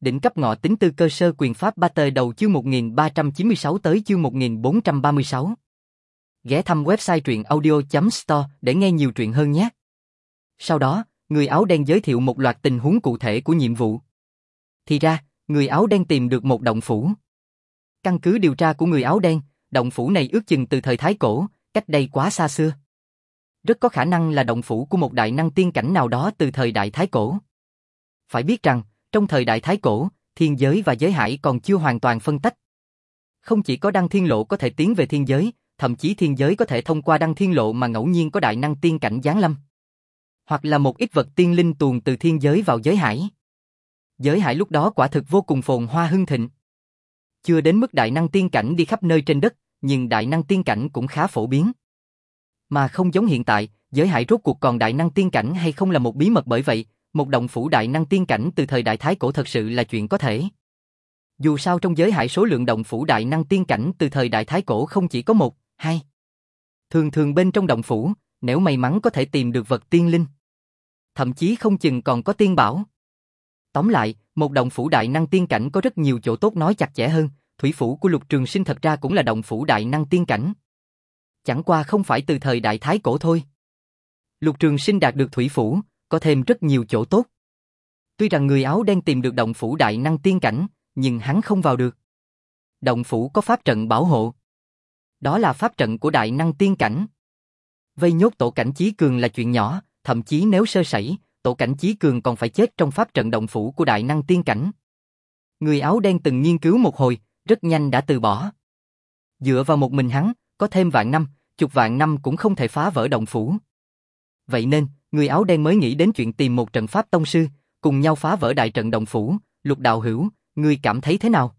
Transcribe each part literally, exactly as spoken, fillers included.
Đỉnh cấp ngọ tính tư cơ sơ quyền pháp ba tờ đầu chương một nghìn ba trăm chín mươi sáu tới chương một nghìn bốn trăm ba mươi sáu. Ghé thăm website truyện audio chấm store để nghe nhiều truyện hơn nhé. Sau đó, người áo đen giới thiệu một loạt tình huống cụ thể của nhiệm vụ. Thì ra, người áo đen tìm được một động phủ. Căn cứ điều tra của người áo đen, động phủ này ước chừng từ thời Thái Cổ, cách đây quá xa xưa. Rất có khả năng là động phủ của một đại năng tiên cảnh nào đó từ thời Đại Thái Cổ. Phải biết rằng, trong thời Đại Thái Cổ, thiên giới và giới hải còn chưa hoàn toàn phân tách. Không chỉ có đăng thiên lộ có thể tiến về thiên giới, thậm chí thiên giới có thể thông qua đăng thiên lộ mà ngẫu nhiên có đại năng tiên cảnh giáng lâm. Hoặc là một ít vật tiên linh tuồn từ thiên giới vào giới hải. Giới hải lúc đó quả thực vô cùng phồn hoa hưng thịnh. Chưa đến mức đại năng tiên cảnh đi khắp nơi trên đất, nhưng đại năng tiên cảnh cũng khá phổ biến. Mà không giống hiện tại, giới hải rốt cuộc còn đại năng tiên cảnh hay không là một bí mật, bởi vậy, một động phủ đại năng tiên cảnh từ thời Đại Thái Cổ thật sự là chuyện có thể. Dù sao trong giới hải số lượng động phủ đại năng tiên cảnh từ thời Đại Thái Cổ không chỉ có một, hai. Thường thường bên trong động phủ, nếu may mắn có thể tìm được vật tiên linh. Thậm chí không chừng còn có tiên bảo. Tóm lại, một động phủ đại năng tiên cảnh có rất nhiều chỗ tốt, nói chặt chẽ hơn, thủy phủ của Lục Trường Sinh thật ra cũng là động phủ đại năng tiên cảnh. Chẳng qua không phải từ thời Đại Thái Cổ thôi. Lục Trường Sinh đạt được thủy phủ, có thêm rất nhiều chỗ tốt. Tuy rằng người áo đen tìm được động phủ đại năng tiên cảnh, nhưng hắn không vào được. Động phủ có pháp trận bảo hộ. Đó là pháp trận của đại năng tiên cảnh. Vây nhốt Tổ Cảnh Chí Cường là chuyện nhỏ, thậm chí nếu sơ sẩy, Tổ Cảnh Chí Cường còn phải chết trong pháp trận động phủ của đại năng tiên cảnh. Người áo đen từng nghiên cứu một hồi, rất nhanh đã từ bỏ. Dựa vào một mình hắn, có thêm vạn năm, chục vạn năm cũng không thể phá vỡ động phủ. Vậy nên, người áo đen mới nghĩ đến chuyện tìm một trận pháp tông sư, cùng nhau phá vỡ đại trận động phủ. Lục đạo hữu, ngươi cảm thấy thế nào?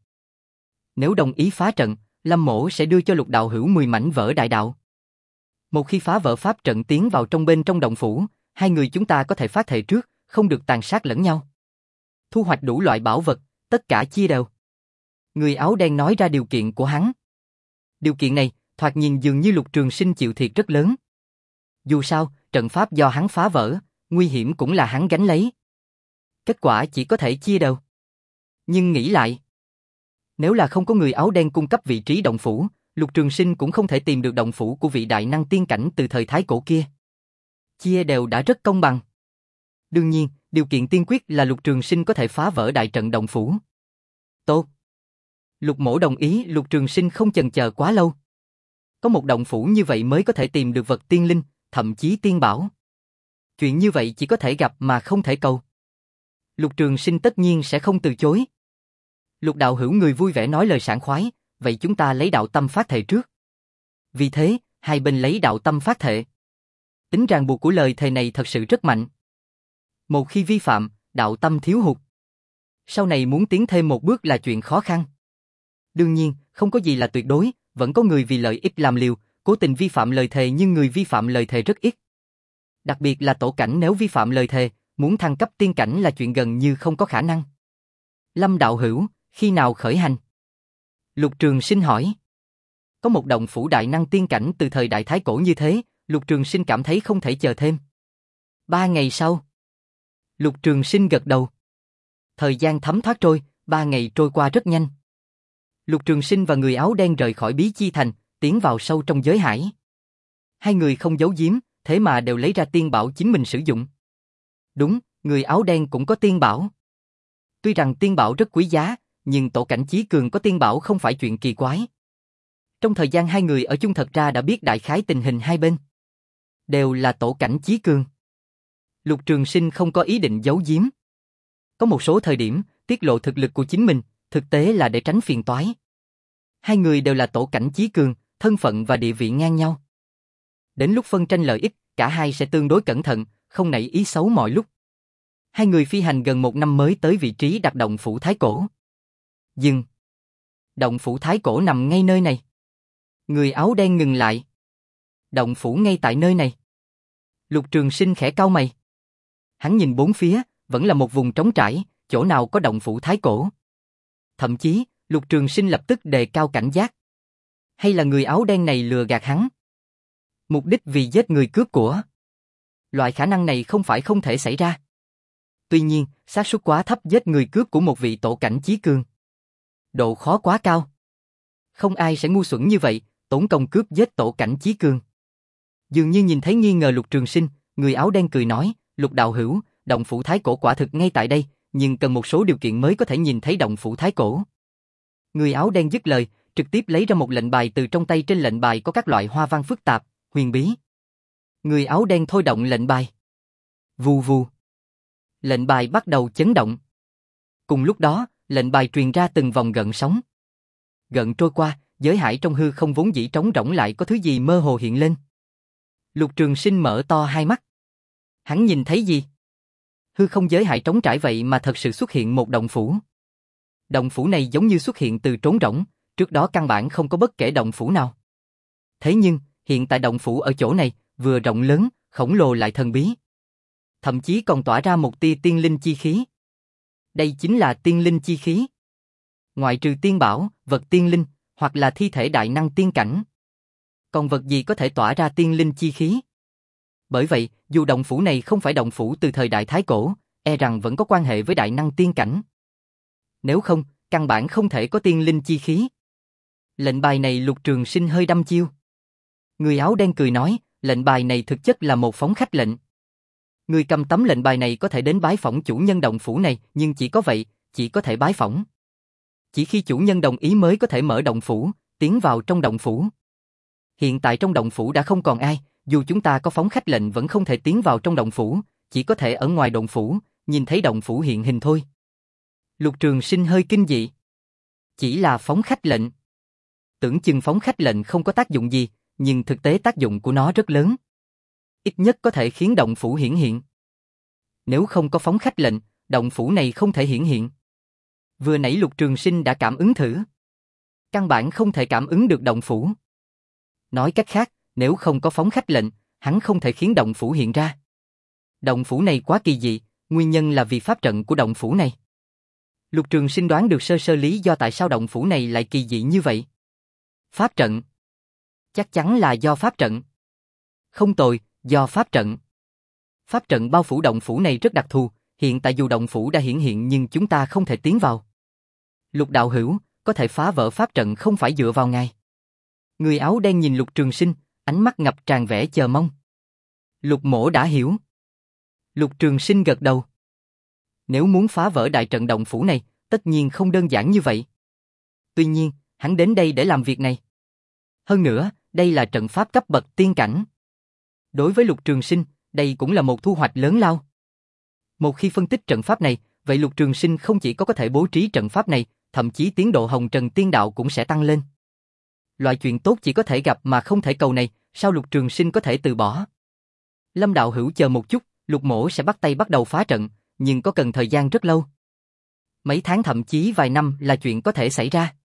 Nếu đồng ý phá trận, Lâm Mỗ sẽ đưa cho Lục đạo hữu mười mảnh vỡ đại đạo. Một khi phá vỡ pháp trận tiến vào trong bên trong động phủ, hai người chúng ta có thể phát thệ trước, không được tàn sát lẫn nhau. Thu hoạch đủ loại bảo vật, tất cả chia đều. Người áo đen nói ra điều kiện của hắn. Điều kiện này, thoạt nhìn dường như Lục Trường Sinh chịu thiệt rất lớn. Dù sao, trận pháp do hắn phá vỡ, nguy hiểm cũng là hắn gánh lấy. Kết quả chỉ có thể chia đều. Nhưng nghĩ lại, nếu là không có người áo đen cung cấp vị trí động phủ, Lục Trường Sinh cũng không thể tìm được động phủ của vị đại năng tiên cảnh từ thời Thái Cổ kia. Chia đều đã rất công bằng. Đương nhiên, điều kiện tiên quyết là Lục Trường Sinh có thể phá vỡ đại trận động phủ. Tốt. Lục Mỗ đồng ý. Lục Trường Sinh không chần chờ quá lâu. Có một động phủ như vậy mới có thể tìm được vật tiên linh, thậm chí tiên bảo. Chuyện như vậy chỉ có thể gặp mà không thể cầu. Lục Trường Sinh tất nhiên sẽ không từ chối. Lục đạo hữu người vui vẻ nói lời sảng khoái, vậy chúng ta lấy đạo tâm phát thệ trước. Vì thế, hai bên lấy đạo tâm phát thệ. Tính ràng buộc của lời thề này thật sự rất mạnh. Một khi vi phạm, đạo tâm thiếu hụt. Sau này muốn tiến thêm một bước là chuyện khó khăn. Đương nhiên, không có gì là tuyệt đối, vẫn có người vì lợi ích làm liều, cố tình vi phạm lời thề, nhưng người vi phạm lời thề rất ít. Đặc biệt là tổ cảnh, nếu vi phạm lời thề, muốn thăng cấp tiên cảnh là chuyện gần như không có khả năng. Lâm đạo hữu, khi nào khởi hành? Lục Trường Sinh hỏi. Có một động phủ đại năng tiên cảnh từ thời Đại Thái Cổ như thế, Lục Trường Sinh cảm thấy không thể chờ thêm. Ba ngày sau. Lục Trường Sinh gật đầu. Thời gian thấm thoát trôi, ba ngày trôi qua rất nhanh. Lục Trường Sinh và người áo đen rời khỏi Bí Chi Thành, tiến vào sâu trong giới hải. Hai người không giấu giếm, thế mà đều lấy ra tiên bảo chính mình sử dụng. Đúng, người áo đen cũng có tiên bảo. Tuy rằng tiên bảo rất quý giá, nhưng Tổ Cảnh Chí Cường có tiên bảo không phải chuyện kỳ quái. Trong thời gian hai người ở chung thật ra đã biết đại khái tình hình hai bên. Đều là Tổ Cảnh Chí Cường. Lục Trường Sinh không có ý định giấu giếm. Có một số thời điểm, tiết lộ thực lực của chính mình, thực tế là để tránh phiền toái. Hai người đều là Tổ Cảnh Chí Cường, thân phận và địa vị ngang nhau. Đến lúc phân tranh lợi ích, cả hai sẽ tương đối cẩn thận, không nảy ý xấu mọi lúc. Hai người phi hành gần một năm mới tới vị trí đặt động phủ Thái Cổ. Dừng. Động phủ Thái Cổ nằm ngay nơi này. Người áo đen ngừng lại. Động phủ ngay tại nơi này. Lục Trường Sinh khẽ cau mày. Hắn nhìn bốn phía, vẫn là một vùng trống trải, chỗ nào có động phủ Thái Cổ. Thậm chí, Lục Trường Sinh lập tức đề cao cảnh giác. Hay là người áo đen này lừa gạt hắn? Mục đích vì giết người cướp của. Loại khả năng này không phải không thể xảy ra. Tuy nhiên, xác suất quá thấp giết người cướp của một vị tổ cảnh chí cường. Độ khó quá cao. Không ai sẽ ngu xuẩn như vậy, tốn công cướp giết tổ cảnh chí cường. Dường như nhìn thấy nghi ngờ Lục Trường Sinh, người áo đen cười nói, Lục đạo hữu, động phủ thái cổ quả thực ngay tại đây, nhưng cần một số điều kiện mới có thể nhìn thấy động phủ thái cổ. Người áo đen dứt lời, trực tiếp lấy ra một lệnh bài từ trong tay, trên lệnh bài có các loại hoa văn phức tạp, huyền bí. Người áo đen thôi động lệnh bài. Vù vù. Lệnh bài bắt đầu chấn động. Cùng lúc đó, lệnh bài truyền ra từng vòng gợn sóng. Gợn trôi qua, giới hải trong hư không vốn dĩ trống rỗng lại có thứ gì mơ hồ hiện lên. Lục Trường Sinh mở to hai mắt. Hắn nhìn thấy gì? Hư không giới hải trống trải vậy mà thật sự xuất hiện một động phủ. Động phủ này giống như xuất hiện từ trống rỗng, trước đó căn bản không có bất kể động phủ nào. Thế nhưng, hiện tại động phủ ở chỗ này, vừa rộng lớn, khổng lồ lại thần bí. Thậm chí còn tỏa ra một tia tiên linh chi khí. Đây chính là tiên linh chi khí. Ngoại trừ tiên bảo, vật tiên linh, hoặc là thi thể đại năng tiên cảnh. Còn vật gì có thể tỏa ra tiên linh chi khí? Bởi vậy, dù động phủ này không phải động phủ từ thời đại Thái Cổ, e rằng vẫn có quan hệ với đại năng tiên cảnh. Nếu không, căn bản không thể có tiên linh chi khí. Lệnh bài này Lục Trường Sinh hơi đăm chiêu. Người áo đen cười nói, lệnh bài này thực chất là một phóng khách lệnh. Người cầm tấm lệnh bài này có thể đến bái phỏng chủ nhân động phủ này, nhưng chỉ có vậy, chỉ có thể bái phỏng. Chỉ khi chủ nhân đồng ý mới có thể mở động phủ, tiến vào trong động phủ. Hiện tại trong động phủ đã không còn ai, dù chúng ta có phóng khách lệnh vẫn không thể tiến vào trong động phủ, chỉ có thể ở ngoài động phủ, nhìn thấy động phủ hiện hình thôi. Lục Trường Sinh hơi kinh dị. Chỉ là phóng khách lệnh. Tưởng chừng phóng khách lệnh không có tác dụng gì, nhưng thực tế tác dụng của nó rất lớn. Ít nhất có thể khiến động phủ hiển hiện. Nếu không có phóng khách lệnh, động phủ này không thể hiển hiện. Vừa nãy Lục Trường Sinh đã cảm ứng thử. Căn bản không thể cảm ứng được động phủ. Nói cách khác, nếu không có phóng khách lệnh, hắn không thể khiến động phủ hiện ra. Động phủ này quá kỳ dị, nguyên nhân là vì pháp trận của động phủ này. Lục Trường Sinh đoán được sơ sơ lý do tại sao động phủ này lại kỳ dị như vậy. Pháp trận. Chắc chắn là do pháp trận. Không tồi, do pháp trận. Pháp trận bao phủ động phủ này rất đặc thù, hiện tại dù động phủ đã hiển hiện nhưng chúng ta không thể tiến vào. Lục đạo hữu, có thể phá vỡ pháp trận không phải dựa vào ngài. Người áo đen nhìn Lục Trường Sinh, ánh mắt ngập tràn vẻ chờ mong. Lục mỗ đã hiểu. Lục Trường Sinh gật đầu. Nếu muốn phá vỡ đại trận động phủ này, tất nhiên không đơn giản như vậy. Tuy nhiên, hắn đến đây để làm việc này. Hơn nữa, đây là trận pháp cấp bậc tiên cảnh. Đối với Lục Trường Sinh, đây cũng là một thu hoạch lớn lao. Một khi phân tích trận pháp này, vậy Lục Trường Sinh không chỉ có có thể bố trí trận pháp này, thậm chí tiến độ hồng trần tiên đạo cũng sẽ tăng lên. Loại chuyện tốt chỉ có thể gặp mà không thể cầu này, sao Lục Trường Sinh có thể từ bỏ? Lâm đạo hữu chờ một chút, Lục mỗ sẽ bắt tay bắt đầu phá trận, nhưng có cần thời gian rất lâu. Mấy tháng thậm chí vài năm là chuyện có thể xảy ra.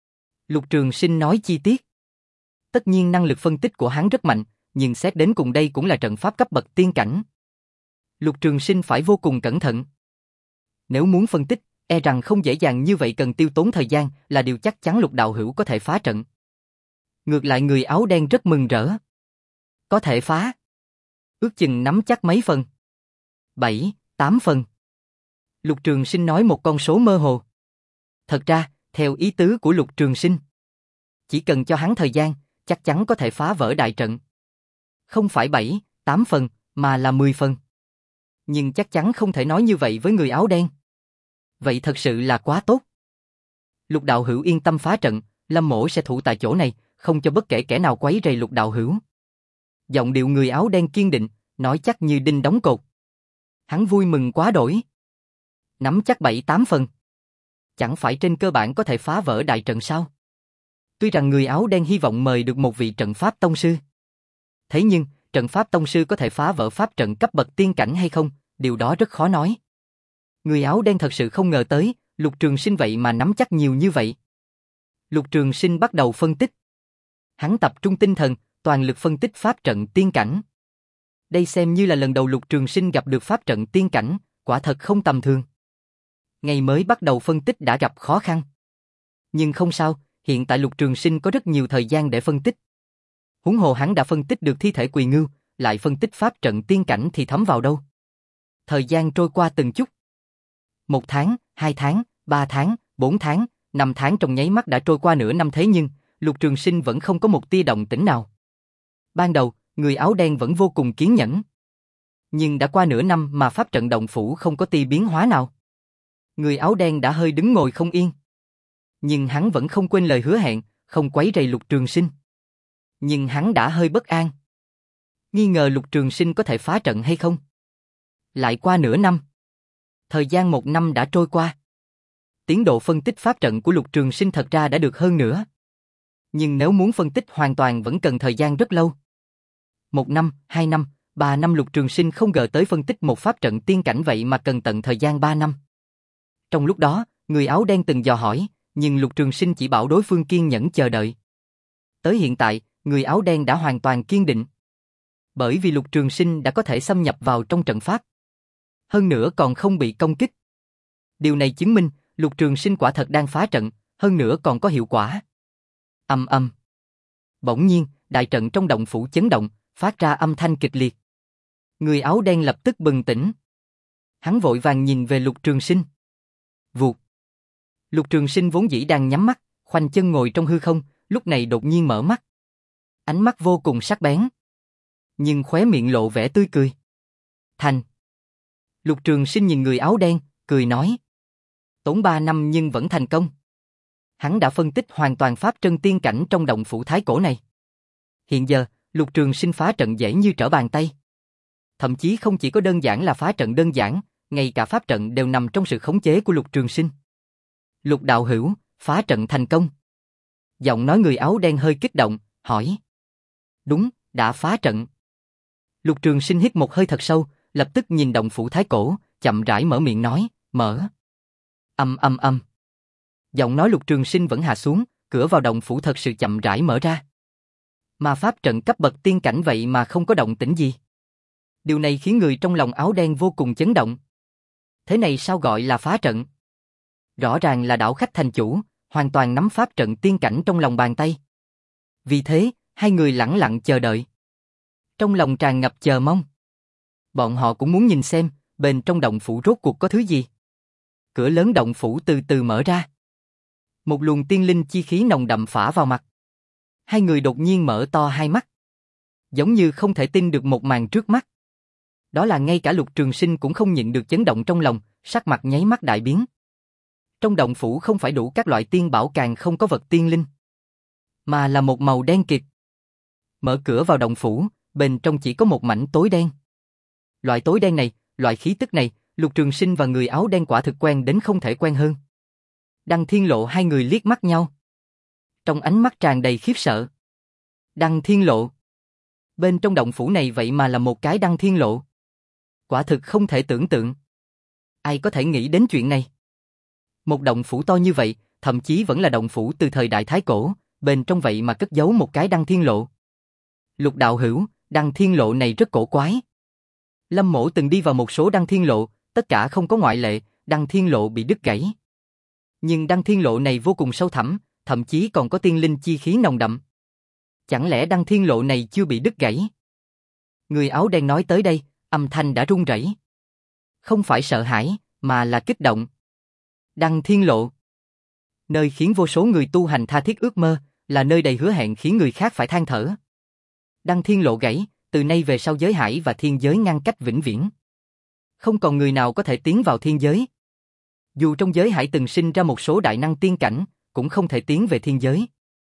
Lục Trường Sinh nói chi tiết. Tất nhiên năng lực phân tích của hắn rất mạnh, nhưng xét đến cùng đây cũng là trận pháp cấp bậc tiên cảnh. Lục Trường Sinh phải vô cùng cẩn thận. Nếu muốn phân tích, e rằng không dễ dàng như vậy, cần tiêu tốn thời gian, là điều chắc chắn Lục đạo hữu có thể phá trận. Ngược lại người áo đen rất mừng rỡ. Có thể phá. Ước chừng nắm chắc mấy phần. Bảy, tám phần. Lục Trường Sinh nói một con số mơ hồ. Thật ra, theo ý tứ của Lục Trường Sinh, chỉ cần cho hắn thời gian, chắc chắn có thể phá vỡ đại trận. Không phải bảy, tám phần, mà là mười phần. Nhưng chắc chắn không thể nói như vậy với người áo đen. Vậy thật sự là quá tốt. Lục đạo hữu yên tâm phá trận, Lâm mỗ sẽ thủ tại chỗ này, không cho bất kể kẻ nào quấy rầy Lục đạo hữu. Giọng điệu người áo đen kiên định, nói chắc như đinh đóng cột. Hắn vui mừng quá đổi. Nắm chắc bảy tám phần. Chẳng phải trên cơ bản có thể phá vỡ đại trận sao? Tuy rằng người áo đen hy vọng mời được một vị trận pháp tông sư. Thế nhưng, trận pháp tông sư có thể phá vỡ pháp trận cấp bậc tiên cảnh hay không, điều đó rất khó nói. Người áo đen thật sự không ngờ tới, Lục Trường Sinh vậy mà nắm chắc nhiều như vậy. Lục Trường Sinh bắt đầu phân tích. Hắn tập trung tinh thần, toàn lực phân tích pháp trận tiên cảnh. Đây xem như là lần đầu Lục Trường Sinh gặp được pháp trận tiên cảnh, quả thật không tầm thường. Ngày mới bắt đầu phân tích đã gặp khó khăn. Nhưng không sao, hiện tại Lục Trường Sinh có rất nhiều thời gian để phân tích. Huống hồ hắn đã phân tích được thi thể Quỳ Ngưu, lại phân tích pháp trận tiên cảnh thì thấm vào đâu. Thời gian trôi qua từng chút, Một tháng, hai tháng, ba tháng, bốn tháng, năm tháng trong nháy mắt đã trôi qua nửa năm thế nhưng, Lục Trường Sinh vẫn không có một tia động tĩnh nào. Ban đầu, người áo đen vẫn vô cùng kiên nhẫn. Nhưng đã qua nửa năm mà pháp trận động phủ không có tia biến hóa nào. Người áo đen đã hơi đứng ngồi không yên. Nhưng hắn vẫn không quên lời hứa hẹn, không quấy rầy Lục Trường Sinh. Nhưng hắn đã hơi bất an. Nghi ngờ Lục Trường Sinh có thể phá trận hay không. Lại qua nửa năm. Thời gian một năm đã trôi qua. Tiến độ phân tích pháp trận của Lục Trường Sinh thật ra đã được hơn nữa. Nhưng nếu muốn phân tích hoàn toàn vẫn cần thời gian rất lâu. Một năm, hai năm, ba năm Lục Trường Sinh không ngờ tới phân tích một pháp trận tiên cảnh vậy mà cần tận thời gian ba năm. Trong lúc đó, người áo đen từng dò hỏi, nhưng Lục Trường Sinh chỉ bảo đối phương kiên nhẫn chờ đợi. Tới hiện tại, người áo đen đã hoàn toàn kiên định. Bởi vì Lục Trường Sinh đã có thể xâm nhập vào trong trận pháp. Hơn nữa còn không bị công kích. Điều này chứng minh, Lục Trường Sinh quả thật đang phá trận, hơn nữa còn có hiệu quả. Ầm ầm. Bỗng nhiên, đại trận trong động phủ chấn động, phát ra âm thanh kịch liệt. Người áo đen lập tức bừng tỉnh. Hắn vội vàng nhìn về Lục Trường Sinh. Vụt. Lục Trường Sinh vốn dĩ đang nhắm mắt, khoanh chân ngồi trong hư không, lúc này đột nhiên mở mắt. Ánh mắt vô cùng sắc bén. Nhưng khóe miệng lộ vẻ tươi cười. Thành. Lục Trường Sinh nhìn người áo đen, cười nói. Tốn ba năm nhưng vẫn thành công. Hắn đã phân tích hoàn toàn pháp trân tiên cảnh trong động phủ thái cổ này. Hiện giờ, Lục Trường Sinh phá trận dễ như trở bàn tay. Thậm chí không chỉ có đơn giản là phá trận đơn giản, ngay cả pháp trận đều nằm trong sự khống chế của Lục Trường Sinh. Lục đạo hữu, phá trận thành công. Giọng nói người áo đen hơi kích động, hỏi. Đúng, đã phá trận. Lục Trường Sinh hít một hơi thật sâu, lập tức nhìn động phủ thái cổ, chậm rãi mở miệng nói, mở. Âm âm âm. Giọng nói Lục Trường Sinh vẫn hạ xuống, cửa vào động phủ thật sự chậm rãi mở ra. Mà pháp trận cấp bậc tiên cảnh vậy mà không có động tĩnh gì. Điều này khiến người trong lòng áo đen vô cùng chấn động. Thế này sao gọi là phá trận? Rõ ràng là đảo khách thành chủ, hoàn toàn nắm pháp trận tiên cảnh trong lòng bàn tay. Vì thế, hai người lẳng lặng chờ đợi. Trong lòng tràn ngập chờ mong. Bọn họ cũng muốn nhìn xem, bên trong động phủ rốt cuộc có thứ gì. Cửa lớn động phủ từ từ mở ra. Một luồng tiên linh chi khí nồng đậm phả vào mặt. Hai người đột nhiên mở to hai mắt. Giống như không thể tin được một màn trước mắt. Đó là ngay cả Lục Trường Sinh cũng không nhịn được chấn động trong lòng, sắc mặt nháy mắt đại biến. Trong động phủ không phải đủ các loại tiên bảo, càng không có vật tiên linh, mà là một màu đen kịt. Mở cửa vào động phủ, bên trong chỉ có một mảnh tối đen. Loại tối đen này, loại khí tức này, Lục Trường Sinh và người áo đen quả thực quen đến không thể quen hơn. Đăng Thiên Lộ hai người liếc mắt nhau. Trong ánh mắt tràn đầy khiếp sợ. Đăng Thiên Lộ. Bên trong động phủ này vậy mà là một cái Đăng Thiên Lộ. Quả thực không thể tưởng tượng. Ai có thể nghĩ đến chuyện này? Một động phủ to như vậy, thậm chí vẫn là động phủ từ thời đại Thái Cổ, bên trong vậy mà cất giấu một cái Đăng Thiên Lộ. Lục đạo hữu, Đăng Thiên Lộ này rất cổ quái. Lâm Mỗ từng đi vào một số Đăng Thiên Lộ, tất cả không có ngoại lệ, Đăng Thiên Lộ bị đứt gãy. Nhưng Đăng Thiên Lộ này vô cùng sâu thẳm, thậm chí còn có tiên linh chi khí nồng đậm. Chẳng lẽ Đăng Thiên Lộ này chưa bị đứt gãy? Người áo đen nói tới đây, âm thanh đã run rẩy. Không phải sợ hãi, mà là kích động. Đăng Thiên Lộ. Nơi khiến vô số người tu hành tha thiết ước mơ, là nơi đầy hứa hẹn khiến người khác phải than thở. Đăng Thiên Lộ gãy, từ nay về sau giới hải và thiên giới ngăn cách vĩnh viễn. Không còn người nào có thể tiến vào thiên giới. Dù trong giới hải từng sinh ra một số đại năng tiên cảnh, cũng không thể tiến về thiên giới.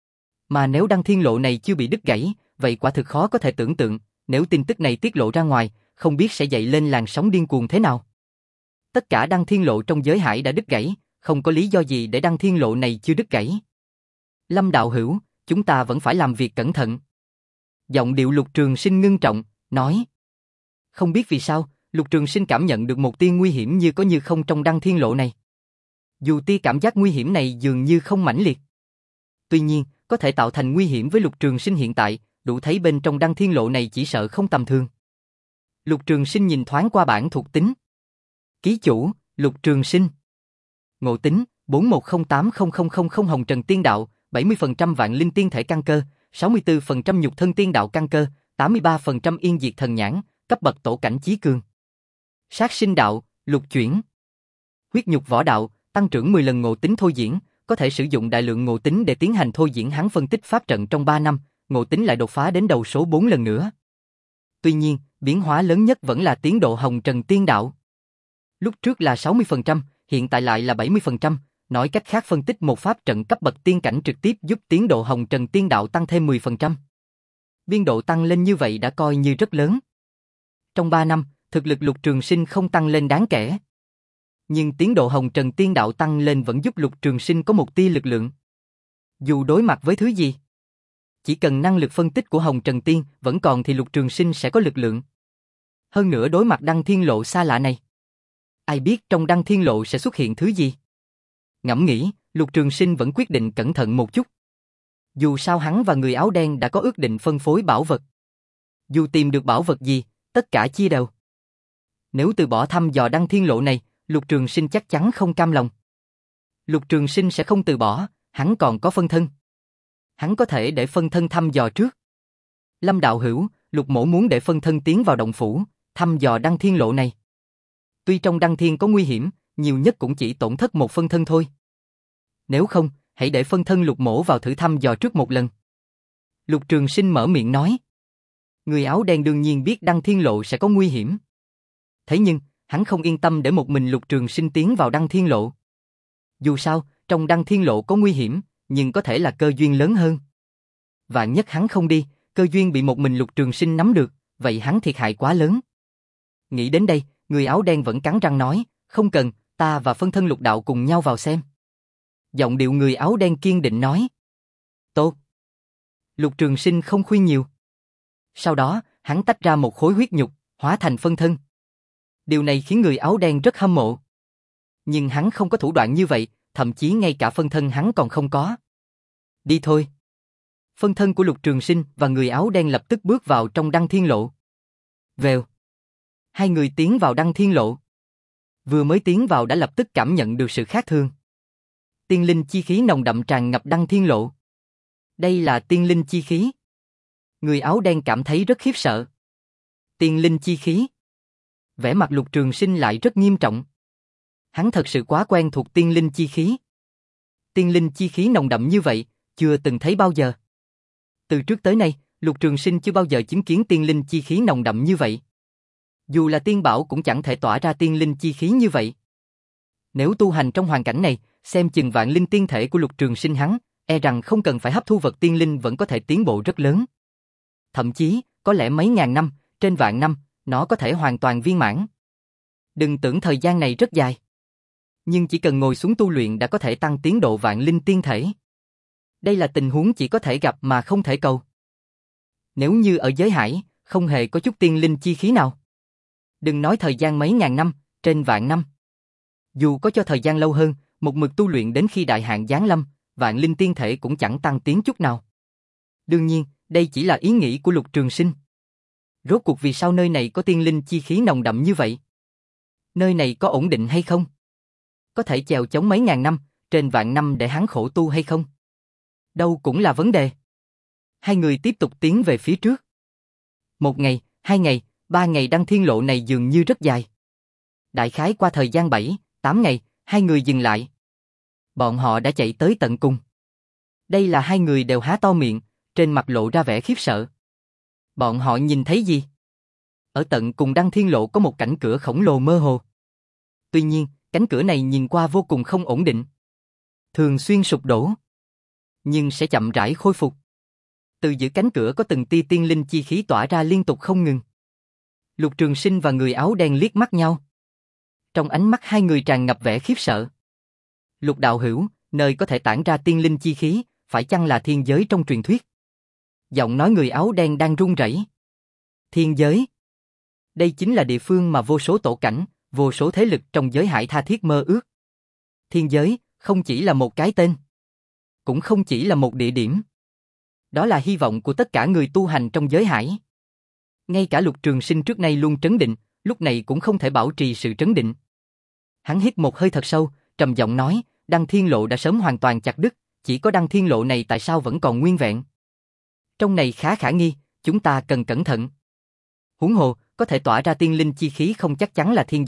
Mà nếu Đăng Thiên Lộ này chưa bị đứt gãy, vậy quả thực khó có thể tưởng tượng, nếu tin tức này tiết lộ ra ngoài, không biết sẽ dậy lên làn sóng điên cuồng thế nào. Tất cả Đăng Thiên Lộ trong giới hải đã đứt gãy, không có lý do gì để Đăng Thiên Lộ này chưa đứt gãy. Lâm đạo hữu, chúng ta vẫn phải làm việc cẩn thận. Giọng điệu Lục Trường Sinh ngưng trọng, nói. Không biết vì sao, Lục Trường Sinh cảm nhận được một tia nguy hiểm như có như không trong Đăng Thiên Lộ này. Dù tia cảm giác nguy hiểm này dường như không mãnh liệt. Tuy nhiên, có thể tạo thành nguy hiểm với Lục Trường Sinh hiện tại, đủ thấy bên trong Đăng Thiên Lộ này chỉ sợ không tầm thường. Lục Trường Sinh nhìn thoáng qua bảng thuộc tính. Ký chủ, Lục Trường Sinh. Ngộ tính, bốn một không tám không không không không Hồng Trần Tiên Đạo, bảy mươi phần trăm Vạn Linh Tiên Thể Căn Cơ, sáu mươi tư phần trăm Nhục Thân Tiên Đạo Căn Cơ, tám mươi ba phần trăm Yên Diệt Thần Nhãn, cấp bậc Tổ Cảnh Chí Cường. Sát Sinh Đạo, Lục Chuyển. Huyết nhục võ đạo, tăng trưởng mười lần ngộ tính thôi diễn, có thể sử dụng đại lượng ngộ tính để tiến hành thôi diễn hắn phân tích pháp trận trong ba năm, ngộ tính lại đột phá đến đầu số bốn lần nữa. Tuy nhiên, biến hóa lớn nhất vẫn là tiến độ Hồng Trần Tiên Đạo. Lúc trước là sáu mươi phần trăm, hiện tại lại là bảy mươi phần trăm, nói cách khác phân tích một pháp trận cấp bậc tiên cảnh trực tiếp giúp tiến độ Hồng Trần Tiên Đạo tăng thêm mười phần trăm. Biên độ tăng lên như vậy đã coi như rất lớn. Trong ba năm, thực lực Lục Trường Sinh không tăng lên đáng kể. Nhưng tiến độ Hồng Trần Tiên Đạo tăng lên vẫn giúp Lục Trường Sinh có một tia lực lượng. Dù đối mặt với thứ gì, chỉ cần năng lực phân tích của Hồng Trần Tiên vẫn còn thì Lục Trường Sinh sẽ có lực lượng. Hơn nữa đối mặt Đăng Thiên Lộ xa lạ này, ai biết trong Đăng Thiên Lộ sẽ xuất hiện thứ gì? Ngẫm nghĩ, Lục Trường Sinh vẫn quyết định cẩn thận một chút. Dù sao hắn và người áo đen đã có ước định phân phối bảo vật. Dù tìm được bảo vật gì, tất cả chia đều. Nếu từ bỏ thăm dò Đăng Thiên Lộ này, Lục Trường Sinh chắc chắn không cam lòng. Lục Trường Sinh sẽ không từ bỏ, hắn còn có phân thân. Hắn có thể để phân thân thăm dò trước. Lâm đạo hữu, Lục mỗ muốn để phân thân tiến vào động phủ, thăm dò Đăng Thiên Lộ này. Tuy trong Đăng Thiên có nguy hiểm, nhiều nhất cũng chỉ tổn thất một phân thân thôi. Nếu không, hãy để phân thân Lục mỗ vào thử thăm dò trước một lần. Lục Trường Sinh mở miệng nói. Người áo đen đương nhiên biết Đăng Thiên Lộ sẽ có nguy hiểm. Thế nhưng, hắn không yên tâm để một mình Lục Trường Sinh tiến vào Đăng Thiên Lộ. Dù sao, trong Đăng Thiên Lộ có nguy hiểm, nhưng có thể là cơ duyên lớn hơn. Vạn nhất hắn không đi, cơ duyên bị một mình Lục Trường Sinh nắm được, vậy hắn thiệt hại quá lớn. Nghĩ đến đây, người áo đen vẫn cắn răng nói, không cần, ta và phân thân Lục đạo cùng nhau vào xem. Giọng điệu người áo đen kiên định nói. Tốt. Lục Trường Sinh không khuyên nhiều. Sau đó, hắn tách ra một khối huyết nhục, hóa thành phân thân. Điều này khiến người áo đen rất hâm mộ. Nhưng hắn không có thủ đoạn như vậy, thậm chí ngay cả phân thân hắn còn không có. Đi thôi. Phân thân của Lục Trường Sinh và người áo đen lập tức bước vào trong Đăng Thiên Lộ. Vèo. Hai người tiến vào Đăng Thiên Lộ. Vừa mới tiến vào đã lập tức cảm nhận được sự khác thường. Tiên linh chi khí nồng đậm tràn ngập Đăng Thiên Lộ. Đây là tiên linh chi khí. Người áo đen cảm thấy rất khiếp sợ. Tiên linh chi khí. Vẻ mặt Lục Trường Sinh lại rất nghiêm trọng. Hắn thật sự quá quen thuộc tiên linh chi khí. Tiên linh chi khí nồng đậm như vậy, chưa từng thấy bao giờ. Từ trước tới nay, Lục Trường Sinh chưa bao giờ chứng kiến tiên linh chi khí nồng đậm như vậy. Dù là tiên bảo cũng chẳng thể tỏa ra tiên linh chi khí như vậy. Nếu tu hành trong hoàn cảnh này, xem chừng vạn linh tiên thể của Lục Trường Sinh hắn, e rằng không cần phải hấp thu vật tiên linh vẫn có thể tiến bộ rất lớn. Thậm chí, có lẽ mấy ngàn năm, trên vạn năm, nó có thể hoàn toàn viên mãn. Đừng tưởng thời gian này rất dài. Nhưng chỉ cần ngồi xuống tu luyện đã có thể tăng tiến độ vạn linh tiên thể. Đây là tình huống chỉ có thể gặp mà không thể cầu. Nếu như ở giới hải, không hề có chút tiên linh chi khí nào. Đừng nói thời gian mấy ngàn năm, trên vạn năm. Dù có cho thời gian lâu hơn, một mực tu luyện đến khi đại hạn giáng lâm, vạn linh tiên thể cũng chẳng tăng tiến chút nào. Đương nhiên, đây chỉ là ý nghĩ của Lục Trường Sinh. Rốt cuộc vì sao nơi này có tiên linh chi khí nồng đậm như vậy? Nơi này có ổn định hay không? Có thể chèo chống mấy ngàn năm, trên vạn năm để hắn khổ tu hay không? Đâu cũng là vấn đề. Hai người tiếp tục tiến về phía trước. Một ngày, hai ngày, ba ngày Đăng Thiên Lộ này dường như rất dài. Đại khái qua thời gian bảy, tám ngày, hai người dừng lại. Bọn họ đã chạy tới tận cùng. Đây là hai người đều há to miệng, trên mặt lộ ra vẻ khiếp sợ. Bọn họ nhìn thấy gì? Ở tận cùng Đăng Thiên Lộ có một cảnh cửa khổng lồ mơ hồ. Tuy nhiên, cánh cửa này nhìn qua vô cùng không ổn định. Thường xuyên sụp đổ. Nhưng sẽ chậm rãi khôi phục. Từ giữa cánh cửa có từng tia tiên linh chi khí tỏa ra liên tục không ngừng. Lục Trường Sinh và người áo đen liếc mắt nhau. Trong ánh mắt hai người tràn ngập vẻ khiếp sợ. Lục đạo hữu, nơi có thể tản ra tiên linh chi khí, phải chăng là thiên giới trong truyền thuyết? Giọng nói người áo đen đang run rẩy. Thiên giới. Đây chính là địa phương mà vô số tổ cảnh, vô số thế lực trong giới hải tha thiết mơ ước. Thiên giới không chỉ là một cái tên, cũng không chỉ là một địa điểm. Đó là hy vọng của tất cả người tu hành trong giới hải. Ngay cả Lục Trường Sinh trước nay luôn trấn định, lúc này cũng không thể bảo trì sự trấn định. Hắn hít một hơi thật sâu, trầm giọng nói, Đăng Thiên Lộ đã sớm hoàn toàn chặt đứt, chỉ có Đăng Thiên Lộ này tại sao vẫn còn nguyên vẹn? Trong này khá khả nghi, chúng ta cần cẩn thận. Huống hồ, có thể tỏa ra tiên linh chi khí không chắc chắn là thiên giới,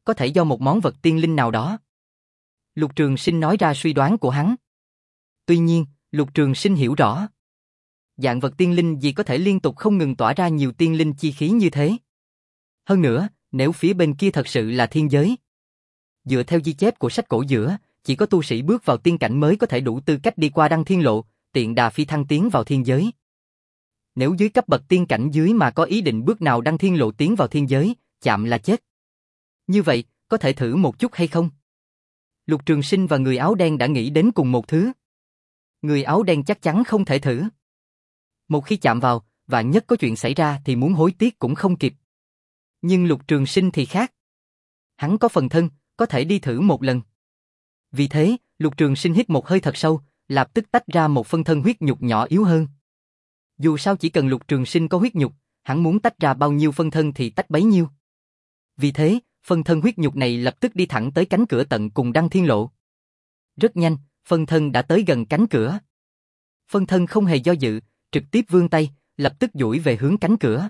có thể do một món vật tiên linh nào đó. Lục Trường Sinh nói ra suy đoán của hắn. Tuy nhiên, Lục Trường Sinh hiểu rõ. Dạng vật tiên linh gì có thể liên tục không ngừng tỏa ra nhiều tiên linh chi khí như thế. Hơn nữa, nếu phía bên kia thật sự là thiên giới. Dựa theo ghi chép của sách cổ giữa, chỉ có tu sĩ bước vào tiên cảnh mới có thể đủ tư cách đi qua đăng thiên lộ, tiện đà phi thăng tiến vào thiên giới. Nếu dưới cấp bậc tiên cảnh dưới mà có ý định bước nào đăng thiên lộ tiến vào thiên giới, chạm là chết. Như vậy, có thể thử một chút hay không? Lục Trường Sinh và người áo đen đã nghĩ đến cùng một thứ. Người áo đen chắc chắn không thể thử. Một khi chạm vào, vạn nhất có chuyện xảy ra thì muốn hối tiếc cũng không kịp. Nhưng Lục Trường Sinh thì khác. Hắn có phần thân, có thể đi thử một lần. Vì thế, Lục Trường Sinh hít một hơi thật sâu, lập tức tách ra một phân thân huyết nhục nhỏ yếu hơn. Dù sao chỉ cần Lục Trường Sinh có huyết nhục, hắn muốn tách ra bao nhiêu phân thân thì tách bấy nhiêu. Vì thế, phân thân huyết nhục này lập tức đi thẳng tới cánh cửa tận cùng đăng thiên lộ. Rất nhanh, phân thân đã tới gần cánh cửa. Phân thân không hề do dự, trực tiếp vươn tay, lập tức duỗi về hướng cánh cửa.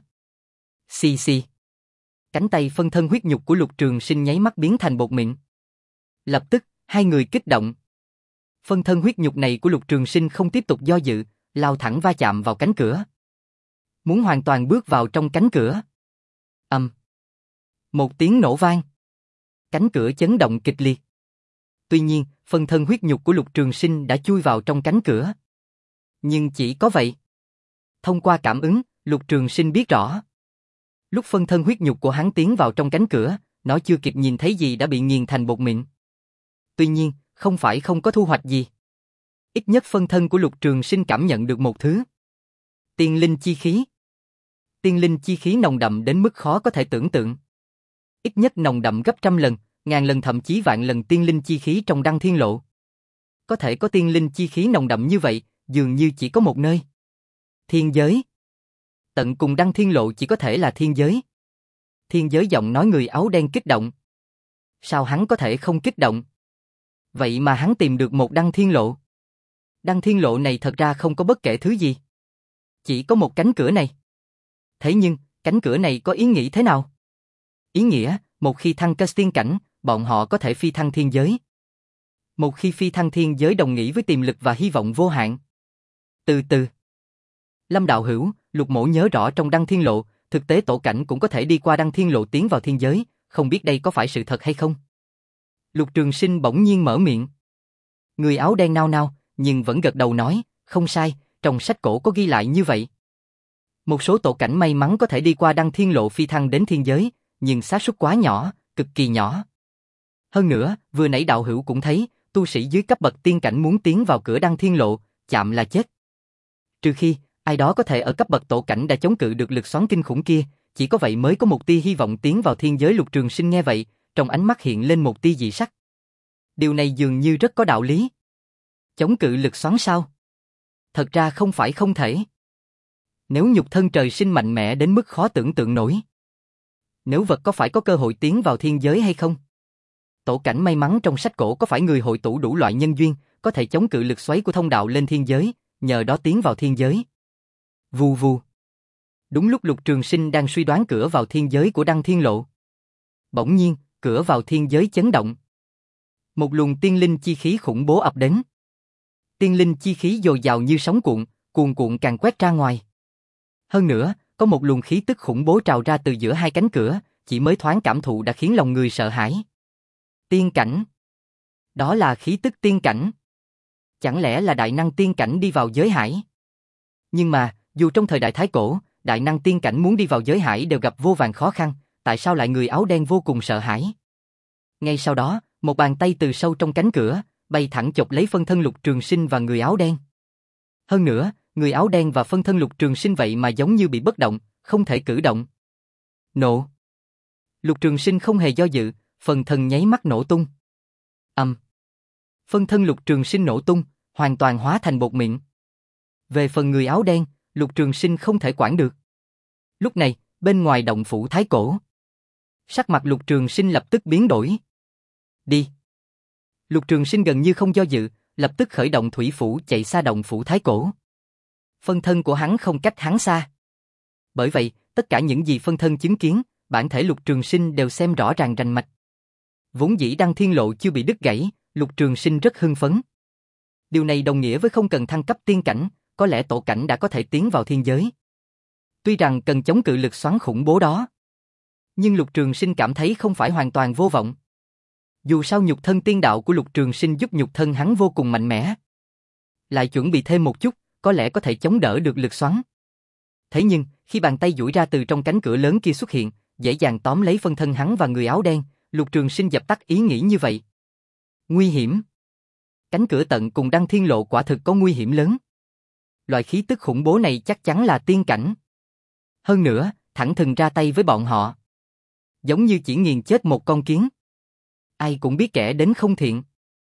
Xì xì. Cánh tay phân thân huyết nhục của Lục Trường Sinh nháy mắt biến thành bột mịn. Lập tức, hai người kích động. Phân thân huyết nhục này của Lục Trường Sinh không tiếp tục do dự, lao thẳng va chạm vào cánh cửa. Muốn hoàn toàn bước vào trong cánh cửa. Ầm. Một tiếng nổ vang. Cánh cửa chấn động kịch liệt. Tuy nhiên, phân thân huyết nhục của Lục Trường Sinh đã chui vào trong cánh cửa. Nhưng chỉ có vậy. Thông qua cảm ứng, Lục Trường Sinh biết rõ. Lúc phân thân huyết nhục của hắn tiến vào trong cánh cửa, nó chưa kịp nhìn thấy gì đã bị nghiền thành bột mịn. Tuy nhiên, không phải không có thu hoạch gì. Ít nhất phân thân của Lục Trường Sinh cảm nhận được một thứ. Tiên linh chi khí. Tiên linh chi khí nồng đậm đến mức khó có thể tưởng tượng. Ít nhất nồng đậm gấp trăm lần, ngàn lần thậm chí vạn lần tiên linh chi khí trong đăng thiên lộ. Có thể có tiên linh chi khí nồng đậm như vậy, dường như chỉ có một nơi. Thiên giới. Tận cùng đăng thiên lộ chỉ có thể là thiên giới. Thiên giới giọng nói người áo đen kích động. Sao hắn có thể không kích động? Vậy mà hắn tìm được một đăng thiên lộ. Đăng thiên lộ này thật ra không có bất kể thứ gì. Chỉ có một cánh cửa này. Thế nhưng, cánh cửa này có ý nghĩa thế nào? Ý nghĩa, một khi thăng cấp tiên cảnh, bọn họ có thể phi thăng thiên giới. Một khi phi thăng thiên giới đồng nghĩa với tiềm lực và hy vọng vô hạn. Từ từ. Lâm đạo hữu, Lục mỗ nhớ rõ trong đăng thiên lộ, thực tế tổ cảnh cũng có thể đi qua đăng thiên lộ tiến vào thiên giới, không biết đây có phải sự thật hay không? Lục Trường Sinh bỗng nhiên mở miệng. Người áo đen nao nao, nhưng vẫn gật đầu nói, không sai, trong sách cổ có ghi lại như vậy. Một số tổ cảnh may mắn có thể đi qua đăng thiên lộ phi thăng đến thiên giới, nhưng xác suất quá nhỏ, cực kỳ nhỏ. Hơn nữa, vừa nãy đạo hữu cũng thấy, tu sĩ dưới cấp bậc tiên cảnh muốn tiến vào cửa đăng thiên lộ, chạm là chết. Trừ khi, ai đó có thể ở cấp bậc tổ cảnh đã chống cự được lực xoắn kinh khủng kia, chỉ có vậy mới có một tia hy vọng tiến vào thiên giới. Lục Trường Sinh nghe vậy, trong ánh mắt hiện lên một tia dị sắc. Điều này dường như rất có đạo lý. Chống cự lực xoắn sao? Thật ra không phải không thể. Nếu nhục thân trời sinh mạnh mẽ đến mức khó tưởng tượng nổi. Nếu vật có phải có cơ hội tiến vào thiên giới hay không? Tổ cảnh may mắn trong sách cổ có phải người hội tụ đủ loại nhân duyên, có thể chống cự lực xoáy của thông đạo lên thiên giới, nhờ đó tiến vào thiên giới. Vù vù. Đúng lúc Lục Trường Sinh đang suy đoán cửa vào thiên giới của đăng thiên lộ. Bỗng nhiên, cửa vào thiên giới chấn động. Một luồng tiên linh chi khí khủng bố ập đến. Tiên linh chi khí dồi dào như sóng cuộn, cuồn cuộn càng quét ra ngoài. Hơn nữa, có một luồng khí tức khủng bố trào ra từ giữa hai cánh cửa, chỉ mới thoáng cảm thụ đã khiến lòng người sợ hãi. Tiên cảnh. Đó là khí tức tiên cảnh. Chẳng lẽ là đại năng tiên cảnh đi vào giới hải? Nhưng mà, dù trong thời đại Thái Cổ, đại năng tiên cảnh muốn đi vào giới hải đều gặp vô vàn khó khăn, tại sao lại người áo đen vô cùng sợ hãi? Ngay sau đó, một bàn tay từ sâu trong cánh cửa, bay thẳng chộp lấy phân thân Lục Trường Sinh và người áo đen. Hơn nữa, người áo đen và phân thân Lục Trường Sinh vậy mà giống như bị bất động, không thể cử động. Nổ. Lục Trường Sinh không hề do dự, phần thân nháy mắt nổ tung. Ầm. Phân thân Lục Trường Sinh nổ tung, hoàn toàn hóa thành bột mịn. Về phần người áo đen, Lục Trường Sinh không thể quản được. Lúc này, bên ngoài động phủ Thái Cổ, sắc mặt Lục Trường Sinh lập tức biến đổi. Đi. Lục Trường Sinh gần như không do dự, lập tức khởi động thủy phủ chạy xa động phủ Thái Cổ. Phân thân của hắn không cách hắn xa. Bởi vậy, tất cả những gì phân thân chứng kiến, bản thể Lục Trường Sinh đều xem rõ ràng rành mạch. Vốn dĩ Đăng Thiên Lộ chưa bị đứt gãy, Lục Trường Sinh rất hưng phấn. Điều này đồng nghĩa với không cần thăng cấp tiên cảnh, có lẽ tổ cảnh đã có thể tiến vào thiên giới. Tuy rằng cần chống cự lực xoắn khủng bố đó, nhưng Lục Trường Sinh cảm thấy không phải hoàn toàn vô vọng. Dù sao nhục thân tiên đạo của Lục Trường Sinh giúp nhục thân hắn vô cùng mạnh mẽ. Lại chuẩn bị thêm một chút, có lẽ có thể chống đỡ được lực xoắn. Thế nhưng, khi bàn tay duỗi ra từ trong cánh cửa lớn kia xuất hiện, dễ dàng tóm lấy phân thân hắn và người áo đen, Lục Trường Sinh dập tắt ý nghĩ như vậy. Nguy hiểm. Cánh cửa tận cùng Đăng Thiên Lộ quả thực có nguy hiểm lớn. Loại khí tức khủng bố này chắc chắn là tiên cảnh. Hơn nữa, thẳng thừng ra tay với bọn họ, giống như chỉ nghiền chết một con kiến. Ai cũng biết kẻ đến không thiện.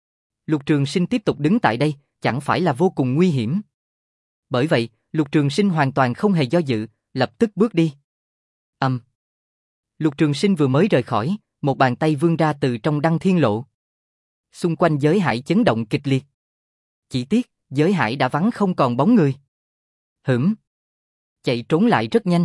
Lục Trường Sinh tiếp tục đứng tại đây, chẳng phải là vô cùng nguy hiểm. Bởi vậy, Lục Trường Sinh hoàn toàn không hề do dự, lập tức bước đi. Ầm. Um. Lục Trường Sinh vừa mới rời khỏi, một bàn tay vươn ra từ trong Đăng Thiên Lộ. Xung quanh giới hải chấn động kịch liệt. Chỉ tiếc, giới hải đã vắng không còn bóng người. Hửm. Chạy trốn lại rất nhanh.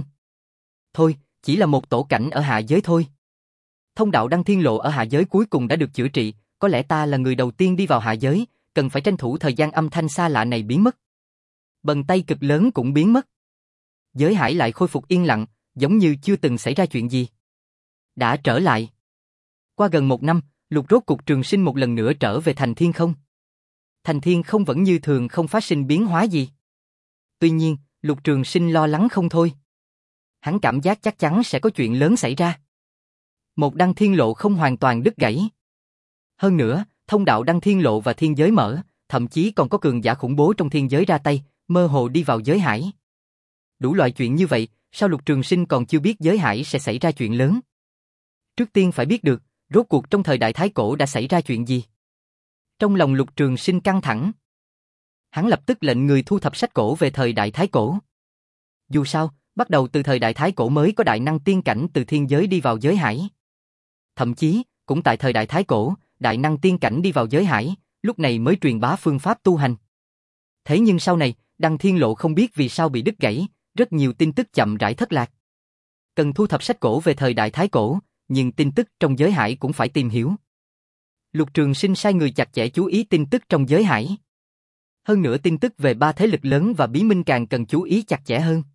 Thôi, chỉ là một tổ cảnh ở hạ giới thôi. Thông đạo Đăng Thiên Lộ ở hạ giới cuối cùng đã được chữa trị, có lẽ ta là người đầu tiên đi vào hạ giới, cần phải tranh thủ thời gian âm thanh xa lạ này biến mất. Bàn tay cực lớn cũng biến mất. Giới hải lại khôi phục yên lặng, giống như chưa từng xảy ra chuyện gì. Đã trở lại. Qua gần một năm, Lục rốt cục Trường Sinh một lần nữa trở về thành thiên không. Thành thiên không vẫn như thường không phát sinh biến hóa gì. Tuy nhiên, Lục Trường Sinh lo lắng không thôi. Hắn cảm giác chắc chắn sẽ có chuyện lớn xảy ra. Một Đăng Thiên Lộ không hoàn toàn đứt gãy. Hơn nữa, thông đạo Đăng Thiên Lộ và thiên giới mở, thậm chí còn có cường giả khủng bố trong thiên giới ra tay, mơ hồ đi vào giới hải. Đủ loại chuyện như vậy, sao Lục Trường Sinh còn chưa biết giới hải sẽ xảy ra chuyện lớn? Trước tiên phải biết được, rốt cuộc trong thời đại Thái Cổ đã xảy ra chuyện gì? Trong lòng Lục Trường Sinh căng thẳng. Hắn lập tức lệnh người thu thập sách cổ về thời đại Thái Cổ. Dù sao, bắt đầu từ thời đại Thái Cổ mới có đại năng tiên cảnh từ thiên giới đi vào giới hải. Thậm chí, cũng tại thời đại Thái Cổ, đại năng tiên cảnh đi vào giới hải, lúc này mới truyền bá phương pháp tu hành. Thế nhưng sau này, Đăng Thiên Lộ không biết vì sao bị đứt gãy, rất nhiều tin tức chậm rãi thất lạc. Cần thu thập sách cổ về thời đại Thái Cổ, nhưng tin tức trong giới hải cũng phải tìm hiểu. Lục Trường Sinh sai người chặt chẽ chú ý tin tức trong giới hải. Hơn nữa tin tức về ba thế lực lớn và bí minh càng cần chú ý chặt chẽ hơn.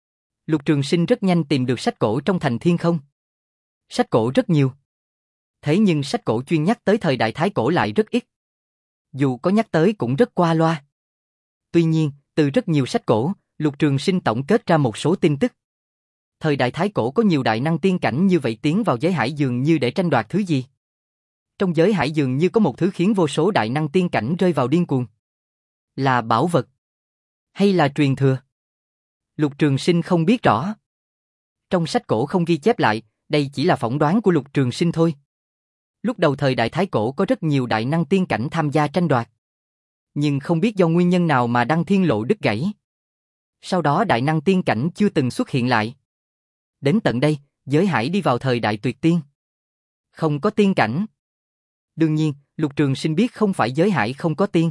Lục Trường Sinh rất nhanh tìm được sách cổ trong thành thiên không. Sách cổ rất nhiều. Thế nhưng sách cổ chuyên nhắc tới thời đại Thái Cổ lại rất ít. Dù có nhắc tới cũng rất qua loa. Tuy nhiên, từ rất nhiều sách cổ, Lục Trường Sinh tổng kết ra một số tin tức. Thời đại Thái Cổ có nhiều đại năng tiên cảnh như vậy tiến vào giới hải dường như để tranh đoạt thứ gì. Trong giới hải dường như có một thứ khiến vô số đại năng tiên cảnh rơi vào điên cuồng. Là bảo vật? Hay là truyền thừa? Lục Trường Sinh không biết rõ. Trong sách cổ không ghi chép lại, đây chỉ là phỏng đoán của Lục Trường Sinh thôi. Lúc đầu thời đại Thái Cổ có rất nhiều đại năng tiên cảnh tham gia tranh đoạt. Nhưng không biết do nguyên nhân nào mà Đăng Thiên Lộ đứt gãy. Sau đó đại năng tiên cảnh chưa từng xuất hiện lại. Đến tận đây, giới hải đi vào thời đại tuyệt tiên. Không có tiên cảnh. Đương nhiên, Lục Trường Sinh biết không phải giới hải không có tiên,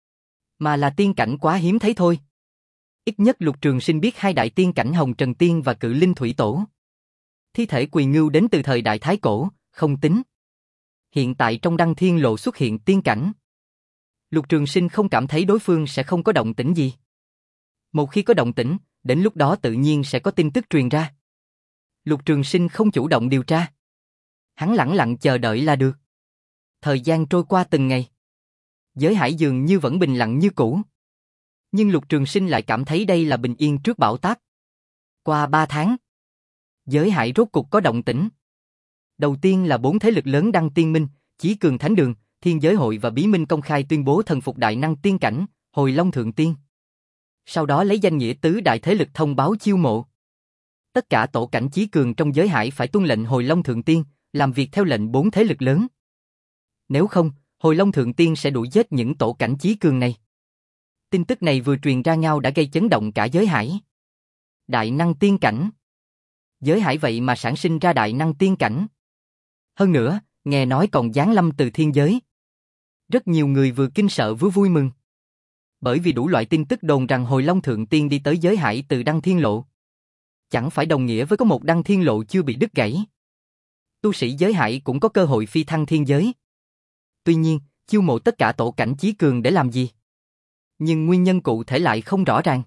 mà là tiên cảnh quá hiếm thấy thôi. Ít nhất Lục Trường Sinh biết hai đại tiên cảnh Hồng Trần Tiên và Cự Linh Thủy Tổ. Thi thể Quỳ Ngưu đến từ thời đại Thái Cổ, không tính. Hiện tại trong Đăng Thiên Lộ xuất hiện tiên cảnh. Lục Trường Sinh không cảm thấy đối phương sẽ không có động tĩnh gì. Một khi có động tĩnh, đến lúc đó tự nhiên sẽ có tin tức truyền ra. Lục Trường Sinh không chủ động điều tra. Hắn lẳng lặng chờ đợi là được. Thời gian trôi qua từng ngày. Giới hải dường như vẫn bình lặng như cũ. Nhưng Lục Trường Sinh lại cảm thấy đây là bình yên trước bão táp. Qua ba tháng, giới hải rốt cục có động tĩnh. Đầu tiên là bốn thế lực lớn Đăng Tiên Minh, Chí Cường Thánh Đường, Thiên Giới Hội và Bí Minh công khai tuyên bố thần phục đại năng tiên cảnh, Hồi Long Thượng Tiên. Sau đó lấy danh nghĩa tứ đại thế lực thông báo chiêu mộ. Tất cả tổ cảnh Chí Cường trong giới hải phải tuân lệnh Hồi Long Thượng Tiên, làm việc theo lệnh bốn thế lực lớn. Nếu không, Hồi Long Thượng Tiên sẽ đuổi giết những tổ cảnh Chí Cường này. Tin tức này vừa truyền ra nhau đã gây chấn động cả giới hải. Đại năng tiên cảnh. Giới hải vậy mà sản sinh ra đại năng tiên cảnh. Hơn nữa, nghe nói còn giáng lâm từ thiên giới. Rất nhiều người vừa kinh sợ vừa vui mừng. Bởi vì đủ loại tin tức đồn rằng Hồi Long Thượng Tiên đi tới giới hải từ Đăng Thiên Lộ. Chẳng phải đồng nghĩa với có một Đăng Thiên Lộ chưa bị đứt gãy. tu sĩ giới hải cũng có cơ hội phi thăng thiên giới. Tuy nhiên, chiêu mộ tất cả tổ cảnh chí cường để làm gì? Nhưng nguyên nhân cụ thể lại không rõ ràng.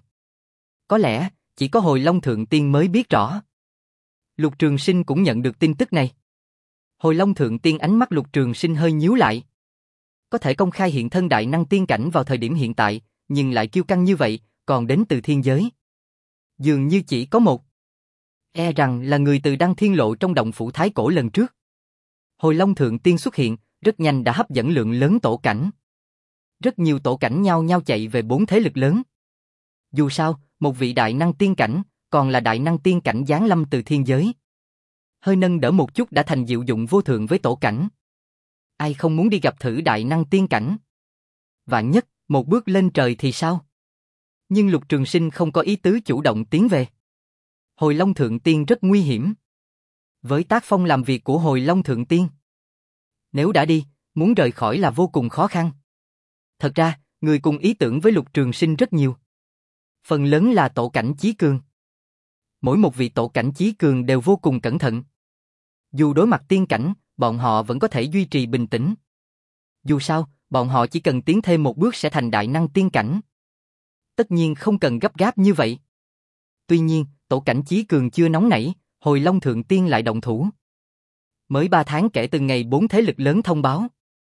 Có lẽ, chỉ có Hồi Long Thượng Tiên mới biết rõ. Lục Trường Sinh cũng nhận được tin tức này. Hồi Long Thượng Tiên ánh mắt Lục Trường Sinh hơi nhíu lại. Có thể công khai hiện thân đại năng tiên cảnh vào thời điểm hiện tại, nhưng lại kiêu căng như vậy, còn đến từ thiên giới. Dường như chỉ có một. E rằng là người từ Đăng Thiên Lộ trong động phủ Thái Cổ lần trước. Hồi Long Thượng Tiên xuất hiện, rất nhanh đã hấp dẫn lượng lớn tổ cảnh. Rất nhiều tổ cảnh nhau nhau chạy về bốn thế lực lớn. Dù sao, một vị đại năng tiên cảnh, còn là đại năng tiên cảnh giáng lâm từ thiên giới. Hơi nâng đỡ một chút đã thành diệu dụng vô thượng với tổ cảnh. Ai không muốn đi gặp thử đại năng tiên cảnh? Vạn nhất, một bước lên trời thì sao? Nhưng Lục Trường Sinh không có ý tứ chủ động tiến về. Hồi Long Thượng Tiên rất nguy hiểm. Với tác phong làm việc của Hồi Long Thượng Tiên, nếu đã đi, muốn rời khỏi là vô cùng khó khăn. Thật ra, người cùng ý tưởng với Lục Trường Sinh rất nhiều. Phần lớn là tổ cảnh chí cường. Mỗi một vị tổ cảnh chí cường đều vô cùng cẩn thận. Dù đối mặt tiên cảnh, bọn họ vẫn có thể duy trì bình tĩnh. Dù sao, bọn họ chỉ cần tiến thêm một bước sẽ thành đại năng tiên cảnh. Tất nhiên không cần gấp gáp như vậy. Tuy nhiên, tổ cảnh chí cường chưa nóng nảy, Hồi Long Thượng Tiên lại động thủ. Mới ba tháng kể từ ngày bốn thế lực lớn thông báo.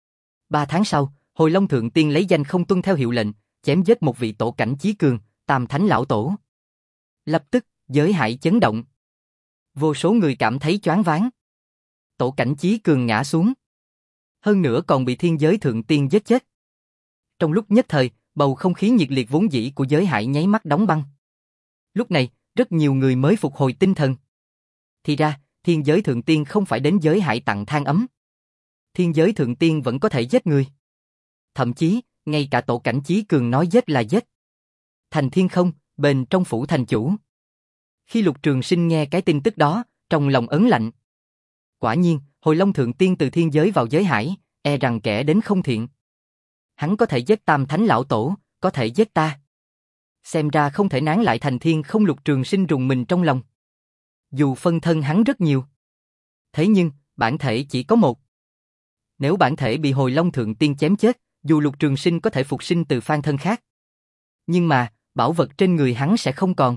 Ba tháng sau, Hồi Long Thượng Tiên lấy danh không tuân theo hiệu lệnh, chém giết một vị tổ cảnh chí cường, Tam Thánh Lão Tổ. Lập tức, giới hải chấn động. Vô số người cảm thấy choáng váng. Tổ cảnh chí cường ngã xuống. Hơn nữa còn bị thiên giới thượng tiên giết chết. Trong lúc nhất thời, bầu không khí nhiệt liệt vốn dĩ của giới hải nháy mắt đóng băng. Lúc này, rất nhiều người mới phục hồi tinh thần. Thì ra, thiên giới thượng tiên không phải đến giới hải tặng than ấm. Thiên giới thượng tiên vẫn có thể giết người. Thậm chí, ngay cả tổ cảnh chí cường nói giết là giết. Thành Thiên Không, bền trong phủ thành chủ. Khi Lục Trường Sinh nghe cái tin tức đó, trong lòng ớn lạnh. Quả nhiên, Hồi Long Thượng Tiên từ thiên giới vào giới hải, e rằng kẻ đến không thiện. Hắn có thể giết Tam Thánh Lão Tổ, có thể giết ta. Xem ra không thể nán lại Thành Thiên Không. Lục Trường Sinh rùng mình trong lòng. Dù phân thân hắn rất nhiều. Thế nhưng, bản thể chỉ có một. Nếu bản thể bị Hồi Long Thượng Tiên chém chết, dù Lục Trường Sinh có thể phục sinh từ phan thân khác. Nhưng mà, bảo vật trên người hắn sẽ không còn.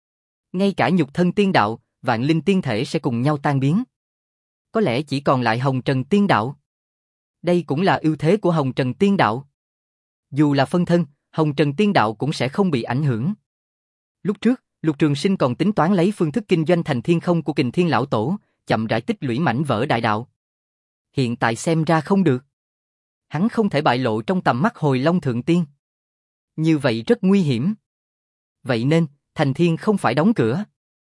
Ngay cả nhục thân tiên đạo, vạn linh tiên thể sẽ cùng nhau tan biến. Có lẽ chỉ còn lại Hồng Trần Tiên Đạo. Đây cũng là ưu thế của Hồng Trần Tiên Đạo. Dù là phân thân, Hồng Trần Tiên Đạo cũng sẽ không bị ảnh hưởng. Lúc trước, Lục Trường Sinh còn tính toán lấy phương thức kinh doanh Thành Thiên Không của Kình Thiên Lão Tổ, chậm rãi tích lũy mảnh vỡ đại đạo. Hiện tại xem ra không được. Hắn không thể bại lộ trong tầm mắt Hồi Long Thượng Tiên. Như vậy rất nguy hiểm. Vậy nên, Thành Thiên không phải đóng cửa.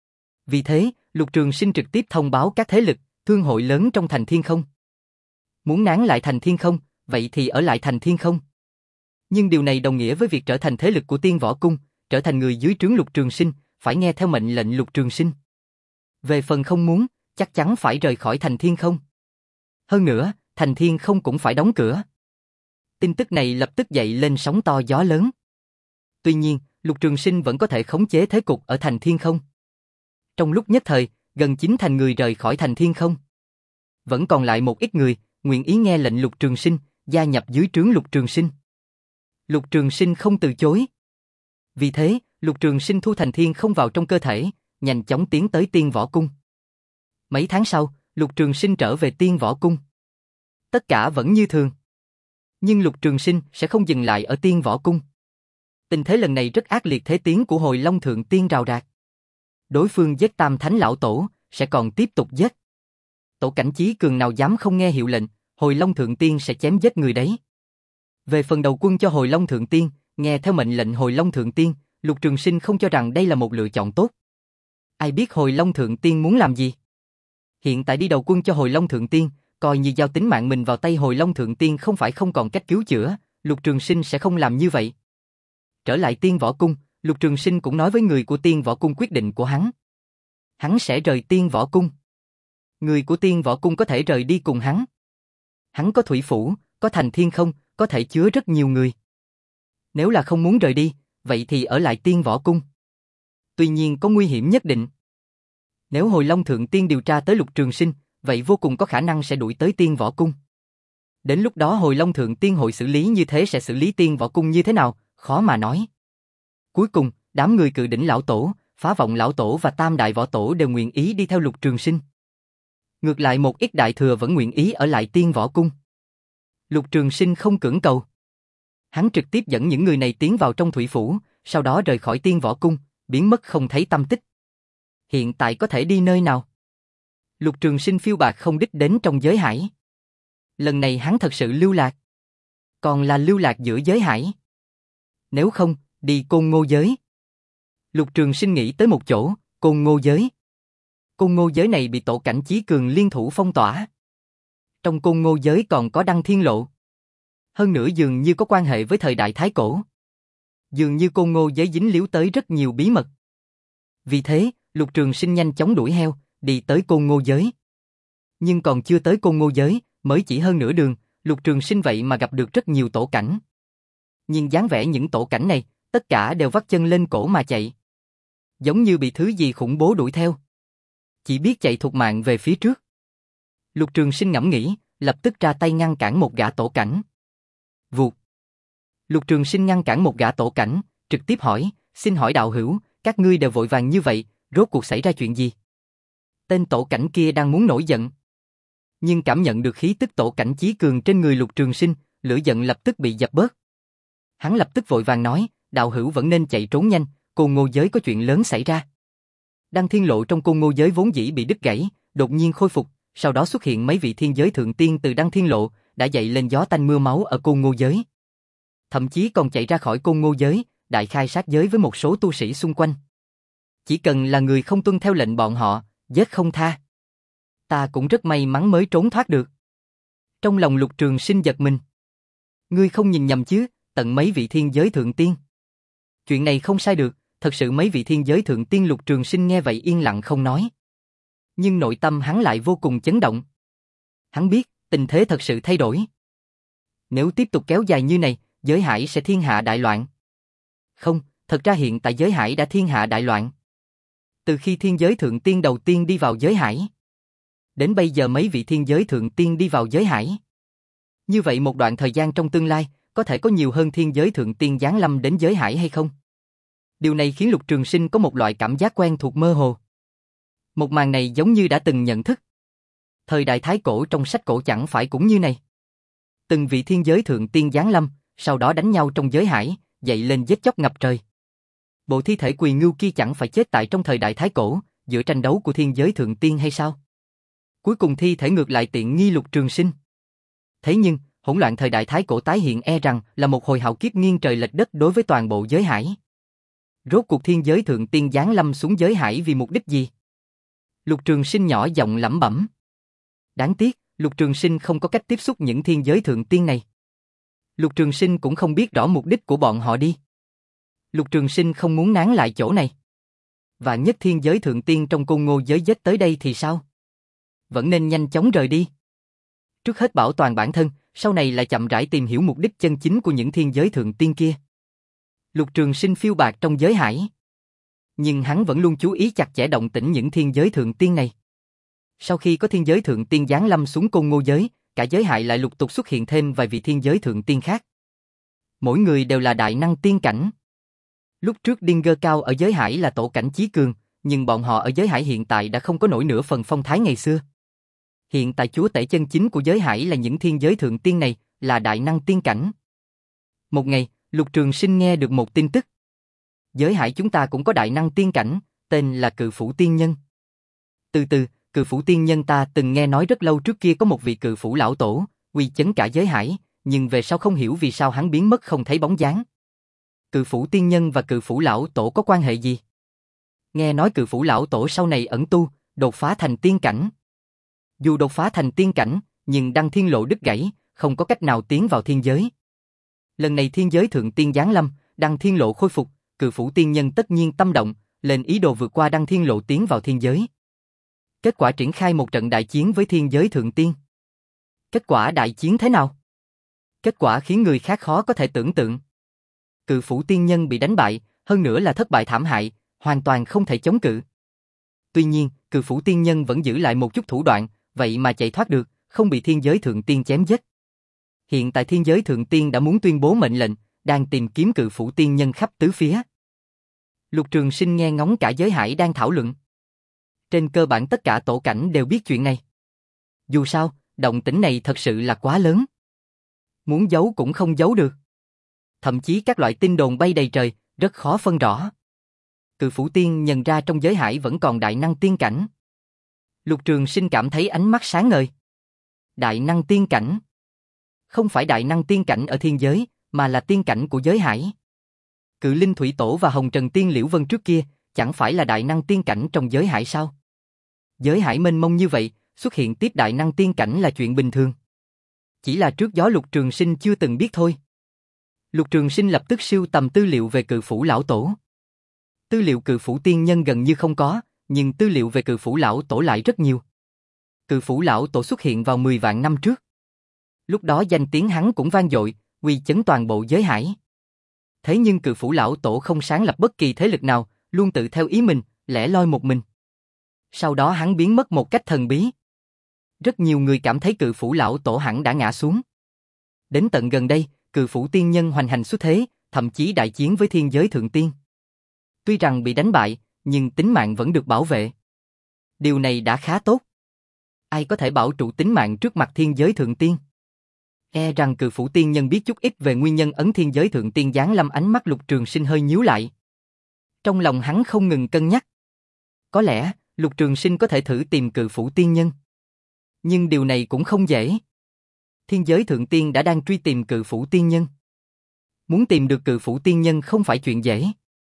Vì thế, Lục Trường Sinh trực tiếp thông báo các thế lực, thương hội lớn trong Thành Thiên Không. Muốn nán lại Thành Thiên Không, vậy thì ở lại Thành Thiên Không. Nhưng điều này đồng nghĩa với việc trở thành thế lực của Tiên Võ Cung, trở thành người dưới trướng Lục Trường Sinh, phải nghe theo mệnh lệnh Lục Trường Sinh. Về phần không muốn, chắc chắn phải rời khỏi Thành Thiên Không. Hơn nữa, Thành Thiên Không cũng phải đóng cửa. Tin tức này lập tức dậy lên sóng to gió lớn. Tuy nhiên, Lục Trường Sinh vẫn có thể khống chế thế cục ở Thành Thiên Không. Trong lúc nhất thời, gần chín thành người rời khỏi Thành Thiên Không. Vẫn còn lại một ít người, nguyện ý nghe lệnh Lục Trường Sinh, gia nhập dưới trướng Lục Trường Sinh. Lục Trường Sinh không từ chối. Vì thế, Lục Trường Sinh thu Thành Thiên Không vào trong cơ thể, nhanh chóng tiến tới Tiên Võ Cung. Mấy tháng sau, Lục Trường Sinh trở về Tiên Võ Cung. Tất cả vẫn như thường. Nhưng Lục Trường Sinh sẽ không dừng lại ở Tiên Võ Cung. Tình thế lần này rất ác liệt, thế tiến của Hồi Long Thượng Tiên rào rạc. Đối phương giết Tam Thánh Lão Tổ, sẽ còn tiếp tục giết. Tổ cảnh chí cường nào dám không nghe hiệu lệnh, Hồi Long Thượng Tiên sẽ chém giết người đấy. Về phần đầu quân cho Hồi Long Thượng Tiên, nghe theo mệnh lệnh Hồi Long Thượng Tiên, Lục Trường Sinh không cho rằng đây là một lựa chọn tốt. Ai biết Hồi Long Thượng Tiên muốn làm gì? Hiện tại đi đầu quân cho Hồi Long Thượng Tiên, coi như giao tính mạng mình vào tay Hồi Long Thượng Tiên không phải không còn cách cứu chữa, Lục Trường Sinh sẽ không làm như vậy. Trở lại Tiên Võ Cung, Lục Trường Sinh cũng nói với người của Tiên Võ Cung quyết định của hắn. Hắn sẽ rời Tiên Võ Cung. Người của Tiên Võ Cung có thể rời đi cùng hắn. Hắn có thủy phủ, có Thành Thiên Không, có thể chứa rất nhiều người. Nếu là không muốn rời đi, vậy thì ở lại Tiên Võ Cung. Tuy nhiên có nguy hiểm nhất định. Nếu Hồi Long Thượng Tiên điều tra tới Lục Trường Sinh, vậy vô cùng có khả năng sẽ đuổi tới Tiên Võ Cung. Đến lúc đó Hồi Long Thượng Tiên hội xử lý như thế sẽ xử lý Tiên Võ Cung như thế nào, khó mà nói. Cuối cùng, đám người Cự Đỉnh Lão Tổ, Phá Vọng Lão Tổ và Tam Đại Võ Tổ đều nguyện ý đi theo Lục Trường Sinh. Ngược lại một ít đại thừa vẫn nguyện ý ở lại Tiên Võ Cung. Lục Trường Sinh không cưỡng cầu. Hắn trực tiếp dẫn những người này tiến vào trong thủy phủ, sau đó rời khỏi Tiên Võ Cung, biến mất không thấy tâm tích. Hiện tại có thể đi nơi nào? Lục Trường Sinh phiêu bạt không đích đến trong giới hải. Lần này hắn thật sự lưu lạc. Còn là lưu lạc giữa giới hải. Nếu không, đi Côn Ngô giới. Lục Trường Sinh nghĩ tới một chỗ, Côn Ngô giới. Côn Ngô giới này bị Tổ Cảnh Chí Cường liên thủ phong tỏa. Trong Côn Ngô giới còn có Đăng Thiên Lộ. Hơn nữa dường như có quan hệ với thời đại Thái Cổ. Dường như Côn Ngô giới dính líu tới rất nhiều bí mật. Vì thế, Lục Trường Sinh nhanh chóng đuổi heo, đi tới Côn Ngô giới. Nhưng còn chưa tới Côn Ngô giới, mới chỉ hơn nửa đường, Lục Trường Sinh vậy mà gặp được rất nhiều tổ cảnh. Nhưng dáng vẻ những tổ cảnh này, tất cả đều vắt chân lên cổ mà chạy. Giống như bị thứ gì khủng bố đuổi theo. Chỉ biết chạy thục mạng về phía trước. Lục Trường Sinh ngẫm nghĩ, lập tức ra tay ngăn cản một gã tổ cảnh. Vụt. Lục Trường Sinh ngăn cản một gã tổ cảnh, trực tiếp hỏi, xin hỏi đạo hữu, các ngươi đều vội vàng như vậy, rốt cuộc xảy ra chuyện gì? Tên tổ cảnh kia đang muốn nổi giận. Nhưng cảm nhận được khí tức Tổ Cảnh Chí Cường trên người Lục Trường Sinh, lửa giận lập tức bị dập bớt. Hắn lập tức vội vàng nói, đạo hữu vẫn nên chạy trốn nhanh, Côn Ngô giới có chuyện lớn xảy ra. Đăng Thiên Lộ trong Côn Ngô giới vốn dĩ bị đứt gãy, đột nhiên khôi phục, sau đó xuất hiện mấy vị thiên giới thượng tiên từ Đăng Thiên Lộ, đã dậy lên gió tanh mưa máu ở Côn Ngô giới. Thậm chí còn chạy ra khỏi Côn Ngô giới, đại khai sát giới với một số tu sĩ xung quanh. Chỉ cần là người không tuân theo lệnh bọn họ, giết không tha. Ta cũng rất may mắn mới trốn thoát được. Trong lòng Lục Trường Sinh giật mình. Ngươi không nhìn nhầm chứ, tận mấy vị thiên giới thượng tiên. Chuyện này không sai được, thật sự mấy vị thiên giới thượng tiên. Lục Trường Sinh nghe vậy yên lặng không nói. Nhưng nội tâm hắn lại vô cùng chấn động. Hắn biết, tình thế thật sự thay đổi. Nếu tiếp tục kéo dài như này, giới hải sẽ thiên hạ đại loạn. Không, thật ra hiện tại giới hải đã thiên hạ đại loạn. Từ khi thiên giới thượng tiên đầu tiên đi vào giới hải, đến bây giờ mấy vị thiên giới thượng tiên đi vào giới hải. Như vậy một đoạn thời gian trong tương lai, có thể có nhiều hơn thiên giới thượng tiên giáng lâm đến giới hải hay không? Điều này khiến Lục Trường Sinh có một loại cảm giác quen thuộc mơ hồ. Một màn này giống như đã từng nhận thức. Thời đại Thái Cổ trong sách cổ chẳng phải cũng như này. Từng vị thiên giới thượng tiên giáng lâm, sau đó đánh nhau trong giới hải, dậy lên giết chóc ngập trời. Bộ thi thể Quỳ Ngưu kia chẳng phải chết tại trong thời đại Thái Cổ, giữa tranh đấu của thiên giới thượng tiên hay sao? Cuối cùng thi thể ngược lại tiện nghi Lục Trường Sinh. Thế nhưng, hỗn loạn thời đại Thái Cổ tái hiện e rằng là một hồi hạo kiếp nghiêng trời lệch đất đối với toàn bộ giới hải. Rốt cuộc thiên giới thượng tiên giáng lâm xuống giới hải vì mục đích gì? Lục Trường Sinh nhỏ giọng lẩm bẩm. Đáng tiếc, Lục Trường Sinh không có cách tiếp xúc những thiên giới thượng tiên này. Lục Trường Sinh cũng không biết rõ mục đích của bọn họ đi. Lục Trường Sinh không muốn nán lại chỗ này. Và nhất thiên giới thượng tiên trong Côn Ngô giới giết tới đây thì sao? Vẫn nên nhanh chóng rời đi. Trước hết bảo toàn bản thân, sau này lại chậm rãi tìm hiểu mục đích chân chính của những thiên giới thượng tiên kia. Lục Trường Sinh phiêu bạt trong giới hải. Nhưng hắn vẫn luôn chú ý chặt chẽ động tĩnh những thiên giới thượng tiên này. Sau khi có thiên giới thượng tiên giáng lâm xuống Côn Ngô giới, cả giới hải lại lục tục xuất hiện thêm vài vị thiên giới thượng tiên khác. Mỗi người đều là đại năng tiên cảnh. Lúc trước điên gơ cao ở giới hải là Tổ Cảnh Chí Cường, nhưng bọn họ ở giới hải hiện tại đã không có nổi nửa phần phong thái ngày xưa. Hiện tại chúa tể chân chính của giới hải là những thiên giới thượng tiên này, là đại năng tiên cảnh. Một ngày, Lục Trường Sinh nghe được một tin tức. Giới hải chúng ta cũng có đại năng tiên cảnh, tên là Cự Phủ Tiên Nhân. Từ từ, Cự Phủ Tiên Nhân ta từng nghe nói rất lâu trước kia có một vị Cự Phủ lão tổ, uy chấn cả giới hải, nhưng về sau không hiểu vì sao hắn biến mất không thấy bóng dáng. Cự Phủ Tiên Nhân và Cự Phủ lão tổ có quan hệ gì? Nghe nói Cự Phủ lão tổ sau này ẩn tu, đột phá thành tiên cảnh. Dù đột phá thành tiên cảnh, nhưng Đăng Thiên Lộ đứt gãy, không có cách nào tiến vào thiên giới. Lần này thiên giới thượng tiên giáng lâm, Đăng Thiên Lộ khôi phục, Cự Phủ Tiên Nhân tất nhiên tâm động, lên ý đồ vượt qua Đăng Thiên Lộ tiến vào thiên giới. Kết quả triển khai một trận đại chiến với thiên giới thượng tiên. Kết quả đại chiến thế nào? Kết quả khiến người khác khó có thể tưởng tượng. Cự Phủ Tiên Nhân bị đánh bại, hơn nữa là thất bại thảm hại, hoàn toàn không thể chống cự. Tuy nhiên, Cự Phủ Tiên Nhân vẫn giữ lại một chút thủ đoạn, vậy mà chạy thoát được, không bị thiên giới thượng tiên chém giết. Hiện tại thiên giới thượng tiên đã muốn tuyên bố mệnh lệnh, đang tìm kiếm cự phủ tiên nhân khắp tứ phía. Lục Trường Sinh nghe ngóng cả giới hải đang thảo luận. Trên cơ bản tất cả tổ cảnh đều biết chuyện này. Dù sao, động tĩnh này thật sự là quá lớn. Muốn giấu cũng không giấu được. Thậm chí các loại tin đồn bay đầy trời, rất khó phân rõ. Cự phủ tiên nhận ra trong giới hải vẫn còn đại năng tiên cảnh. Lục Trường Sinh cảm thấy ánh mắt sáng ngời. Đại năng tiên cảnh. Không phải đại năng tiên cảnh ở thiên giới, mà là tiên cảnh của giới hải. Cự Linh Thủy Tổ và Hồng Trần Tiên Liễu Vân trước kia, chẳng phải là đại năng tiên cảnh trong giới hải sao? Giới hải mênh mông như vậy, xuất hiện tiếp đại năng tiên cảnh là chuyện bình thường. Chỉ là trước gió Lục Trường Sinh chưa từng biết thôi. Lục Trường Sinh lập tức sưu tầm tư liệu về cự phủ lão tổ. Tư liệu cự phủ tiên nhân gần như không có, nhưng tư liệu về cự phủ lão tổ lại rất nhiều. Cự phủ lão tổ xuất hiện vào mười vạn năm trước. Lúc đó danh tiếng hắn cũng vang dội, uy chấn toàn bộ giới hải. Thế nhưng cự phủ lão tổ không sáng lập bất kỳ thế lực nào, luôn tự theo ý mình, lẻ loi một mình. Sau đó hắn biến mất một cách thần bí. Rất nhiều người cảm thấy cự phủ lão tổ hẳn đã ngã xuống. Đến tận gần đây, cự phủ tiên nhân hoành hành xuất thế, thậm chí đại chiến với thiên giới thượng tiên. Tuy rằng bị đánh bại, nhưng tính mạng vẫn được bảo vệ. Điều này đã khá tốt. Ai có thể bảo trụ tính mạng trước mặt thiên giới thượng tiên? E rằng cự phủ tiên nhân biết chút ít về nguyên nhân ấn thiên giới thượng tiên giáng lâm. Ánh mắt Lục Trường Sinh hơi nhíu lại. Trong lòng hắn không ngừng cân nhắc. Có lẽ, Lục Trường Sinh có thể thử tìm cự phủ tiên nhân. Nhưng điều này cũng không dễ. Thiên giới thượng tiên đã đang truy tìm cự phủ tiên nhân. Muốn tìm được cự phủ tiên nhân không phải chuyện dễ.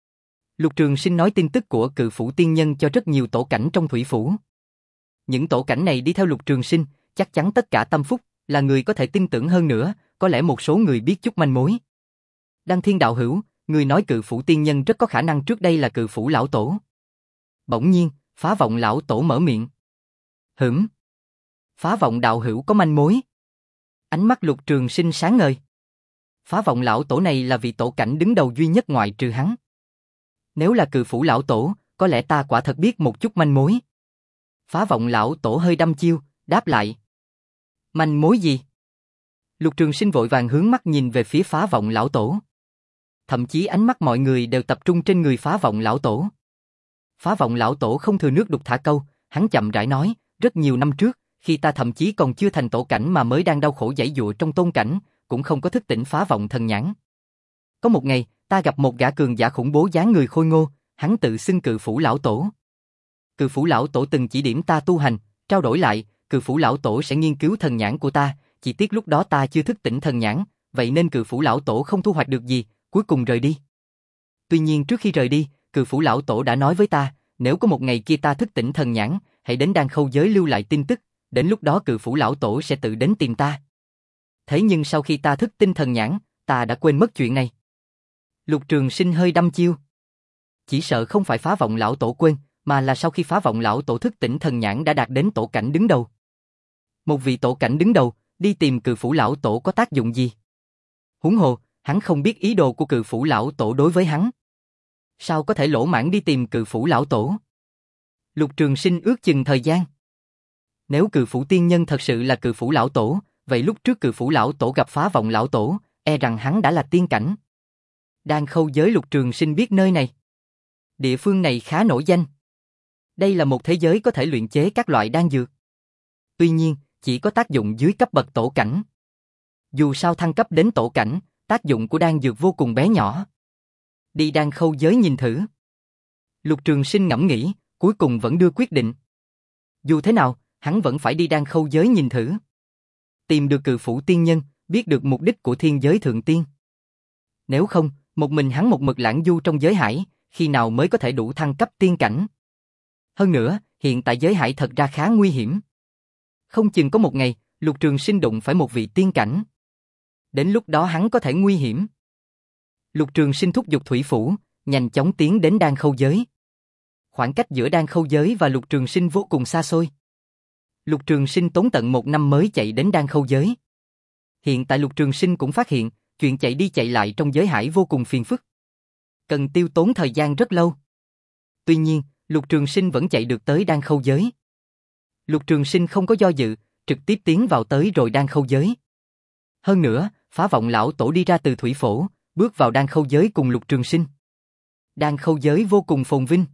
Lục Trường Sinh nói tin tức của cự phủ tiên nhân cho rất nhiều tổ cảnh trong thủy phủ. Những tổ cảnh này đi theo Lục Trường Sinh, chắc chắn tất cả tâm phúc, là người có thể tin tưởng hơn nữa, có lẽ một số người biết chút manh mối. Đăng Thiên đạo hữu, người nói cự phủ tiên nhân rất có khả năng trước đây là cự phủ lão tổ. Bỗng nhiên, Phá Vọng lão tổ mở miệng. Hửm? Phá Vọng đạo hữu có manh mối? Ánh mắt Lục Trường Sinh sáng ngời. Phá Vọng lão tổ này là vị tổ cảnh đứng đầu duy nhất ngoại trừ hắn. Nếu là cự phủ lão tổ, có lẽ ta quả thật biết một chút manh mối. Phá Vọng lão tổ hơi đăm chiêu, đáp lại. Manh mối gì? Lục Trường Sinh vội vàng hướng mắt nhìn về phía Phá Vọng lão tổ. Thậm chí ánh mắt mọi người đều tập trung trên người Phá Vọng lão tổ. Phá Vọng lão tổ không thừa nước đục thả câu, hắn chậm rãi nói, rất nhiều năm trước, khi ta thậm chí còn chưa thành tổ cảnh mà mới đang đau khổ giãy giụa trong tôn cảnh, cũng không có thức tỉnh Phá Vọng thần nhãn. Có một ngày, ta gặp một gã cường giả khủng bố dáng người khôi ngô, hắn tự xưng cự phủ lão tổ. Cự phủ lão tổ từng chỉ điểm ta tu hành, trao đổi lại, cự phủ lão tổ sẽ nghiên cứu thần nhãn của ta, chỉ tiếc lúc đó ta chưa thức tỉnh thần nhãn, vậy nên cự phủ lão tổ không thu hoạch được gì, cuối cùng rời đi. Tuy nhiên trước khi rời đi, cự phủ lão tổ đã nói với ta, nếu có một ngày kia ta thức tỉnh thần nhãn, hãy đến Đan Khâu giới lưu lại tin tức, đến lúc đó cự phủ lão tổ sẽ tự đến tìm ta. Thế nhưng sau khi ta thức tinh thần nhãn, ta đã quên mất chuyện này. Lục Trường Sinh hơi đăm chiêu. Chỉ sợ không phải Phá Vọng lão tổ quên, mà là sau khi Phá Vọng lão tổ thức tỉnh thần nhãn đã đạt đến tổ cảnh đứng đầu. Một vị tổ cảnh đứng đầu, đi tìm cự phủ lão tổ có tác dụng gì? Huống hồ, hắn không biết ý đồ của cự phủ lão tổ đối với hắn. Sao có thể lỗ mãng đi tìm cự phủ lão tổ? Lục Trường Sinh ước chừng thời gian. Nếu cự phủ tiên nhân thật sự là cự phủ lão tổ, vậy lúc trước cự phủ lão tổ gặp Phá Vọng lão tổ, e rằng hắn đã là tiên cảnh. Đan Khâu giới Lục Trường Sinh biết nơi này. Địa phương này khá nổi danh. Đây là một thế giới có thể luyện chế các loại đan dược. Tuy nhiên, chỉ có tác dụng dưới cấp bậc tổ cảnh. Dù sao thăng cấp đến tổ cảnh, tác dụng của đan dược vô cùng bé nhỏ. Đi Đan Khâu giới nhìn thử. Lục Trường Sinh ngẫm nghĩ, cuối cùng vẫn đưa quyết định. Dù thế nào, hắn vẫn phải đi Đan Khâu giới nhìn thử. Tìm được cự phủ tiên nhân, biết được mục đích của thiên giới thượng tiên. Nếu không, một mình hắn một mực lãng du trong giới hải, khi nào mới có thể đủ thăng cấp tiên cảnh. Hơn nữa, hiện tại giới hải thật ra khá nguy hiểm. Không chừng có một ngày, Lục Trường Sinh đụng phải một vị tiên cảnh. Đến lúc đó hắn có thể nguy hiểm. Lục Trường Sinh thúc giục thủy phủ, nhanh chóng tiến đến Đan Khâu giới. Khoảng cách giữa Đan Khâu giới và Lục Trường Sinh vô cùng xa xôi. Lục Trường Sinh tốn tận một năm mới chạy đến Đan Khâu giới. Hiện tại Lục Trường Sinh cũng phát hiện, chuyện chạy đi chạy lại trong giới hải vô cùng phiền phức. Cần tiêu tốn thời gian rất lâu. Tuy nhiên, Lục Trường Sinh vẫn chạy được tới Đan Khâu giới. Lục Trường Sinh không có do dự, trực tiếp tiến vào tới rồi đan khâu giới. Hơn nữa, Phá Vọng lão tổ đi ra từ thủy phổ, bước vào đan khâu giới cùng Lục Trường Sinh. Đan khâu giới vô cùng phồn vinh.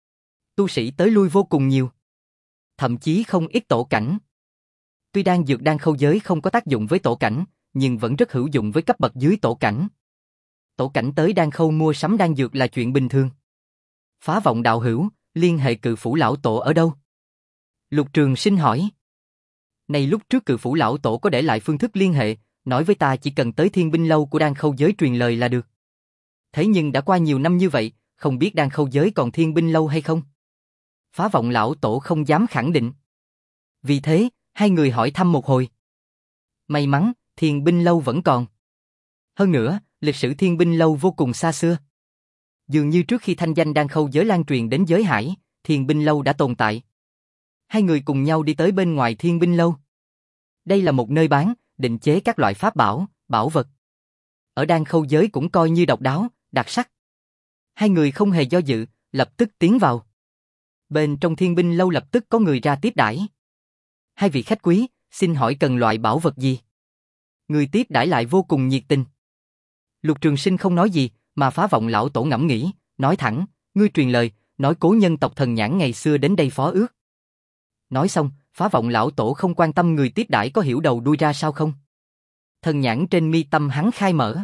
Tu sĩ tới lui vô cùng nhiều. Thậm chí không ít tổ cảnh. Tuy đan dược đan khâu giới không có tác dụng với tổ cảnh, nhưng vẫn rất hữu dụng với cấp bậc dưới tổ cảnh. Tổ cảnh tới đan khâu mua sắm đan dược là chuyện bình thường. Phá Vọng đạo hữu, liên hệ Cự Phủ lão tổ ở đâu? Lục Trường Sinh hỏi. Này lúc trước Cự Phủ lão tổ có để lại phương thức liên hệ, nói với ta chỉ cần tới Thiên Binh lâu của đan khâu giới truyền lời là được. Thế nhưng đã qua nhiều năm như vậy, không biết đan khâu giới còn Thiên Binh lâu hay không? Phá Vọng lão tổ không dám khẳng định. Vì thế, hai người hỏi thăm một hồi. May mắn, Thiên Binh lâu vẫn còn. Hơn nữa, lịch sử Thiên Binh lâu vô cùng xa xưa. Dường như trước khi thanh danh đan khâu giới lan truyền đến giới hải, Thiên Binh lâu đã tồn tại. Hai người cùng nhau đi tới bên ngoài Thiên Binh lâu. Đây là một nơi bán, định chế các loại pháp bảo, bảo vật. Ở đan khâu giới cũng coi như độc đáo, đặc sắc. Hai người không hề do dự, lập tức tiến vào. Bên trong Thiên Binh lâu lập tức có người ra tiếp đãi. Hai vị khách quý, xin hỏi cần loại bảo vật gì? Người tiếp đãi lại vô cùng nhiệt tình. Lục Trường Sinh không nói gì, mà Phá Vọng lão tổ ngẫm nghĩ, nói thẳng, ngươi truyền lời, nói cố nhân tộc Thần Nhãn ngày xưa đến đây phó ước. Nói xong, Phá Vọng lão tổ không quan tâm người tiếp đãi có hiểu đầu đuôi ra sao không. Thần nhãn trên mi tâm hắn khai mở.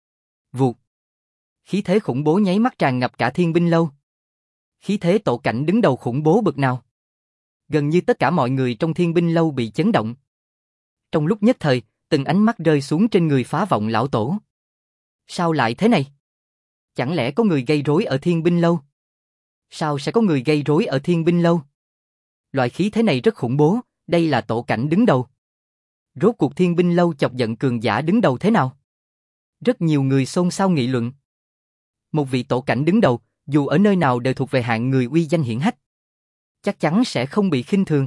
Vụt. Khí thế khủng bố nháy mắt tràn ngập cả Thiên Binh lâu. Khí thế tổ cảnh đứng đầu khủng bố bực nào. Gần như tất cả mọi người trong Thiên Binh lâu bị chấn động. Trong lúc nhất thời, từng ánh mắt rơi xuống trên người Phá Vọng lão tổ. Sao lại thế này? Chẳng lẽ có người gây rối ở Thiên Binh lâu? Sao sẽ có người gây rối ở Thiên Binh lâu? Loại khí thế này rất khủng bố, đây là tổ cảnh đứng đầu. Rốt cuộc Thiên Binh lâu chọc giận cường giả đứng đầu thế nào? Rất nhiều người xôn xao nghị luận. Một vị tổ cảnh đứng đầu, dù ở nơi nào đều thuộc về hạng người uy danh hiển hách. Chắc chắn sẽ không bị khinh thường.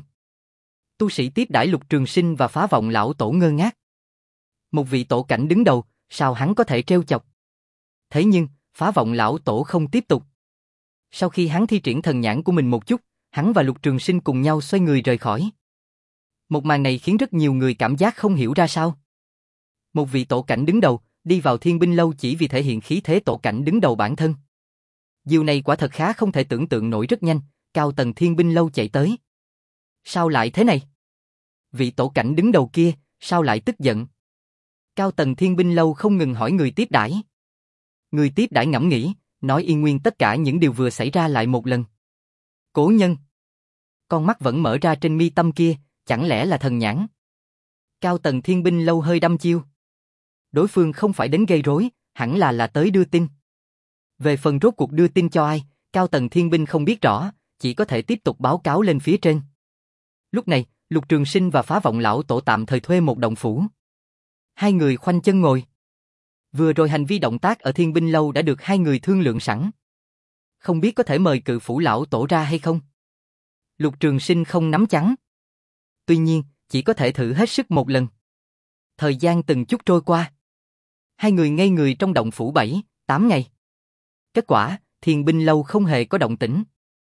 Tu sĩ tiếp đãi Lục Trường Sinh và Phá Vọng lão tổ ngơ ngác. Một vị tổ cảnh đứng đầu, sao hắn có thể trêu chọc? Thế nhưng, Phá Vọng lão tổ không tiếp tục. Sau khi hắn thi triển thần nhãn của mình một chút, hắn và Lục Trường Sinh cùng nhau xoay người rời khỏi. Một màn này khiến rất nhiều người cảm giác không hiểu ra sao. Một vị tổ cảnh đứng đầu, đi vào Thiên Binh lâu chỉ vì thể hiện khí thế tổ cảnh đứng đầu bản thân. Điều này quả thật khá không thể tưởng tượng nổi. Rất nhanh, cao tầng Thiên Binh lâu chạy tới. Sao lại thế này? Vị tổ cảnh đứng đầu kia, sao lại tức giận? Cao tầng Thiên Binh lâu không ngừng hỏi người tiếp đãi. Người tiếp đãi ngẫm nghĩ, nói y nguyên tất cả những điều vừa xảy ra lại một lần. Cố nhân. Con mắt vẫn mở ra trên mi tâm kia, chẳng lẽ là thần nhãn? Cao tầng Thiên Binh lâu hơi đăm chiêu. Đối phương không phải đến gây rối, hẳn là là tới đưa tin. Về phần rốt cuộc đưa tin cho ai, cao tầng Thiên Binh không biết rõ, chỉ có thể tiếp tục báo cáo lên phía trên. Lúc này, Lục Trường Sinh và Phá Vọng lão tổ tạm thời thuê một động phủ. Hai người khoanh chân ngồi. Vừa rồi hành vi động tác ở Thiên Binh lâu đã được hai người thương lượng sẵn. Không biết có thể mời Cự Phủ lão tổ ra hay không? Lục Trường Sinh không nắm chắn. Tuy nhiên, chỉ có thể thử hết sức một lần. Thời gian từng chút trôi qua. Hai người ngây người trong động phủ bảy, tám ngày. Kết quả, Thiên Binh lâu không hề có động tĩnh.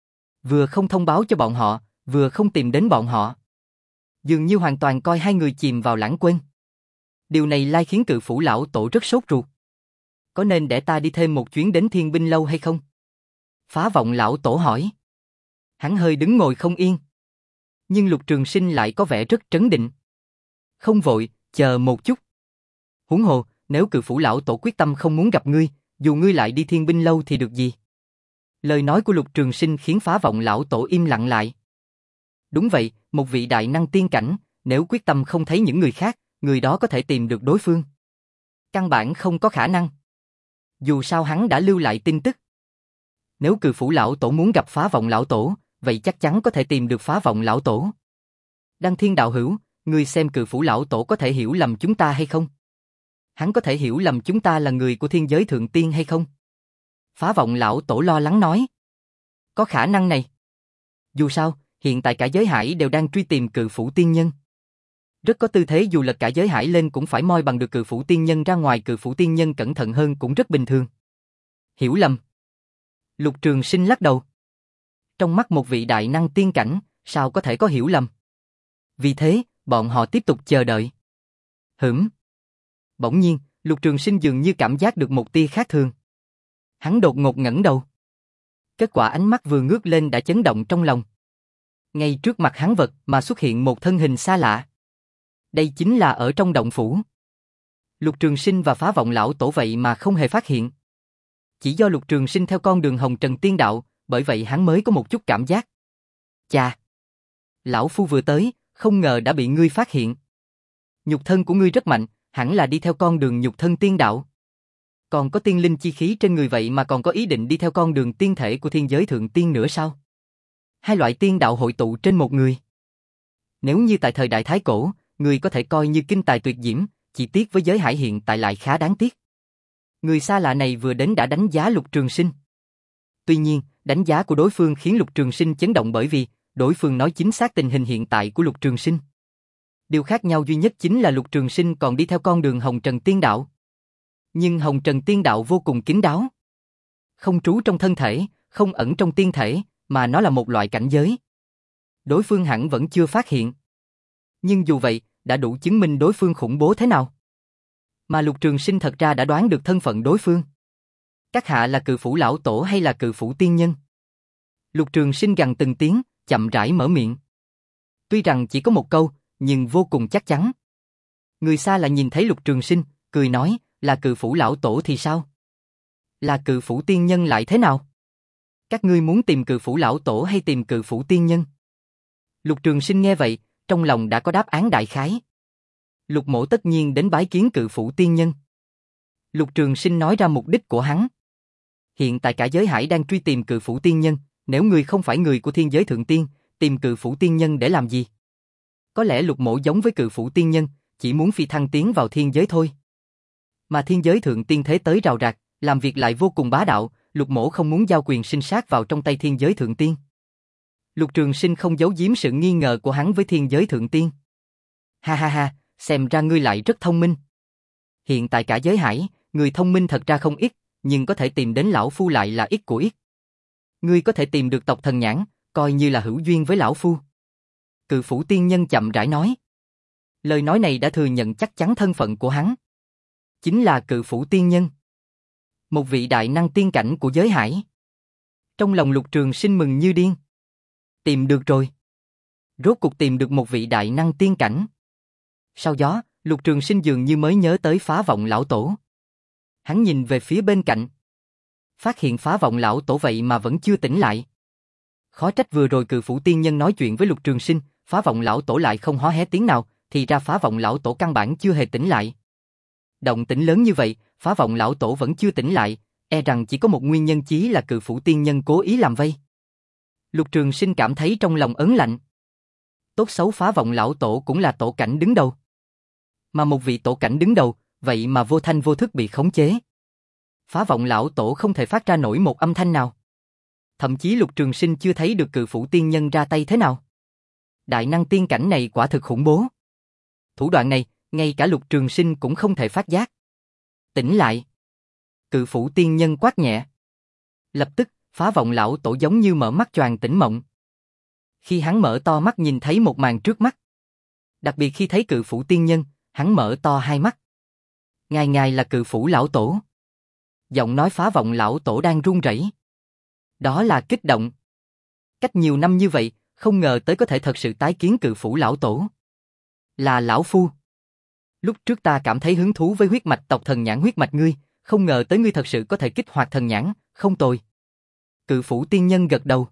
Vừa không thông báo cho bọn họ, vừa không tìm đến bọn họ. Dường như hoàn toàn coi hai người chìm vào lãng quên. Điều này lai khiến Cự Phủ lão tổ rất sốt ruột. Có nên để ta đi thêm một chuyến đến Thiên Binh lâu hay không? Phá Vọng lão tổ hỏi. Hắn hơi đứng ngồi không yên. Nhưng Lục Trường Sinh lại có vẻ rất trấn định. Không vội, chờ một chút. Huống hồ, nếu Cự Phủ lão tổ quyết tâm không muốn gặp ngươi, dù ngươi lại đi Thiên Binh lâu thì được gì? Lời nói của Lục Trường Sinh khiến Phá Vọng lão tổ im lặng lại. Đúng vậy, một vị đại năng tiên cảnh, nếu quyết tâm không thấy những người khác, người đó có thể tìm được đối phương. Căn bản không có khả năng. Dù sao hắn đã lưu lại tin tức. Nếu Cự Phủ lão tổ muốn gặp Phá Vọng lão tổ, vậy chắc chắn có thể tìm được Phá Vọng lão tổ. Đăng Thiên đạo hữu, ngươi xem Cự Phủ lão tổ có thể hiểu lầm chúng ta hay không? Hắn có thể hiểu lầm chúng ta là người của thiên giới thượng tiên hay không? Phá Vọng lão tổ lo lắng nói. Có khả năng này. Dù sao, hiện tại cả giới hải đều đang truy tìm Cự Phủ tiên nhân. Rất có tư thế dù lật cả giới hải lên cũng phải moi bằng được Cự Phủ tiên nhân ra ngoài. Cự Phủ tiên nhân cẩn thận hơn cũng rất bình thường. Hiểu lầm. Lục Trường Sinh lắc đầu. Trong mắt một vị đại năng tiên cảnh, sao có thể có hiểu lầm? Vì thế, bọn họ tiếp tục chờ đợi. Hửm. Bỗng nhiên, Lục Trường Sinh dường như cảm giác được một tia khác thường. Hắn đột ngột ngẩng đầu. Kết quả ánh mắt vừa ngước lên đã chấn động trong lòng. Ngay trước mặt hắn vật mà xuất hiện một thân hình xa lạ. Đây chính là ở trong động phủ. Lục Trường Sinh và Phá Vọng Lão Tổ vậy mà không hề phát hiện. Chỉ do Lục Trường Sinh theo con đường Hồng Trần Tiên Đạo, bởi vậy hắn mới có một chút cảm giác. Chà! Lão Phu vừa tới, không ngờ đã bị ngươi phát hiện. Nhục thân của ngươi rất mạnh, hẳn là đi theo con đường nhục thân tiên đạo. Còn có tiên linh chi khí trên người vậy mà còn có ý định đi theo con đường tiên thể của thiên giới thượng tiên nữa sao? Hai loại tiên đạo hội tụ trên một người. Nếu như tại thời đại Thái Cổ, người có thể coi như kinh tài tuyệt diễm, chỉ tiếc với giới hải hiện tại lại khá đáng tiếc. Người xa lạ này vừa đến đã đánh giá Lục Trường Sinh. Tuy nhiên, đánh giá của đối phương khiến Lục Trường Sinh chấn động bởi vì đối phương nói chính xác tình hình hiện tại của Lục Trường Sinh. Điều khác nhau duy nhất chính là Lục Trường Sinh còn đi theo con đường Hồng Trần Tiên Đạo. Nhưng Hồng Trần Tiên Đạo vô cùng kín đáo. Không trú trong thân thể, không ẩn trong tiên thể, mà nó là một loại cảnh giới. Đối phương hẳn vẫn chưa phát hiện. Nhưng dù vậy, đã đủ chứng minh đối phương khủng bố thế nào. Mà Lục Trường Sinh thật ra đã đoán được thân phận đối phương. Các hạ là Cự Phủ Lão Tổ hay là Cự Phủ Tiên Nhân? Lục Trường Sinh gằn từng tiếng, chậm rãi mở miệng. Tuy rằng chỉ có một câu, nhưng vô cùng chắc chắn. Người xa lại nhìn thấy Lục Trường Sinh, cười nói, là Cự Phủ Lão Tổ thì sao? Là Cự Phủ Tiên Nhân lại thế nào? Các ngươi muốn tìm Cự Phủ Lão Tổ hay tìm Cự Phủ Tiên Nhân? Lục Trường Sinh nghe vậy, trong lòng đã có đáp án đại khái. Lục Mỗ tất nhiên đến bái kiến Cự Phủ Tiên Nhân. Lục Trường Sinh nói ra mục đích của hắn. Hiện tại cả giới hải đang truy tìm Cự Phủ Tiên Nhân, nếu người không phải người của thiên giới thượng tiên, tìm Cự Phủ Tiên Nhân để làm gì? Có lẽ Lục Mỗ giống với Cự Phủ Tiên Nhân, chỉ muốn phi thăng tiến vào thiên giới thôi. Mà thiên giới thượng tiên thế tới rào rạc, làm việc lại vô cùng bá đạo, Lục Mỗ không muốn giao quyền sinh sát vào trong tay thiên giới thượng tiên. Lục Trường Sinh không giấu giếm sự nghi ngờ của hắn với thiên giới thượng tiên. Ha ha ha, xem ra ngươi lại rất thông minh. Hiện tại cả giới hải, người thông minh thật ra không ít, nhưng có thể tìm đến lão phu lại là ít của ít. Ngươi có thể tìm được tộc thần nhãn, coi như là hữu duyên với lão phu. Cự Phủ Tiên Nhân chậm rãi nói. Lời nói này đã thừa nhận chắc chắn thân phận của hắn. Chính là Cự Phủ Tiên Nhân. Một vị đại năng tiên cảnh của giới hải. Trong lòng Lục Trường Sinh mừng như điên. Tìm được rồi. Rốt cuộc tìm được một vị đại năng tiên cảnh. Sau đó, Lục Trường Sinh dường như mới nhớ tới Phá Vọng Lão Tổ. Hắn nhìn về phía bên cạnh. Phát hiện Phá Vọng Lão Tổ vậy mà vẫn chưa tỉnh lại. Khó trách vừa rồi Cự Phủ Tiên Nhân nói chuyện với Lục Trường Sinh, Phá Vọng Lão Tổ lại không hó hé tiếng nào, thì ra Phá Vọng Lão Tổ căn bản chưa hề tỉnh lại. Động tĩnh lớn như vậy, Phá Vọng Lão Tổ vẫn chưa tỉnh lại, e rằng chỉ có một nguyên nhân chí là Cự Phủ Tiên Nhân cố ý làm vây. Lục Trường Sinh cảm thấy trong lòng ớn lạnh. Tốt xấu Phá Vọng Lão Tổ cũng là tổ cảnh đứng đầu. Mà một vị tổ cảnh đứng đầu, vậy mà vô thanh vô thức bị khống chế. Phá Vọng Lão Tổ không thể phát ra nổi một âm thanh nào. Thậm chí Lục Trường Sinh chưa thấy được Cự Phủ Tiên Nhân ra tay thế nào. Đại năng tiên cảnh này quả thực khủng bố. Thủ đoạn này, ngay cả Lục Trường Sinh cũng không thể phát giác. Tỉnh lại. Cự Phủ Tiên Nhân quát nhẹ. Lập tức, Phá Vọng Lão Tổ giống như mở mắt choàng tỉnh mộng. Khi hắn mở to mắt nhìn thấy một màn trước mắt. Đặc biệt khi thấy Cự Phủ Tiên Nhân, hắn mở to hai mắt. Ngài ngài là Cự Phủ Lão Tổ. Giọng nói Phá Vọng Lão Tổ đang run rẩy. Đó là kích động. Cách nhiều năm như vậy, không ngờ tới có thể thật sự tái kiến Cự Phủ Lão Tổ. Là lão phu. Lúc trước ta cảm thấy hứng thú với huyết mạch tộc thần nhãn huyết mạch ngươi, không ngờ tới ngươi thật sự có thể kích hoạt thần nhãn, không tồi. Cự Phủ Tiên Nhân gật đầu.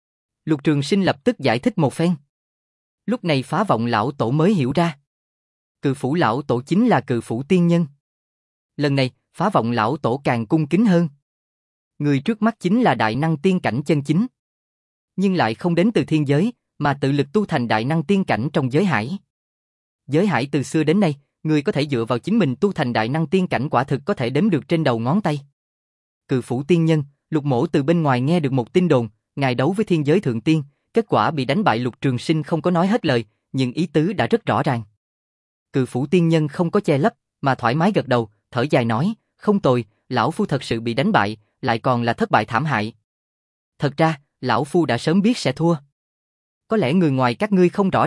Lục Trường Sinh lập tức giải thích một phen. Lúc này Phá Vọng Lão Tổ mới hiểu ra. Cự Phủ Lão Tổ chính là Cự Phủ Tiên Nhân. Lần này, Phá Vọng Lão Tổ càng cung kính hơn. Người trước mắt chính là đại năng tiên cảnh chân chính. Nhưng lại không đến từ thiên giới, mà tự lực tu thành đại năng tiên cảnh trong giới hải. Giới hải từ xưa đến nay, người có thể dựa vào chính mình tu thành đại năng tiên cảnh quả thực có thể đếm được trên đầu ngón tay. Cự Phủ Tiên Nhân, Lục Mỗ từ bên ngoài nghe được một tin đồn, ngài đấu với thiên giới thượng tiên, kết quả bị đánh bại. Lục Trường Sinh không có nói hết lời, nhưng ý tứ đã rất rõ ràng. Cự Phủ Tiên Nhân không có che lấp, mà thoải mái gật đầu, thở dài nói, không tồi, lão phu thật sự bị đánh bại, lại còn là thất bại thảm hại. Thật ra, lão phu đã sớm biết sẽ thua. Có lẽ người ngoài các ngươi không rõ ràng,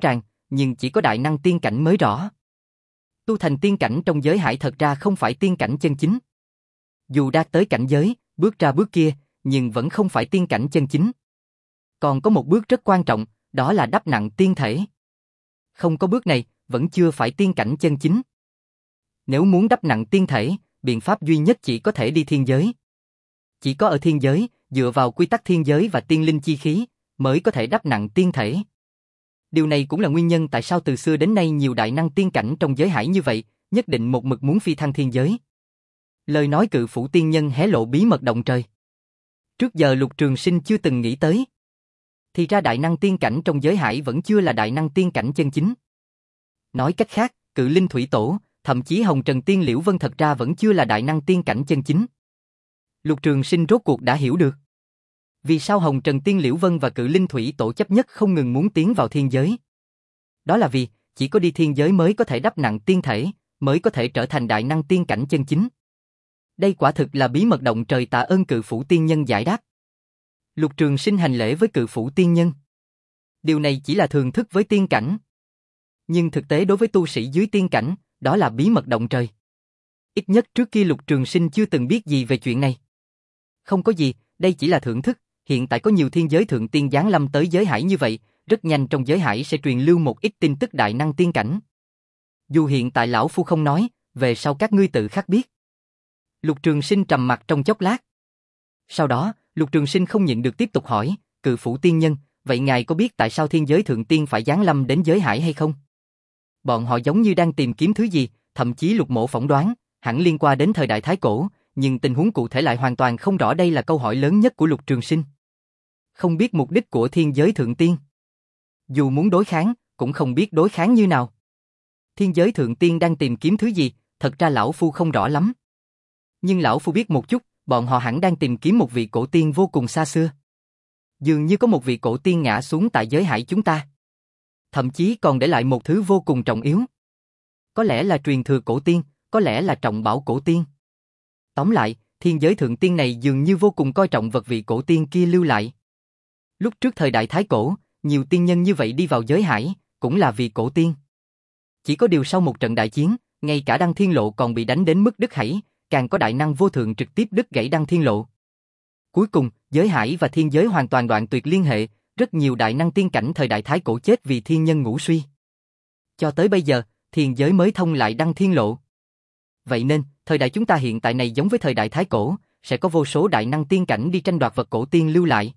nhưng chỉ có đại năng tiên cảnh mới rõ. Tu thành tiên cảnh trong giới hải thật ra không phải tiên cảnh chân chính. Dù đạt tới cảnh giới, bước ra bước kia, nhưng vẫn không phải tiên cảnh chân chính. Còn có một bước rất quan trọng, đó là đắp nặng tiên thể. Không có bước này, vẫn chưa phải tiên cảnh chân chính. Nếu muốn đắp nặng tiên thể, biện pháp duy nhất chỉ có thể đi thiên giới. Chỉ có ở thiên giới, dựa vào quy tắc thiên giới và tiên linh chi khí, mới có thể đắp nặng tiên thể. Điều này cũng là nguyên nhân tại sao từ xưa đến nay nhiều đại năng tiên cảnh trong giới hải như vậy, nhất định một mực muốn phi thăng thiên giới. Lời nói Cự Phủ tiên nhân hé lộ bí mật động trời. Trước giờ Lục Trường Sinh chưa từng nghĩ tới. Thì ra đại năng tiên cảnh trong giới hải vẫn chưa là đại năng tiên cảnh chân chính. Nói cách khác, Cự Linh Thủy Tổ, thậm chí Hồng Trần Tiên Liễu Vân thật ra vẫn chưa là đại năng tiên cảnh chân chính. Lục Trường Sinh rốt cuộc đã hiểu được. Vì sao Hồng Trần Tiên Liễu Vân và Cự Linh Thủy Tổ chấp nhất không ngừng muốn tiến vào thiên giới? Đó là vì, chỉ có đi thiên giới mới có thể đắp nặng tiên thể, mới có thể trở thành đại năng tiên cảnh chân chính. Đây quả thực là bí mật động trời, tạ ơn Cự Phủ tiên nhân giải đáp. Lục Trường Sinh hành lễ với Cự Phủ tiên nhân. Điều này chỉ là thường thức với tiên cảnh. Nhưng thực tế đối với tu sĩ dưới tiên cảnh, đó là bí mật động trời. Ít nhất trước kia Lục Trường Sinh chưa từng biết gì về chuyện này. Không có gì, đây chỉ là thưởng thức, hiện tại có nhiều thiên giới thượng tiên giáng lâm tới giới hải như vậy, rất nhanh trong giới hải sẽ truyền lưu một ít tin tức đại năng tiên cảnh. Dù hiện tại lão phu không nói, về sau các ngươi tự khắc biết. Lục Trường Sinh trầm mặc trong chốc lát. Sau đó, Lục Trường Sinh không nhịn được tiếp tục hỏi, Cự Phủ tiên nhân, vậy ngài có biết tại sao thiên giới thượng tiên phải giáng lâm đến giới hải hay không? Bọn họ giống như đang tìm kiếm thứ gì, thậm chí Lục Mộ phỏng đoán, hẳn liên quan đến thời đại Thái Cổ, nhưng tình huống cụ thể lại hoàn toàn không rõ. Đây là câu hỏi lớn nhất của Lục Trường Sinh. Không biết mục đích của thiên giới thượng tiên. Dù muốn đối kháng, cũng không biết đối kháng như nào. Thiên giới thượng tiên đang tìm kiếm thứ gì, thật ra lão phu không rõ lắm. Nhưng lão phu biết một chút, bọn họ hẳn đang tìm kiếm một vị cổ tiên vô cùng xa xưa. Dường như có một vị cổ tiên ngã xuống tại giới hải chúng ta. Thậm chí còn để lại một thứ vô cùng trọng yếu. Có lẽ là truyền thừa cổ tiên, có lẽ là trọng bảo cổ tiên. Tóm lại, thiên giới thượng tiên này dường như vô cùng coi trọng vật vị cổ tiên kia lưu lại. Lúc trước thời đại Thái Cổ, nhiều tiên nhân như vậy đi vào giới hải, cũng là vì cổ tiên. Chỉ có điều sau một trận đại chiến, ngay cả Đăng Thiên Lộ còn bị đánh đến mức đứt gãy, càng có đại năng vô thượng trực tiếp đứt gãy Đăng Thiên Lộ. Cuối cùng, giới hải và thiên giới hoàn toàn đoạn tuyệt liên hệ, rất nhiều đại năng tiên cảnh thời đại Thái Cổ chết vì thiên nhân ngũ suy. Cho tới bây giờ, thiên giới mới thông lại Đăng Thiên Lộ. Vậy nên, thời đại chúng ta hiện tại này giống với thời đại Thái Cổ, sẽ có vô số đại năng tiên cảnh đi tranh đoạt vật cổ tiên lưu lại.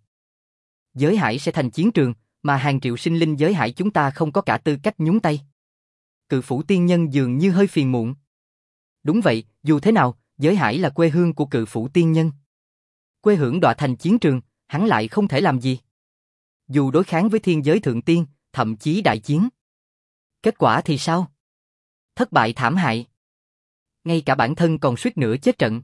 Giới hải sẽ thành chiến trường, mà hàng triệu sinh linh giới hải chúng ta không có cả tư cách nhúng tay. Cự Phủ tiên nhân dường như hơi phiền muộn. Đúng vậy, dù thế nào, giới hải là quê hương của Cự Phủ tiên nhân. Quê hưởng đọa thành chiến trường, hắn lại không thể làm gì. Dù đối kháng với thiên giới thượng tiên, thậm chí đại chiến. Kết quả thì sao? Thất bại thảm hại. Ngay cả bản thân còn suýt nữa chết trận.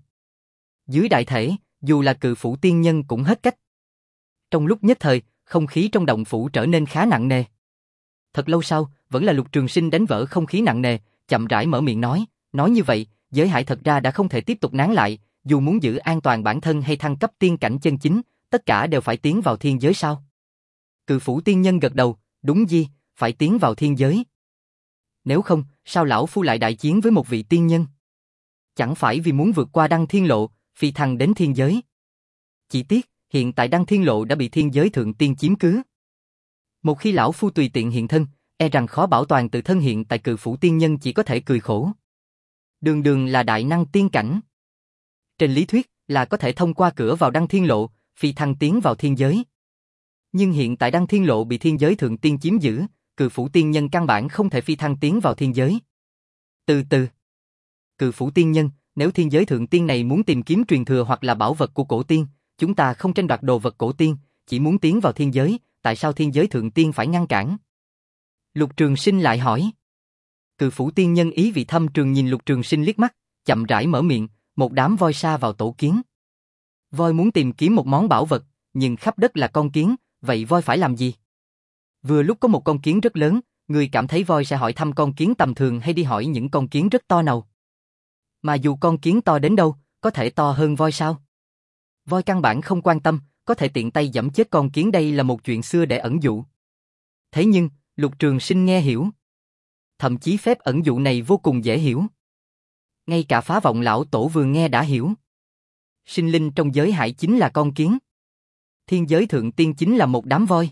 Dưới đại thể, dù là Cự Phủ tiên nhân cũng hết cách. Trong lúc nhất thời, không khí trong động phủ trở nên khá nặng nề. Thật lâu sau, vẫn là Lục Trường Sinh đánh vỡ không khí nặng nề, chậm rãi mở miệng nói, nói như vậy, giới hải thật ra đã không thể tiếp tục nán lại, dù muốn giữ an toàn bản thân hay thăng cấp tiên cảnh chân chính, tất cả đều phải tiến vào thiên giới sao? Cự Phủ tiên nhân gật đầu, đúng gì, phải tiến vào thiên giới. Nếu không, sao lão phu lại đại chiến với một vị tiên nhân? Chẳng phải vì muốn vượt qua Đăng Thiên Lộ, phi thăng đến thiên giới. Chỉ tiếc, hiện tại Đăng Thiên Lộ đã bị thiên giới thượng tiên chiếm cứ. Một khi lão phu tùy tiện hiện thân, e rằng khó bảo toàn tự thân. Hiện tại Cự Phủ tiên nhân chỉ có thể cười khổ. Đường đường là đại năng tiên cảnh. Trên lý thuyết là có thể thông qua cửa vào Đăng Thiên Lộ, phi thăng tiến vào thiên giới. Nhưng hiện tại Đăng Thiên Lộ bị thiên giới thượng tiên chiếm giữ, Cự Phủ tiên nhân căn bản không thể phi thăng tiến vào thiên giới. Từ từ. Cự Phủ tiên nhân, nếu thiên giới thượng tiên này muốn tìm kiếm truyền thừa hoặc là bảo vật của cổ tiên, chúng ta không tranh đoạt đồ vật cổ tiên, chỉ muốn tiến vào thiên giới, tại sao thiên giới thượng tiên phải ngăn cản? Lục Trường Sinh lại hỏi. Cự Phủ tiên nhân ý vị thâm trường nhìn Lục Trường Sinh liếc mắt, chậm rãi mở miệng, một đám voi sa vào tổ kiến. Voi muốn tìm kiếm một món bảo vật, nhưng khắp đất là con kiến, vậy voi phải làm gì? Vừa lúc có một con kiến rất lớn, người cảm thấy voi sẽ hỏi thăm con kiến tầm thường hay đi hỏi những con kiến rất to nào? Mà dù con kiến to đến đâu, có thể to hơn voi sao? Voi căn bản không quan tâm, có thể tiện tay giẫm chết con kiến, đây là một chuyện xưa để ẩn dụ. Thế nhưng, Lục Trường Sinh nghe hiểu. Thậm chí phép ẩn dụ này vô cùng dễ hiểu. Ngay cả Phá Vọng lão tổ vừa nghe đã hiểu. Sinh linh trong giới hải chính là con kiến. Thiên giới thượng tiên chính là một đám voi.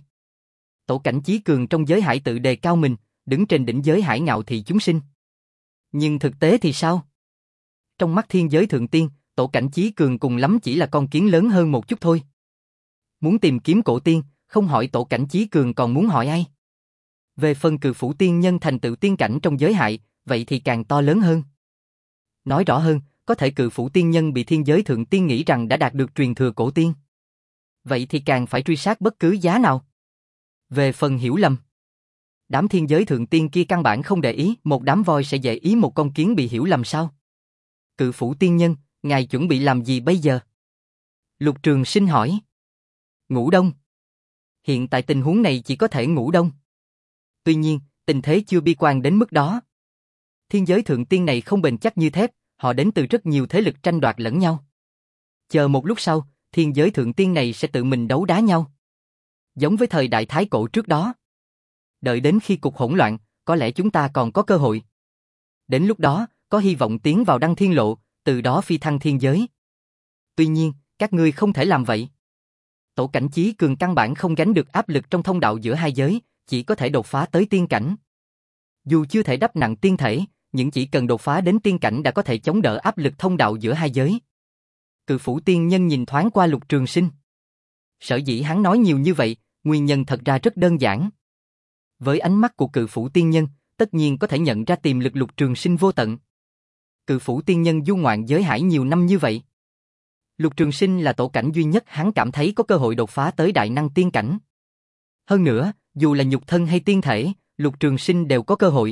Tổ cảnh Chí Cường trong giới hải tự đề cao mình, đứng trên đỉnh giới hải ngạo thị chúng sinh. Nhưng thực tế thì sao? Trong mắt thiên giới thượng tiên, tổ cảnh Chí Cường cùng lắm chỉ là con kiến lớn hơn một chút thôi. Muốn tìm kiếm cổ tiên, không hỏi tổ cảnh Chí Cường còn muốn hỏi ai? Về phần Cự Phủ tiên nhân thành tựu tiên cảnh trong giới hải, vậy thì càng to lớn hơn. Nói rõ hơn, có thể Cự Phủ tiên nhân bị thiên giới thượng tiên nghĩ rằng đã đạt được truyền thừa cổ tiên. Vậy thì càng phải truy sát bất cứ giá nào. Về phần hiểu lầm, đám thiên giới thượng tiên kia căn bản không để ý, một đám voi sẽ để ý một con kiến bị hiểu lầm sao? Cự Phủ tiên nhân, ngài chuẩn bị làm gì bây giờ? Lục Trường Sinh hỏi. Ngủ đông. Hiện tại tình huống này chỉ có thể ngủ đông. Tuy nhiên, tình thế chưa bi quan đến mức đó. Thiên giới thượng tiên này không bền chắc như thép, họ đến từ rất nhiều thế lực tranh đoạt lẫn nhau. Chờ một lúc sau, thiên giới thượng tiên này sẽ tự mình đấu đá nhau. Giống với thời đại Thái Cổ trước đó. Đợi đến khi cục hỗn loạn, có lẽ chúng ta còn có cơ hội. Đến lúc đó, có hy vọng tiến vào Đăng Thiên Lộ, từ đó phi thăng thiên giới. Tuy nhiên, các ngươi không thể làm vậy. Tổ cảnh Chí Cường căn bản không gánh được áp lực trong thông đạo giữa hai giới, chỉ có thể đột phá tới tiên cảnh. Dù chưa thể đắp nặng tiên thể, nhưng chỉ cần đột phá đến tiên cảnh đã có thể chống đỡ áp lực thông đạo giữa hai giới. Cự Phủ tiên nhân nhìn thoáng qua Lục Trường Sinh. Sở dĩ hắn nói nhiều như vậy, nguyên nhân thật ra rất đơn giản. Với ánh mắt của Cự Phủ tiên nhân, tất nhiên có thể nhận ra tiềm lực Lục Trường Sinh vô tận. Cự Phủ tiên nhân du ngoạn giới hải nhiều năm như vậy. Lục Trường Sinh là tổ cảnh duy nhất hắn cảm thấy có cơ hội đột phá tới đại năng tiên cảnh. Hơn nữa, dù là nhục thân hay tiên thể, Lục Trường Sinh đều có cơ hội.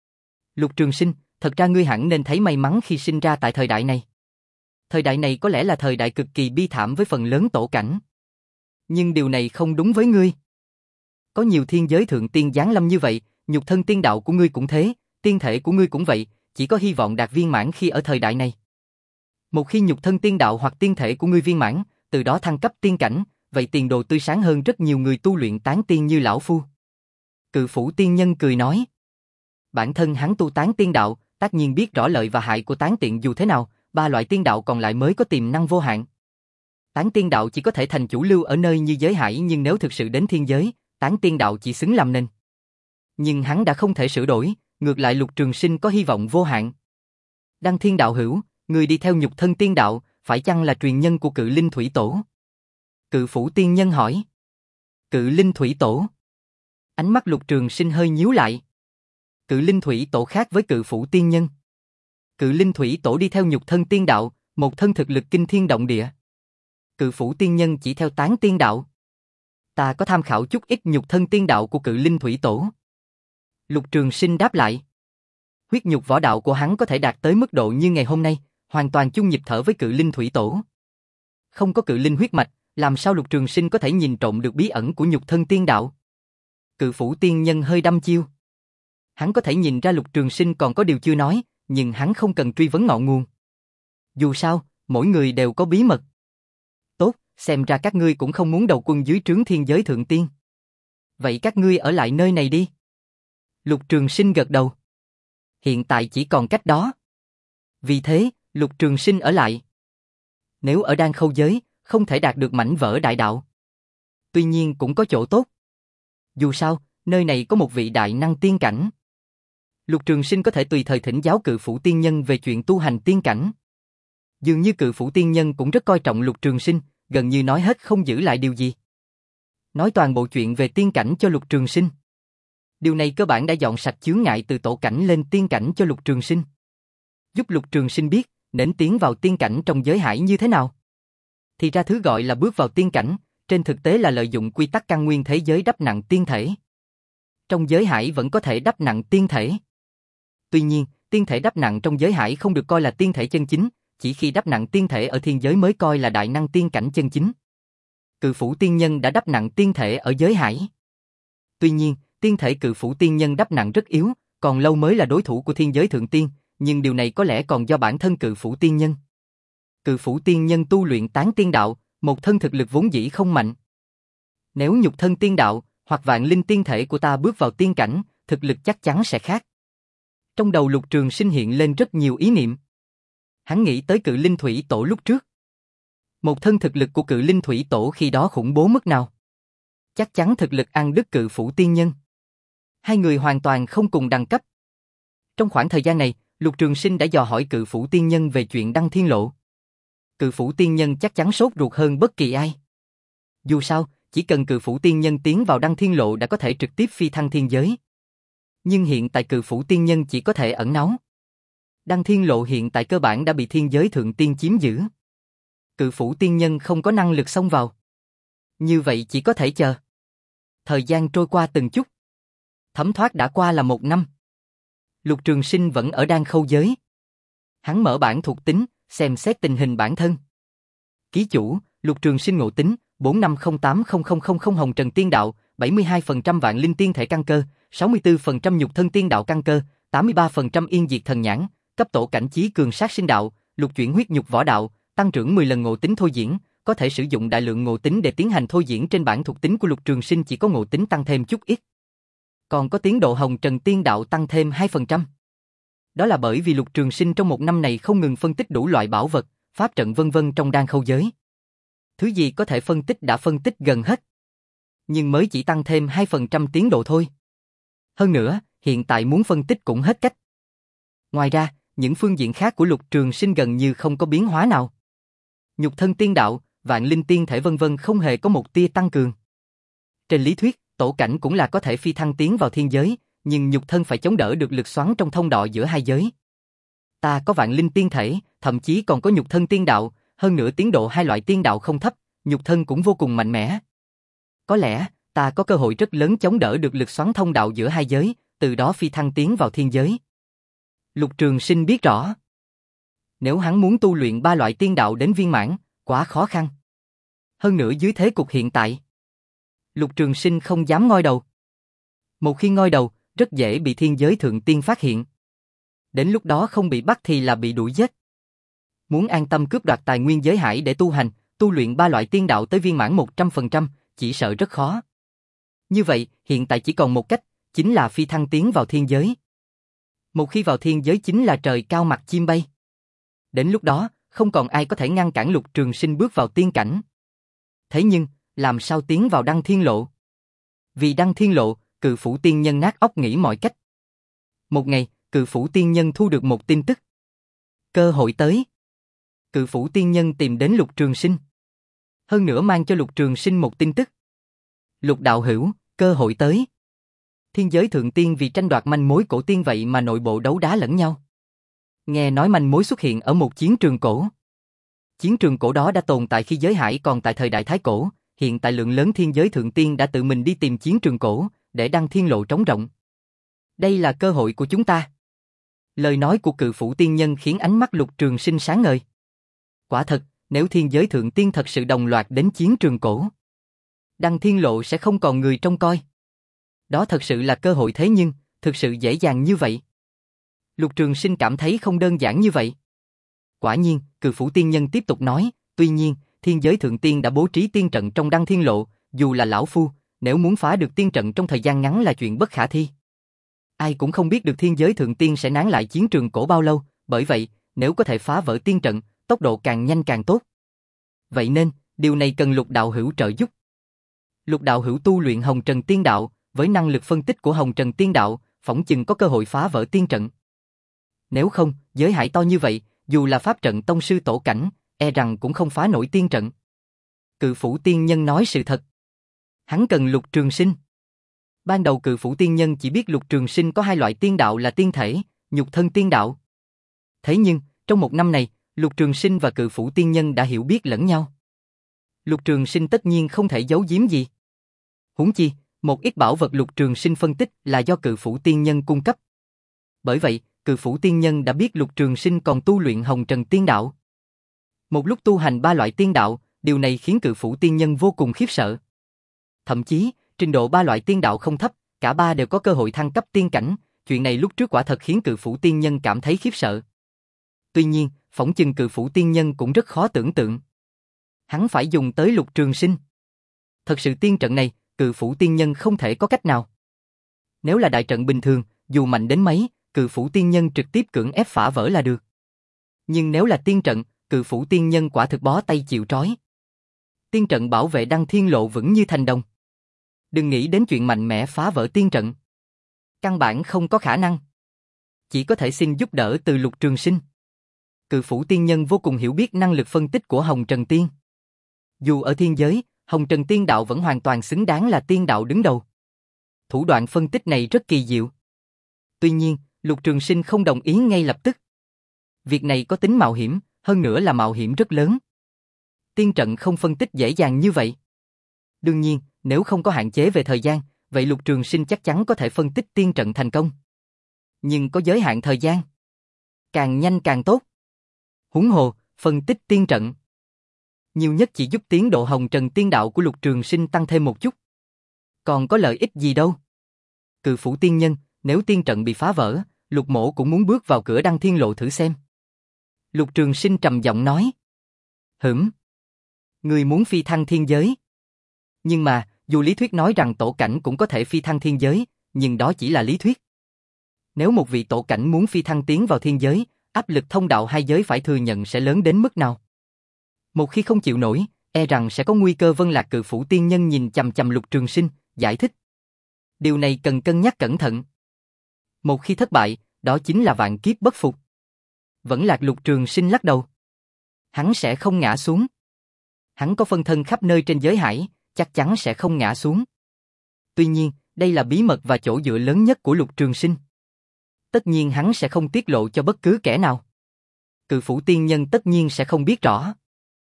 Lục Trường Sinh, thật ra ngươi hẳn nên thấy may mắn khi sinh ra tại thời đại này. Thời đại này có lẽ là thời đại cực kỳ bi thảm với phần lớn tổ cảnh. Nhưng điều này không đúng với ngươi. Có nhiều thiên giới thượng tiên giáng lâm như vậy, nhục thân tiên đạo của ngươi cũng thế, tiên thể của ngươi cũng vậy, chỉ có hy vọng đạt viên mãn khi ở thời đại này. Một khi nhục thân tiên đạo hoặc tiên thể của ngươi viên mãn, từ đó thăng cấp tiên cảnh, vậy tiền đồ tươi sáng hơn rất nhiều người tu luyện tán tiên như lão phu. Cự Phủ tiên nhân cười nói. Bản thân hắn tu tán tiên đạo, tất nhiên biết rõ lợi và hại của tán tiện dù thế nào, ba loại tiên đạo còn lại mới có tiềm năng vô hạn. Tán tiên đạo chỉ có thể thành chủ lưu ở nơi như giới hải, nhưng nếu thực sự đến thiên giới, tán tiên đạo chỉ xứng làm nên. Nhưng hắn đã không thể sửa đổi, ngược lại Lục Trường Sinh có hy vọng vô hạn. Đăng Thiên đạo hữu, người đi theo nhục thân tiên đạo, phải chăng là truyền nhân của Cự Linh Thủy Tổ? Cự Phủ tiên nhân hỏi. Cự Linh Thủy Tổ? Ánh mắt Lục Trường Sinh hơi nhíu lại. Cự Linh Thủy Tổ khác với Cự Phủ tiên nhân. Cự Linh Thủy Tổ đi theo nhục thân tiên đạo, một thân thực lực kinh thiên động địa. Cự Phủ tiên nhân chỉ theo tán tiên đạo. Ta có tham khảo chút ít nhục thân tiên đạo của Cự Linh Thủy Tổ. Lục Trường Sinh đáp lại. Huyết nhục võ đạo của hắn có thể đạt tới mức độ như ngày hôm nay, hoàn toàn chung nhịp thở với Cự Linh Thủy Tổ. Không có Cự Linh huyết mạch, làm sao Lục Trường Sinh có thể nhìn trộm được bí ẩn của nhục thân tiên đạo? Cự Phủ tiên nhân hơi đăm chiêu. Hắn có thể nhìn ra Lục Trường Sinh còn có điều chưa nói, nhưng hắn không cần truy vấn ngọn nguồn. Dù sao, mỗi người đều có bí mật. Tốt, xem ra các ngươi cũng không muốn đầu quân dưới trướng thiên giới thượng tiên. Vậy các ngươi ở lại nơi này đi. Lục Trường Sinh gật đầu. Hiện tại chỉ còn cách đó. Vì thế, Lục Trường Sinh ở lại. Nếu ở Đan Khâu giới, không thể đạt được mảnh vỡ đại đạo. Tuy nhiên cũng có chỗ tốt. Dù sao, nơi này có một vị đại năng tiên cảnh. Lục Trường Sinh có thể tùy thời thỉnh giáo Cự Phủ tiên nhân về chuyện tu hành tiên cảnh. Dường như Cự Phủ tiên nhân cũng rất coi trọng Lục Trường Sinh, gần như nói hết không giữ lại điều gì. Nói toàn bộ chuyện về tiên cảnh cho Lục Trường Sinh. Điều này cơ bản đã dọn sạch chướng ngại từ tổ cảnh lên tiên cảnh cho Lục Trường Sinh. Giúp Lục Trường Sinh biết, nên tiến vào tiên cảnh trong giới hải như thế nào. Thì ra thứ gọi là bước vào tiên cảnh, trên thực tế là lợi dụng quy tắc căn nguyên thế giới đắp nặng tiên thể. Trong giới hải vẫn có thể đắp nặng tiên thể. Tuy nhiên, tiên thể đắp nặng trong giới hải không được coi là tiên thể chân chính, chỉ khi đắp nặng tiên thể ở thiên giới mới coi là đại năng tiên cảnh chân chính. Cự Phủ tiên nhân đã đắp nặng tiên thể ở giới hải. Tuy nhiên, tiên thể Cự Phủ tiên nhân đắp nặng rất yếu, còn lâu mới là đối thủ của thiên giới thượng tiên, nhưng điều này có lẽ còn do bản thân Cự Phủ tiên nhân. Cự Phủ tiên nhân tu luyện tán tiên đạo, một thân thực lực vốn dĩ không mạnh. Nếu nhục thân tiên đạo, Hoặc vạn linh tiên thể của ta bước vào tiên cảnh, thực lực chắc chắn sẽ khác. Trong đầu Lục Trường Sinh hiện lên rất nhiều ý niệm. Hắn nghĩ tới Cự Linh Thủy Tổ lúc trước. Một thân thực lực của Cự Linh Thủy Tổ khi đó khủng bố mức nào. Chắc chắn thực lực ăn đứt Cự Phủ Tiên Nhân. Hai người hoàn toàn không cùng đẳng cấp. Trong khoảng thời gian này, Lục Trường Sinh đã dò hỏi Cự Phủ Tiên Nhân về chuyện Đăng Thiên Lộ. Cự Phủ Tiên Nhân chắc chắn sốt ruột hơn bất kỳ ai. Dù sao, chỉ cần Cự Phủ Tiên Nhân tiến vào Đăng Thiên Lộ đã có thể trực tiếp phi thăng thiên giới. Nhưng hiện tại Cự Phủ Tiên Nhân chỉ có thể ẩn náu. Đăng Thiên Lộ hiện tại cơ bản đã bị thiên giới thượng tiên chiếm giữ. Cự Phủ Tiên Nhân không có năng lực xông vào. Như vậy chỉ có thể chờ. Thời gian trôi qua từng chút. Thấm thoát đã qua là một năm. Lục Trường Sinh vẫn ở Đan Khâu giới. Hắn mở bản thuộc tính, xem xét tình hình bản thân. Ký chủ, Lục Trường Sinh ngộ tính, bốn năm không tám không không không không Hồng Trần Tiên Đạo, bảy mươi hai phần trăm Vạn Linh Tiên Thể căn cơ, sáu mươi tư phần trăm Nhục Thân Tiên Đạo căn cơ, tám mươi ba phần trăm Yên Diệt Thần Nhãn, cấp tổ cảnh Chí Cường Sát Sinh Đạo, Lục Chuyển Huyết Nhục Võ Đạo, tăng trưởng mười lần ngộ tính thôi diễn, có thể sử dụng đại lượng ngộ tính để tiến hành thôi diễn. Trên bản thuộc tính của Lục Trường Sinh chỉ có ngộ tính tăng thêm chút ít. Còn có tiến độ Hồng Trần Tiên Đạo tăng thêm hai phần trăm. Đó là bởi vì Lục Trường Sinh trong một năm này không ngừng phân tích đủ loại bảo vật, pháp trận vân vân trong Đan Khâu giới. Thứ gì có thể phân tích đã phân tích gần hết. Nhưng mới chỉ tăng thêm hai phần trăm tiến độ thôi. Hơn nữa, hiện tại muốn phân tích cũng hết cách. Ngoài ra, những phương diện khác của Lục Trường Sinh gần như không có biến hóa nào. Nhục Thân Tiên Đạo, Vạn Linh Tiên Thể vân vân không hề có một tia tăng cường. Trên lý thuyết, tổ cảnh cũng là có thể phi thăng tiến vào thiên giới, nhưng nhục thân phải chống đỡ được lực xoắn trong thông đạo giữa hai giới. Ta có Vạn Linh Tiên Thể, thậm chí còn có Nhục Thân Tiên Đạo, hơn nữa tiến độ hai loại tiên đạo không thấp, nhục thân cũng vô cùng mạnh mẽ. Có lẽ, ta có cơ hội rất lớn chống đỡ được lực xoắn thông đạo giữa hai giới, từ đó phi thăng tiến vào thiên giới. Lục Trường Sinh biết rõ. Nếu hắn muốn tu luyện ba loại tiên đạo đến viên mãn, quá khó khăn. Hơn nữa dưới thế cục hiện tại, Lục Trường Sinh không dám ngoi đầu. Một khi ngoi đầu, rất dễ bị thiên giới thượng tiên phát hiện. Đến lúc đó không bị bắt thì là bị đuổi giết. Muốn an tâm cướp đoạt tài nguyên giới hải để tu hành, tu luyện ba loại tiên đạo tới viên mãn một trăm phần trăm, chỉ sợ rất khó. Như vậy, hiện tại chỉ còn một cách, chính là phi thăng tiến vào thiên giới. Một khi vào thiên giới chính là trời cao mặt chim bay. Đến lúc đó, không còn ai có thể ngăn cản Lục Trường Sinh bước vào tiên cảnh. Thế nhưng, làm sao tiến vào Đăng Thiên Lộ? Vì Đăng Thiên Lộ, Cự Phủ Tiên Nhân nát óc nghĩ mọi cách. Một ngày, Cự Phủ Tiên Nhân thu được một tin tức. Cơ hội tới. Cự Phủ Tiên Nhân tìm đến Lục Trường Sinh. Hơn nữa mang cho Lục Trường Sinh một tin tức. Lục đạo hữu, cơ hội tới. Thiên giới thượng tiên vì tranh đoạt manh mối cổ tiên vậy mà nội bộ đấu đá lẫn nhau. Nghe nói manh mối xuất hiện ở một chiến trường cổ. Chiến trường cổ đó đã tồn tại khi giới hải còn tại thời đại Thái Cổ, hiện tại lượng lớn thiên giới thượng tiên đã tự mình đi tìm chiến trường cổ, để Đăng Thiên Lộ trống rỗng. Đây là cơ hội của chúng ta. Lời nói của Cự Phủ Tiên Nhân khiến ánh mắt Lục Trường Sinh sáng ngời. Quả thật, nếu thiên giới thượng tiên thật sự đồng loạt đến chiến trường cổ, Đăng Thiên Lộ sẽ không còn người trông coi. Đó thật sự là cơ hội, thế nhưng, thực sự dễ dàng như vậy. Lục Trường Sinh cảm thấy không đơn giản như vậy. Quả nhiên, Cự Phủ Tiên Nhân tiếp tục nói, tuy nhiên, thiên giới thượng tiên đã bố trí tiên trận trong Đăng Thiên Lộ, dù là lão phu, nếu muốn phá được tiên trận trong thời gian ngắn là chuyện bất khả thi. Ai cũng không biết được thiên giới thượng tiên sẽ nán lại chiến trường cổ bao lâu, bởi vậy, nếu có thể phá vỡ tiên trận, tốc độ càng nhanh càng tốt. Vậy nên, điều này cần Lục đạo hữu trợ giúp. Lục đạo hữu tu luyện Hồng Trần Tiên Đạo, với năng lực phân tích của Hồng Trần Tiên Đạo, phỏng chừng có cơ hội phá vỡ tiên trận. Nếu không, giới hải to như vậy, dù là pháp trận tông sư tổ cảnh, e rằng cũng không phá nổi tiên trận. Cự Phủ Tiên Nhân nói sự thật. Hắn cần Lục Trường Sinh. Ban đầu Cự Phủ Tiên Nhân chỉ biết Lục Trường Sinh có hai loại tiên đạo là tiên thể, Nhục Thân Tiên Đạo. Thế nhưng, trong một năm này, Lục Trường Sinh và Cự Phủ Tiên Nhân đã hiểu biết lẫn nhau. Lục Trường Sinh tất nhiên không thể giấu giếm gì. Huống chi, một ít bảo vật Lục Trường Sinh phân tích là do Cự Phủ Tiên Nhân cung cấp. Bởi vậy, Cự Phủ Tiên Nhân đã biết Lục Trường Sinh còn tu luyện Hồng Trần Tiên Đạo. Một lúc tu hành ba loại tiên đạo, điều này khiến Cự Phủ Tiên Nhân vô cùng khiếp sợ. Thậm chí, trình độ ba loại tiên đạo không thấp, cả ba đều có cơ hội thăng cấp tiên cảnh, chuyện này lúc trước quả thật khiến Cự Phủ Tiên Nhân cảm thấy khiếp sợ. Tuy nhiên, phỏng chừng Cự Phủ Tiên Nhân cũng rất khó tưởng tượng. Hắn phải dùng tới Lục Trường Sinh. Thật sự tiên trận này, Cự Phủ Tiên Nhân không thể có cách nào. Nếu là đại trận bình thường, dù mạnh đến mấy, Cự Phủ Tiên Nhân trực tiếp cưỡng ép phá vỡ là được. Nhưng nếu là tiên trận, Cự Phủ Tiên Nhân quả thực bó tay chịu trói. Tiên trận bảo vệ Đăng Thiên Lộ vững như thành đồng. Đừng nghĩ đến chuyện mạnh mẽ phá vỡ tiên trận. Căn bản không có khả năng. Chỉ có thể xin giúp đỡ từ Lục Trường Sinh. Cự Phủ Tiên Nhân vô cùng hiểu biết năng lực phân tích của Hồng Trần Tiên. Dù ở thiên giới, Hồng Trần Tiên Đạo vẫn hoàn toàn xứng đáng là tiên đạo đứng đầu. Thủ đoạn phân tích này rất kỳ diệu. Tuy nhiên, Lục Trường Sinh không đồng ý ngay lập tức. Việc này có tính mạo hiểm, hơn nữa là mạo hiểm rất lớn. Tiên trận không phân tích dễ dàng như vậy. Đương nhiên, nếu không có hạn chế về thời gian, vậy Lục Trường Sinh chắc chắn có thể phân tích tiên trận thành công. Nhưng có giới hạn thời gian. Càng nhanh càng tốt. Huống hồ, phân tích tiên trận nhiều nhất chỉ giúp tiến độ Hồng Trần Tiên Đạo của Lục Trường Sinh tăng thêm một chút. Còn có lợi ích gì đâu. Cự Phủ Tiên Nhân, nếu tiên trận bị phá vỡ, Lục Mỗ cũng muốn bước vào cửa Đăng Thiên Lộ thử xem. Lục Trường Sinh trầm giọng nói. Hửm. Người muốn phi thăng thiên giới. Nhưng mà, dù lý thuyết nói rằng tổ cảnh cũng có thể phi thăng thiên giới, nhưng đó chỉ là lý thuyết. Nếu một vị tổ cảnh muốn phi thăng tiến vào thiên giới, áp lực thông đạo hai giới phải thừa nhận sẽ lớn đến mức nào? Một khi không chịu nổi, e rằng sẽ có nguy cơ. Vân Lạc Cự Phủ Tiên Nhân nhìn chằm chằm Lục Trường Sinh, giải thích. Điều này cần cân nhắc cẩn thận. Một khi thất bại, đó chính là vạn kiếp bất phục. Vẫn Lạc Lục Trường Sinh lắc đầu. Hắn sẽ không ngã xuống. Hắn có phân thân khắp nơi trên giới hải, chắc chắn sẽ không ngã xuống. Tuy nhiên, đây là bí mật và chỗ dựa lớn nhất của Lục Trường Sinh. Tất nhiên hắn sẽ không tiết lộ cho bất cứ kẻ nào. Cự Phủ Tiên Nhân tất nhiên sẽ không biết rõ.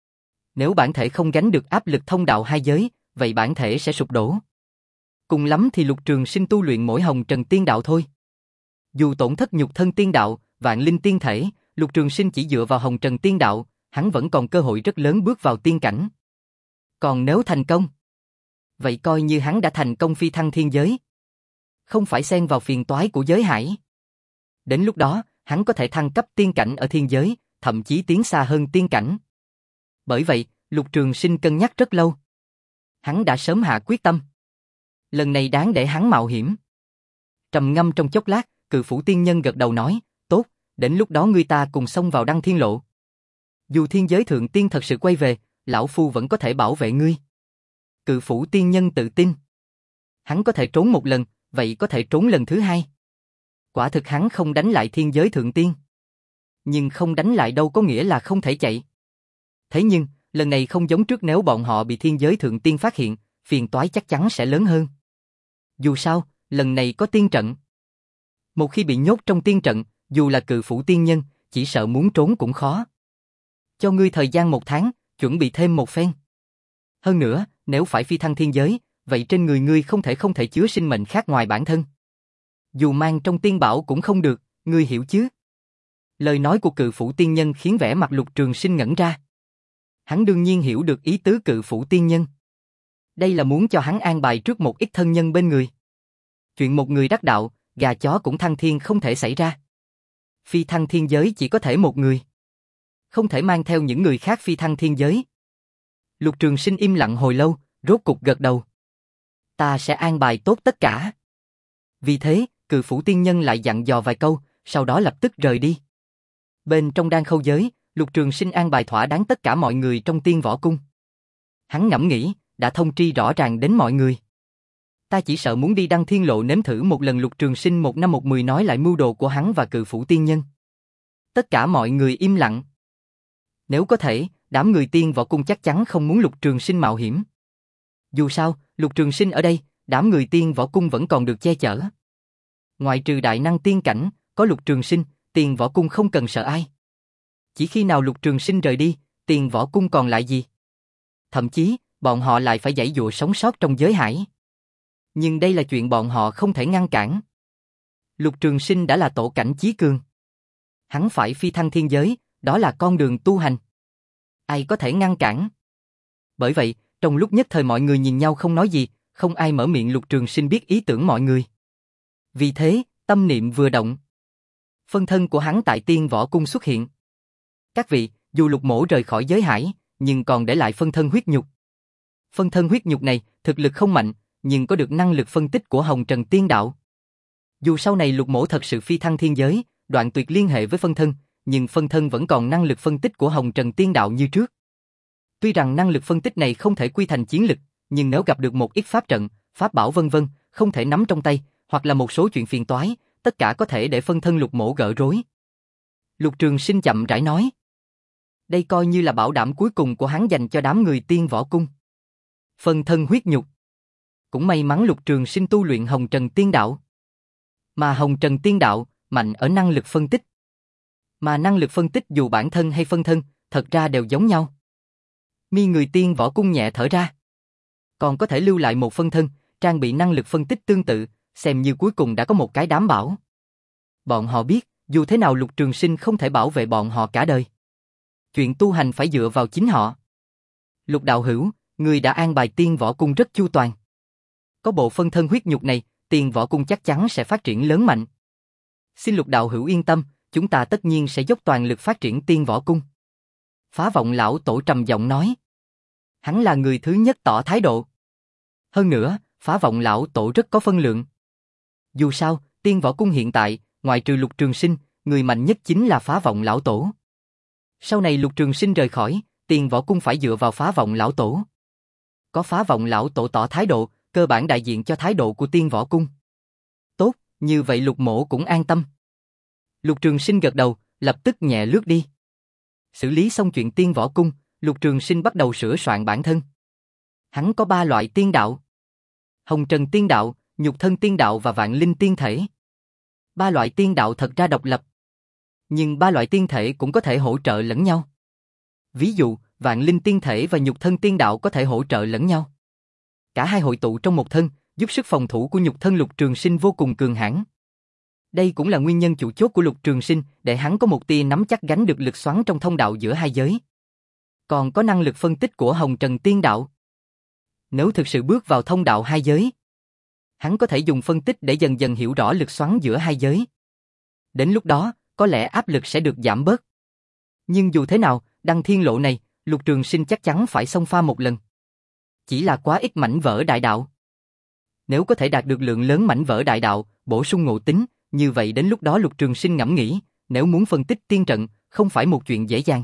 Nếu bản thể không gánh được áp lực thông đạo hai giới, vậy bản thể sẽ sụp đổ. Cùng lắm thì Lục Trường Sinh tu luyện mỗi Hồng Trần Tiên Đạo thôi. Dù tổn thất nhục thân tiên đạo, vạn linh tiên thể, Lục Trường Sinh chỉ dựa vào Hồng Trần Tiên Đạo, hắn vẫn còn cơ hội rất lớn bước vào tiên cảnh. Còn nếu thành công, vậy coi như hắn đã thành công phi thăng thiên giới. Không phải xen vào phiền toái của giới hải. Đến lúc đó, hắn có thể thăng cấp tiên cảnh ở thiên giới, thậm chí tiến xa hơn tiên cảnh. Bởi vậy, Lục Trường Sinh cân nhắc rất lâu. Hắn đã sớm hạ quyết tâm. Lần này đáng để hắn mạo hiểm. Trầm ngâm trong chốc lát, Cự Phủ Tiên Nhân gật đầu nói, tốt, đến lúc đó ngươi ta cùng xông vào Đăng Thiên Lộ. Dù thiên giới thượng tiên thật sự quay về, lão phu vẫn có thể bảo vệ ngươi. Cự Phủ Tiên Nhân tự tin. Hắn có thể trốn một lần, vậy có thể trốn lần thứ hai. Quả thực hắn không đánh lại thiên giới thượng tiên. Nhưng không đánh lại đâu có nghĩa là không thể chạy. Thế nhưng, lần này không giống trước, nếu bọn họ bị thiên giới thượng tiên phát hiện, phiền toái chắc chắn sẽ lớn hơn. Dù sao, lần này có tiên trận. Một khi bị nhốt trong tiên trận, dù là Cự Phủ Tiên Nhân, chỉ sợ muốn trốn cũng khó. Cho ngươi thời gian một tháng, chuẩn bị thêm một phen. Hơn nữa, nếu phải phi thăng thiên giới, vậy trên người ngươi không thể không thể chứa sinh mệnh khác ngoài bản thân. Dù mang trong tiên bảo cũng không được, ngươi hiểu chứ? Lời nói của Cự Phủ Tiên Nhân khiến vẻ mặt Lục Trường Sinh ngẩn ra. Hắn đương nhiên hiểu được ý tứ Cự Phủ Tiên Nhân. Đây là muốn cho hắn an bài trước một ít thân nhân bên người. Chuyện một người đắc đạo, gà chó cũng thăng thiên không thể xảy ra. Phi thăng thiên giới chỉ có thể một người. Không thể mang theo những người khác phi thăng thiên giới. Lục Trường Sinh im lặng hồi lâu, rốt cục gật đầu. Ta sẽ an bài tốt tất cả. Vì thế, Cự Phủ Tiên Nhân lại dặn dò vài câu, sau đó lập tức rời đi. Bên trong Đan Khâu giới, Lục Trường Sinh an bài thỏa đáng tất cả mọi người trong Tiên Võ Cung. Hắn ngẫm nghĩ, đã thông tri rõ ràng đến mọi người. Ta chỉ sợ muốn đi Đăng Thiên Lộ nếm thử một lần. Lục Trường Sinh một năm một mười nói lại mưu đồ của hắn và Cự Phủ Tiên Nhân. Tất cả mọi người im lặng. Nếu có thể, đám người Tiên Võ Cung chắc chắn không muốn Lục Trường Sinh mạo hiểm. Dù sao, Lục Trường Sinh ở đây, đám người Tiên Võ Cung vẫn còn được che chở. Ngoại trừ đại năng tiên cảnh, có Lục Trường Sinh, Tiên Võ Cung không cần sợ ai. Chỉ khi nào Lục Trường Sinh rời đi, Tiên Võ Cung còn lại gì? Thậm chí, bọn họ lại phải giãy giụa sống sót trong giới hải. Nhưng đây là chuyện bọn họ không thể ngăn cản. Lục Trường Sinh đã là tổ cảnh chí cường. Hắn phải phi thăng thiên giới, đó là con đường tu hành. Ai có thể ngăn cản? Bởi vậy, trong lúc nhất thời mọi người nhìn nhau không nói gì, không ai mở miệng. Lục Trường Sinh biết ý tưởng mọi người. Vì thế, tâm niệm vừa động. Phân thân của hắn tại Tiên Võ Cung xuất hiện. Các vị, dù Lục Mỗ rời khỏi giới hải, nhưng còn để lại phân thân huyết nhục. Phân thân huyết nhục này, thực lực không mạnh, nhưng có được năng lực phân tích của Hồng Trần Tiên Đạo. Dù sau này Lục Mỗ thật sự phi thăng thiên giới, đoạn tuyệt liên hệ với phân thân, nhưng phân thân vẫn còn năng lực phân tích của Hồng Trần Tiên Đạo như trước. Tuy rằng năng lực phân tích này không thể quy thành chiến lực, nhưng nếu gặp được một ít pháp trận, pháp bảo vân vân, không thể nắm trong tay, hoặc là một số chuyện phiền toái, tất cả có thể để phân thân Lục Mỗ gỡ rối. Lục Trường Sinh chậm rãi nói. Đây coi như là bảo đảm cuối cùng của hắn dành cho đám người Tiên Võ Cung. Phân thân huyết nhục. Cũng may mắn Lục Trường Sinh tu luyện Hồng Trần Tiên Đạo. Mà Hồng Trần Tiên Đạo mạnh ở năng lực phân tích. Mà năng lực phân tích dù bản thân hay phân thân, thật ra đều giống nhau. Mi người Tiên Võ Cung nhẹ thở ra. Còn có thể lưu lại một phân thân, trang bị năng lực phân tích tương tự, xem như cuối cùng đã có một cái đảm bảo. Bọn họ biết, dù thế nào Lục Trường Sinh không thể bảo vệ bọn họ cả đời. Chuyện tu hành phải dựa vào chính họ. Lục đạo hữu, người đã an bài Tiên Võ Cung rất chu toàn. Có bộ phân thân huyết nhục này, Tiên Võ Cung chắc chắn sẽ phát triển lớn mạnh. Xin Lục đạo hữu yên tâm, chúng ta tất nhiên sẽ dốc toàn lực phát triển Tiên Võ Cung. Phá Vọng lão tổ trầm giọng nói. Hắn là người thứ nhất tỏ thái độ. Hơn nữa, Phá Vọng lão tổ rất có phân lượng. Dù sao, Tiên Võ Cung hiện tại, ngoại trừ Lục Trường Sinh, người mạnh nhất chính là Phá Vọng lão tổ. Sau này Lục Trường Sinh rời khỏi, Tiên Võ Cung phải dựa vào Phá Vọng lão tổ. Có Phá Vọng lão tổ tỏ thái độ, cơ bản đại diện cho thái độ của Tiên Võ Cung. Tốt, như vậy Lục Mỗ cũng an tâm. Lục Trường Sinh gật đầu, lập tức nhẹ lướt đi. Xử lý xong chuyện Tiên Võ Cung, Lục Trường Sinh bắt đầu sửa soạn bản thân. Hắn có ba loại tiên đạo: Hồng Trần Tiên Đạo, Nhục Thân Tiên Đạo và Vạn Linh Tiên Thể. Ba loại tiên đạo thật ra độc lập, nhưng ba loại tiên thể cũng có thể hỗ trợ lẫn nhau. Ví dụ, Vạn Linh Tiên Thể và Nhục Thân Tiên Đạo có thể hỗ trợ lẫn nhau. Cả hai hội tụ trong một thân, giúp sức phòng thủ của nhục thân Lục Trường Sinh vô cùng cường hãn. Đây cũng là nguyên nhân chủ chốt của Lục Trường Sinh để hắn có một tia nắm chắc gánh được lực xoắn trong thông đạo giữa hai giới. Còn có năng lực phân tích của Hồng Trần Tiên Đạo. Nếu thực sự bước vào thông đạo hai giới, hắn có thể dùng phân tích để dần dần hiểu rõ lực xoắn giữa hai giới. Đến lúc đó, có lẽ áp lực sẽ được giảm bớt. Nhưng dù thế nào, đăng thiên lộ này, Lục Trường Sinh chắc chắn phải xông pha một lần. Chỉ là quá ít mảnh vỡ đại đạo. Nếu có thể đạt được lượng lớn mảnh vỡ đại đạo, bổ sung ngộ tính, như vậy đến lúc đó Lục Trường Sinh ngẫm nghĩ, nếu muốn phân tích tiên trận, không phải một chuyện dễ dàng.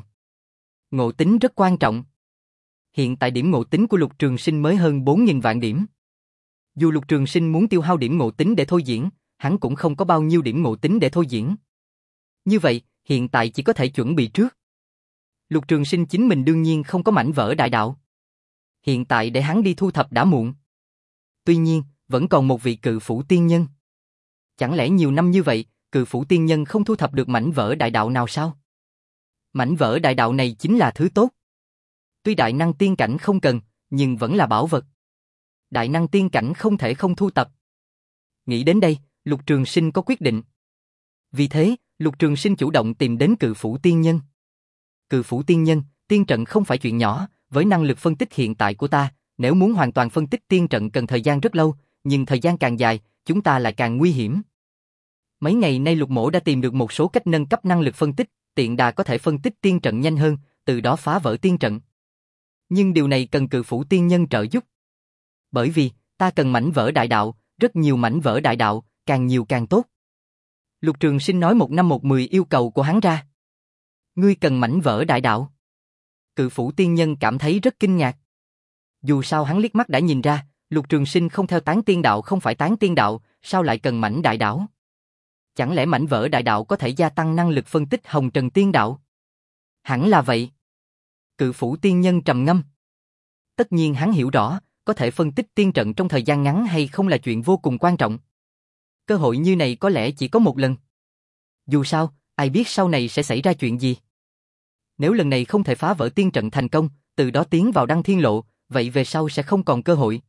Ngộ tính rất quan trọng. Hiện tại điểm ngộ tính của Lục Trường Sinh mới hơn bốn nghìn vạn điểm. Dù Lục Trường Sinh muốn tiêu hao điểm ngộ tính để thôi diễn, hắn cũng không có bao nhiêu điểm ngộ tính để thôi diễn. Như vậy, hiện tại chỉ có thể chuẩn bị trước. Lục Trường Sinh chính mình đương nhiên không có mảnh vỡ đại đạo. Hiện tại để hắn đi thu thập đã muộn. Tuy nhiên, vẫn còn một vị Cự Phủ Tiên Nhân. Chẳng lẽ nhiều năm như vậy, Cự Phủ Tiên Nhân không thu thập được mảnh vỡ đại đạo nào sao? Mảnh vỡ đại đạo này chính là thứ tốt. Tuy đại năng tiên cảnh không cần, nhưng vẫn là bảo vật. Đại năng tiên cảnh không thể không thu tập. Nghĩ đến đây, Lục Trường Sinh có quyết định. Vì thế, Lục Trường Sinh chủ động tìm đến Cự Phủ Tiên Nhân. Cự Phủ Tiên Nhân, tiên trận không phải chuyện nhỏ, với năng lực phân tích hiện tại của ta, nếu muốn hoàn toàn phân tích tiên trận cần thời gian rất lâu, nhưng thời gian càng dài, chúng ta lại càng nguy hiểm. Mấy ngày nay Lục Mỗ đã tìm được một số cách nâng cấp năng lực phân tích, tiện đà có thể phân tích tiên trận nhanh hơn, từ đó phá vỡ tiên trận. Nhưng điều này cần Cự Phủ Tiên Nhân trợ giúp. Bởi vì, ta cần mảnh vỡ đại đạo, rất nhiều mảnh vỡ đại đạo, càng nhiều càng tốt. Lục Trường Sinh nói một năm một mười yêu cầu của hắn ra. Ngươi cần mảnh vỡ đại đạo. Cự Phủ Tiên Nhân cảm thấy rất kinh ngạc. Dù sao hắn liếc mắt đã nhìn ra, Lục Trường Sinh không theo tán tiên đạo không phải tán tiên đạo, sao lại cần mảnh đại đạo? Chẳng lẽ mảnh vỡ đại đạo có thể gia tăng năng lực phân tích Hồng Trần Tiên Đạo? Hẳn là vậy. Cự Phủ Tiên Nhân trầm ngâm. Tất nhiên hắn hiểu rõ, có thể phân tích tiên trận trong thời gian ngắn hay không là chuyện vô cùng quan trọng. Cơ hội như này có lẽ chỉ có một lần. Dù sao, ai biết sau này sẽ xảy ra chuyện gì. Nếu lần này không thể phá vỡ tiên trận thành công, từ đó tiến vào đăng thiên lộ, vậy về sau sẽ không còn cơ hội.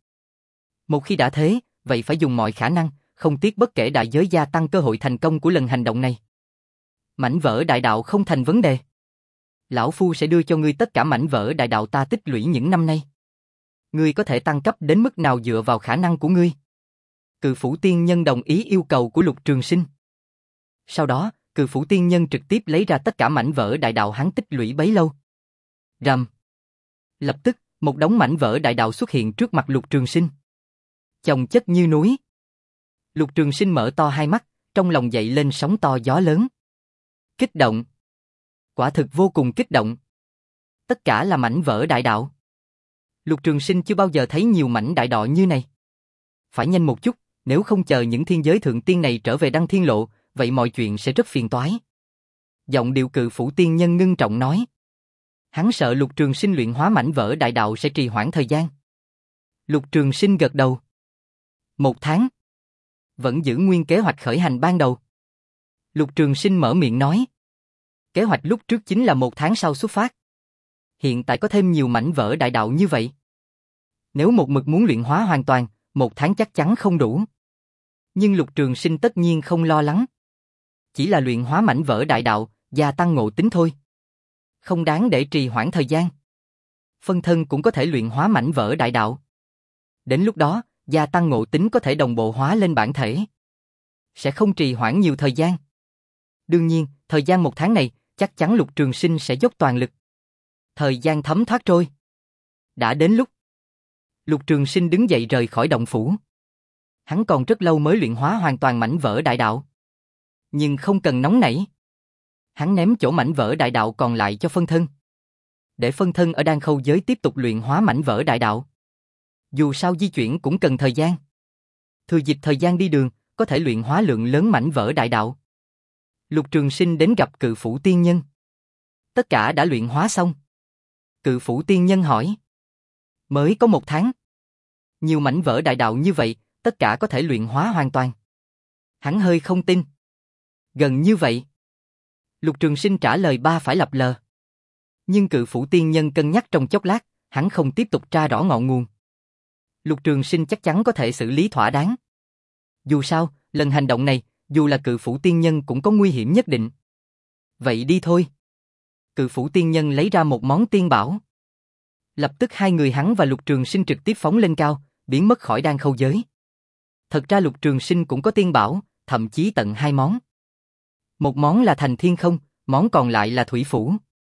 Một khi đã thế, vậy phải dùng mọi khả năng, không tiếc bất kể đại giới gia tăng cơ hội thành công của lần hành động này. Mảnh vỡ đại đạo không thành vấn đề. Lão Phu sẽ đưa cho ngươi tất cả mảnh vỡ đại đạo ta tích lũy những năm nay. Ngươi có thể tăng cấp đến mức nào dựa vào khả năng của ngươi. Cự Phủ Tiên Nhân đồng ý yêu cầu của Lục Trường Sinh. Sau đó, Cự Phủ Tiên Nhân trực tiếp lấy ra tất cả mảnh vỡ đại đạo hắn tích lũy bấy lâu. Rầm. Lập tức, một đống mảnh vỡ đại đạo xuất hiện trước mặt Lục Trường Sinh. chồng chất như núi. Lục Trường Sinh mở to hai mắt, trong lòng dậy lên sóng to gió lớn. Kích động. Quả thực vô cùng kích động. Tất cả là mảnh vỡ đại đạo. Lục Trường Sinh chưa bao giờ thấy nhiều mảnh đại đạo như này. Phải nhanh một chút, nếu không chờ những thiên giới thượng tiên này trở về Đăng Thiên Lộ, vậy mọi chuyện sẽ rất phiền toái. Giọng điệu Cự Phủ tiên nhân ngưng trọng nói. Hắn sợ Lục Trường Sinh luyện hóa mảnh vỡ đại đạo sẽ trì hoãn thời gian. Lục Trường Sinh gật đầu. Một tháng. Vẫn giữ nguyên kế hoạch khởi hành ban đầu. Lục Trường Sinh mở miệng nói. Kế hoạch lúc trước chính là một tháng sau xuất phát. Hiện tại có thêm nhiều mảnh vỡ đại đạo như vậy. Nếu một mực muốn luyện hóa hoàn toàn, một tháng chắc chắn không đủ. Nhưng Lục Trường Sinh tất nhiên không lo lắng. Chỉ là luyện hóa mảnh vỡ đại đạo, gia tăng ngộ tính thôi. Không đáng để trì hoãn thời gian. Phân thân cũng có thể luyện hóa mảnh vỡ đại đạo. Đến lúc đó, gia tăng ngộ tính có thể đồng bộ hóa lên bản thể. Sẽ không trì hoãn nhiều thời gian. Đương nhiên, thời gian một tháng này, chắc chắn Lục Trường Sinh sẽ dốc toàn lực. Thời gian thấm thoát trôi. Đã đến lúc. Lục Trường Sinh đứng dậy rời khỏi động phủ. Hắn còn rất lâu mới luyện hóa hoàn toàn mảnh vỡ đại đạo. Nhưng không cần nóng nảy. Hắn ném chỗ mảnh vỡ đại đạo còn lại cho phân thân. Để phân thân ở Đan Khâu giới tiếp tục luyện hóa mảnh vỡ đại đạo. Dù sao di chuyển cũng cần thời gian. Thừa dịp thời gian đi đường, có thể luyện hóa lượng lớn mảnh vỡ đại đạo. Lục Trường Sinh đến gặp Cự Phủ tiên nhân. Tất cả đã luyện hóa xong. Cự Phủ tiên nhân hỏi. Mới có một tháng. Nhiều mảnh vỡ đại đạo như vậy, tất cả có thể luyện hóa hoàn toàn. Hắn hơi không tin. Gần như vậy. Lục Trường Sinh trả lời ba phải lập lờ. Nhưng Cự Phủ tiên nhân cân nhắc trong chốc lát, hắn không tiếp tục tra rõ ngọn nguồn. Lục Trường Sinh chắc chắn có thể xử lý thỏa đáng. Dù sao, lần hành động này, dù là Cự Phủ tiên nhân cũng có nguy hiểm nhất định. Vậy đi thôi. Cự Phủ tiên nhân lấy ra một món tiên bảo. Lập tức hai người hắn và Lục Trường Sinh trực tiếp phóng lên cao, biến mất khỏi Đan Khâu giới. Thật ra Lục Trường Sinh cũng có tiên bảo, thậm chí tận hai món. Một món là Thành Thiên Không, món còn lại là Thủy Phủ.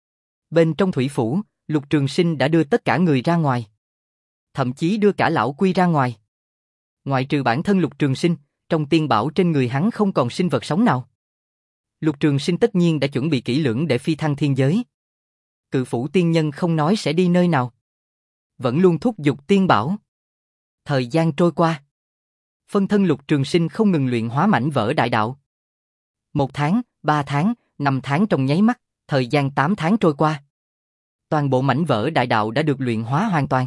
Bên trong Thủy Phủ, Lục Trường Sinh đã đưa tất cả người ra ngoài. Thậm chí đưa cả Lão Quy ra ngoài. Ngoại trừ bản thân Lục Trường Sinh, trong tiên bảo trên người hắn không còn sinh vật sống nào. Lục Trường Sinh tất nhiên đã chuẩn bị kỹ lưỡng để phi thăng thiên giới. Cự Phủ tiên nhân không nói sẽ đi nơi nào. Vẫn luôn thúc giục tiên bảo. Thời gian trôi qua. Phân thân Lục Trường Sinh không ngừng luyện hóa mảnh vỡ đại đạo. Một tháng, ba tháng, năm tháng trong nháy mắt, thời gian tám tháng trôi qua. Toàn bộ mảnh vỡ đại đạo đã được luyện hóa hoàn toàn.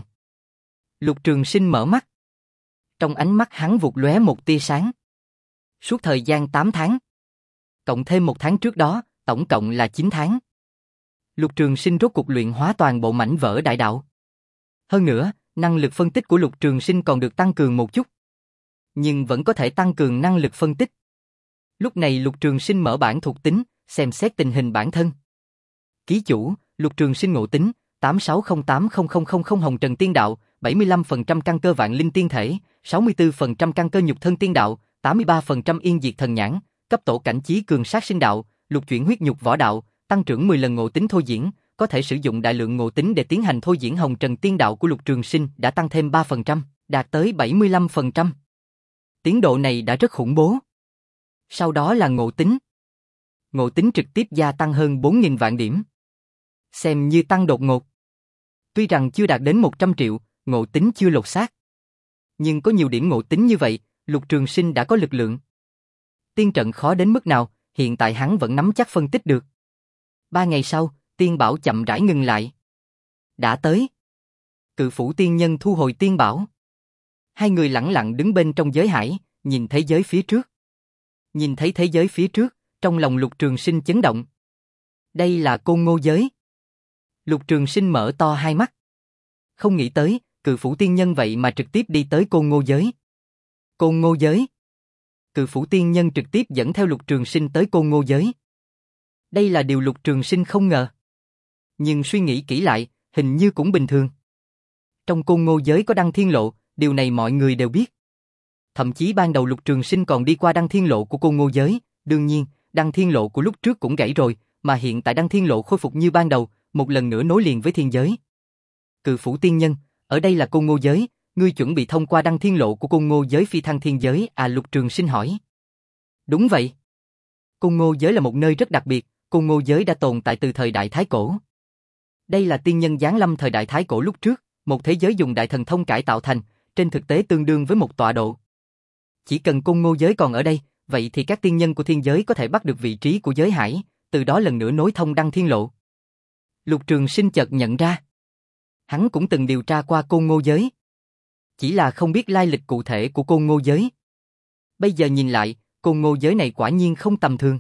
Lục Trường Sinh mở mắt. Trong ánh mắt hắn vụt lóe một tia sáng. Suốt thời gian tám tháng. Cộng thêm một tháng trước đó, tổng cộng là chín tháng. Lục Trường Sinh rốt cuộc luyện hóa toàn bộ mảnh vỡ đại đạo. Hơn nữa, năng lực phân tích của Lục Trường Sinh còn được tăng cường một chút. Nhưng vẫn có thể tăng cường năng lực phân tích. Lúc này Lục Trường Sinh mở bản thuộc tính, xem xét tình hình bản thân. Ký chủ, Lục Trường Sinh ngộ tính, tám sáu không tám không không không không Hồng Trần Tiên Đạo, bảy mươi lăm phần trăm căn cơ vạn linh tiên thể, sáu mươi tư phần trăm căn cơ nhục thân tiên đạo, tám mươi ba phần trăm yên diệt thần nhãn, cấp tổ cảnh chí cường sát sinh đạo, lục chuyển huyết nhục võ đạo, tăng trưởng mười lần ngộ tính thôi diễn, có thể sử dụng đại lượng ngộ tính để tiến hành thôi diễn Hồng Trần Tiên Đạo của Lục Trường Sinh đã tăng thêm ba phần trăm, đạt tới bảy mươi lăm phần trăm. Tiến độ này đã rất khủng bố. Sau đó là ngộ tính. Ngộ tính trực tiếp gia tăng hơn bốn nghìn vạn điểm. Xem như tăng đột ngột. Tuy rằng chưa đạt đến một trăm triệu, ngộ tính chưa lột xác. Nhưng có nhiều điểm ngộ tính như vậy, Lục Trường Sinh đã có lực lượng. Tiên trận khó đến mức nào, hiện tại hắn vẫn nắm chắc phân tích được. Ba ngày sau, tiên bảo chậm rãi ngừng lại. Đã tới. Cự Phủ tiên nhân thu hồi tiên bảo. Hai người lẳng lặng đứng bên trong giới hải, nhìn thế giới phía trước. Nhìn thấy thế giới phía trước, trong lòng Lục Trường Sinh chấn động. Đây là Côn Ngô giới. Lục Trường Sinh mở to hai mắt. Không nghĩ tới, Cự Phủ tiên nhân vậy mà trực tiếp đi tới Côn Ngô giới. Côn Ngô giới. Cự Phủ tiên nhân trực tiếp dẫn theo Lục Trường Sinh tới Côn Ngô giới. Đây là điều Lục Trường Sinh không ngờ. Nhưng suy nghĩ kỹ lại, hình như cũng bình thường. Trong Côn Ngô giới có Đăng Thiên Lộ, điều này mọi người đều biết. Thậm chí ban đầu Lục Trường Sinh còn đi qua Đăng Thiên Lộ của Côn Ngô giới, đương nhiên, Đăng Thiên Lộ của lúc trước cũng gãy rồi, mà hiện tại Đăng Thiên Lộ khôi phục như ban đầu, một lần nữa nối liền với thiên giới. Cự Phủ tiên nhân, ở đây là Côn Ngô giới, ngươi chuẩn bị thông qua đăng thiên lộ của Côn Ngô giới phi thăng thiên giới à? Lục Trường Sinh hỏi. Đúng vậy. Côn Ngô giới là một nơi rất đặc biệt, Côn Ngô giới đã tồn tại từ thời Đại Thái Cổ. Đây là tiên nhân giáng lâm thời Đại Thái Cổ lúc trước, một thế giới dùng đại thần thông cải tạo thành, trên thực tế tương đương với một tọa độ. Chỉ cần Côn Ngô giới còn ở đây, vậy thì các tiên nhân của thiên giới có thể bắt được vị trí của giới hải, từ đó lần nữa nối thông đăng thiên lộ. Lục Trường Sinh chợt nhận ra. Hắn cũng từng điều tra qua Côn Ngô giới. Chỉ là không biết lai lịch cụ thể của Côn Ngô giới. Bây giờ nhìn lại, Côn Ngô giới này quả nhiên không tầm thường.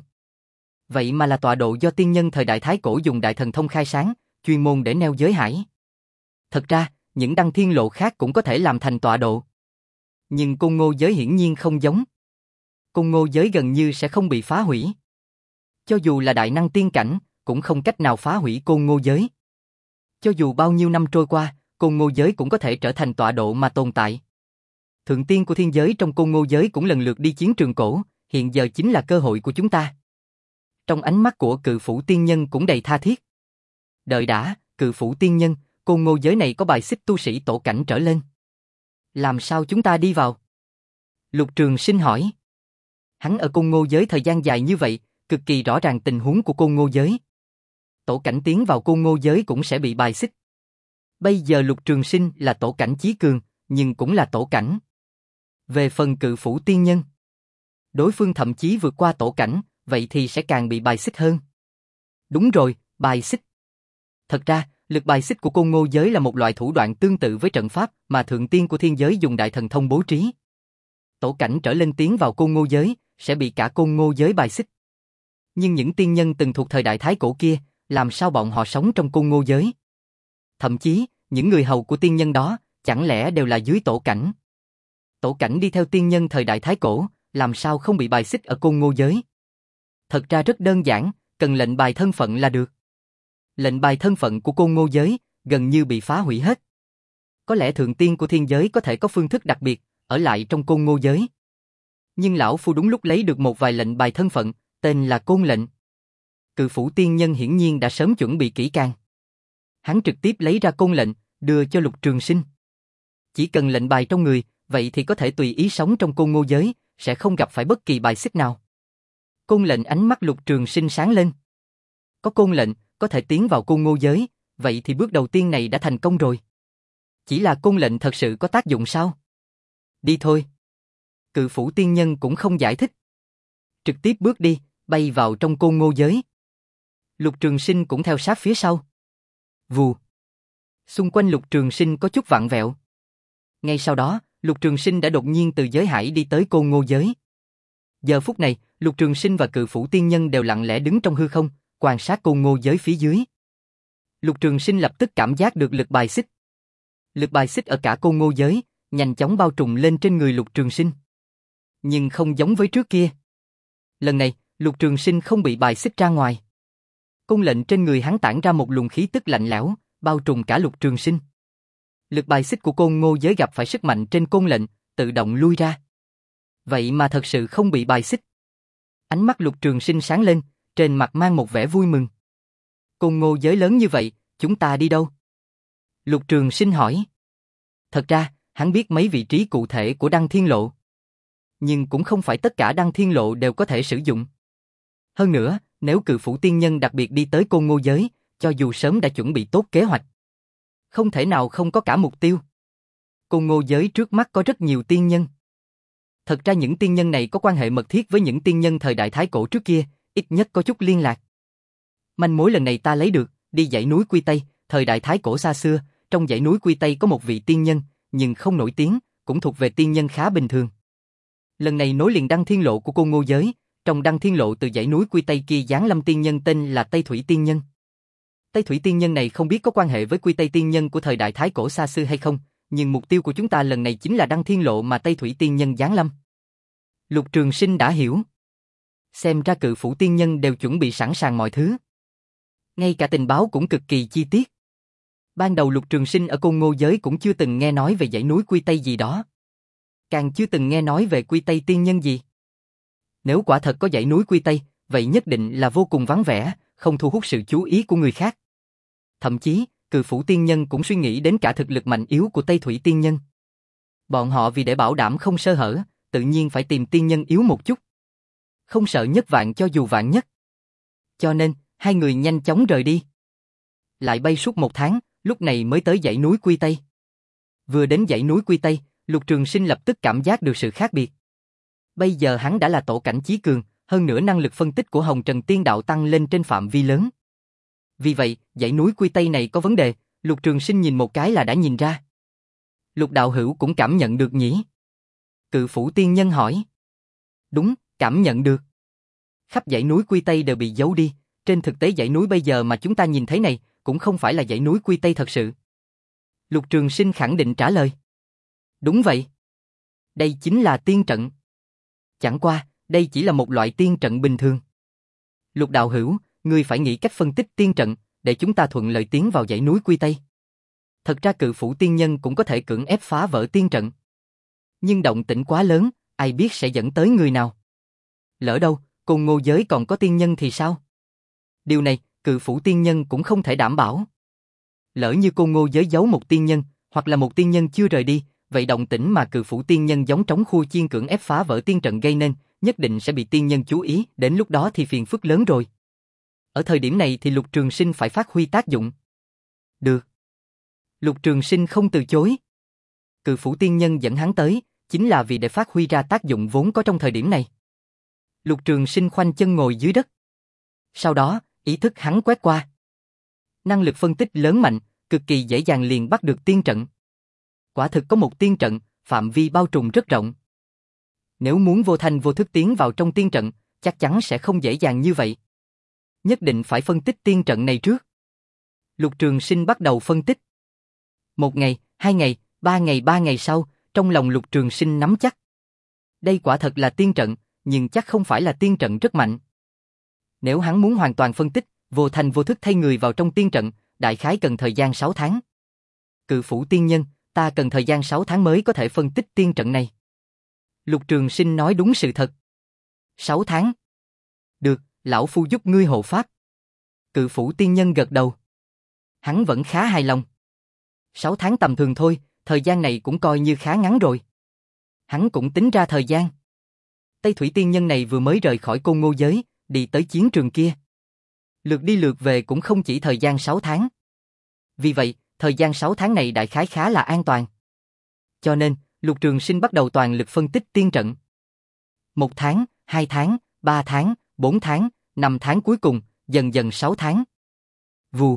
Vậy mà là tọa độ do tiên nhân thời Đại Thái Cổ dùng đại thần thông khai sáng, chuyên môn để neo giới hải. Thật ra, những đăng thiên lộ khác cũng có thể làm thành tọa độ. Nhưng Côn Ngô giới hiển nhiên không giống. Côn Ngô giới gần như sẽ không bị phá hủy. Cho dù là đại năng tiên cảnh, cũng không cách nào phá hủy Côn Ngô giới. Cho dù bao nhiêu năm trôi qua, Côn Ngô giới cũng có thể trở thành tọa độ mà tồn tại. Thượng tiên của thiên giới trong Côn Ngô giới cũng lần lượt đi chiến trường cổ, hiện giờ chính là cơ hội của chúng ta. Trong ánh mắt của Cự Phủ tiên nhân cũng đầy tha thiết. Đợi đã, Cự Phủ tiên nhân, Côn Ngô giới này có bài xích tu sĩ tổ cảnh trở lên. Làm sao chúng ta đi vào? Lục Trường Sinh hỏi. Hắn ở Côn Ngô giới thời gian dài như vậy, cực kỳ rõ ràng tình huống của Côn Ngô giới. Tổ cảnh tiến vào Côn Ngô giới cũng sẽ bị bài xích. Bây giờ Lục Trường Sinh là tổ cảnh chí cường, nhưng cũng là tổ cảnh. Về phần Cự Phủ tiên nhân, đối phương thậm chí vượt qua tổ cảnh, vậy thì sẽ càng bị bài xích hơn. Đúng rồi, bài xích. Thật ra, lực bài xích của Côn Ngô giới là một loại thủ đoạn tương tự với trận pháp mà thượng tiên của thiên giới dùng đại thần thông bố trí. Tổ cảnh trở lên tiến vào Côn Ngô giới, sẽ bị cả Côn Ngô giới bài xích. Nhưng những tiên nhân từng thuộc thời Đại Thái Cổ kia, làm sao bọn họ sống trong Côn Ngô giới? Thậm chí, những người hầu của tiên nhân đó, chẳng lẽ đều là dưới tổ cảnh? Tổ cảnh đi theo tiên nhân thời Đại Thái Cổ, làm sao không bị bài xích ở Côn Ngô giới? Thật ra rất đơn giản, cần lệnh bài thân phận là được. Lệnh bài thân phận của Côn Ngô giới, gần như bị phá hủy hết. Có lẽ thượng tiên của thiên giới có thể có phương thức đặc biệt, ở lại trong Côn Ngô giới. Nhưng lão phu đúng lúc lấy được một vài lệnh bài thân phận, tên là Côn lệnh. Cự Phủ tiên nhân hiển nhiên đã sớm chuẩn bị kỹ càng. Hắn trực tiếp lấy ra Côn lệnh, đưa cho Lục Trường Sinh. Chỉ cần lệnh bài trong người, vậy thì có thể tùy ý sống trong Côn Ngô giới, sẽ không gặp phải bất kỳ bài xích nào. Côn lệnh ánh mắt Lục Trường Sinh sáng lên. Có Côn lệnh, có thể tiến vào Côn Ngô giới, vậy thì bước đầu tiên này đã thành công rồi. Chỉ là Côn lệnh thật sự có tác dụng sao? Đi thôi. Cự Phủ tiên nhân cũng không giải thích. Trực tiếp bước đi, bay vào trong Côn Ngô giới. Lục Trường Sinh cũng theo sát phía sau. Vù. Xung quanh Lục Trường Sinh có chút vặn vẹo. Ngay sau đó, Lục Trường Sinh đã đột nhiên từ giới hải đi tới Côn Ngô giới. Giờ phút này, Lục Trường Sinh và Cự Phủ tiên nhân đều lặng lẽ đứng trong hư không, quan sát Côn Ngô giới phía dưới. Lục Trường Sinh lập tức cảm giác được lực bài xích. Lực bài xích ở cả Côn Ngô giới, nhanh chóng bao trùm lên trên người Lục Trường Sinh. Nhưng không giống với trước kia. Lần này, Lục Trường Sinh không bị bài xích ra ngoài. Côn lệnh trên người hắn tản ra một luồng khí tức lạnh lẽo, bao trùm cả Lục Trường Sinh. Lực bài xích của Côn Ngô giới gặp phải sức mạnh trên côn lệnh, tự động lui ra. Vậy mà thật sự không bị bài xích. Ánh mắt Lục Trường Sinh sáng lên, trên mặt mang một vẻ vui mừng. Côn Ngô giới lớn như vậy, chúng ta đi đâu? Lục Trường Sinh hỏi. Thật ra, hắn biết mấy vị trí cụ thể của Đăng Thiên Lộ. Nhưng cũng không phải tất cả Đăng Thiên Lộ đều có thể sử dụng. Hơn nữa, nếu Cự Phủ tiên nhân đặc biệt đi tới Côn Ngô giới, cho dù sớm đã chuẩn bị tốt kế hoạch, không thể nào không có cả mục tiêu. Côn Ngô giới trước mắt có rất nhiều tiên nhân. Thật ra những tiên nhân này có quan hệ mật thiết với những tiên nhân thời Đại Thái Cổ trước kia, ít nhất có chút liên lạc. Manh mối lần này ta lấy được, đi dãy núi Quy Tây, thời Đại Thái Cổ xa xưa, trong dãy núi Quy Tây có một vị tiên nhân, nhưng không nổi tiếng, cũng thuộc về tiên nhân khá bình thường. Lần này nối liền Đăng Thiên Lộ của Côn Ngô giới, trong Đăng Thiên Lộ từ dãy núi Quy Tây kia giáng lâm tiên nhân tên là Tây Thủy tiên nhân. Tây Thủy tiên nhân này không biết có quan hệ với Quy Tây tiên nhân của thời Đại Thái Cổ xa xưa hay không, nhưng mục tiêu của chúng ta lần này chính là Đăng Thiên Lộ mà Tây Thủy tiên nhân giáng lâm. Lục Trường Sinh đã hiểu. Xem ra Cự Phủ tiên nhân đều chuẩn bị sẵn sàng mọi thứ. Ngay cả tình báo cũng cực kỳ chi tiết. Ban đầu Lục Trường Sinh ở Côn Ngô giới cũng chưa từng nghe nói về dãy núi Quy Tây gì đó. Càng chưa từng nghe nói về Quy Tây tiên nhân gì. Nếu quả thật có dãy núi Quy Tây, vậy nhất định là vô cùng vắng vẻ, không thu hút sự chú ý của người khác. Thậm chí, Cự Phủ tiên nhân cũng suy nghĩ đến cả thực lực mạnh yếu của Tây Thủy tiên nhân. Bọn họ vì để bảo đảm không sơ hở, tự nhiên phải tìm tiên nhân yếu một chút. Không sợ nhất vạn cho dù vạn nhất. Cho nên, hai người nhanh chóng rời đi. Lại bay suốt một tháng, lúc này mới tới dãy núi Quy Tây. Vừa đến dãy núi Quy Tây, Lục Trường Sinh lập tức cảm giác được sự khác biệt. Bây giờ hắn đã là tổ cảnh chí cường, hơn nữa năng lực phân tích của Hồng Trần Tiên Đạo tăng lên trên phạm vi lớn. Vì vậy, dãy núi Quy Tây này có vấn đề, Lục Trường Sinh nhìn một cái là đã nhìn ra. Lục đạo hữu cũng cảm nhận được nhỉ? Cự Phủ tiên nhân hỏi. Đúng, cảm nhận được. Khắp dãy núi Quy Tây đều bị giấu đi, trên thực tế dãy núi bây giờ mà chúng ta nhìn thấy này, cũng không phải là dãy núi Quy Tây thật sự. Lục Trường Sinh khẳng định trả lời. Đúng vậy. Đây chính là tiên trận. Chẳng qua, đây chỉ là một loại tiên trận bình thường. Lục đạo hữu, ngươi phải nghĩ cách phân tích tiên trận, để chúng ta thuận lợi tiến vào dãy núi Quy Tây. Thật ra Cự Phủ tiên nhân cũng có thể cưỡng ép phá vỡ tiên trận. Nhưng động tĩnh quá lớn, ai biết sẽ dẫn tới người nào. Lỡ đâu, Côn Ngô giới còn có tiên nhân thì sao? Điều này, Cự Phủ tiên nhân cũng không thể đảm bảo. Lỡ như Côn Ngô giới giấu một tiên nhân, hoặc là một tiên nhân chưa rời đi, vậy động tĩnh mà Cự Phủ tiên nhân giống trống khua chiên cưỡng ép phá vỡ tiên trận gây nên, nhất định sẽ bị tiên nhân chú ý, đến lúc đó thì phiền phức lớn rồi. Ở thời điểm này thì Lục Trường Sinh phải phát huy tác dụng. Được. Lục Trường Sinh không từ chối. Cự Phủ tiên nhân dẫn hắn tới, chính là vì để phát huy ra tác dụng vốn có trong thời điểm này. Lục Trường Sinh khoanh chân ngồi dưới đất. Sau đó, ý thức hắn quét qua. Năng lực phân tích lớn mạnh, cực kỳ dễ dàng liền bắt được tiên trận. Quả thực có một tiên trận, phạm vi bao trùm rất rộng. Nếu muốn vô thanh vô thức tiến vào trong tiên trận, chắc chắn sẽ không dễ dàng như vậy. Nhất định phải phân tích tiên trận này trước. Lục Trường Sinh bắt đầu phân tích. Một ngày, hai ngày, ba ngày ba ngày sau, trong lòng Lục Trường Sinh nắm chắc. Đây quả thật là tiên trận, nhưng chắc không phải là tiên trận rất mạnh. Nếu hắn muốn hoàn toàn phân tích, vô thanh vô thức thay người vào trong tiên trận, đại khái cần thời gian sáu tháng. Cự Phủ tiên nhân, ta cần thời gian sáu tháng mới có thể phân tích tiên trận này. Lục Trường Sinh nói đúng sự thật. sáu tháng. Được, lão phu giúp ngươi hộ pháp. Cự Phủ tiên nhân gật đầu. Hắn vẫn khá hài lòng. sáu tháng tầm thường thôi, thời gian này cũng coi như khá ngắn rồi. Hắn cũng tính ra thời gian. Tây Thủy tiên nhân này vừa mới rời khỏi Côn Ngô giới, đi tới chiến trường kia. Lượt đi lượt về cũng không chỉ thời gian sáu tháng. Vì vậy, thời gian sáu tháng này đại khái khá là an toàn. Cho nên, Lục Trường Sinh bắt đầu toàn lực phân tích tiên trận. Một tháng, hai tháng, ba tháng, bốn tháng, năm tháng cuối cùng, dần dần sáu tháng. Vù.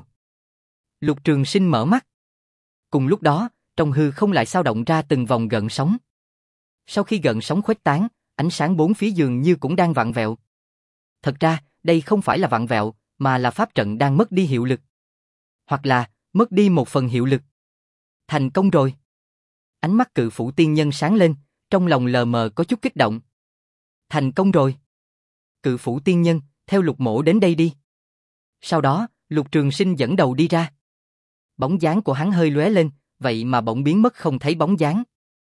Lục Trường Sinh mở mắt. Cùng lúc đó, trong hư không lại xao động ra từng vòng gợn sóng. Sau khi gợn sóng khuếch tán, ánh sáng bốn phía dường như cũng đang vặn vẹo. Thật ra, đây không phải là vặn vẹo, mà là pháp trận đang mất đi hiệu lực. Hoặc là, mất đi một phần hiệu lực. Thành công rồi. Ánh mắt Cự Phủ tiên nhân sáng lên, trong lòng lờ mờ có chút kích động. Thành công rồi. Cự Phủ tiên nhân, theo Lục mỗ đến đây đi. Sau đó, Lục Trường Sinh dẫn đầu đi ra. Bóng dáng của hắn hơi lóe lên, vậy mà bỗng biến mất không thấy bóng dáng.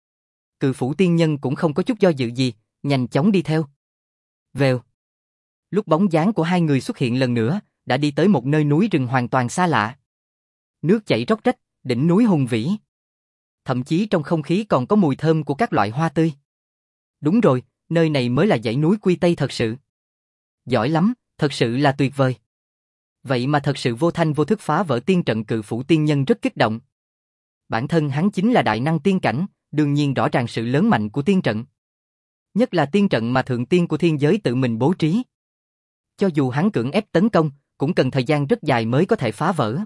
Cự Phủ tiên nhân cũng không có chút do dự gì, nhanh chóng đi theo. Vèo. Lúc bóng dáng của hai người xuất hiện lần nữa, đã đi tới một nơi núi rừng hoàn toàn xa lạ. Nước chảy róc rách, đỉnh núi hùng vĩ. Thậm chí trong không khí còn có mùi thơm của các loại hoa tươi. Đúng rồi, nơi này mới là dãy núi Quy Tây thật sự. Giỏi lắm, thật sự là tuyệt vời. Vậy mà thật sự vô thanh vô thức phá vỡ tiên trận. Cự Phủ tiên nhân rất kích động. Bản thân hắn chính là đại năng tiên cảnh, đương nhiên rõ ràng sự lớn mạnh của tiên trận. Nhất là tiên trận mà thượng tiên của thiên giới tự mình bố trí. Cho dù hắn cưỡng ép tấn công, cũng cần thời gian rất dài mới có thể phá vỡ.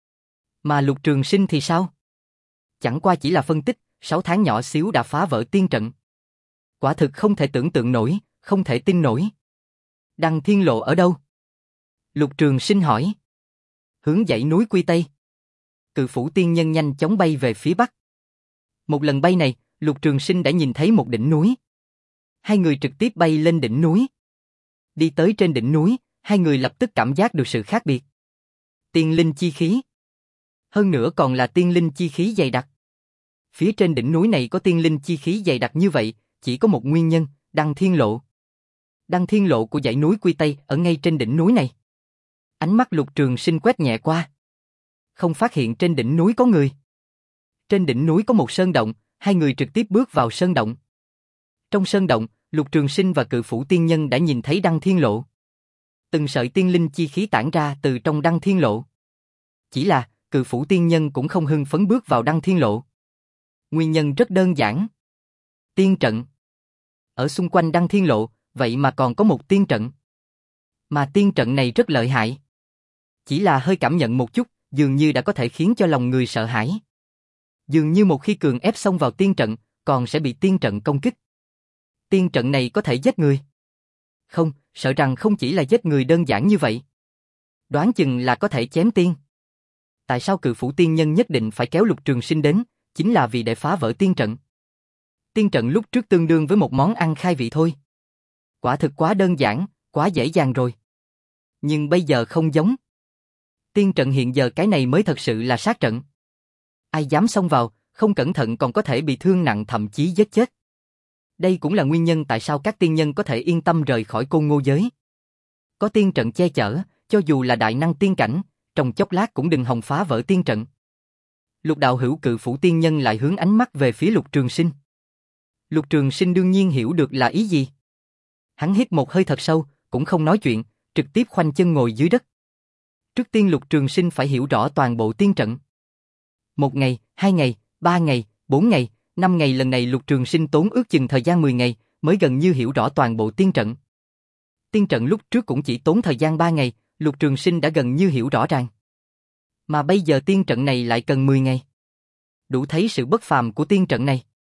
Mà Lục Trường Sinh thì sao? Chẳng qua chỉ là phân tích, sáu tháng nhỏ xíu đã phá vỡ tiên trận. Quả thực không thể tưởng tượng nổi, không thể tin nổi. Đăng Thiên Lộ ở đâu? Lục Trường Sinh hỏi. Hướng dãy núi Quy Tây. Cự Phủ tiên nhân nhanh chóng bay về phía bắc. Một lần bay này, Lục Trường Sinh đã nhìn thấy một đỉnh núi. Hai người trực tiếp bay lên đỉnh núi. Đi tới trên đỉnh núi, hai người lập tức cảm giác được sự khác biệt. Tiên linh chi khí. Hơn nữa còn là tiên linh chi khí dày đặc. Phía trên đỉnh núi này có tiên linh chi khí dày đặc như vậy, chỉ có một nguyên nhân, Đăng Thiên Lộ. Đăng Thiên Lộ của dãy núi Quy Tây ở ngay trên đỉnh núi này. Ánh mắt Lục Trường Sinh quét nhẹ qua. Không phát hiện trên đỉnh núi có người. Trên đỉnh núi có một sơn động, Hai người trực tiếp bước vào sơn động. Trong sơn động, Lục Trường Sinh và Cự Phủ Tiên Nhân đã nhìn thấy Đăng Thiên Lộ. Từng sợi tiên linh chi khí tản ra từ trong Đăng Thiên Lộ. Chỉ là, Cự Phủ Tiên Nhân cũng không hưng phấn bước vào Đăng Thiên Lộ. Nguyên nhân rất đơn giản. Tiên trận. Ở xung quanh Đăng Thiên Lộ, vậy mà còn có một tiên trận. Mà tiên trận này rất lợi hại. Chỉ là hơi cảm nhận một chút, dường như đã có thể khiến cho lòng người sợ hãi. Dường như một khi cường ép xông vào tiên trận, còn sẽ bị tiên trận công kích. Tiên trận này có thể giết người. Không, sợ rằng không chỉ là giết người đơn giản như vậy. Đoán chừng là có thể chém tiên. Tại sao Cự Phủ Tiên Nhân nhất định phải kéo Lục Trường Sinh đến, chính là vì để phá vỡ tiên trận. Tiên trận lúc trước tương đương với một món ăn khai vị thôi. Quả thực quá đơn giản, quá dễ dàng rồi. Nhưng bây giờ không giống. Tiên trận hiện giờ cái này mới thật sự là sát trận. Ai dám xông vào, không cẩn thận còn có thể bị thương nặng thậm chí giết chết. Đây cũng là nguyên nhân tại sao các tiên nhân có thể yên tâm rời khỏi Côn Ngô giới. Có tiên trận che chở, cho dù là đại năng tiên cảnh, trong chốc lát cũng đừng hòng phá vỡ tiên trận. Lục đạo hữu Cự Phủ Tiên Nhân lại hướng ánh mắt về phía Lục Trường Sinh. Lục Trường Sinh đương nhiên hiểu được là ý gì. Hắn hít một hơi thật sâu, cũng không nói chuyện, trực tiếp khoanh chân ngồi dưới đất. Trước tiên Lục Trường Sinh phải hiểu rõ toàn bộ tiên trận. Một ngày, hai ngày, ba ngày, bốn ngày, năm ngày, lần này Lục Trường Sinh tốn ước chừng thời gian mười ngày, mới gần như hiểu rõ toàn bộ tiên trận. Tiên trận lúc trước cũng chỉ tốn thời gian ba ngày, Lục Trường Sinh đã gần như hiểu rõ ràng. Mà bây giờ tiên trận này lại cần mười ngày. Đủ thấy sự bất phàm của tiên trận này.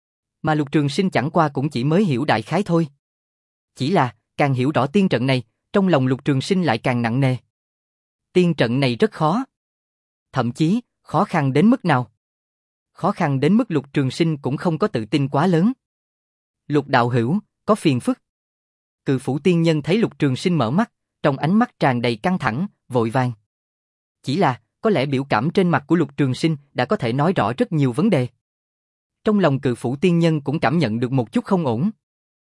Mà Lục Trường Sinh chẳng qua cũng chỉ mới hiểu đại khái thôi. Chỉ là, càng hiểu rõ tiên trận này, trong lòng Lục Trường Sinh lại càng nặng nề. Tiên trận này rất khó. Thậm chí, khó khăn đến mức nào? Khó khăn đến mức Lục Trường Sinh cũng không có tự tin quá lớn. Lục đạo hữu, có phiền phức. Cự Phủ Tiên Nhân thấy Lục Trường Sinh mở mắt, trong ánh mắt tràn đầy căng thẳng, vội vàng. Chỉ là, có lẽ biểu cảm trên mặt của Lục Trường Sinh đã có thể nói rõ rất nhiều vấn đề. Trong lòng Cự Phủ Tiên Nhân cũng cảm nhận được một chút không ổn.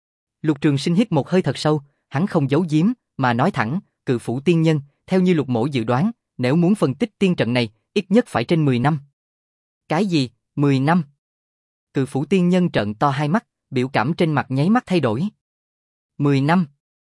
Lục Trường Sinh hít một hơi thật sâu, hắn không giấu giếm, mà nói thẳng, Cự Phủ Tiên Nhân, theo như Lục mỗ dự đoán, nếu muốn phân tích tiên trận này, ít nhất phải trên mười năm. Cái gì, mười năm? Cự Phủ Tiên Nhân trợn to hai mắt, biểu cảm trên mặt nháy mắt thay đổi. mười năm?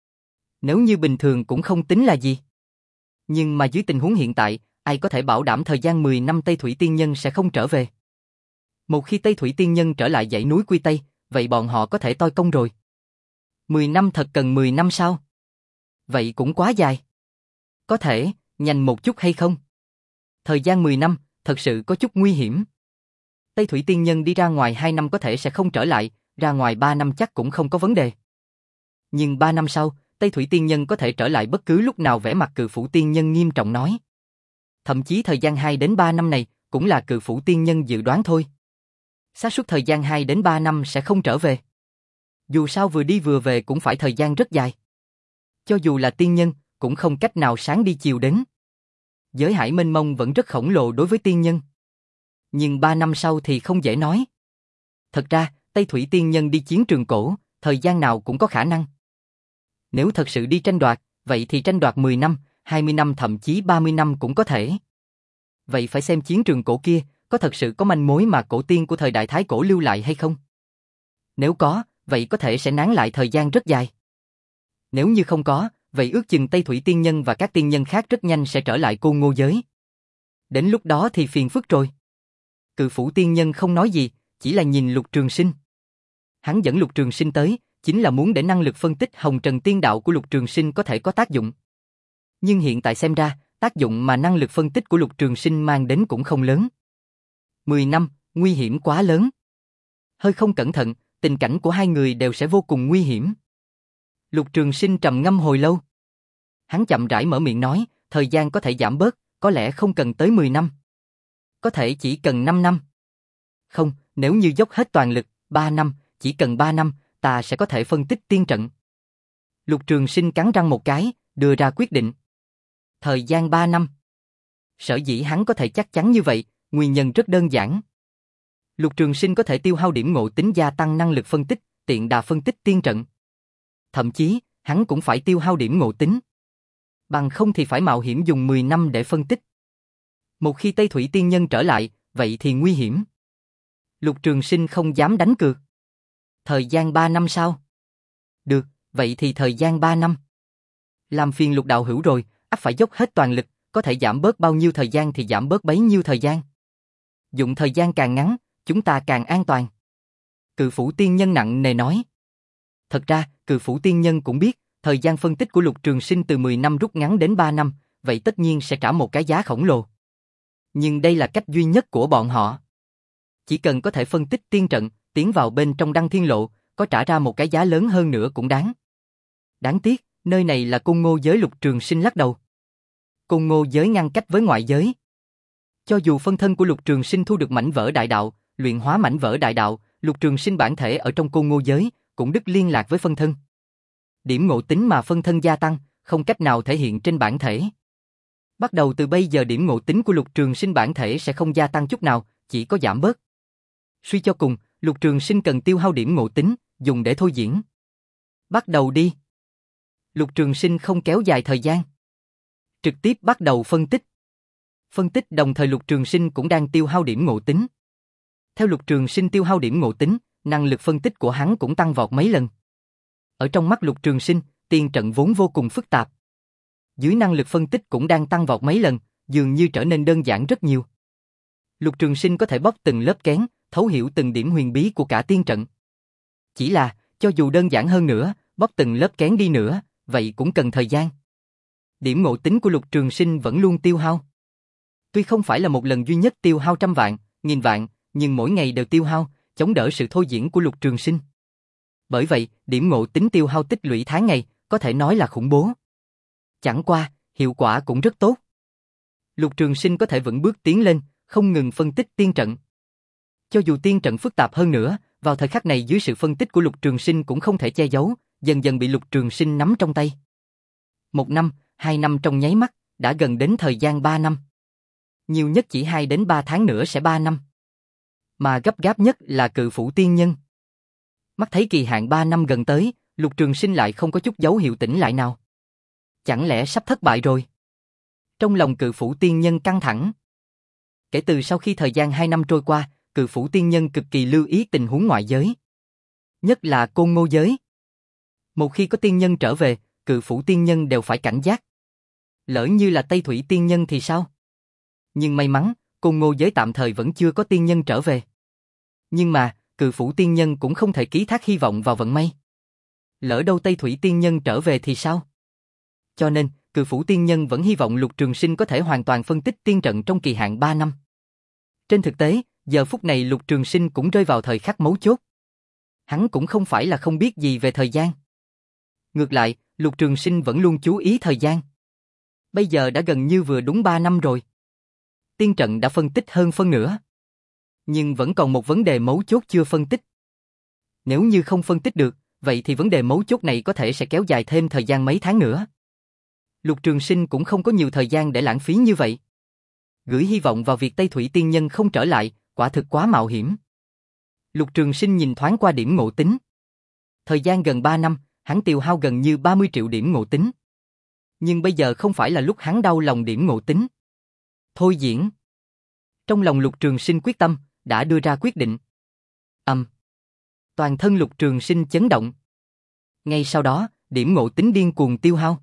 Nếu như bình thường cũng không tính là gì. Nhưng mà dưới tình huống hiện tại, ai có thể bảo đảm thời gian mười năm Tây Thủy Tiên Nhân sẽ không trở về? Một khi Tây Thủy Tiên Nhân trở lại dãy núi Quy Tây, vậy bọn họ có thể toi công rồi. mười năm thật cần mười năm sao? Vậy cũng quá dài. Có thể, nhanh một chút hay không? Thời gian mười năm, thật sự có chút nguy hiểm. Tây Thủy Tiên Nhân đi ra ngoài hai năm có thể sẽ không trở lại, ra ngoài ba năm chắc cũng không có vấn đề. Nhưng ba năm sau, Tây Thủy Tiên Nhân có thể trở lại bất cứ lúc nào, vẻ mặt Cự Phủ Tiên Nhân nghiêm trọng nói. Thậm chí thời gian hai đến ba năm này, cũng là Cự Phủ Tiên Nhân dự đoán thôi. Xác suất thời gian hai đến ba năm sẽ không trở về. Dù sao vừa đi vừa về cũng phải thời gian rất dài. Cho dù là tiên nhân, cũng không cách nào sáng đi chiều đến. Giới hải mênh mông vẫn rất khổng lồ đối với tiên nhân. Nhưng ba năm sau thì không dễ nói. Thật ra, Tây Thủy Tiên Nhân đi chiến trường cổ, thời gian nào cũng có khả năng. Nếu thật sự đi tranh đoạt, vậy thì tranh đoạt mười năm, hai mươi năm thậm chí ba mươi năm cũng có thể. Vậy phải xem chiến trường cổ kia, có thật sự có manh mối mà cổ tiên của thời đại Thái Cổ lưu lại hay không? Nếu có, vậy có thể sẽ nán lại thời gian rất dài. Nếu như không có, vậy ước chừng Tây Thủy Tiên Nhân và các tiên nhân khác rất nhanh sẽ trở lại Côn Ngô giới. Đến lúc đó thì phiền phức rồi. Cự Phủ Tiên Nhân không nói gì, chỉ là nhìn Lục Trường Sinh. Hắn dẫn Lục Trường Sinh tới, chính là muốn để năng lực phân tích Hồng Trần Tiên Đạo của Lục Trường Sinh có thể có tác dụng. Nhưng hiện tại xem ra, tác dụng mà năng lực phân tích của Lục Trường Sinh mang đến cũng không lớn. Mười năm, nguy hiểm quá lớn. Hơi không cẩn thận, tình cảnh của hai người đều sẽ vô cùng nguy hiểm. Lục Trường Sinh trầm ngâm hồi lâu. Hắn chậm rãi mở miệng nói, thời gian có thể giảm bớt, có lẽ không cần tới mười năm. Có thể chỉ cần năm năm. Không, nếu như dốc hết toàn lực, ba năm, chỉ cần ba năm, ta sẽ có thể phân tích tiên trận. Lục Trường Sinh cắn răng một cái, đưa ra quyết định. Thời gian ba năm. Sở dĩ hắn có thể chắc chắn như vậy, nguyên nhân rất đơn giản. Lục Trường Sinh có thể tiêu hao điểm ngộ tính gia tăng năng lực phân tích, tiện đà phân tích tiên trận. Thậm chí, hắn cũng phải tiêu hao điểm ngộ tính. Bằng không thì phải mạo hiểm dùng mười năm để phân tích. Một khi Tây Thủy Tiên Nhân trở lại, vậy thì nguy hiểm. Lục Trường Sinh không dám đánh cược. Thời gian ba năm sao? Được, vậy thì thời gian ba năm. Làm phiền Lục đạo hữu rồi, ắt phải dốc hết toàn lực, có thể giảm bớt bao nhiêu thời gian thì giảm bớt bấy nhiêu thời gian. Dụng thời gian càng ngắn, chúng ta càng an toàn. Cự Phủ tiên nhân nặng nề nói. Thật ra, Cự Phủ tiên nhân cũng biết, thời gian phân tích của Lục Trường Sinh từ mười năm rút ngắn đến ba năm, vậy tất nhiên sẽ trả một cái giá khổng lồ. Nhưng đây là cách duy nhất của bọn họ. Chỉ cần có thể phân tích tiên trận, tiến vào bên trong Đăng Thiên Lộ, có trả ra một cái giá lớn hơn nữa cũng đáng. Đáng tiếc, nơi này là Côn Ngô giới. Lục Trường Sinh lắc đầu. Côn Ngô giới ngăn cách với ngoại giới. Cho dù phân thân của Lục Trường Sinh thu được mảnh vỡ đại đạo, luyện hóa mảnh vỡ đại đạo, Lục Trường Sinh bản thể ở trong Côn Ngô giới, cũng đứt liên lạc với phân thân. Điểm ngộ tính mà phân thân gia tăng, không cách nào thể hiện trên bản thể. Bắt đầu từ bây giờ điểm ngộ tính của Lục Trường Sinh bản thể sẽ không gia tăng chút nào, chỉ có giảm bớt. Suy cho cùng, Lục Trường Sinh cần tiêu hao điểm ngộ tính, dùng để thôi diễn. Bắt đầu đi. Lục Trường Sinh không kéo dài thời gian. Trực tiếp bắt đầu phân tích. Phân tích đồng thời Lục Trường Sinh cũng đang tiêu hao điểm ngộ tính. Theo Lục Trường Sinh tiêu hao điểm ngộ tính, năng lực phân tích của hắn cũng tăng vọt mấy lần. Ở trong mắt Lục Trường Sinh, tiên trận vốn vô cùng phức tạp. Dưới năng lực phân tích cũng đang tăng vọt mấy lần, dường như trở nên đơn giản rất nhiều. Lục Trường Sinh có thể bóc từng lớp kén, thấu hiểu từng điểm huyền bí của cả tiên trận. Chỉ là, cho dù đơn giản hơn nữa, bóc từng lớp kén đi nữa, vậy cũng cần thời gian. Điểm ngộ tính của Lục Trường Sinh vẫn luôn tiêu hao. Tuy không phải là một lần duy nhất tiêu hao trăm vạn, nghìn vạn, nhưng mỗi ngày đều tiêu hao, chống đỡ sự thôi diễn của Lục Trường Sinh. Bởi vậy, điểm ngộ tính tiêu hao tích lũy tháng ngày, có thể nói là khủng bố. Chẳng qua, hiệu quả cũng rất tốt. Lục Trường Sinh có thể vững bước tiến lên, không ngừng phân tích tiên trận. Cho dù tiên trận phức tạp hơn nữa, vào thời khắc này dưới sự phân tích của Lục Trường Sinh cũng không thể che giấu, dần dần bị Lục Trường Sinh nắm trong tay. Một năm, hai năm trong nháy mắt, đã gần đến thời gian ba năm. Nhiều nhất chỉ hai đến ba tháng nữa sẽ ba năm. Mà gấp gáp nhất là Cự Phủ tiên nhân. Mắt thấy kỳ hạn ba năm gần tới, Lục Trường Sinh lại không có chút dấu hiệu tỉnh lại nào. Chẳng lẽ sắp thất bại rồi? Trong lòng Cự Phủ tiên nhân căng thẳng. Kể từ sau khi thời gian hai năm trôi qua, Cự Phủ tiên nhân cực kỳ lưu ý tình huống ngoại giới. Nhất là Côn Ngô giới. Một khi có tiên nhân trở về, Cự Phủ tiên nhân đều phải cảnh giác. Lỡ như là Tây Thủy tiên nhân thì sao? Nhưng may mắn, Côn Ngô giới tạm thời vẫn chưa có tiên nhân trở về. Nhưng mà, Cự Phủ tiên nhân cũng không thể ký thác hy vọng vào vận may. Lỡ đâu Tây Thủy tiên nhân trở về thì sao? Cho nên, Cự Phủ tiên nhân vẫn hy vọng Lục Trường Sinh có thể hoàn toàn phân tích tiên trận trong kỳ hạn ba năm. Trên thực tế, giờ phút này Lục Trường Sinh cũng rơi vào thời khắc mấu chốt. Hắn cũng không phải là không biết gì về thời gian. Ngược lại, Lục Trường Sinh vẫn luôn chú ý thời gian. Bây giờ đã gần như vừa đúng ba năm rồi. Tiên trận đã phân tích hơn phân nửa. Nhưng vẫn còn một vấn đề mấu chốt chưa phân tích. Nếu như không phân tích được, vậy thì vấn đề mấu chốt này có thể sẽ kéo dài thêm thời gian mấy tháng nữa. Lục Trường Sinh cũng không có nhiều thời gian để lãng phí như vậy. Gửi hy vọng vào việc Tây Thủy tiên nhân không trở lại, quả thực quá mạo hiểm. Lục Trường Sinh nhìn thoáng qua điểm ngộ tính. Thời gian gần ba năm, hắn tiêu hao gần như ba mươi triệu điểm ngộ tính. Nhưng bây giờ không phải là lúc hắn đau lòng điểm ngộ tính. Thôi diễn. Trong lòng Lục Trường Sinh quyết tâm, đã đưa ra quyết định. Ầm. Um. Toàn thân Lục Trường Sinh chấn động. Ngay sau đó, điểm ngộ tính điên cuồng tiêu hao.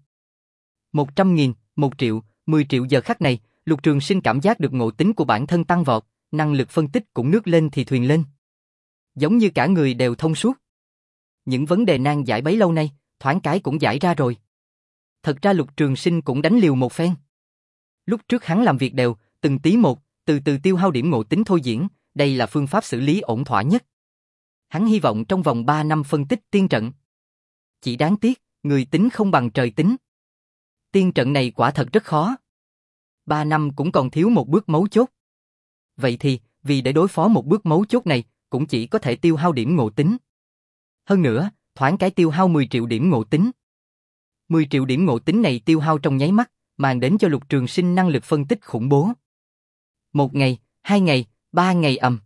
Một trăm nghìn, một triệu, mười triệu giờ khắc này, Lục Trường Sinh cảm giác được ngộ tính của bản thân tăng vọt, năng lực phân tích cũng nước lên thì thuyền lên. Giống như cả người đều thông suốt. Những vấn đề nan giải bấy lâu nay, thoáng cái cũng giải ra rồi. Thật ra Lục Trường Sinh cũng đánh liều một phen. Lúc trước hắn làm việc đều, từng tí một, từ từ tiêu hao điểm ngộ tính thôi diễn, đây là phương pháp xử lý ổn thỏa nhất. Hắn hy vọng trong vòng ba năm phân tích tiên trận. Chỉ đáng tiếc, người tính không bằng trời tính. Tiên trận này quả thật rất khó. Ba năm cũng còn thiếu một bước mấu chốt. Vậy thì, vì để đối phó một bước mấu chốt này, cũng chỉ có thể tiêu hao điểm ngộ tính. Hơn nữa, thoáng cái tiêu hao mười triệu điểm ngộ tính. mười triệu điểm ngộ tính này tiêu hao trong nháy mắt, mang đến cho Lục Trường Sinh năng lực phân tích khủng bố. Một ngày, hai ngày, ba ngày ầm.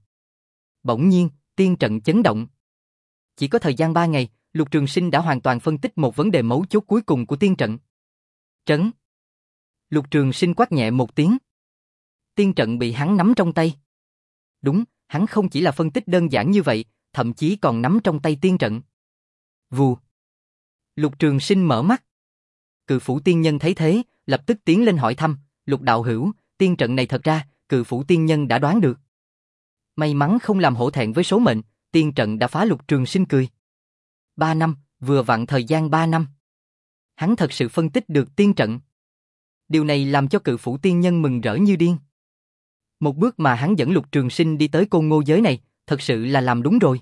Bỗng nhiên, tiên trận chấn động. Chỉ có thời gian ba ngày, Lục Trường Sinh đã hoàn toàn phân tích một vấn đề mấu chốt cuối cùng của tiên trận. Trấn. Lục Trường Sinh quát nhẹ một tiếng. Tiên trận bị hắn nắm trong tay. Đúng, Hắn không chỉ là phân tích đơn giản như vậy, thậm chí còn nắm trong tay tiên trận. Vù. Lục Trường Sinh mở mắt. Cự Phủ tiên nhân thấy thế, lập tức tiến lên hỏi thăm, Lục đạo hữu, tiên trận này thật ra, Cự Phủ tiên nhân đã đoán được. May mắn không làm hổ thẹn với số mệnh, tiên trận đã phá. Lục Trường Sinh cười. Ba năm, vừa vặn thời gian ba năm. Hắn thật sự phân tích được tiên trận. Điều này làm cho Cự Phủ tiên nhân mừng rỡ như điên. Một bước mà hắn dẫn Lục Trường Sinh đi tới Côn Ngô giới này, thật sự là làm đúng rồi.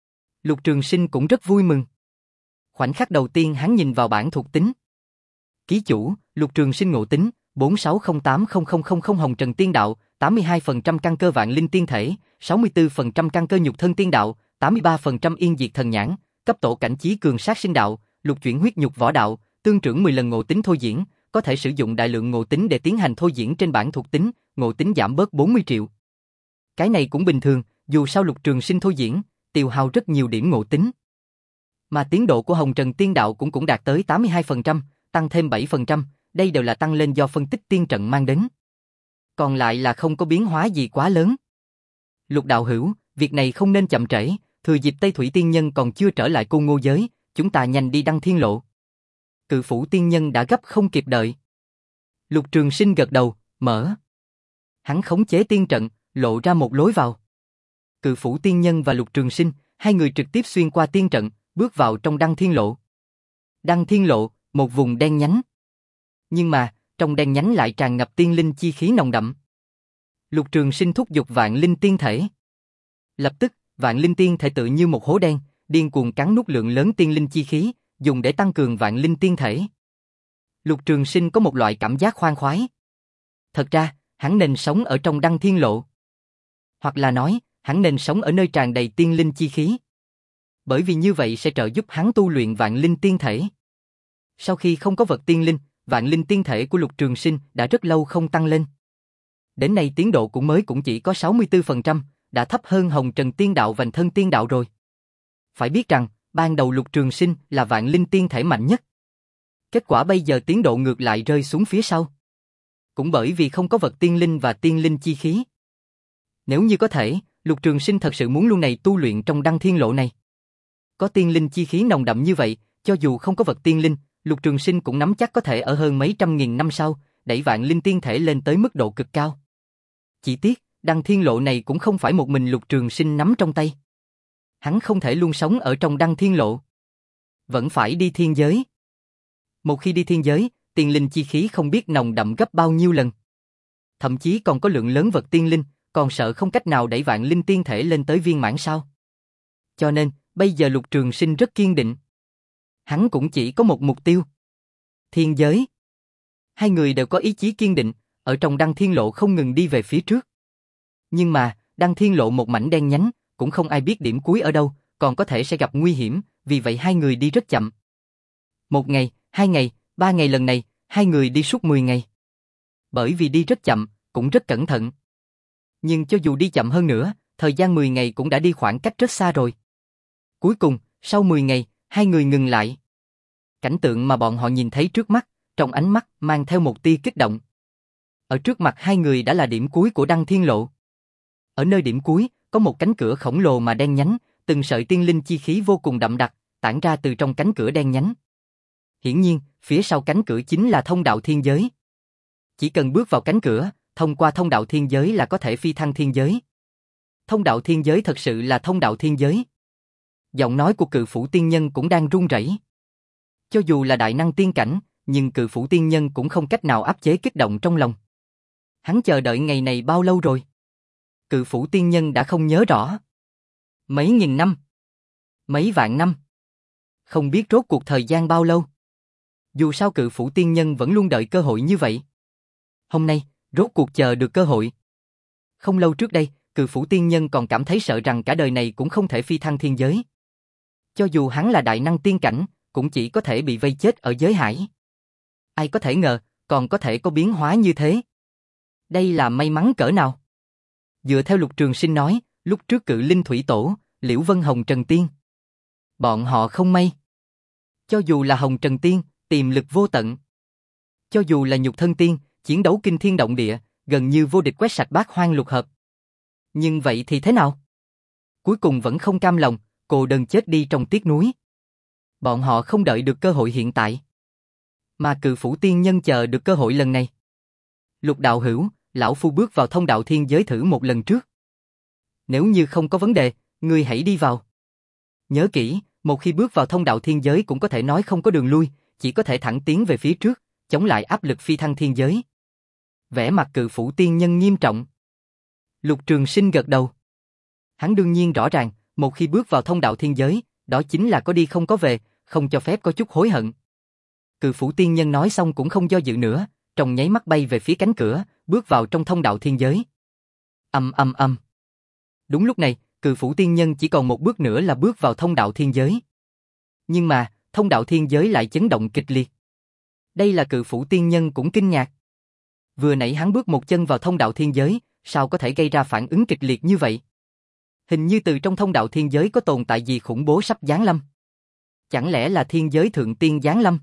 Lục Trường Sinh cũng rất vui mừng. Khoảnh khắc đầu tiên hắn nhìn vào bảng thuộc tính. Ký chủ, Lục Trường Sinh ngộ tính, bốn sáu không tám không không không không Hồng Trần Tiên Đạo, tám mươi hai phần trăm căn cơ Vạn Linh Tiên Thể, sáu mươi tư phần trăm căn cơ Nhục Thân Tiên Đạo, tám mươi ba phần trăm Yên Diệt Thần Nhãn, cấp tổ cảnh Chí Cường Sát Sinh Đạo, Lục Chuyển Huyết Nhục Võ Đạo, tương trưởng mười lần ngộ tính thôi diễn, có thể sử dụng đại lượng ngộ tính để tiến hành thôi diễn trên bảng thuộc tính, ngộ tính giảm bớt bốn mươi triệu. Cái này cũng bình thường, dù sao Lục Trường Sinh thôi diễn, tiêu hao rất nhiều điểm ngộ tính. Mà tiến độ của Hồng Trần Tiên Đạo cũng cũng đạt tới tám mươi hai phần trăm, tăng thêm bảy phần trăm, đây đều là tăng lên do phân tích tiên trận mang đến. Còn lại là không có biến hóa gì quá lớn. Lục đạo hữu, việc này không nên chậm trễ, thừa dịp Tây Thủy Tiên Nhân còn chưa trở lại Côn Ngô giới, chúng ta nhanh đi Đăng Thiên Lộ. Cự Phủ Tiên Nhân đã gấp không kịp đợi. Lục Trường Sinh gật đầu, mở. Hắn khống chế tiên trận, lộ ra một lối vào. Cự Phủ Tiên Nhân và Lục Trường Sinh, hai người trực tiếp xuyên qua tiên trận, bước vào trong Đăng Thiên Lộ. Đăng Thiên Lộ, một vùng đen nhánh. Nhưng mà, trong đen nhánh lại tràn ngập tiên linh chi khí nồng đậm. Lục Trường Sinh thúc giục Vạn Linh Tiên Thể. Lập tức, Vạn Linh Tiên Thể tự như một hố đen, điên cuồng cắn nuốt lượng lớn tiên linh chi khí, dùng để tăng cường Vạn Linh Tiên Thể. Lục Trường Sinh có một loại cảm giác khoan khoái. Thật ra, hắn nên sống ở trong Đăng Thiên Lộ. Hoặc là nói, hắn nên sống ở nơi tràn đầy tiên linh chi khí. Bởi vì như vậy sẽ trợ giúp hắn tu luyện Vạn Linh Tiên Thể. Sau khi không có vật tiên linh, Vạn Linh Tiên Thể của Lục Trường Sinh đã rất lâu không tăng lên. Đến nay tiến độ cũng mới cũng chỉ có sáu mươi tư phần trăm, đã thấp hơn Hồng Trần Tiên Đạo và Thân Tiên Đạo rồi. Phải biết rằng, ban đầu Lục Trường Sinh là Vạn Linh Tiên Thể mạnh nhất. Kết quả bây giờ tiến độ ngược lại rơi xuống phía sau. Cũng bởi vì không có vật tiên linh và tiên linh chi khí. Nếu như có thể, Lục Trường Sinh thật sự muốn luôn này tu luyện trong Đăng Thiên Lộ này. Có tiên linh chi khí nồng đậm như vậy, cho dù không có vật tiên linh, Lục Trường Sinh cũng nắm chắc có thể ở hơn mấy trăm nghìn năm sau, đẩy Vạn Linh Tiên Thể lên tới mức độ cực cao. Chỉ tiếc, Đăng Thiên Lộ này cũng không phải một mình Lục Trường Sinh nắm trong tay. Hắn không thể luôn sống ở trong Đăng Thiên Lộ. Vẫn phải đi thiên giới. Một khi đi thiên giới, tiên linh chi khí không biết nồng đậm gấp bao nhiêu lần. Thậm chí còn có lượng lớn vật tiên linh, còn sợ không cách nào đẩy Vạn Linh Tiên Thể lên tới viên mãn sao. Cho nên, bây giờ Lục Trường Sinh rất kiên định. Hắn cũng chỉ có một mục tiêu. Thiên giới. Hai người đều có ý chí kiên định, ở trong Đăng Thiên Lộ không ngừng đi về phía trước. Nhưng mà, Đăng Thiên Lộ một mảnh đen nhánh, cũng không ai biết điểm cuối ở đâu, còn có thể sẽ gặp nguy hiểm, vì vậy hai người đi rất chậm. Một ngày, hai ngày, ba ngày lần này, hai người đi suốt mười ngày. Bởi vì đi rất chậm, cũng rất cẩn thận. Nhưng cho dù đi chậm hơn nữa, thời gian mười ngày cũng đã đi khoảng cách rất xa rồi. Cuối cùng, sau mười ngày, hai người ngừng lại. Cảnh tượng mà bọn họ nhìn thấy trước mắt, trong ánh mắt mang theo một tia kích động. Ở trước mặt hai người đã là điểm cuối của Đăng Thiên Lộ. Ở nơi điểm cuối, có một cánh cửa khổng lồ mà đen nhánh, từng sợi tiên linh chi khí vô cùng đậm đặc, tản ra từ trong cánh cửa đen nhánh. Hiển nhiên, phía sau cánh cửa chính là thông đạo thiên giới. Chỉ cần bước vào cánh cửa, thông qua thông đạo thiên giới là có thể phi thăng thiên giới. Thông đạo thiên giới thật sự là thông đạo thiên giới. Giọng nói của Cự Phủ Tiên Nhân cũng đang run rẩy. Cho dù là đại năng tiên cảnh, nhưng Cự Phủ Tiên Nhân cũng không cách nào áp chế kích động trong lòng. Hắn chờ đợi ngày này bao lâu rồi? Cự Phủ Tiên Nhân đã không nhớ rõ. Mấy nghìn năm? Mấy vạn năm? Không biết rốt cuộc thời gian bao lâu. Dù sao Cự Phủ Tiên Nhân vẫn luôn đợi cơ hội như vậy. Hôm nay, rốt cuộc chờ được cơ hội. Không lâu trước đây, Cự Phủ Tiên Nhân còn cảm thấy sợ rằng cả đời này cũng không thể phi thăng thiên giới. Cho dù hắn là đại năng tiên cảnh, cũng chỉ có thể bị vây chết ở giới hải. Ai có thể ngờ, còn có thể có biến hóa như thế. Đây là may mắn cỡ nào? Dựa theo Lục Trường Sinh nói, lúc trước Cự Linh Thủy Tổ, Liễu Vân Hồng Trần Tiên. Bọn họ không may. Cho dù là Hồng Trần Tiên, tiềm lực vô tận. Cho dù là Nhục Thân Tiên, chiến đấu kinh thiên động địa, gần như vô địch quét sạch bát hoang lục hợp. Nhưng vậy thì thế nào? Cuối cùng vẫn không cam lòng, cô đơn chết đi trong tiếc nuối. Bọn họ không đợi được cơ hội hiện tại, mà Cự Phủ tiên nhân chờ được cơ hội lần này. Lục đạo hữu, lão phu bước vào thông đạo thiên giới thử một lần trước. Nếu như không có vấn đề, ngươi hãy đi vào. Nhớ kỹ, một khi bước vào thông đạo thiên giới cũng có thể nói không có đường lui, chỉ có thể thẳng tiến về phía trước, chống lại áp lực phi thăng thiên giới. Vẻ mặt Cự Phủ tiên nhân nghiêm trọng. Lục Trường Sinh gật đầu. Hắn đương nhiên rõ ràng, một khi bước vào thông đạo thiên giới, đó chính là có đi không có về, không cho phép có chút hối hận. Cự Phủ tiên nhân nói xong cũng không do dự nữa, trong nháy mắt bay về phía cánh cửa, bước vào trong thông đạo thiên giới. Ầm ầm ầm. Đúng lúc này, Cự Phủ tiên nhân chỉ còn một bước nữa là bước vào thông đạo thiên giới. Nhưng mà, thông đạo thiên giới lại chấn động kịch liệt. Đây là Cự Phủ tiên nhân cũng kinh ngạc. Vừa nãy hắn bước một chân vào thông đạo thiên giới, sao có thể gây ra phản ứng kịch liệt như vậy? Hình như từ trong thông đạo thiên giới có tồn tại gì khủng bố sắp giáng lâm. Chẳng lẽ là thiên giới thượng tiên giáng lâm?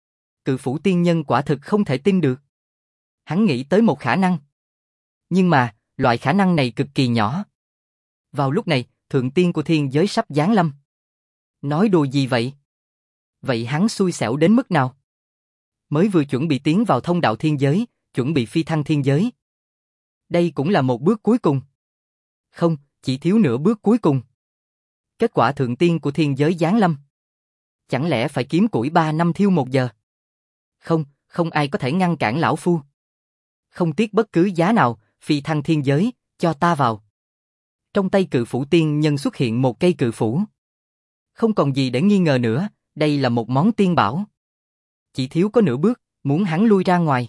Cự Phủ tiên nhân quả thực không thể tin được. Hắn nghĩ tới một khả năng. Nhưng mà, loại khả năng này cực kỳ nhỏ. Vào lúc này, thượng tiên của thiên giới sắp giáng lâm. Nói đùa gì vậy? Vậy hắn xui xẻo đến mức nào? Mới vừa chuẩn bị tiến vào thông đạo thiên giới, chuẩn bị phi thăng thiên giới. Đây cũng là một bước cuối cùng. Không, chỉ thiếu nửa bước cuối cùng. Kết quả thượng tiên của thiên giới giáng lâm. Chẳng lẽ phải kiếm củi ba năm thiêu một giờ? Không, không ai có thể ngăn cản lão phu. Không tiếc bất cứ giá nào, phi thăng thiên giới, cho ta vào. Trong tay Cự Phủ tiên nhân xuất hiện một cây cự phủ. Không còn gì để nghi ngờ nữa, đây là một món tiên bảo. Chỉ thiếu có nửa bước, muốn hắn lui ra ngoài.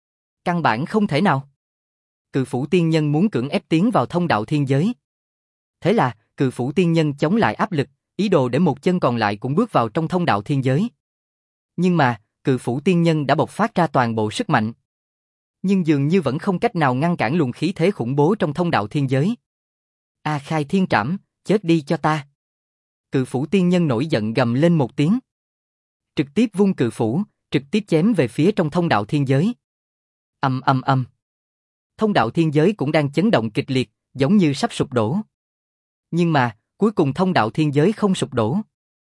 Căn bản không thể nào. Cự Phủ tiên nhân muốn cưỡng ép tiến vào thông đạo thiên giới. Thế là, Cự Phủ tiên nhân chống lại áp lực, ý đồ để một chân còn lại cũng bước vào trong thông đạo thiên giới. Nhưng mà, Cự Phủ tiên nhân đã bộc phát ra toàn bộ sức mạnh. Nhưng dường như vẫn không cách nào ngăn cản luồng khí thế khủng bố trong thông đạo thiên giới. A Khai Thiên Trảm, chết đi cho ta. Cự Phủ tiên nhân nổi giận gầm lên một tiếng. Trực tiếp vung cự phủ, trực tiếp chém về phía trong thông đạo thiên giới. Ầm ầm ầm. Thông đạo thiên giới cũng đang chấn động kịch liệt, giống như sắp sụp đổ. Nhưng mà, cuối cùng thông đạo thiên giới không sụp đổ.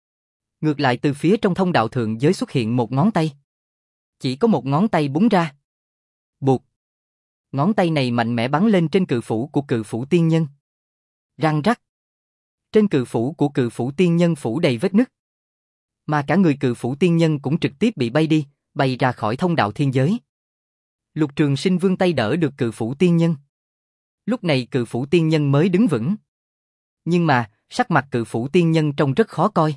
Ngược lại từ phía trong thông đạo thượng giới xuất hiện một ngón tay. Chỉ có một ngón tay búng ra. Buộc. Ngón tay này mạnh mẽ bắn lên trên cự phủ của Cự Phủ tiên nhân. Răng rắc. Trên cự phủ của Cự Phủ tiên nhân phủ đầy vết nứt. Mà cả người Cự Phủ tiên nhân cũng trực tiếp bị bay đi, bay ra khỏi thông đạo thiên giới. Lục Trường Sinh vươn tay đỡ được Cự Phủ tiên nhân. Lúc này Cự Phủ tiên nhân mới đứng vững. Nhưng mà, sắc mặt Cự Phủ tiên nhân trông rất khó coi.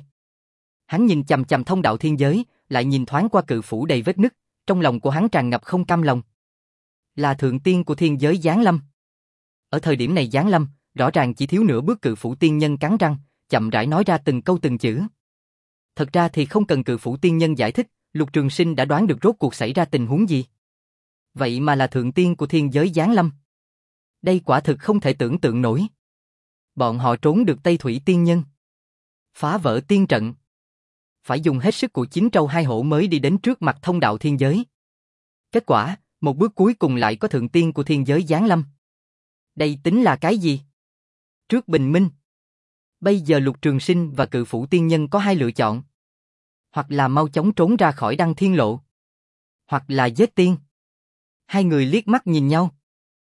Hắn nhìn chằm chằm thông đạo thiên giới, lại nhìn thoáng qua cự phủ đầy vết nứt, trong lòng của hắn tràn ngập không cam lòng. Là thượng tiên của thiên giới giáng lâm. Ở thời điểm này giáng lâm, rõ ràng chỉ thiếu nửa bước. Cự Phủ tiên nhân cắn răng, chậm rãi nói ra từng câu từng chữ. Thật ra thì không cần Cự Phủ tiên nhân giải thích, Lục Trường Sinh đã đoán được rốt cuộc xảy ra tình huống gì. Vậy mà là thượng tiên của thiên giới giáng lâm. Đây quả thực không thể tưởng tượng nổi. Bọn họ trốn được Tây Thủy tiên nhân, phá vỡ tiên trận, phải dùng hết sức của chín trâu hai hổ mới đi đến trước mặt thông đạo thiên giới. Kết quả, một bước cuối cùng lại có thượng tiên của thiên giới giáng lâm. Đây tính là cái gì? Trước bình minh. Bây giờ Lục Trường Sinh và Cự Phủ tiên nhân có hai lựa chọn. Hoặc là mau chóng trốn ra khỏi Đăng Thiên Lộ, hoặc là giết tiên. Hai người liếc mắt nhìn nhau,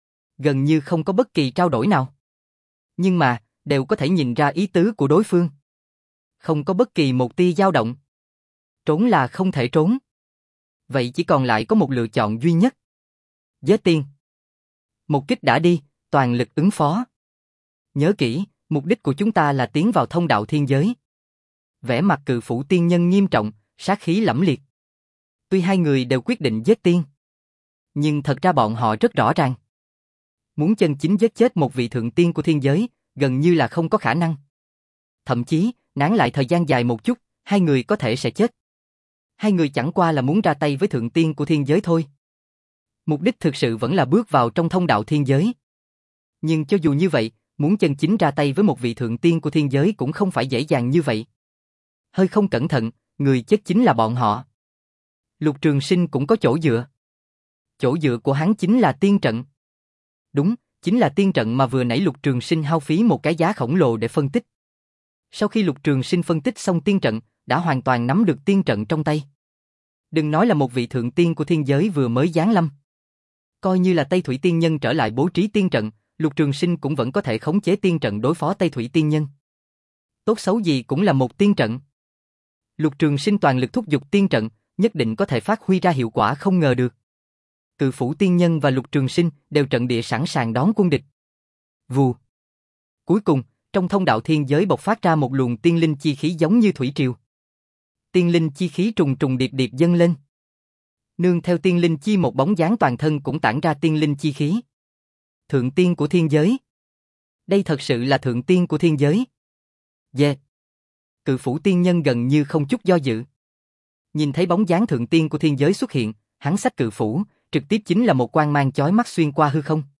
gần như không có bất kỳ trao đổi nào. Nhưng mà, đều có thể nhìn ra ý tứ của đối phương. Không có bất kỳ một tia dao động. Trốn là không thể trốn. Vậy chỉ còn lại có một lựa chọn duy nhất. Giết tiên. Một kích đã đi, toàn lực ứng phó. Nhớ kỹ, mục đích của chúng ta là tiến vào thông đạo thiên giới. Vẻ mặt Cự Phủ tiên nhân nghiêm trọng, sát khí lẫm liệt. Tuy hai người đều quyết định giết tiên, nhưng thật ra bọn họ rất rõ ràng. Muốn chân chính giết chết một vị thượng tiên của thiên giới, gần như là không có khả năng. Thậm chí, nán lại thời gian dài một chút, hai người có thể sẽ chết. Hai người chẳng qua là muốn ra tay với thượng tiên của thiên giới thôi. Mục đích thực sự vẫn là bước vào trong thông đạo thiên giới. Nhưng cho dù như vậy, muốn chân chính ra tay với một vị thượng tiên của thiên giới cũng không phải dễ dàng như vậy. Hơi không cẩn thận, người chết chính là bọn họ. Lục Trường Sinh cũng có chỗ dựa. Chỗ dựa của hắn chính là tiên trận. Đúng, Chính là tiên trận mà vừa nãy Lục Trường Sinh hao phí một cái giá khổng lồ để phân tích. Sau khi Lục Trường Sinh phân tích xong tiên trận, đã hoàn toàn nắm được tiên trận trong tay. Đừng nói là một vị thượng tiên của thiên giới vừa mới giáng lâm. Coi như là Tây Thủy Tiên Nhân trở lại bố trí tiên trận, Lục Trường Sinh cũng vẫn có thể khống chế tiên trận đối phó Tây Thủy Tiên Nhân. Tốt xấu gì cũng là một tiên trận. Lục Trường Sinh toàn lực thúc giục tiên trận, nhất định có thể phát huy ra hiệu quả không ngờ được. Cự Phủ Tiên Nhân và Lục Trường Sinh đều trận địa sẵn sàng đón quân địch. Vù. Cuối cùng, trong thông đạo thiên giới bộc phát ra một luồng tiên linh chi khí giống như thủy triều. Tiên linh chi khí trùng trùng điệp điệp dâng lên. Nương theo tiên linh chi một bóng dáng toàn thân cũng tản ra tiên linh chi khí. Thượng tiên của thiên giới. Đây thật sự là thượng tiên của thiên giới. Yeah. Cự Phủ Tiên Nhân gần như không chút do dự. Nhìn thấy bóng dáng thượng tiên của thiên giới xuất hiện, hắn xách cự phủ, trực tiếp chính là một quang mang chói mắt xuyên qua hư không.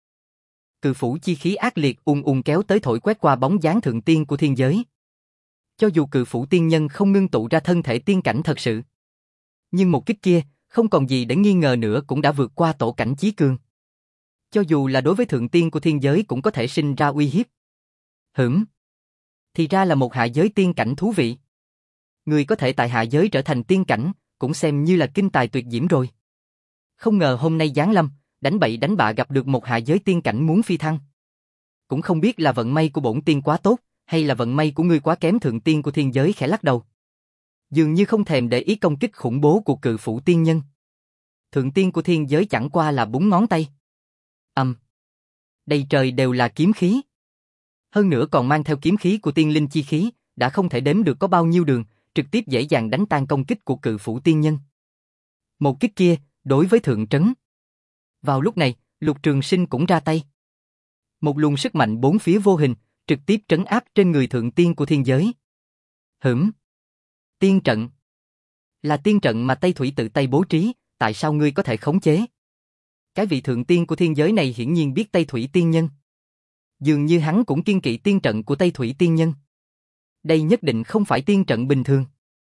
Cự phủ chi khí ác liệt ùn ùn kéo tới thổi quét qua bóng dáng thượng tiên của thiên giới. Cho dù Cự Phủ Tiên Nhân không ngưng tụ ra thân thể tiên cảnh thật sự, nhưng một kích kia, không còn gì để nghi ngờ nữa cũng đã vượt qua tổ cảnh chí cường. Cho dù là đối với thượng tiên của thiên giới cũng có thể sinh ra uy hiếp. Hửm. Thì ra là một hạ giới tiên cảnh thú vị. Người có thể tại hạ giới trở thành tiên cảnh, cũng xem như là kinh tài tuyệt diễm rồi. Không ngờ hôm nay giáng lâm, đánh bậy đánh bạ gặp được một hạ giới tiên cảnh muốn phi thăng. Cũng không biết là vận may của bổn tiên quá tốt, hay là vận may của ngươi quá kém. Thượng tiên của thiên giới khẽ lắc đầu. Dường như không thèm để ý công kích khủng bố của Cự Phủ Tiên Nhân. Thượng tiên của thiên giới chẳng qua là búng ngón tay. Ầm. Um. Đầy trời đều là kiếm khí. Hơn nữa còn mang theo kiếm khí của tiên linh chi khí, đã không thể đếm được có bao nhiêu đường, trực tiếp dễ dàng đánh tan công kích của Cự Phủ Tiên Nhân. Một kích kia, đối với thượng trấn. Vào lúc này, Lục Trường Sinh cũng ra tay. Một luồng sức mạnh bốn phía vô hình, trực tiếp trấn áp trên người thượng tiên của thiên giới. Hửm. Tiên trận. Là tiên trận mà Tây Thủy tự tay bố trí, tại sao ngươi có thể khống chế? Cái vị thượng tiên của thiên giới này hiển nhiên biết Tây Thủy Tiên Nhân. Dường như hắn cũng kiêng kỵ tiên trận của Tây Thủy Tiên Nhân. Đây nhất định không phải tiên trận bình thường.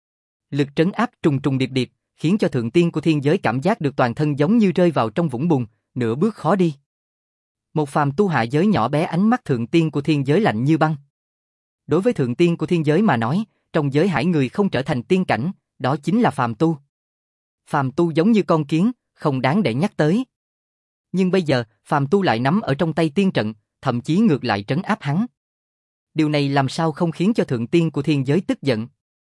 Lực trấn áp trùng trùng điệp điệp, khiến cho thượng tiên của thiên giới cảm giác được toàn thân giống như rơi vào trong vũng bùn, nửa bước khó đi. Một phàm tu hạ giới nhỏ bé, ánh mắt thượng tiên của thiên giới lạnh như băng. Đối với thượng tiên của thiên giới mà nói, trong giới hải người không trở thành tiên cảnh, đó chính là phàm tu. Phàm tu giống như con kiến, không đáng để nhắc tới. Nhưng bây giờ, phàm tu lại nắm ở trong tay tiên trận, thậm chí ngược lại trấn áp hắn. Điều này làm sao không khiến cho thượng tiên của thiên giới tức giận?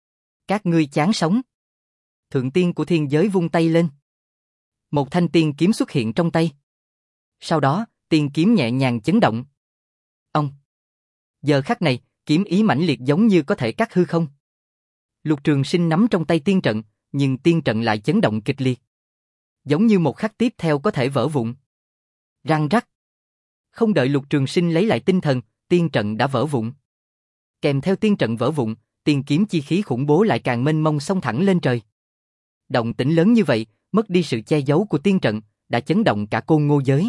Các ngươi chán sống. Thượng tiên của thiên giới vung tay lên. Một thanh tiên kiếm xuất hiện trong tay. Sau đó, tiên kiếm nhẹ nhàng chấn động. Ông. Giờ khắc này, kiếm ý mãnh liệt giống như có thể cắt hư không. Lục Trường Sinh nắm trong tay tiên trận, nhưng tiên trận lại chấn động kịch liệt. Giống như một khắc tiếp theo có thể vỡ vụn. Răng rắc. Không đợi Lục Trường Sinh lấy lại tinh thần, tiên trận đã vỡ vụn. Kèm theo tiên trận vỡ vụn, tiên kiếm chi khí khủng bố lại càng mênh mông xông thẳng lên trời. Động tĩnh lớn như vậy, mất đi sự che giấu của tiên trận, đã chấn động cả Côn Ngô giới.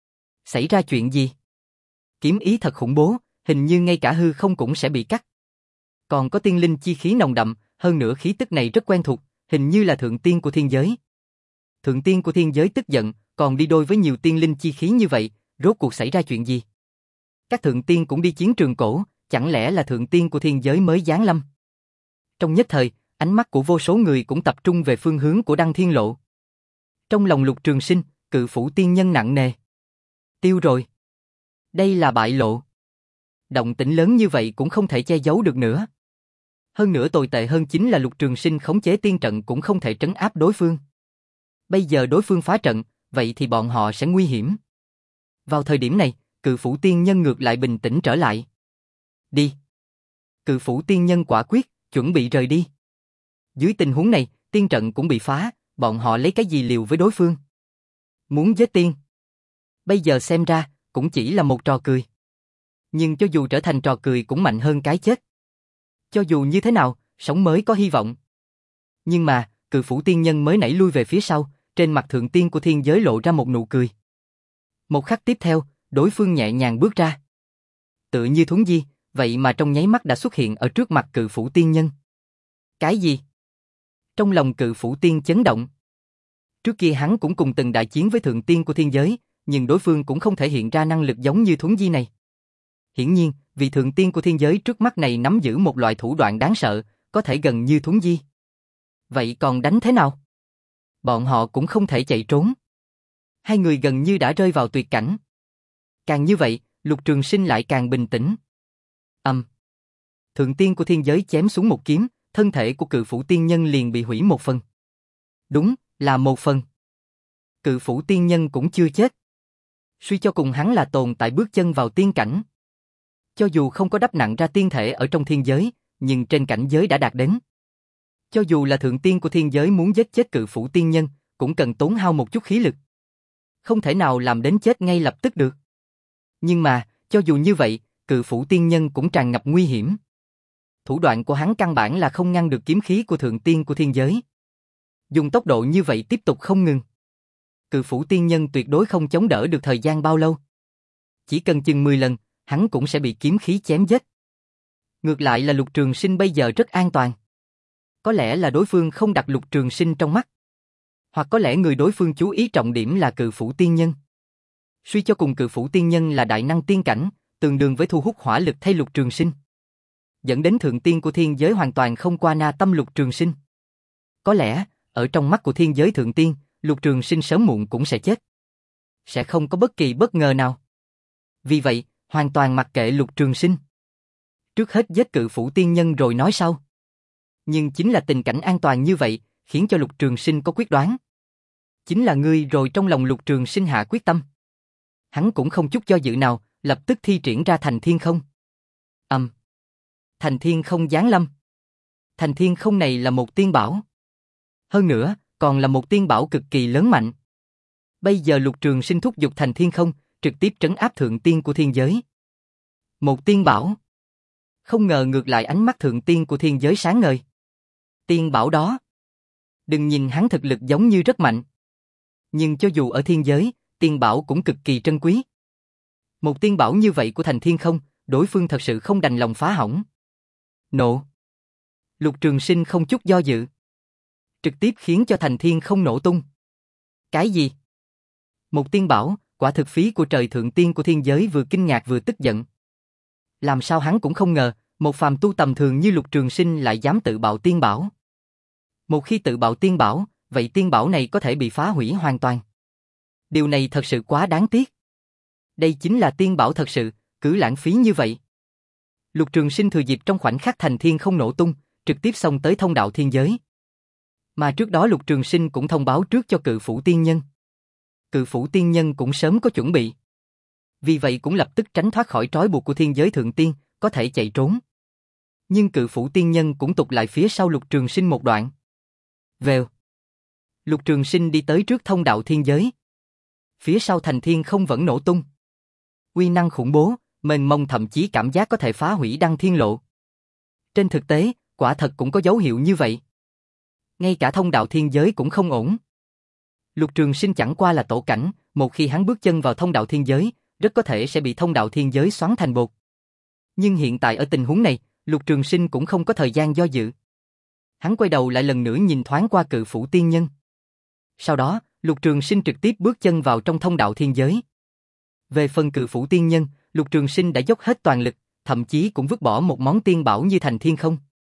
Xảy ra chuyện gì? Kiếm ý thật khủng bố, hình như ngay cả hư không cũng sẽ bị cắt. Còn có tiên linh chi khí nồng đậm, hơn nữa khí tức này rất quen thuộc, hình như là thượng tiên của thiên giới. Thượng tiên của thiên giới tức giận, còn đi đôi với nhiều tiên linh chi khí như vậy, rốt cuộc xảy ra chuyện gì? Các thượng tiên cũng đi chiến trường cổ, chẳng lẽ là thượng tiên của thiên giới mới giáng lâm? Trong nhất thời, ánh mắt của vô số người cũng tập trung về phương hướng của Đăng Thiên Lộ. Trong lòng Lục Trường Sinh, Cự Phủ Tiên Nhân nặng nề. Tiêu rồi. Đây là bại lộ. Động tĩnh lớn như vậy cũng không thể che giấu được nữa. Hơn nữa tồi tệ hơn chính là Lục Trường Sinh khống chế tiên trận cũng không thể trấn áp đối phương. Bây giờ đối phương phá trận, vậy thì bọn họ sẽ nguy hiểm. Vào thời điểm này, Cự Phủ Tiên Nhân ngược lại bình tĩnh trở lại. Đi. Cự Phủ Tiên Nhân quả quyết, chuẩn bị rời đi. Dưới tình huống này, tiên trận cũng bị phá, bọn họ lấy cái gì liều với đối phương? Muốn giết tiên. Bây giờ xem ra, cũng chỉ là một trò cười. Nhưng cho dù trở thành trò cười cũng mạnh hơn cái chết. Cho dù như thế nào, sống mới có hy vọng. Nhưng mà, Cự Phủ Tiên Nhân mới nảy lui về phía sau, trên mặt thượng tiên của thiên giới lộ ra một nụ cười. Một khắc tiếp theo, đối phương nhẹ nhàng bước ra. Tựa như thuấn di, vậy mà trong nháy mắt đã xuất hiện ở trước mặt Cự Phủ Tiên Nhân. Cái gì? Trong lòng Cự Phủ Tiên chấn động. Trước kia hắn cũng cùng từng đại chiến với thượng tiên của thiên giới, nhưng đối phương cũng không thể hiện ra năng lực giống như thuấn di này. Hiển nhiên, vị thượng tiên của thiên giới trước mắt này nắm giữ một loại thủ đoạn đáng sợ, có thể gần như thuấn di. Vậy còn đánh thế nào? Bọn họ cũng không thể chạy trốn. Hai người gần như đã rơi vào tuyệt cảnh. Càng như vậy, Lục Trường Sinh lại càng bình tĩnh. Âm. Um. Thượng tiên của thiên giới chém xuống một kiếm, thân thể của Cự Phủ tiên nhân liền bị hủy một phần. Đúng, là một phần. Cự Phủ tiên nhân cũng chưa chết. Suy cho cùng hắn là tồn tại bước chân vào tiên cảnh. Cho dù không có đắp nặng ra tiên thể ở trong thiên giới, nhưng trên cảnh giới đã đạt đến. Cho dù là thượng tiên của thiên giới muốn giết chết Cự Phủ tiên nhân, cũng cần tốn hao một chút khí lực. Không thể nào làm đến chết ngay lập tức được. Nhưng mà, cho dù như vậy, Cự Phủ tiên nhân cũng tràn ngập nguy hiểm. Thủ đoạn của hắn căn bản là không ngăn được kiếm khí của thượng tiên của thiên giới. Dùng tốc độ như vậy tiếp tục không ngừng. Cự Phủ tiên nhân tuyệt đối không chống đỡ được thời gian bao lâu. Chỉ cần chừng mười lần, hắn cũng sẽ bị kiếm khí chém chết. Ngược lại là Lục Trường Sinh bây giờ rất an toàn. Có lẽ là đối phương không đặt Lục Trường Sinh trong mắt. Hoặc có lẽ người đối phương chú ý trọng điểm là Cự Phủ tiên nhân. Suy cho cùng Cự Phủ tiên nhân là đại năng tiên cảnh, tương đương với thu hút hỏa lực thay Lục Trường Sinh. Dẫn đến thượng tiên của thiên giới hoàn toàn không qua na tâm Lục Trường Sinh. Có lẽ, ở trong mắt của thiên giới thượng tiên, Lục Trường Sinh sớm muộn cũng sẽ chết. Sẽ không có bất kỳ bất ngờ nào. Vì vậy, hoàn toàn mặc kệ Lục Trường Sinh. Trước hết giết Cự Phủ tiên nhân rồi nói sau. Nhưng chính là tình cảnh an toàn như vậy, khiến cho Lục Trường Sinh có quyết đoán. Chính là ngươi rồi, trong lòng Lục Trường Sinh hạ quyết tâm. Hắn cũng không chút do dự nào, lập tức thi triển ra Thành Thiên Không. Âm. Um. Thành Thiên Không giáng lâm. Thành Thiên Không này là một tiên bảo. Hơn nữa, còn là một tiên bảo cực kỳ lớn mạnh. Bây giờ Lục Trường Sinh thúc giục Thành Thiên Không, trực tiếp trấn áp thượng tiên của thiên giới. Một tiên bảo. Không ngờ ngược lại ánh mắt thượng tiên của thiên giới sáng ngời. Tiên bảo đó. Đừng nhìn hắn thực lực giống như rất mạnh. Nhưng cho dù ở thiên giới, tiên bảo cũng cực kỳ trân quý. Một tiên bảo như vậy của Thành Thiên Không, đối phương thật sự không đành lòng phá hỏng. Nổ. Lục Trường Sinh không chút do dự. Trực tiếp khiến cho Thành Thiên Không nổ tung. Cái gì? Một tiên bảo, quả thực phí của trời, thượng tiên của thiên giới vừa kinh ngạc vừa tức giận. Làm sao hắn cũng không ngờ, một phàm tu tầm thường như Lục Trường Sinh lại dám tự bạo tiên bảo. Một khi tự bạo tiên bảo, vậy tiên bảo này có thể bị phá hủy hoàn toàn. Điều này thật sự quá đáng tiếc. Đây chính là tiên bảo thật sự, cứ lãng phí như vậy. Lục Trường Sinh thừa dịp trong khoảnh khắc Thành Thiên Không nổ tung, trực tiếp xông tới thông đạo thiên giới. Mà trước đó Lục Trường Sinh cũng thông báo trước cho Cự Phủ tiên nhân. Cự Phủ tiên nhân cũng sớm có chuẩn bị. Vì vậy cũng lập tức tránh thoát khỏi trói buộc của thiên giới thượng tiên, có thể chạy trốn. Nhưng Cự Phủ tiên nhân cũng tụt lại phía sau Lục Trường Sinh một đoạn. Vèo. Lục Trường Sinh đi tới trước thông đạo thiên giới. Phía sau Thành Thiên Không vẫn nổ tung. Uy năng khủng bố, mênh mông, thậm chí cảm giác có thể phá hủy Đăng Thiên Lộ. Trên thực tế, quả thật cũng có dấu hiệu như vậy. Ngay cả thông đạo thiên giới cũng không ổn. Lục Trường Sinh chẳng qua là tổ cảnh, một khi hắn bước chân vào thông đạo thiên giới, rất có thể sẽ bị thông đạo thiên giới xoắn thành bột. Nhưng hiện tại ở tình huống này, Lục Trường Sinh cũng không có thời gian do dự. Hắn quay đầu lại lần nữa nhìn thoáng qua Cự Phủ tiên nhân. Sau đó, Lục Trường Sinh trực tiếp bước chân vào trong thông đạo thiên giới. Về phần Cự Phủ tiên nhân, Lục Trường Sinh đã dốc hết toàn lực, thậm chí cũng vứt bỏ một món tiên bảo như Thành Thiên Không.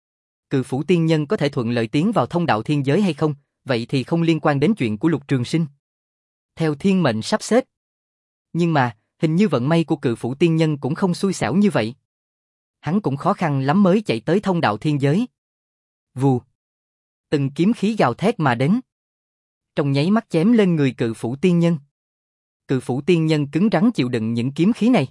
Cự Phủ tiên nhân có thể thuận lợi tiến vào thông đạo thiên giới hay không, vậy thì không liên quan đến chuyện của Lục Trường Sinh. Theo thiên mệnh sắp xếp. Nhưng mà, hình như vận may của Cự Phủ tiên nhân cũng không xui xẻo như vậy. Hắn cũng khó khăn lắm mới chạy tới thông đạo thiên giới. Vù. Từng kiếm khí gào thét mà đến. Trong nháy mắt chém lên người Cự Phủ tiên nhân. Cự Phủ tiên nhân cứng rắn chịu đựng những kiếm khí này.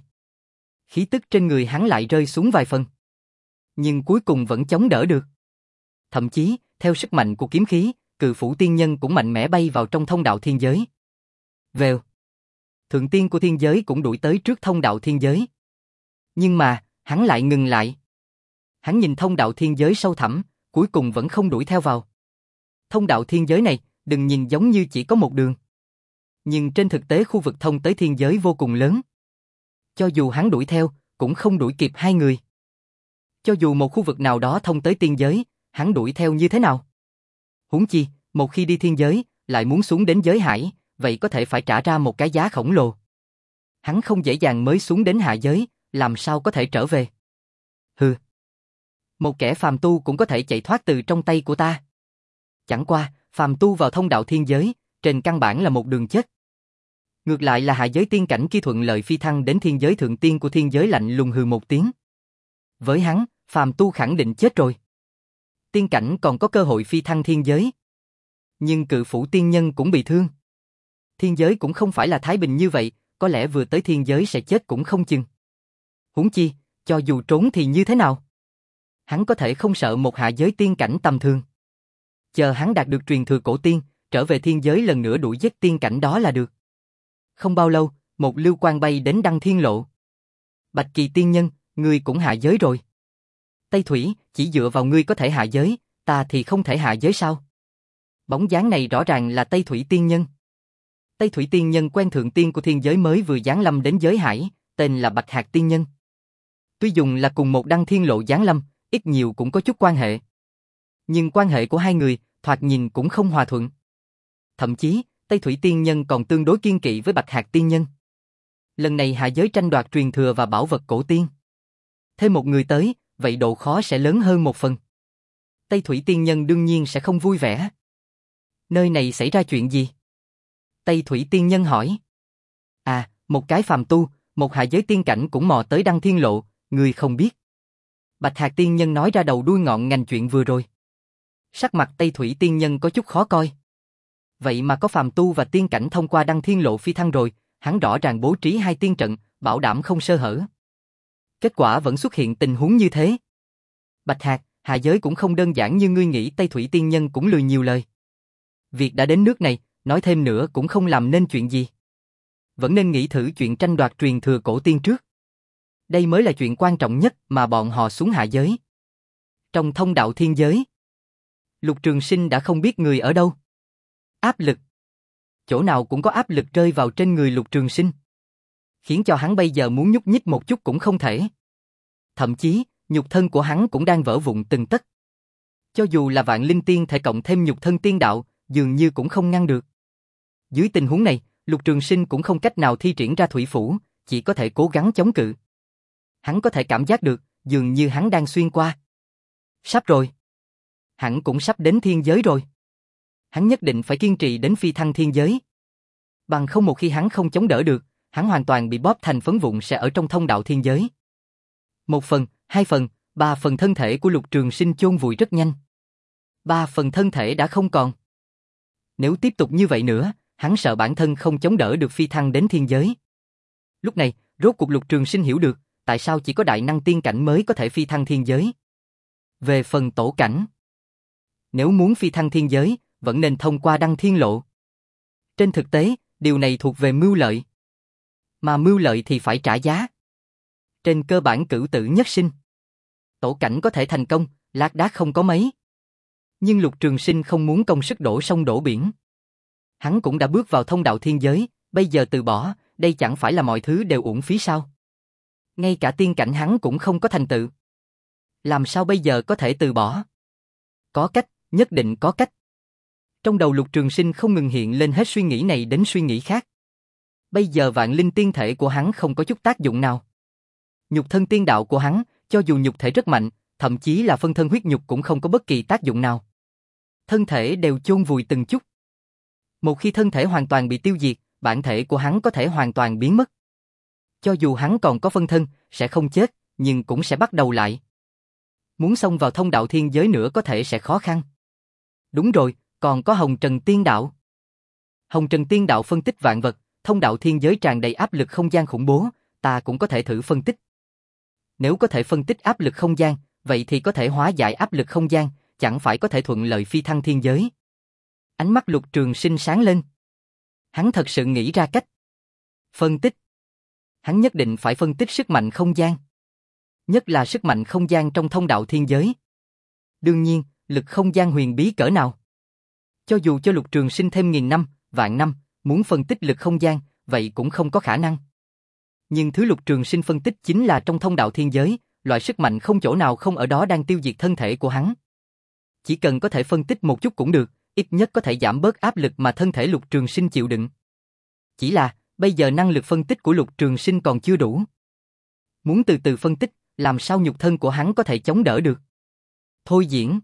Khí tức trên người hắn lại rơi xuống vài phần. Nhưng cuối cùng vẫn chống đỡ được. Thậm chí, theo sức mạnh của kiếm khí, Cự Phủ tiên nhân cũng mạnh mẽ bay vào trong thông đạo thiên giới. Vèo. Thượng tiên của thiên giới cũng đuổi tới trước thông đạo thiên giới. Nhưng mà, hắn lại ngừng lại. Hắn nhìn thông đạo thiên giới sâu thẳm, cuối cùng vẫn không đuổi theo vào. Thông đạo thiên giới này, đừng nhìn giống như chỉ có một đường. Nhưng trên thực tế khu vực thông tới thiên giới vô cùng lớn. Cho dù hắn đuổi theo, cũng không đuổi kịp hai người. Cho dù một khu vực nào đó thông tới tiên giới, hắn đuổi theo như thế nào? Huống chi, một khi đi thiên giới, lại muốn xuống đến giới hải, vậy có thể phải trả ra một cái giá khổng lồ. Hắn không dễ dàng mới xuống đến hạ giới, làm sao có thể trở về? Hừ. Một kẻ phàm tu cũng có thể chạy thoát từ trong tay của ta. Chẳng qua, phàm tu vào thông đạo thiên giới, trên căn bản là một đường chết. Ngược lại là hạ giới tiên cảnh kia thuận lợi phi thăng đến thiên giới thượng tiên của thiên giới lạnh lùng hừ một tiếng. Với hắn, phàm tu khẳng định chết rồi. Tiên cảnh còn có cơ hội phi thăng thiên giới. Nhưng cự phủ tiên nhân cũng bị thương. Thiên giới cũng không phải là thái bình như vậy, có lẽ vừa tới thiên giới sẽ chết cũng không chừng. Huống chi, cho dù trốn thì như thế nào? Hắn có thể không sợ một hạ giới tiên cảnh tầm thường. Chờ hắn đạt được truyền thừa cổ tiên, trở về thiên giới lần nữa đuổi giết tiên cảnh đó là được. Không bao lâu, một lưu quang bay đến Đăng Thiên Lộ. Bạch Kỳ tiên nhân, ngươi cũng hạ giới rồi. Tây Thủy, chỉ dựa vào ngươi có thể hạ giới, ta thì không thể hạ giới sao? Bóng dáng này rõ ràng là Tây Thủy tiên nhân. Tây Thủy tiên nhân quen thượng tiên của thiên giới mới vừa giáng lâm đến giới hải, tên là Bạch Hạc tiên nhân. Tuy dùng là cùng một Đăng Thiên Lộ giáng lâm, ít nhiều cũng có chút quan hệ. Nhưng quan hệ của hai người, thoạt nhìn cũng không hòa thuận. Thậm chí, Tây Thủy tiên nhân còn tương đối kiên kỵ với Bạch Hạc tiên nhân. Lần này hạ giới tranh đoạt truyền thừa và bảo vật cổ tiên. Thêm một người tới, vậy độ khó sẽ lớn hơn một phần. Tây Thủy tiên nhân đương nhiên sẽ không vui vẻ. Nơi này xảy ra chuyện gì? Tây Thủy tiên nhân hỏi. À, một cái phàm tu, một hạ giới tiên cảnh cũng mò tới Đăng Thiên Lộ, ngươi không biết. Bạch Hạc tiên nhân nói ra đầu đuôi ngọn ngành chuyện vừa rồi. Sắc mặt Tây Thủy tiên nhân có chút khó coi. Vậy mà có phàm tu và tiên cảnh thông qua Đăng Thiên Lộ phi thăng rồi, hắn rõ ràng bố trí hai tiên trận, bảo đảm không sơ hở. Kết quả vẫn xuất hiện tình huống như thế. Bạch Hạc, hạ giới cũng không đơn giản như ngươi nghĩ. Tây Thủy tiên nhân cũng lười nhiều lời. Việc đã đến nước này, nói thêm nữa cũng không làm nên chuyện gì. Vẫn nên nghĩ thử chuyện tranh đoạt truyền thừa cổ tiên trước. Đây mới là chuyện quan trọng nhất mà bọn họ xuống hạ giới. Trong thông đạo thiên giới, Lục Trường Sinh đã không biết người ở đâu. Áp lực. Chỗ nào cũng có áp lực rơi vào trên người Lục Trường Sinh. Khiến cho hắn bây giờ muốn nhúc nhích một chút cũng không thể. Thậm chí, nhục thân của hắn cũng đang vỡ vụn từng tấc. Cho dù là vạn linh tiên thể cộng thêm nhục thân tiên đạo, dường như cũng không ngăn được. Dưới tình huống này, Lục Trường Sinh cũng không cách nào thi triển ra thủy phủ, chỉ có thể cố gắng chống cự. Hắn có thể cảm giác được, dường như hắn đang xuyên qua. Sắp rồi. Hắn cũng sắp đến thiên giới rồi. Hắn nhất định phải kiên trì đến phi thăng thiên giới. Bằng không một khi hắn không chống đỡ được, hắn hoàn toàn bị bóp thành phấn vụn sẽ ở trong thông đạo thiên giới. Một phần, hai phần, ba phần thân thể của Lục Trường Sinh chôn vùi rất nhanh. Ba phần thân thể đã không còn. Nếu tiếp tục như vậy nữa, hắn sợ bản thân không chống đỡ được phi thăng đến thiên giới. Lúc này, rốt cuộc Lục Trường Sinh hiểu được, tại sao chỉ có đại năng tiên cảnh mới có thể phi thăng thiên giới. Về phần tổ cảnh, nếu muốn phi thăng thiên giới, vẫn nên thông qua Đăng Thiên Lộ. Trên thực tế, điều này thuộc về mưu lợi. Mà mưu lợi thì phải trả giá. Trên cơ bản cửu tử nhất sinh. Tổ cảnh có thể thành công, lác đác không có mấy. Nhưng Lục Trường Sinh không muốn công sức đổ sông đổ biển. Hắn cũng đã bước vào thông đạo thiên giới, bây giờ từ bỏ, đây chẳng phải là mọi thứ đều uổng phí sao? Ngay cả tiên cảnh hắn cũng không có thành tựu. Làm sao bây giờ có thể từ bỏ? Có cách, nhất định có cách. Trong đầu Lục Trường Sinh không ngừng hiện lên hết suy nghĩ này đến suy nghĩ khác. Bây giờ vạn linh tiên thể của hắn không có chút tác dụng nào. Nhục thân tiên đạo của hắn, cho dù nhục thể rất mạnh, thậm chí là phân thân huyết nhục cũng không có bất kỳ tác dụng nào. Thân thể đều chôn vùi từng chút. Một khi thân thể hoàn toàn bị tiêu diệt, bản thể của hắn có thể hoàn toàn biến mất. Cho dù hắn còn có phân thân, sẽ không chết, nhưng cũng sẽ bắt đầu lại. Muốn xông vào thông đạo thiên giới nữa có thể sẽ khó khăn. Đúng rồi, còn có Hồng Trần Tiên Đạo. Hồng Trần Tiên Đạo phân tích vạn vật, thông đạo thiên giới tràn đầy áp lực không gian khủng bố, ta cũng có thể thử phân tích. Nếu có thể phân tích áp lực không gian, vậy thì có thể hóa giải áp lực không gian, chẳng phải có thể thuận lợi phi thăng thiên giới. Ánh mắt Lục Trường Sinh sáng lên. Hắn thật sự nghĩ ra cách. Phân tích. Hắn nhất định phải phân tích sức mạnh không gian. Nhất là sức mạnh không gian trong thông đạo thiên giới. Đương nhiên, lực không gian huyền bí cỡ nào. Cho dù cho Lục Trường Sinh thêm nghìn năm, vạn năm, muốn phân tích lực không gian, vậy cũng không có khả năng. Nhưng thứ Lục Trường Sinh phân tích chính là trong thông đạo thiên giới, loại sức mạnh không chỗ nào không ở đó đang tiêu diệt thân thể của hắn. Chỉ cần có thể phân tích một chút cũng được, ít nhất có thể giảm bớt áp lực mà thân thể Lục Trường Sinh chịu đựng. Chỉ là, bây giờ năng lực phân tích của Lục Trường Sinh còn chưa đủ. Muốn từ từ phân tích, làm sao nhục thân của hắn có thể chống đỡ được. Thôi diễn.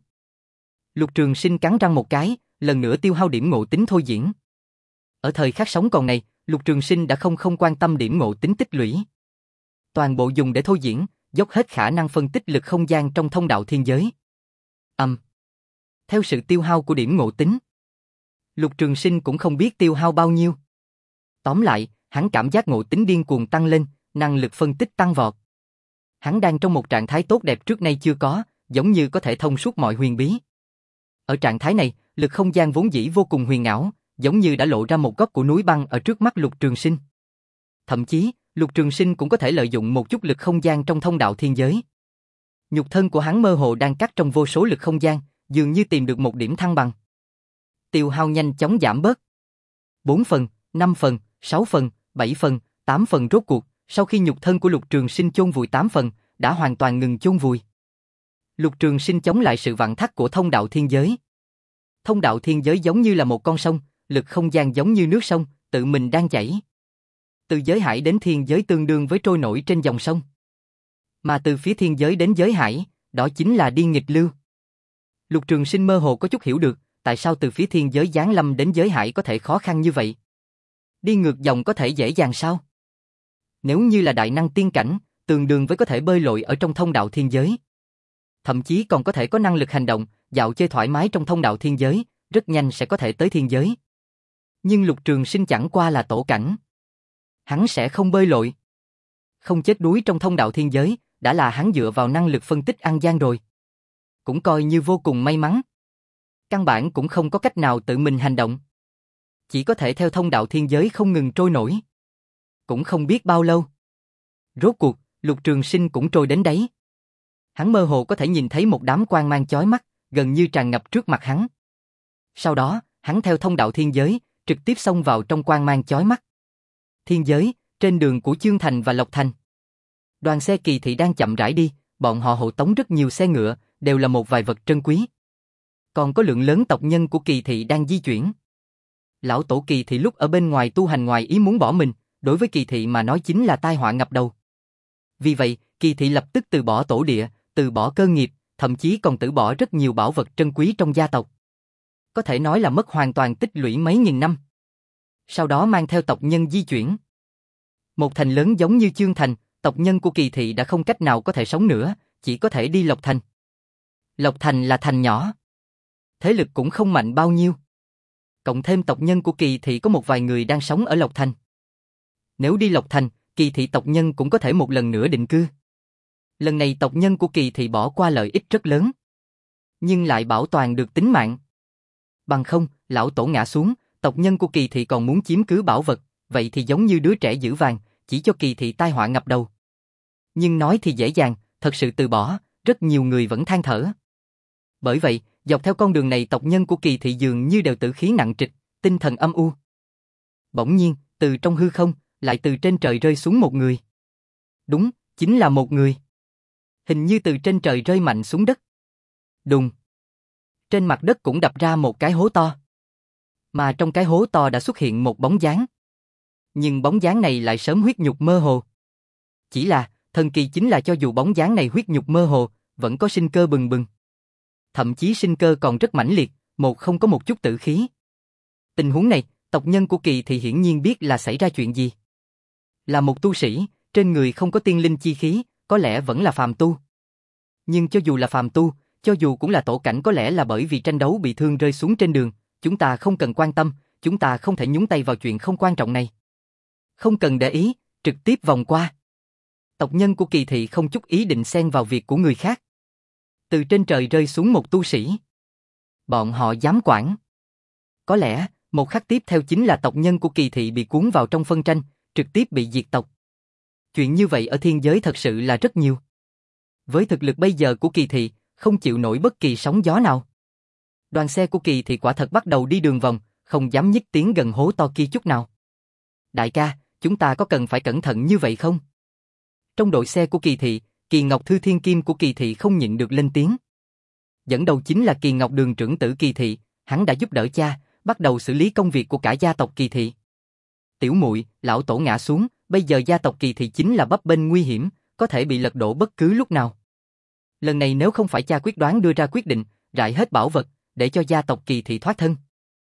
Lục Trường Sinh cắn răng một cái, lần nữa tiêu hao điểm ngộ tính thôi diễn. Ở thời khắc sống còn này, Lục Trường Sinh đã không không quan tâm điểm ngộ tính tích lũy. Toàn bộ dùng để thôi diễn, dốc hết khả năng phân tích lực không gian trong thông đạo thiên giới. Âm. Um. Theo sự tiêu hao của điểm ngộ tính, Lục Trường Sinh cũng không biết tiêu hao bao nhiêu. Tóm lại, hắn cảm giác ngộ tính điên cuồng tăng lên, năng lực phân tích tăng vọt. Hắn đang trong một trạng thái tốt đẹp trước nay chưa có, giống như có thể thông suốt mọi huyền bí. Ở trạng thái này, lực không gian vốn dĩ vô cùng huyền ảo, giống như đã lộ ra một góc của núi băng ở trước mắt Lục Trường Sinh. Thậm chí, Lục Trường Sinh cũng có thể lợi dụng một chút lực không gian trong thông đạo thiên giới. Nhục thân của hắn mơ hồ đang cắt trong vô số lực không gian, dường như tìm được một điểm thăng bằng. Tiêu hao nhanh chóng giảm bớt. bốn phần, năm phần, sáu phần, bảy phần, tám phần rốt cuộc, sau khi nhục thân của Lục Trường Sinh chôn vùi tám phần, đã hoàn toàn ngừng chôn vùi. Lục Trường Sinh chống lại sự vặn thắt của thông đạo thiên giới. Thông đạo thiên giới giống như là một con sông, lực không gian giống như nước sông, tự mình đang chảy. Từ giới hải đến thiên giới tương đương với trôi nổi trên dòng sông. Mà từ phía thiên giới đến giới hải, đó chính là đi nghịch lưu. Lục Trường Sinh mơ hồ có chút hiểu được, tại sao từ phía thiên giới giáng lâm đến giới hải có thể khó khăn như vậy. Đi ngược dòng có thể dễ dàng sao? Nếu như là đại năng tiên cảnh, tương đương với có thể bơi lội ở trong thông đạo thiên giới. Thậm chí còn có thể có năng lực hành động, dạo chơi thoải mái trong thông đạo thiên giới, rất nhanh sẽ có thể tới thiên giới. Nhưng Lục Trường Sinh chẳng qua là tổ cảnh. Hắn sẽ không bơi lội. Không chết đuối trong thông đạo thiên giới, đã là hắn dựa vào năng lực phân tích ăn gian rồi. Cũng coi như vô cùng may mắn. Căn bản cũng không có cách nào tự mình hành động. Chỉ có thể theo thông đạo thiên giới không ngừng trôi nổi. Cũng không biết bao lâu. Rốt cuộc, Lục Trường Sinh cũng trôi đến đấy. Hắn mơ hồ có thể nhìn thấy một đám quang mang chói mắt, gần như tràn ngập trước mặt hắn. Sau đó, hắn theo thông đạo thiên giới, trực tiếp xông vào trong quang mang chói mắt. Thiên giới, trên đường của Chương Thành và Lộc Thành. Đoàn xe Kỳ Thị đang chậm rãi đi, bọn họ hộ tống rất nhiều xe ngựa, đều là một vài vật trân quý. Còn có lượng lớn tộc nhân của Kỳ Thị đang di chuyển. Lão tổ Kỳ Thị lúc ở bên ngoài tu hành ngoài ý muốn bỏ mình, đối với Kỳ Thị mà nói chính là tai họa ngập đầu. Vì vậy, Kỳ Thị lập tức từ bỏ tổ địa, từ bỏ cơ nghiệp, thậm chí còn từ bỏ rất nhiều bảo vật trân quý trong gia tộc. Có thể nói là mất hoàn toàn tích lũy mấy nghìn năm. Sau đó mang theo tộc nhân di chuyển. Một thành lớn giống như Chương Thành, tộc nhân của Kỳ Thị đã không cách nào có thể sống nữa, chỉ có thể đi Lộc Thành. Lộc Thành là thành nhỏ. Thế lực cũng không mạnh bao nhiêu. Cộng thêm tộc nhân của Kỳ Thị có một vài người đang sống ở Lộc Thành. Nếu đi Lộc Thành, Kỳ Thị tộc nhân cũng có thể một lần nữa định cư. Lần này tộc nhân của Kỳ Thị bỏ qua lợi ích rất lớn. Nhưng lại bảo toàn được tính mạng. Bằng không, lão tổ ngã xuống, tộc nhân của Kỳ Thị còn muốn chiếm cứ bảo vật, vậy thì giống như đứa trẻ giữ vàng, chỉ cho Kỳ Thị tai họa ngập đầu. Nhưng nói thì dễ dàng, thật sự từ bỏ, rất nhiều người vẫn than thở. Bởi vậy, dọc theo con đường này tộc nhân của Kỳ Thị dường như đều tử khí nặng trịch, tinh thần âm u. Bỗng nhiên, từ trong hư không, lại từ trên trời rơi xuống một người. Đúng, chính là một người. Hình như từ trên trời rơi mạnh xuống đất. Đùng. Trên mặt đất cũng đập ra một cái hố to. Mà trong cái hố to đã xuất hiện một bóng dáng. Nhưng bóng dáng này lại sớm huyết nhục mơ hồ. Chỉ là, thần kỳ chính là cho dù bóng dáng này huyết nhục mơ hồ, vẫn có sinh cơ bừng bừng. Thậm chí sinh cơ còn rất mãnh liệt, một không có một chút tử khí. Tình huống này, tộc nhân của Kỳ Thị hiển nhiên biết là xảy ra chuyện gì. Là một tu sĩ, trên người không có tiên linh chi khí, có lẽ vẫn là phàm tu. Nhưng cho dù là phàm tu, cho dù cũng là tổ cảnh có lẽ là bởi vì tranh đấu bị thương rơi xuống trên đường, chúng ta không cần quan tâm, chúng ta không thể nhúng tay vào chuyện không quan trọng này. Không cần để ý, trực tiếp vòng qua. Tộc nhân của Kỳ Thị không chút ý định xen vào việc của người khác. Từ trên trời rơi xuống một tu sĩ. Bọn họ dám quản. Có lẽ, một khắc tiếp theo chính là tộc nhân của Kỳ Thị bị cuốn vào trong phân tranh, trực tiếp bị diệt tộc. Chuyện như vậy ở thiên giới thật sự là rất nhiều. Với thực lực bây giờ của Kỳ Thị, không chịu nổi bất kỳ sóng gió nào. Đoàn xe của Kỳ Thị quả thật bắt đầu đi đường vòng, không dám nhích tiến gần hố to kia chút nào. Đại ca, chúng ta có cần phải cẩn thận như vậy không? Trong đội xe của Kỳ Thị, Kỳ Ngọc Thư Thiên Kim của Kỳ Thị không nhịn được lên tiếng. Dẫn đầu chính là Kỳ Ngọc Đường trưởng tử Kỳ Thị, hắn đã giúp đỡ cha, bắt đầu xử lý công việc của cả gia tộc Kỳ Thị. Tiểu muội, lão tổ ngã xuống, bây giờ gia tộc Kỳ Thị chính là bấp bênh nguy hiểm, có thể bị lật đổ bất cứ lúc nào. Lần này nếu không phải cha quyết đoán đưa ra quyết định, rải hết bảo vật, để cho gia tộc Kỳ Thị thoát thân,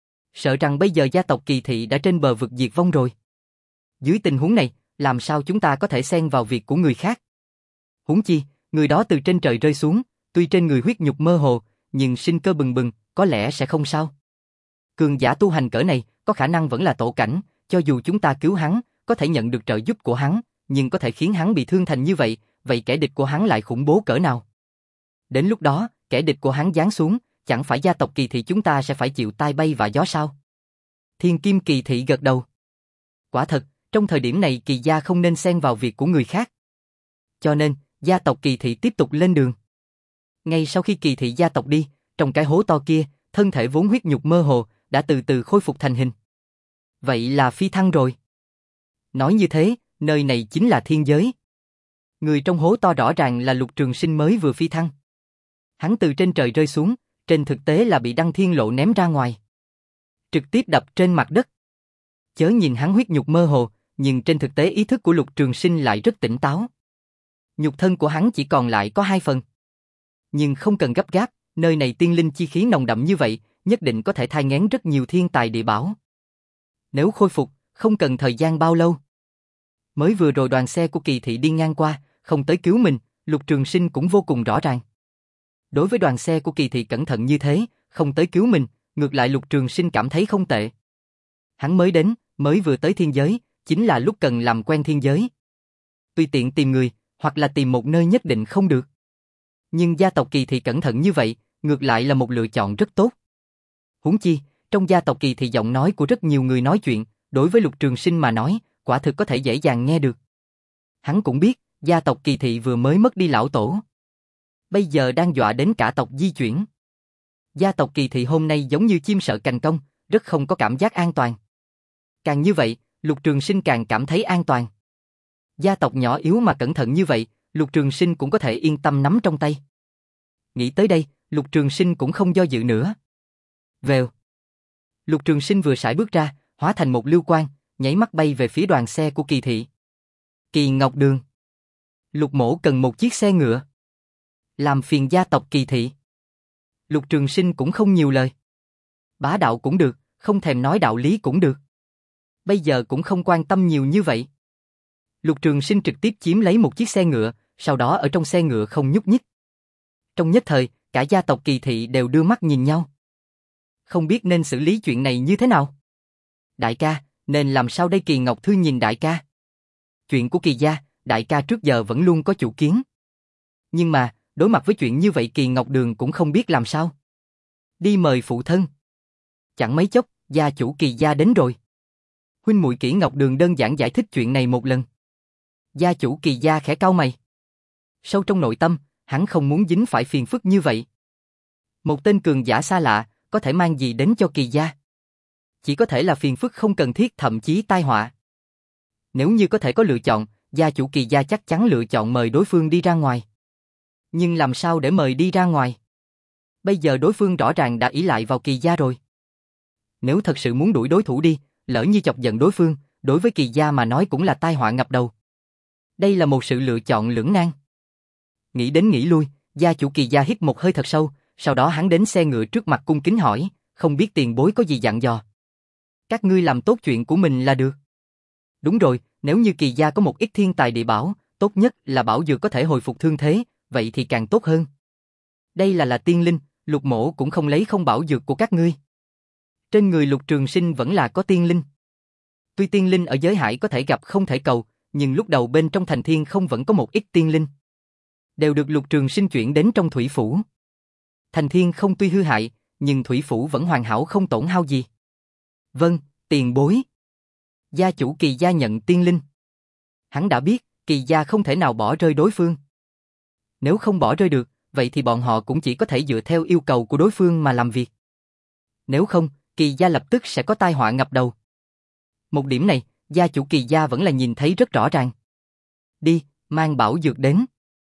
sợ rằng bây giờ gia tộc Kỳ Thị đã trên bờ vực diệt vong rồi. Dưới tình huống này, làm sao chúng ta có thể xen vào việc của người khác? Huống chi, người đó từ trên trời rơi xuống, tuy trên người huyết nhục mơ hồ, nhưng sinh cơ bừng bừng, có lẽ sẽ không sao. Cường giả tu hành cỡ này, có khả năng vẫn là tổ cảnh, cho dù chúng ta cứu hắn, có thể nhận được trợ giúp của hắn, nhưng có thể khiến hắn bị thương thành như vậy, vậy kẻ địch của hắn lại khủng bố cỡ nào? Đến lúc đó, kẻ địch của hắn giáng xuống, chẳng phải gia tộc Kỳ Thị chúng ta sẽ phải chịu tai bay và gió sao? Thiên Kim Kỳ Thị gật đầu. Quả thật, trong thời điểm này Kỳ gia không nên xen vào việc của người khác. Cho nên, gia tộc Kỳ Thị tiếp tục lên đường. Ngay sau khi Kỳ Thị gia tộc đi, trong cái hố to kia, thân thể vốn huyết nhục mơ hồ, đã từ từ khôi phục thành hình. Vậy là phi thăng rồi. Nói như thế, nơi này chính là thiên giới. Người trong hố to rõ ràng là Lục Trường Sinh mới vừa phi thăng. Hắn từ trên trời rơi xuống, trên thực tế là bị Đăng Thiên Lộ ném ra ngoài. Trực tiếp đập trên mặt đất. Chớ nhìn hắn huyết nhục mơ hồ, nhưng trên thực tế ý thức của Lục Trường Sinh lại rất tỉnh táo. Nhục thân của hắn chỉ còn lại có hai phần. Nhưng không cần gấp gáp, nơi này tiên linh chi khí nồng đậm như vậy, nhất định có thể thai nghén rất nhiều thiên tài địa bảo. Nếu khôi phục, không cần thời gian bao lâu. Mới vừa rồi đoàn xe của Kỳ Thị đi ngang qua, không tới cứu mình, Lục Trường Sinh cũng vô cùng rõ ràng. Đối với đoàn xe của Kỳ Thị cẩn thận như thế, không tới cứu mình, ngược lại Lục Trường Sinh cảm thấy không tệ. Hắn mới đến, mới vừa tới thiên giới, chính là lúc cần làm quen thiên giới. Tùy tiện tìm người, hoặc là tìm một nơi nhất định không được. Nhưng gia tộc Kỳ Thị cẩn thận như vậy, ngược lại là một lựa chọn rất tốt. Huống chi, trong gia tộc Kỳ Thị giọng nói của rất nhiều người nói chuyện, đối với Lục Trường Sinh mà nói, quả thực có thể dễ dàng nghe được. Hắn cũng biết, gia tộc Kỳ Thị vừa mới mất đi lão tổ. Bây giờ đang dọa đến cả tộc di chuyển. Gia tộc Kỳ Thị hôm nay giống như chim sợ cành cong, rất không có cảm giác an toàn. Càng như vậy, Lục Trường Sinh càng cảm thấy an toàn. Gia tộc nhỏ yếu mà cẩn thận như vậy, Lục Trường Sinh cũng có thể yên tâm nắm trong tay. Nghĩ tới đây, Lục Trường Sinh cũng không do dự nữa. Vèo. Lục Trường Sinh vừa sải bước ra, hóa thành một lưu quang, nhảy mắt bay về phía đoàn xe của Kỳ Thị. Kỳ Ngọc Đường. Lục mỗ cần một chiếc xe ngựa. Làm phiền gia tộc Kỳ Thị. Lục Trường Sinh cũng không nhiều lời. Bá đạo cũng được, không thèm nói đạo lý cũng được. Bây giờ cũng không quan tâm nhiều như vậy. Lục Trường Sinh trực tiếp chiếm lấy một chiếc xe ngựa, sau đó ở trong xe ngựa không nhúc nhích. Trong nhất thời, cả gia tộc Kỳ Thị đều đưa mắt nhìn nhau. Không biết nên xử lý chuyện này như thế nào. Đại ca, nên làm sao đây? Kỳ Ngọc Thư nhìn đại ca. Chuyện của Kỳ gia, đại ca trước giờ vẫn luôn có chủ kiến. Nhưng mà, đối mặt với chuyện như vậy Kỳ Ngọc Đường cũng không biết làm sao. Đi mời phụ thân. Chẳng mấy chốc, gia chủ Kỳ gia đến rồi. Huynh muội Kỳ Ngọc Đường đơn giản giải thích chuyện này một lần. Gia chủ Kỳ gia khẽ cau mày. Sâu trong nội tâm, hắn không muốn dính phải phiền phức như vậy. Một tên cường giả xa lạ, có thể mang gì đến cho Kỳ gia? Chỉ có thể là phiền phức không cần thiết, thậm chí tai họa. Nếu như có thể có lựa chọn, gia chủ Kỳ gia chắc chắn lựa chọn mời đối phương đi ra ngoài. Nhưng làm sao để mời đi ra ngoài? Bây giờ đối phương rõ ràng đã ỷ lại vào Kỳ gia rồi. Nếu thật sự muốn đuổi đối thủ đi, lỡ như chọc giận đối phương, đối với Kỳ gia mà nói cũng là tai họa ngập đầu. Đây là một sự lựa chọn lưỡng nan. Nghĩ đến nghĩ lui, gia chủ Kỳ gia hít một hơi thật sâu, sau đó hắn đến xe ngựa trước mặt cung kính hỏi, không biết tiền bối có gì dặn dò. Các ngươi làm tốt chuyện của mình là được. Đúng rồi, nếu như Kỳ gia có một ít thiên tài địa bảo, tốt nhất là bảo dược có thể hồi phục thương thế, vậy thì càng tốt hơn. Đây là là tiên linh, Lục mỗ cũng không lấy không bảo dược của các ngươi. Trên người Lục Trường Sinh vẫn là có tiên linh. Tuy tiên linh ở giới hải có thể gặp không thể cầu, nhưng lúc đầu bên trong thành thiên không vẫn có một ít tiên linh. Đều được Lục Trường Sinh chuyển đến trong thủy phủ. Thành thiên không tuy hư hại, nhưng thủy phủ vẫn hoàn hảo không tổn hao gì. Vâng, tiền bối. Gia chủ Kỳ gia nhận tiên linh. Hắn đã biết, Kỳ gia không thể nào bỏ rơi đối phương. Nếu không bỏ rơi được, vậy thì bọn họ cũng chỉ có thể dựa theo yêu cầu của đối phương mà làm việc. Nếu không, Kỳ gia lập tức sẽ có tai họa ngập đầu. Một điểm này, gia chủ Kỳ gia vẫn là nhìn thấy rất rõ ràng. Đi, mang bảo dược đến.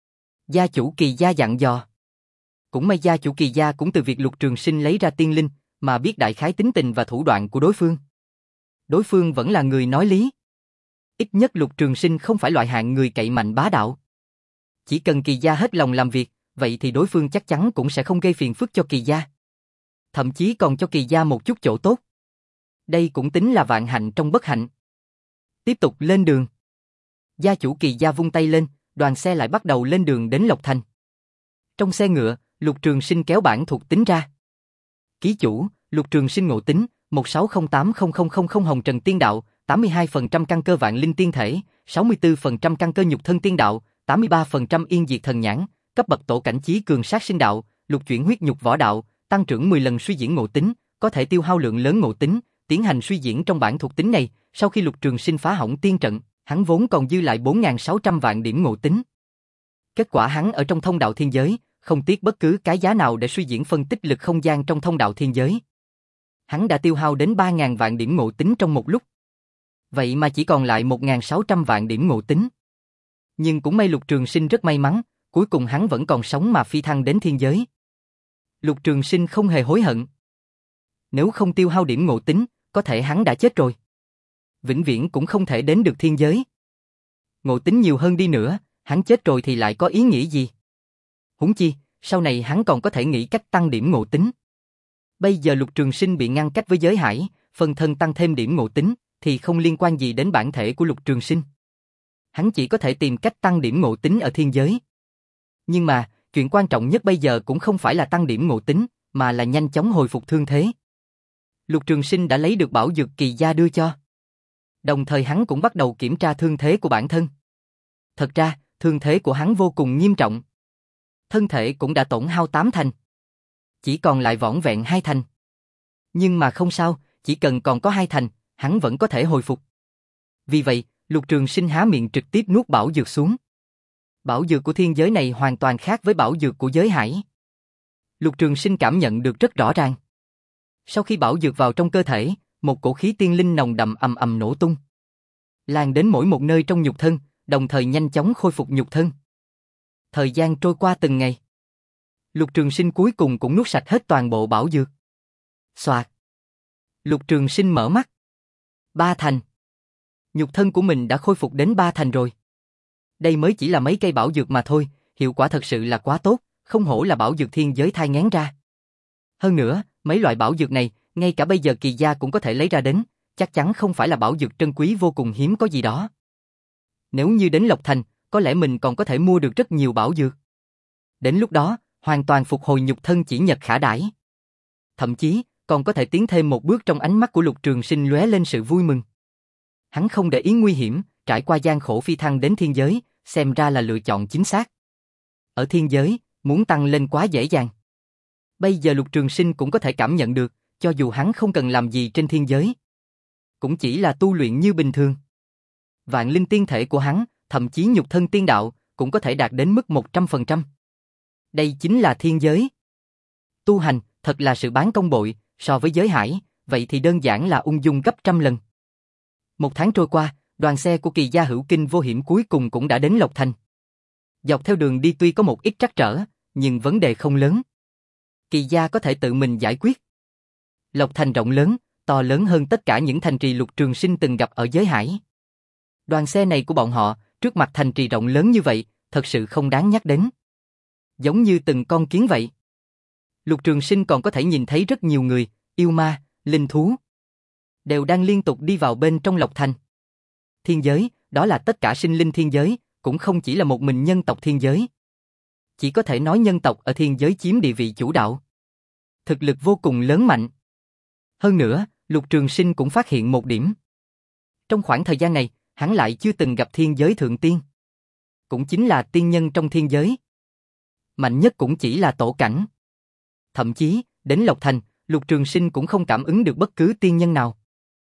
Gia chủ Kỳ gia dặn dò. Cũng may gia chủ Kỳ gia cũng từ việc Lục Trường Sinh lấy ra tiên linh, mà biết đại khái tính tình và thủ đoạn của đối phương. Đối phương vẫn là người nói lý. Ít nhất Lục Trường Sinh không phải loại hạng người cậy mạnh bá đạo. Chỉ cần Kỳ gia hết lòng làm việc, vậy thì đối phương chắc chắn cũng sẽ không gây phiền phức cho Kỳ gia. Thậm chí còn cho Kỳ gia một chút chỗ tốt. Đây cũng tính là vạn hạnh trong bất hạnh. Tiếp tục lên đường. Gia chủ Kỳ gia vung tay lên, đoàn xe lại bắt đầu lên đường đến Lộc Thành. Trong xe ngựa, Lục Trường Sinh kéo bản thuộc tính ra. Ký chủ, Lục Trường Sinh ngộ tính, một sáu không tám không không không không Hồng Trần Tiên Đạo, tám mươi hai phần trăm căn cơ vạn linh tiên thể, sáu mươi tư phần trăm căn cơ nhục thân tiên đạo, tám mươi ba phần trăm yên diệt thần nhãn, cấp bậc tổ cảnh chí cường sát sinh đạo, lục chuyển huyết nhục võ đạo, tăng trưởng mười lần suy diễn ngộ tính, có thể tiêu hao lượng lớn ngộ tính, tiến hành suy diễn trong bản thuộc tính này, sau khi Lục Trường Sinh phá hỏng tiên trận, hắn vốn còn dư lại bốn nghìn sáu trăm vạn điểm ngộ tính. Kết quả hắn ở trong thông đạo thiên giới, không tiếc bất cứ cái giá nào để suy diễn phân tích lực không gian trong thông đạo thiên giới. Hắn đã tiêu hao đến ba nghìn vạn điểm ngộ tính trong một lúc. Vậy mà chỉ còn lại một nghìn sáu trăm vạn điểm ngộ tính. Nhưng cũng may Lục Trường Sinh rất may mắn, cuối cùng hắn vẫn còn sống mà phi thăng đến thiên giới. Lục Trường Sinh không hề hối hận. Nếu không tiêu hao điểm ngộ tính, có thể hắn đã chết rồi. Vĩnh viễn cũng không thể đến được thiên giới. Ngộ tính nhiều hơn đi nữa, hắn chết rồi thì lại có ý nghĩa gì? Huống chi, sau này hắn còn có thể nghĩ cách tăng điểm ngộ tính. Bây giờ Lục Trường Sinh bị ngăn cách với giới hải, phần thân tăng thêm điểm ngộ tính, thì không liên quan gì đến bản thể của Lục Trường Sinh. Hắn chỉ có thể tìm cách tăng điểm ngộ tính ở thiên giới. Nhưng mà, chuyện quan trọng nhất bây giờ cũng không phải là tăng điểm ngộ tính, mà là nhanh chóng hồi phục thương thế. Lục Trường Sinh đã lấy được bảo dược Kỳ gia đưa cho. Đồng thời hắn cũng bắt đầu kiểm tra thương thế của bản thân. Thật ra, thương thế của hắn vô cùng nghiêm trọng. Thân thể cũng đã tổn hao tám thành. Chỉ còn lại vỏn vẹn hai thành. Nhưng mà không sao, chỉ cần còn có hai thành, hắn vẫn có thể hồi phục. Vì vậy, Lục Trường Sinh há miệng trực tiếp nuốt bảo dược xuống. Bảo dược của thiên giới này hoàn toàn khác với bảo dược của giới hải. Lục Trường Sinh cảm nhận được rất rõ ràng. Sau khi bảo dược vào trong cơ thể, một cổ khí tiên linh nồng đậm ầm ầm nổ tung, lan đến mỗi một nơi trong nhục thân, đồng thời nhanh chóng khôi phục nhục thân. Thời gian trôi qua từng ngày. Lục Trường Sinh cuối cùng cũng nuốt sạch hết toàn bộ bảo dược. Xoạt. Lục Trường Sinh mở mắt. Ba thành. Nhục thân của mình đã khôi phục đến ba thành rồi. Đây mới chỉ là mấy cây bảo dược mà thôi, hiệu quả thật sự là quá tốt, không hổ là bảo dược thiên giới thai nghén ra. Hơn nữa, mấy loại bảo dược này, ngay cả bây giờ Kỳ gia cũng có thể lấy ra đến, chắc chắn không phải là bảo dược trân quý vô cùng hiếm có gì đó. Nếu như đến Lộc Thành, có lẽ mình còn có thể mua được rất nhiều bảo dược. Đến lúc đó, hoàn toàn phục hồi nhục thân chỉ nhật khả đãi. Thậm chí, còn có thể tiến thêm một bước trong ánh mắt của Lục Trường Sinh lóe lên sự vui mừng. Hắn không để ý nguy hiểm, trải qua gian khổ phi thăng đến thiên giới, xem ra là lựa chọn chính xác. Ở thiên giới, muốn tăng lên quá dễ dàng. Bây giờ Lục Trường Sinh cũng có thể cảm nhận được, cho dù hắn không cần làm gì trên thiên giới, cũng chỉ là tu luyện như bình thường. Vạn linh tiên thể của hắn, thậm chí nhục thân tiên đạo, cũng có thể đạt đến mức một trăm phần trăm. Đây chính là thiên giới. Tu hành, thật là sự bán công bội, so với giới hải, vậy thì đơn giản là ung dung gấp trăm lần. Một tháng trôi qua, đoàn xe của Kỳ gia Hữu Kinh Vô Hiểm cuối cùng cũng đã đến Lộc Thành. Dọc theo đường đi tuy có một ít trắc trở, nhưng vấn đề không lớn. Kỳ gia có thể tự mình giải quyết. Lộc Thành rộng lớn, to lớn hơn tất cả những thành trì Lục Trường Sinh từng gặp ở giới hải. Đoàn xe này của bọn họ, trước mặt thành trì rộng lớn như vậy, thật sự không đáng nhắc đến. Giống như từng con kiến vậy. Lục Trường Sinh còn có thể nhìn thấy rất nhiều người, yêu ma, linh thú, đều đang liên tục đi vào bên trong Lộc Thành. Thiên giới, đó là tất cả sinh linh thiên giới, cũng không chỉ là một mình nhân tộc thiên giới. Chỉ có thể nói nhân tộc ở thiên giới chiếm địa vị chủ đạo. Thực lực vô cùng lớn mạnh. Hơn nữa, Lục Trường Sinh cũng phát hiện một điểm. Trong khoảng thời gian này, hắn lại chưa từng gặp thiên giới thượng tiên. Cũng chính là tiên nhân trong thiên giới. Mạnh nhất cũng chỉ là tổ cảnh. Thậm chí, đến Lộc Thành, Lục Trường Sinh cũng không cảm ứng được bất cứ tiên nhân nào.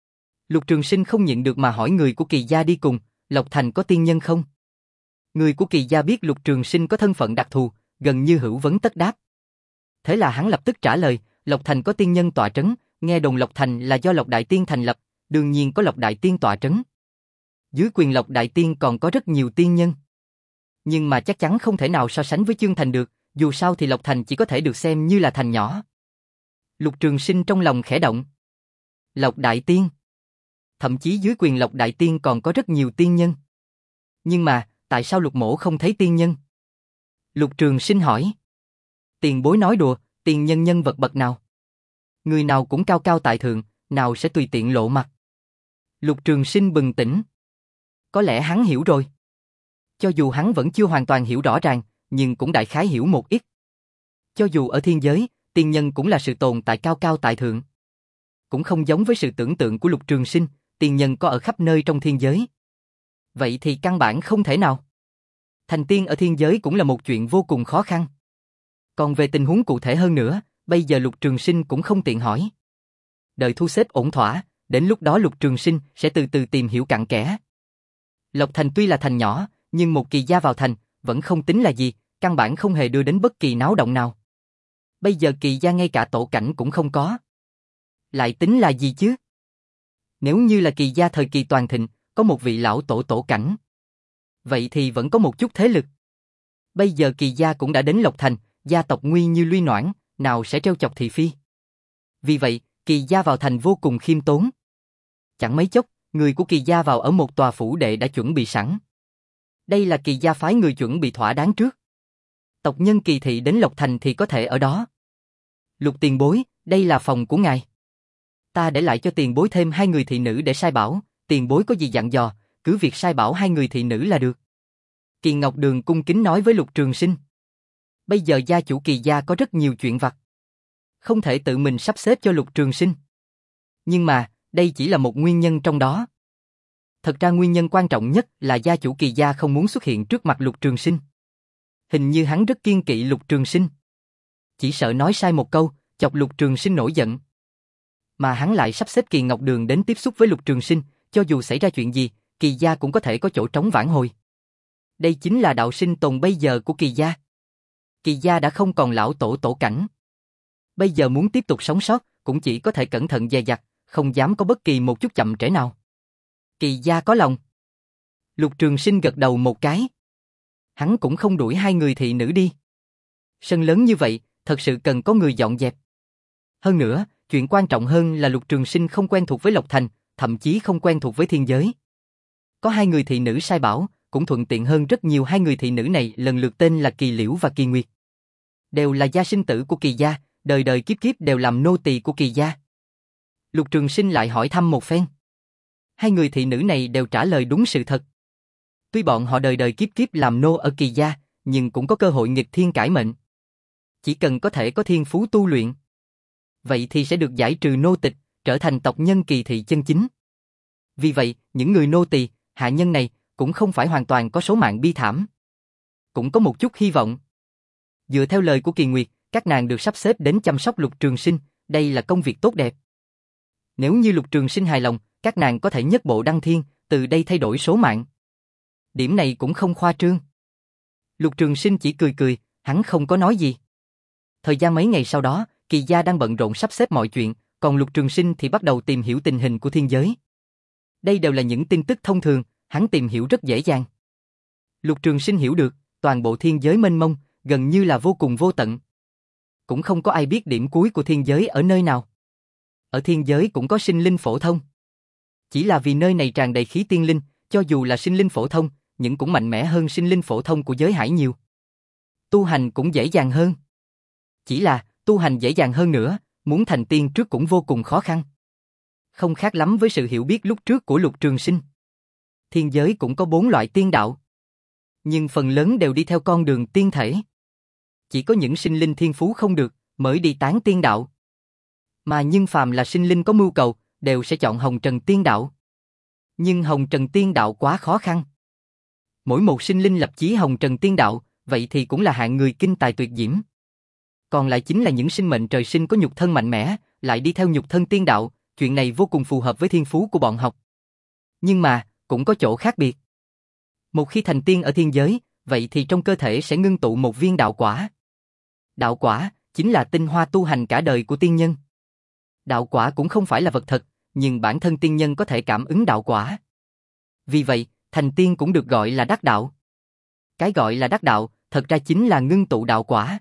Lục Trường Sinh không nhịn được mà hỏi người của Kỳ gia đi cùng, Lộc Thành có tiên nhân không? Người của Kỳ gia biết Lục Trường Sinh có thân phận đặc thù, gần như hữu vấn tất đáp. Thế là hắn lập tức trả lời, Lộc Thành có tiên nhân tọa trấn, nghe đồn Lộc Thành là do Lộc Đại Tiên thành lập, đương nhiên có Lộc Đại Tiên tọa trấn. Dưới quyền Lộc Đại Tiên còn có rất nhiều tiên nhân. Nhưng mà chắc chắn không thể nào so sánh với Chương Thành được, dù sao thì Lộc Thành chỉ có thể được xem như là thành nhỏ. Lục Trường Sinh trong lòng khẽ động. Lộc Đại Tiên. thậm chí dưới Quyền Lộc Đại Tiên còn có rất nhiều tiên nhân. Nhưng mà, tại sao Lục Mỗ không thấy tiên nhân? Lục Trường Sinh hỏi. Tiền bối nói đùa, tiên nhân nhân vật bậc nào? Người nào cũng cao cao tại thượng, nào sẽ tùy tiện lộ mặt. Lục Trường Sinh bừng tỉnh. Có lẽ hắn hiểu rồi. Cho dù hắn vẫn chưa hoàn toàn hiểu rõ ràng, nhưng cũng đại khái hiểu một ít. Cho dù ở thiên giới, tiên nhân cũng là sự tồn tại cao cao tại thượng. Cũng không giống với sự tưởng tượng của Lục Trường Sinh, tiên nhân có ở khắp nơi trong thiên giới. Vậy thì căn bản không thể nào. Thành tiên ở thiên giới cũng là một chuyện vô cùng khó khăn. Còn về tình huống cụ thể hơn nữa, bây giờ Lục Trường Sinh cũng không tiện hỏi. Đợi thu xếp ổn thỏa, đến lúc đó Lục Trường Sinh sẽ từ từ tìm hiểu cặn kẽ. Lộc Thành tuy là thành nhỏ, nhưng một kỳ gia vào thành vẫn không tính là gì, căn bản không hề đưa đến bất kỳ náo động nào. Bây giờ kỳ gia ngay cả tổ cảnh cũng không có. Lại tính là gì chứ? Nếu như là kỳ gia thời kỳ toàn thịnh, có một vị lão tổ tổ cảnh. Vậy thì vẫn có một chút thế lực. Bây giờ kỳ gia cũng đã đến Lộc Thành, gia tộc nguy như luy noãn, nào sẽ trêu chọc thị phi. Vì vậy, kỳ gia vào thành vô cùng khiêm tốn. Chẳng mấy chốc, người của kỳ gia vào ở một tòa phủ đệ đã chuẩn bị sẵn. Đây là kỳ gia phái người chuẩn bị thỏa đáng trước. Tộc nhân kỳ thị đến Lộc Thành thì có thể ở đó. Lục tiền bối, đây là phòng của ngài. Ta để lại cho tiền bối thêm hai người thị nữ để sai bảo, tiền bối có gì dặn dò, cứ việc sai bảo hai người thị nữ là được. Kỳ Ngọc Đường cung kính nói với Lục Trường Sinh. Bây giờ gia chủ kỳ gia có rất nhiều chuyện vặt. Không thể tự mình sắp xếp cho Lục Trường Sinh. Nhưng mà, đây chỉ là một nguyên nhân trong đó. Thật ra nguyên nhân quan trọng nhất là gia chủ kỳ gia không muốn xuất hiện trước mặt Lục Trường Sinh. Hình như hắn rất kiêng kỵ Lục Trường Sinh. Chỉ sợ nói sai một câu, chọc Lục Trường Sinh nổi giận. Mà hắn lại sắp xếp Kỳ Ngọc Đường đến tiếp xúc với Lục Trường Sinh, cho dù xảy ra chuyện gì, kỳ gia cũng có thể có chỗ trống vãn hồi. Đây chính là đạo sinh tồn bây giờ của kỳ gia. Kỳ gia đã không còn lão tổ tổ cảnh. Bây giờ muốn tiếp tục sống sót, cũng chỉ có thể cẩn thận dè dặt, không dám có bất kỳ một chút chậm trễ nào. Kỳ gia có lòng. Lục Trường Sinh gật đầu một cái. Hắn cũng không đuổi hai người thị nữ đi. Sân lớn như vậy, thật sự cần có người dọn dẹp. Hơn nữa, chuyện quan trọng hơn là Lục Trường Sinh không quen thuộc với Lộc Thành, thậm chí không quen thuộc với thiên giới. Có hai người thị nữ sai bảo, cũng thuận tiện hơn rất nhiều. Hai người thị nữ này lần lượt tên là Kỳ Liễu và Kỳ Nguyệt. Đều là gia sinh tử của kỳ gia, đời đời kiếp kiếp đều làm nô tỳ của kỳ gia. Lục Trường Sinh lại hỏi thăm một phen. Hai người thị nữ này đều trả lời đúng sự thật. Tuy bọn họ đời đời kiếp kiếp làm nô ở kỳ gia, nhưng cũng có cơ hội nghịch thiên cải mệnh. Chỉ cần có thể có thiên phú tu luyện, vậy thì sẽ được giải trừ nô tịch, trở thành tộc nhân kỳ thị chân chính. Vì vậy, những người nô tỳ, hạ nhân này cũng không phải hoàn toàn có số mạng bi thảm. Cũng có một chút hy vọng. Dựa theo lời của Kỳ Nguyệt, các nàng được sắp xếp đến chăm sóc Lục Trường Sinh, đây là công việc tốt đẹp. Nếu như Lục Trường Sinh hài lòng, các nàng có thể nhất bộ đăng thiên, từ đây thay đổi số mạng. Điểm này cũng không khoa trương. Lục Trường Sinh chỉ cười cười, hắn không có nói gì. Thời gian mấy ngày sau đó, kỳ gia đang bận rộn sắp xếp mọi chuyện, còn Lục Trường Sinh thì bắt đầu tìm hiểu tình hình của thiên giới. Đây đều là những tin tức thông thường, hắn tìm hiểu rất dễ dàng. Lục Trường Sinh hiểu được, toàn bộ thiên giới mênh mông, gần như là vô cùng vô tận. Cũng không có ai biết điểm cuối của thiên giới ở nơi nào. Ở thiên giới cũng có sinh linh phổ thông. Chỉ là vì nơi này tràn đầy khí tiên linh, cho dù là sinh linh phổ thông, nhưng cũng mạnh mẽ hơn sinh linh phổ thông của giới hải nhiều. Tu hành cũng dễ dàng hơn. Chỉ là, tu hành dễ dàng hơn nữa, muốn thành tiên trước cũng vô cùng khó khăn. Không khác lắm với sự hiểu biết lúc trước của Lục Trường Sinh. Thiên giới cũng có bốn loại tiên đạo. Nhưng phần lớn đều đi theo con đường tiên thể. Chỉ có những sinh linh thiên phú không được, mới đi tán tiên đạo. Mà nhưng phàm là sinh linh có mưu cầu, đều sẽ chọn Hồng Trần tiên đạo. Nhưng Hồng Trần tiên đạo quá khó khăn. Mỗi một sinh linh lập chí Hồng Trần tiên đạo, vậy thì cũng là hạng người kinh tài tuyệt diễm. Còn lại chính là những sinh mệnh trời sinh có nhục thân mạnh mẽ, lại đi theo nhục thân tiên đạo, chuyện này vô cùng phù hợp với thiên phú của bọn học. Nhưng mà, cũng có chỗ khác biệt. Một khi thành tiên ở thiên giới, vậy thì trong cơ thể sẽ ngưng tụ một viên đạo quả. Đạo quả chính là tinh hoa tu hành cả đời của tiên nhân. Đạo quả cũng không phải là vật thật, nhưng bản thân tiên nhân có thể cảm ứng đạo quả. Vì vậy, thành tiên cũng được gọi là đắc đạo. Cái gọi là đắc đạo, thật ra chính là ngưng tụ đạo quả.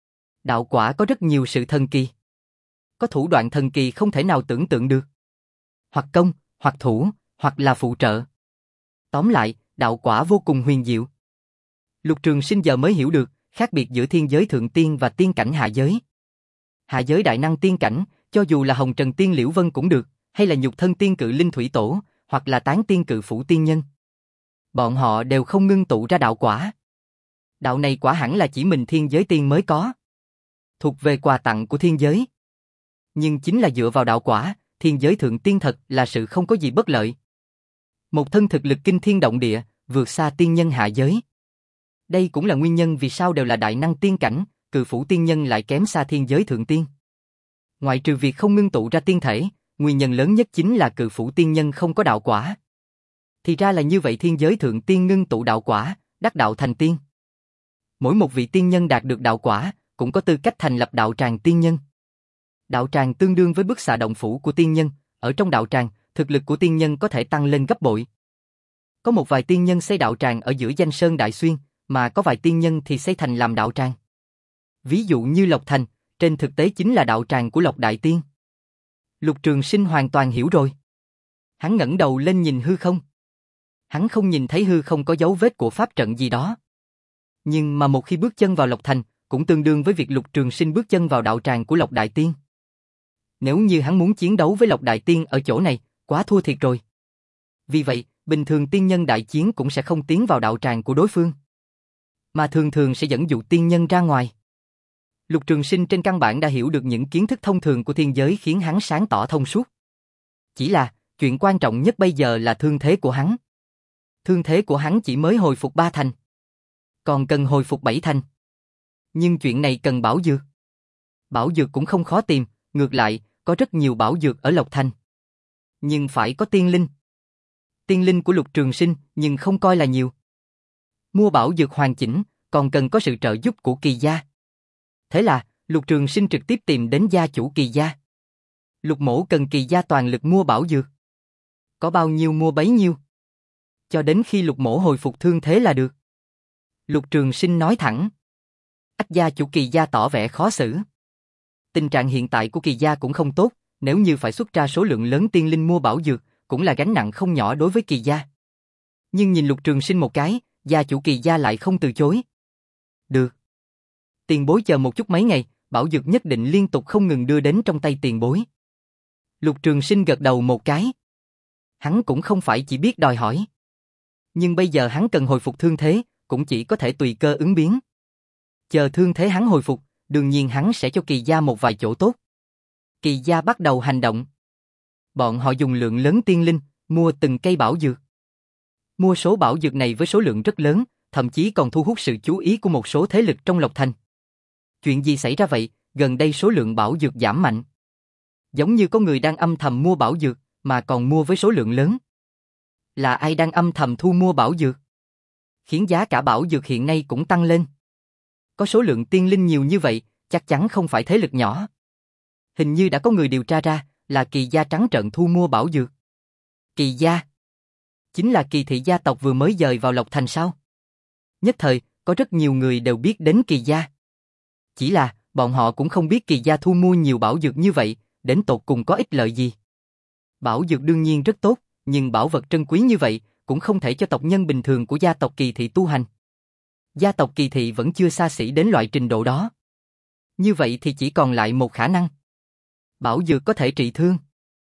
Đạo quả có rất nhiều sự thần kỳ. Có thủ đoạn thần kỳ không thể nào tưởng tượng được. Hoặc công, hoặc thủ, hoặc là phụ trợ. Tóm lại, đạo quả vô cùng huyền diệu. Lục Trường Sinh giờ mới hiểu được khác biệt giữa thiên giới thượng tiên và tiên cảnh hạ giới. Hạ giới đại năng tiên cảnh, cho dù là Hồng Trần Tiên Liễu Vân cũng được, hay là nhục thân tiên cự Linh Thủy Tổ, hoặc là tán tiên cự Phủ Tiên Nhân. Bọn họ đều không ngưng tụ ra đạo quả. Đạo này quả hẳn là chỉ mình thiên giới tiên mới có. Thuộc về quà tặng của thiên giới. Nhưng chính là dựa vào đạo quả, thiên giới thượng tiên thật là sự không có gì bất lợi. Một thân thực lực kinh thiên động địa, vượt xa tiên nhân hạ giới. Đây cũng là nguyên nhân vì sao đều là đại năng tiên cảnh, cự Phủ Tiên Nhân lại kém xa thiên giới thượng tiên. Ngoại trừ việc không ngưng tụ ra tiên thể, nguyên nhân lớn nhất chính là cự Phủ Tiên Nhân không có đạo quả. Thì ra là như vậy, thiên giới thượng tiên ngưng tụ đạo quả, đắc đạo thành tiên. Mỗi một vị tiên nhân đạt được đạo quả, cũng có tư cách thành lập đạo tràng tiên nhân. Đạo tràng tương đương với bức xạ động phủ của tiên nhân, ở trong đạo tràng, thực lực của tiên nhân có thể tăng lên gấp bội. Có một vài tiên nhân xây đạo tràng ở giữa danh sơn đại xuyên, mà có vài tiên nhân thì xây thành làm đạo tràng. Ví dụ như Lộc Thành, trên thực tế chính là đạo tràng của Lộc Đại Tiên. Lục Trường Sinh hoàn toàn hiểu rồi. Hắn ngẩng đầu lên nhìn hư không. Hắn không nhìn thấy hư không có dấu vết của pháp trận gì đó. Nhưng mà một khi bước chân vào Lộc Thành, cũng tương đương với việc Lục Trường Sinh bước chân vào đạo tràng của Lộc Đại Tiên. Nếu như hắn muốn chiến đấu với Lộc Đại Tiên ở chỗ này, quá thua thiệt rồi. Vì vậy, bình thường tiên nhân đại chiến cũng sẽ không tiến vào đạo tràng của đối phương, mà thường thường sẽ dẫn dụ tiên nhân ra ngoài. Lục Trường Sinh trên căn bản đã hiểu được những kiến thức thông thường của thiên giới, khiến hắn sáng tỏ thông suốt. Chỉ là, chuyện quan trọng nhất bây giờ là thương thế của hắn. Thương thế của hắn chỉ mới hồi phục ba thành, còn cần hồi phục bảy thành. Nhưng chuyện này cần bảo dược. Bảo dược cũng không khó tìm, ngược lại, có rất nhiều bảo dược ở Lộc Thành. Nhưng phải có tiên linh. Tiên linh của Lục Trường Sinh, nhưng không coi là nhiều. Mua bảo dược hoàn chỉnh, còn cần có sự trợ giúp của Kỳ gia. Thế là, Lục Trường Sinh trực tiếp tìm đến gia chủ Kỳ gia. Lục mỗ cần Kỳ gia toàn lực mua bảo dược. Có bao nhiêu mua bấy nhiêu. Cho đến khi Lục mỗ hồi phục thương thế là được. Lục Trường Sinh nói thẳng. Ách gia chủ Kỳ gia tỏ vẻ khó xử. Tình trạng hiện tại của Kỳ gia cũng không tốt, nếu như phải xuất ra số lượng lớn tiên linh mua bảo dược, cũng là gánh nặng không nhỏ đối với Kỳ gia. Nhưng nhìn Lục Trường Sinh một cái, gia chủ Kỳ gia lại không từ chối. Được. Tiền bối chờ một chút mấy ngày, bảo dược nhất định liên tục không ngừng đưa đến trong tay tiền bối. Lục Trường Sinh gật đầu một cái. Hắn cũng không phải chỉ biết đòi hỏi. Nhưng bây giờ hắn cần hồi phục thương thế, cũng chỉ có thể tùy cơ ứng biến. Chờ thương thế hắn hồi phục, đương nhiên hắn sẽ cho Kỳ gia một vài chỗ tốt. Kỳ gia bắt đầu hành động. Bọn họ dùng lượng lớn tiên linh, mua từng cây bảo dược. Mua số bảo dược này với số lượng rất lớn, thậm chí còn thu hút sự chú ý của một số thế lực trong Lộc Thành. Chuyện gì xảy ra vậy? Gần đây số lượng bảo dược giảm mạnh. Giống như có người đang âm thầm mua bảo dược, mà còn mua với số lượng lớn. Là ai đang âm thầm thu mua bảo dược? Khiến giá cả bảo dược hiện nay cũng tăng lên. Có số lượng tiên linh nhiều như vậy, chắc chắn không phải thế lực nhỏ. Hình như đã có người điều tra ra, là Kỳ gia trắng trợn thu mua bảo dược. Kỳ gia? Chính là Kỳ thị gia tộc vừa mới dời vào Lộc Thành sao? Nhất thời, có rất nhiều người đều biết đến Kỳ gia. Chỉ là, bọn họ cũng không biết Kỳ gia thu mua nhiều bảo dược như vậy, đến tột cùng có ích lợi gì. Bảo dược đương nhiên rất tốt, nhưng bảo vật trân quý như vậy, cũng không thể cho tộc nhân bình thường của gia tộc Kỳ thị tu hành. Gia tộc Kỳ thị vẫn chưa xa xỉ đến loại trình độ đó. Như vậy thì chỉ còn lại một khả năng. Bảo dược có thể trị thương.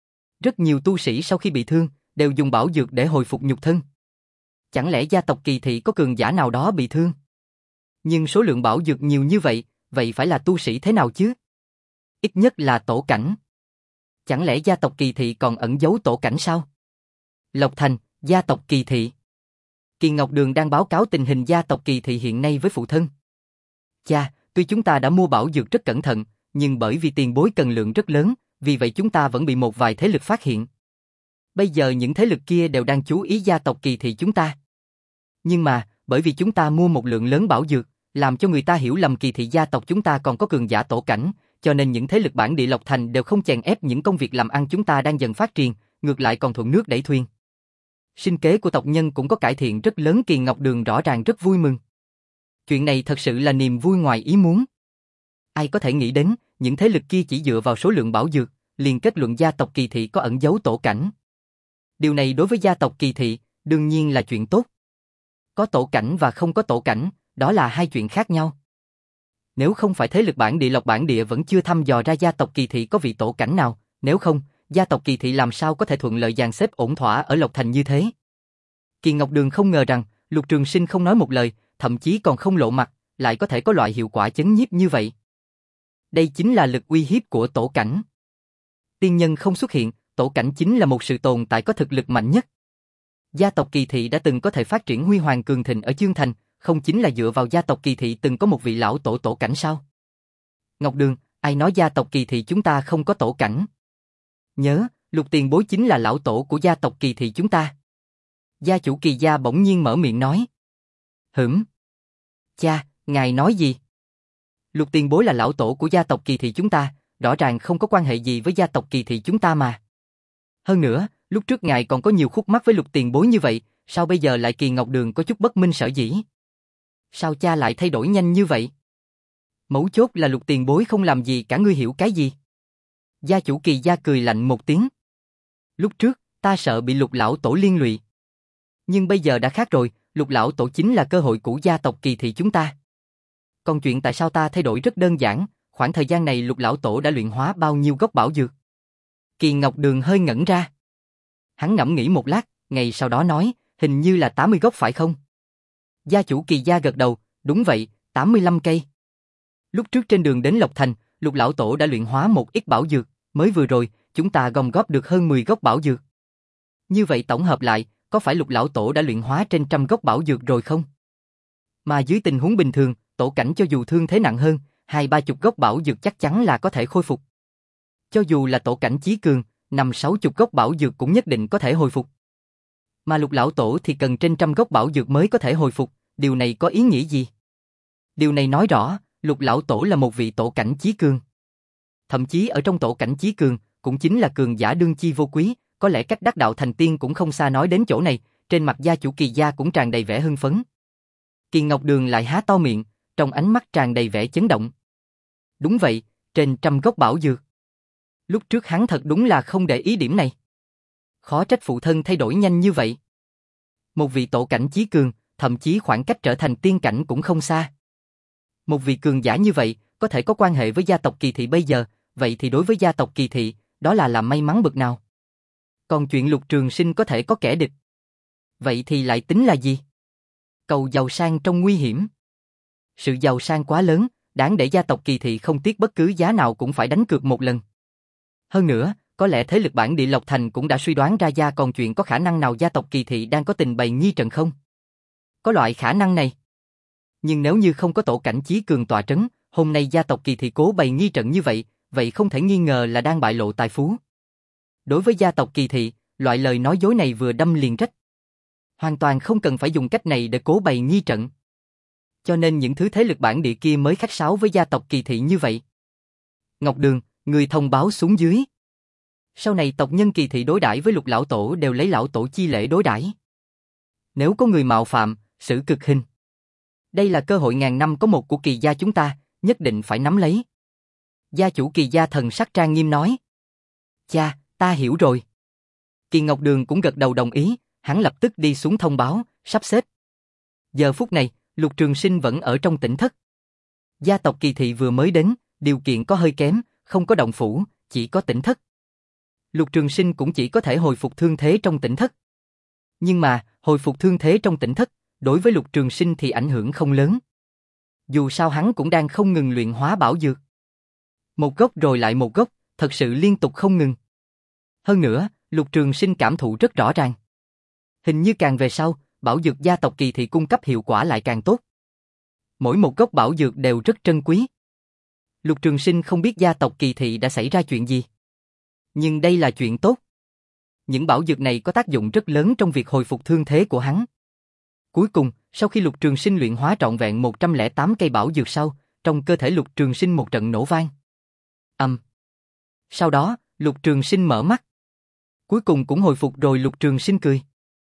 Rất nhiều tu sĩ sau khi bị thương, đều dùng bảo dược để hồi phục nhục thân. Chẳng lẽ gia tộc Kỳ thị có cường giả nào đó bị thương? Nhưng số lượng bảo dược nhiều như vậy, vậy phải là tu sĩ thế nào chứ? Ít nhất là tổ cảnh. Chẳng lẽ gia tộc Kỳ thị còn ẩn giấu tổ cảnh sao? Lộc Thành, gia tộc Kỳ thị. Kỳ Ngọc Đường đang báo cáo tình hình gia tộc Kỳ thị hiện nay với phụ thân. Cha, tuy chúng ta đã mua bảo dược rất cẩn thận, nhưng bởi vì tiền bối cần lượng rất lớn, vì vậy chúng ta vẫn bị một vài thế lực phát hiện. Bây giờ những thế lực kia đều đang chú ý gia tộc Kỳ thị chúng ta. Nhưng mà, bởi vì chúng ta mua một lượng lớn bảo dược, làm cho người ta hiểu lầm Kỳ thị gia tộc chúng ta còn có cường giả tổ cảnh, cho nên những thế lực bản địa Lộc Thành đều không chèn ép những công việc làm ăn chúng ta đang dần phát triển, ngược lại còn thuận nước đẩy thuyền. Sinh kế của tộc nhân cũng có cải thiện rất lớn. Kỳ Ngọc Đường rõ ràng rất vui mừng. Chuyện này thật sự là niềm vui ngoài ý muốn. Ai có thể nghĩ đến, những thế lực kia chỉ dựa vào số lượng bảo dược, liền kết luận gia tộc Kỳ thị có ẩn giấu tổ cảnh. Điều này đối với gia tộc Kỳ Thị, đương nhiên là chuyện tốt. Có tổ cảnh và không có tổ cảnh, đó là hai chuyện khác nhau. Nếu không phải thế lực bản địa Lộc bản địa vẫn chưa thăm dò ra gia tộc Kỳ Thị có vị tổ cảnh nào, nếu không, gia tộc Kỳ Thị làm sao có thể thuận lợi dàn xếp ổn thỏa ở Lộc Thành như thế. Kỳ Ngọc Đường không ngờ rằng, Lục Trường Sinh không nói một lời, thậm chí còn không lộ mặt, lại có thể có loại hiệu quả chấn nhiếp như vậy. Đây chính là lực uy hiếp của tổ cảnh. Tiên nhân không xuất hiện, tổ cảnh chính là một sự tồn tại có thực lực mạnh nhất. Gia tộc Kỳ Thị đã từng có thể phát triển huy hoàng cường thịnh ở Dương Thành, không chính là dựa vào gia tộc Kỳ Thị từng có một vị lão tổ tổ cảnh sao? Ngọc Đường, ai nói gia tộc Kỳ Thị chúng ta không có tổ cảnh? Nhớ, Lục tiền bối chính là lão tổ của gia tộc Kỳ Thị chúng ta. Gia chủ Kỳ gia bỗng nhiên mở miệng nói. Hửm? Cha, ngài nói gì? Lục tiền bối là lão tổ của gia tộc Kỳ Thị chúng ta, rõ ràng không có quan hệ gì với gia tộc Kỳ Thị chúng ta mà. Hơn nữa, lúc trước ngài còn có nhiều khúc mắc với Lục tiền bối như vậy, sao bây giờ lại Kỳ Ngọc Đường có chút bất minh sở dĩ? Sao cha lại thay đổi nhanh như vậy? Mấu chốt là Lục tiền bối không làm gì cả, ngươi hiểu cái gì? Gia chủ Kỳ gia cười lạnh một tiếng. Lúc trước, ta sợ bị Lục lão tổ liên lụy. Nhưng bây giờ đã khác rồi, Lục lão tổ chính là cơ hội của gia tộc Kỳ Thị chúng ta. Còn chuyện tại sao ta thay đổi rất đơn giản, khoảng thời gian này Lục lão tổ đã luyện hóa bao nhiêu gốc bảo dược? Kỳ Ngọc Đường hơi ngẩn ra. Hắn ngẫm nghĩ một lát, ngày sau đó nói, hình như là tám mươi gốc phải không? Gia chủ Kỳ gia gật đầu, đúng vậy, tám mươi lăm cây. Lúc trước trên đường đến Lộc Thành, Lục lão tổ đã luyện hóa một ít bảo dược, mới vừa rồi, chúng ta gom góp được hơn mười gốc bảo dược. Như vậy tổng hợp lại, có phải Lục lão tổ đã luyện hóa trên trăm gốc bảo dược rồi không? Mà dưới tình huống bình thường, tổ cảnh cho dù thương thế nặng hơn, hai ba chục gốc bảo dược chắc chắn là có thể khôi phục. Cho dù là tổ cảnh chí cường, năm sáu chục gốc bảo dược cũng nhất định có thể hồi phục. Mà Lục lão tổ thì cần trên trăm gốc bảo dược mới có thể hồi phục, điều này có ý nghĩa gì? Điều này nói rõ, Lục lão tổ là một vị tổ cảnh chí cường. Thậm chí ở trong tổ cảnh chí cường, cũng chính là cường giả đương chi vô quý, có lẽ cách đắc đạo thành tiên cũng không xa, nói đến chỗ này, trên mặt gia chủ Kỳ gia cũng tràn đầy vẻ hưng phấn. Kỳ Ngọc Đường lại há to miệng, trong ánh mắt tràn đầy vẻ chấn động. Đúng vậy, trên trăm gốc bảo dược. Lúc trước hắn thật đúng là không để ý điểm này. Khó trách phụ thân thay đổi nhanh như vậy. Một vị tổ cảnh chí cường, thậm chí khoảng cách trở thành tiên cảnh cũng không xa. Một vị cường giả như vậy, có thể có quan hệ với gia tộc Kỳ Thị bây giờ, vậy thì đối với gia tộc Kỳ Thị, đó là làm may mắn bực nào. Còn chuyện Lục Trường Sinh có thể có kẻ địch, vậy thì lại tính là gì? Cầu giàu sang trong nguy hiểm. Sự giàu sang quá lớn, đáng để gia tộc Kỳ Thị không tiếc bất cứ giá nào cũng phải đánh cược một lần. Hơn nữa, có lẽ thế lực bản địa Lộc Thành cũng đã suy đoán ra gia còn chuyện có khả năng nào gia tộc Kỳ Thị đang có tình bày nghi trận không? Có loại khả năng này. Nhưng nếu như không có tổ cảnh chí cường tọa trấn, hôm nay gia tộc Kỳ Thị cố bày nghi trận như vậy, vậy không thể nghi ngờ là đang bại lộ tài phú. Đối với gia tộc Kỳ Thị, loại lời nói dối này vừa đâm liền rách. Hoàn toàn không cần phải dùng cách này để cố bày nghi trận. Cho nên những thứ thế lực bản địa kia mới khách sáo với gia tộc Kỳ Thị như vậy. Ngọc Đường, người thông báo xuống dưới. Sau này tộc nhân Kỳ Thị đối đãi với Lục lão tổ đều lấy lão tổ chi lễ đối đãi. Nếu có người mạo phạm, xử cực hình. Đây là cơ hội ngàn năm có một của Kỳ gia chúng ta, nhất định phải nắm lấy. Gia chủ Kỳ gia thần sắc trang nghiêm nói. Cha, ta hiểu rồi. Kỳ Ngọc Đường cũng gật đầu đồng ý, hắn lập tức đi xuống thông báo, sắp xếp. Giờ phút này, Lục Trường Sinh vẫn ở trong tỉnh thất. Gia tộc Kỳ Thị vừa mới đến, điều kiện có hơi kém, không có động phủ, chỉ có tỉnh thất. Lục Trường Sinh cũng chỉ có thể hồi phục thương thế trong tỉnh thất. Nhưng mà, hồi phục thương thế trong tỉnh thất, đối với Lục Trường Sinh thì ảnh hưởng không lớn. Dù sao hắn cũng đang không ngừng luyện hóa bảo dược. Một gốc rồi lại một gốc, thật sự liên tục không ngừng. Hơn nữa, Lục Trường Sinh cảm thụ rất rõ ràng. Hình như càng về sau, bảo dược gia tộc Kỳ Thị cung cấp hiệu quả lại càng tốt. Mỗi một gốc bảo dược đều rất trân quý. Lục Trường Sinh không biết gia tộc Kỳ Thị đã xảy ra chuyện gì. Nhưng đây là chuyện tốt. Những bảo dược này có tác dụng rất lớn trong việc hồi phục thương thế của hắn. Cuối cùng, sau khi Lục Trường Sinh luyện hóa trọn vẹn một trăm lẻ tám cây bảo dược sau, trong cơ thể Lục Trường Sinh một trận nổ vang. Ầm. Um. Sau đó, Lục Trường Sinh mở mắt. Cuối cùng cũng hồi phục rồi. Lục Trường Sinh cười.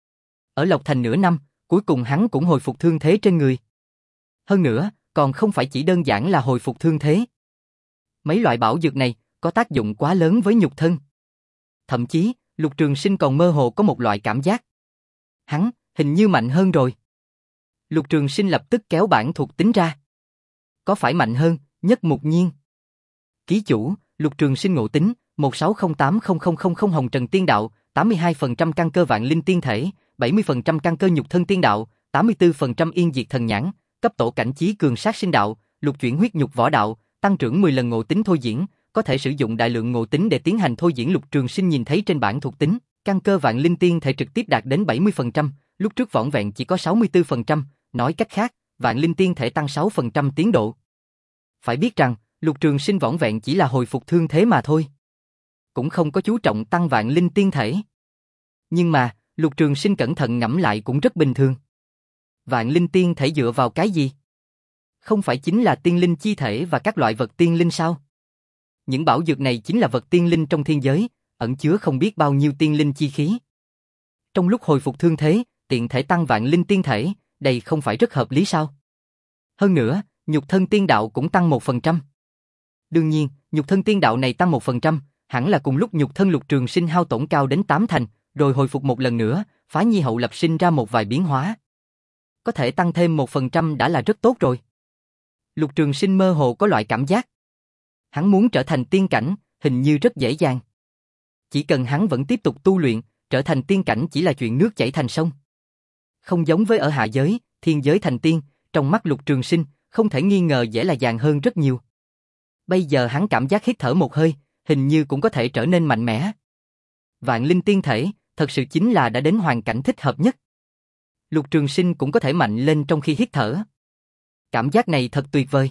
Ở Lộc Thành nửa năm, cuối cùng hắn cũng hồi phục thương thế trên người. Hơn nữa, còn không phải chỉ đơn giản là hồi phục thương thế. Mấy loại bảo dược này có tác dụng quá lớn với nhục thân. Thậm chí, Lục Trường Sinh còn mơ hồ có một loại cảm giác. Hắn, hình như mạnh hơn rồi. Lục Trường Sinh lập tức kéo bản thuộc tính ra. Có phải mạnh hơn, Nhất Mục Nhiên. Ký chủ, Lục Trường Sinh ngộ tính, một sáu không tám không không không không Hồng Trần Tiên Đạo, tám mươi hai phần trăm căn cơ vạn linh tiên thể, bảy mươi phần trăm căn cơ nhục thân tiên đạo, tám mươi tư phần trăm yên diệt thần nhãn, cấp tổ cảnh chí cường sát sinh đạo, lục chuyển huyết nhục võ đạo, tăng trưởng mười lần ngộ tính thôi diễn, có thể sử dụng đại lượng ngộ tính để tiến hành thôi diễn. Lục Trường Sinh nhìn thấy trên bảng thuộc tính, căn cơ vạn linh tiên thể trực tiếp đạt đến bảy mươi phần trăm, lúc trước vỏn vẹn chỉ có sáu mươi tư phần trăm, nói cách khác, vạn linh tiên thể tăng sáu phần trăm tiến độ. Phải biết rằng, Lục Trường Sinh vỏn vẹn chỉ là hồi phục thương thế mà thôi, cũng không có chú trọng tăng vạn linh tiên thể. Nhưng mà, Lục Trường Sinh cẩn thận ngẫm lại cũng rất bình thường. Vạn linh tiên thể dựa vào cái gì? Không phải chính là tiên linh chi thể và các loại vật tiên linh sao? Những bảo dược này chính là vật tiên linh trong thiên giới, ẩn chứa không biết bao nhiêu tiên linh chi khí. Trong lúc hồi phục thương thế, tiện thể tăng vạn linh tiên thể, đây không phải rất hợp lý sao? Hơn nữa, nhục thân tiên đạo cũng tăng một phần trăm. Đương nhiên, nhục thân tiên đạo này tăng một phần trăm, hẳn là cùng lúc nhục thân Lục Trường Sinh hao tổn cao đến tám thành, rồi hồi phục một lần nữa, phá nhi hậu lập sinh ra một vài biến hóa. Có thể tăng thêm một phần trăm đã là rất tốt rồi. Lục Trường Sinh mơ hồ có loại cảm giác. Hắn muốn trở thành tiên cảnh, hình như rất dễ dàng. Chỉ cần hắn vẫn tiếp tục tu luyện, trở thành tiên cảnh chỉ là chuyện nước chảy thành sông. Không giống với ở hạ giới, thiên giới thành tiên, trong mắt Lục Trường Sinh, không thể nghi ngờ dễ là dàng hơn rất nhiều. Bây giờ hắn cảm giác hít thở một hơi, hình như cũng có thể trở nên mạnh mẽ. Vạn linh tiên thể, thật sự chính là đã đến hoàn cảnh thích hợp nhất. Lục Trường Sinh cũng có thể mạnh lên trong khi hít thở. Cảm giác này thật tuyệt vời.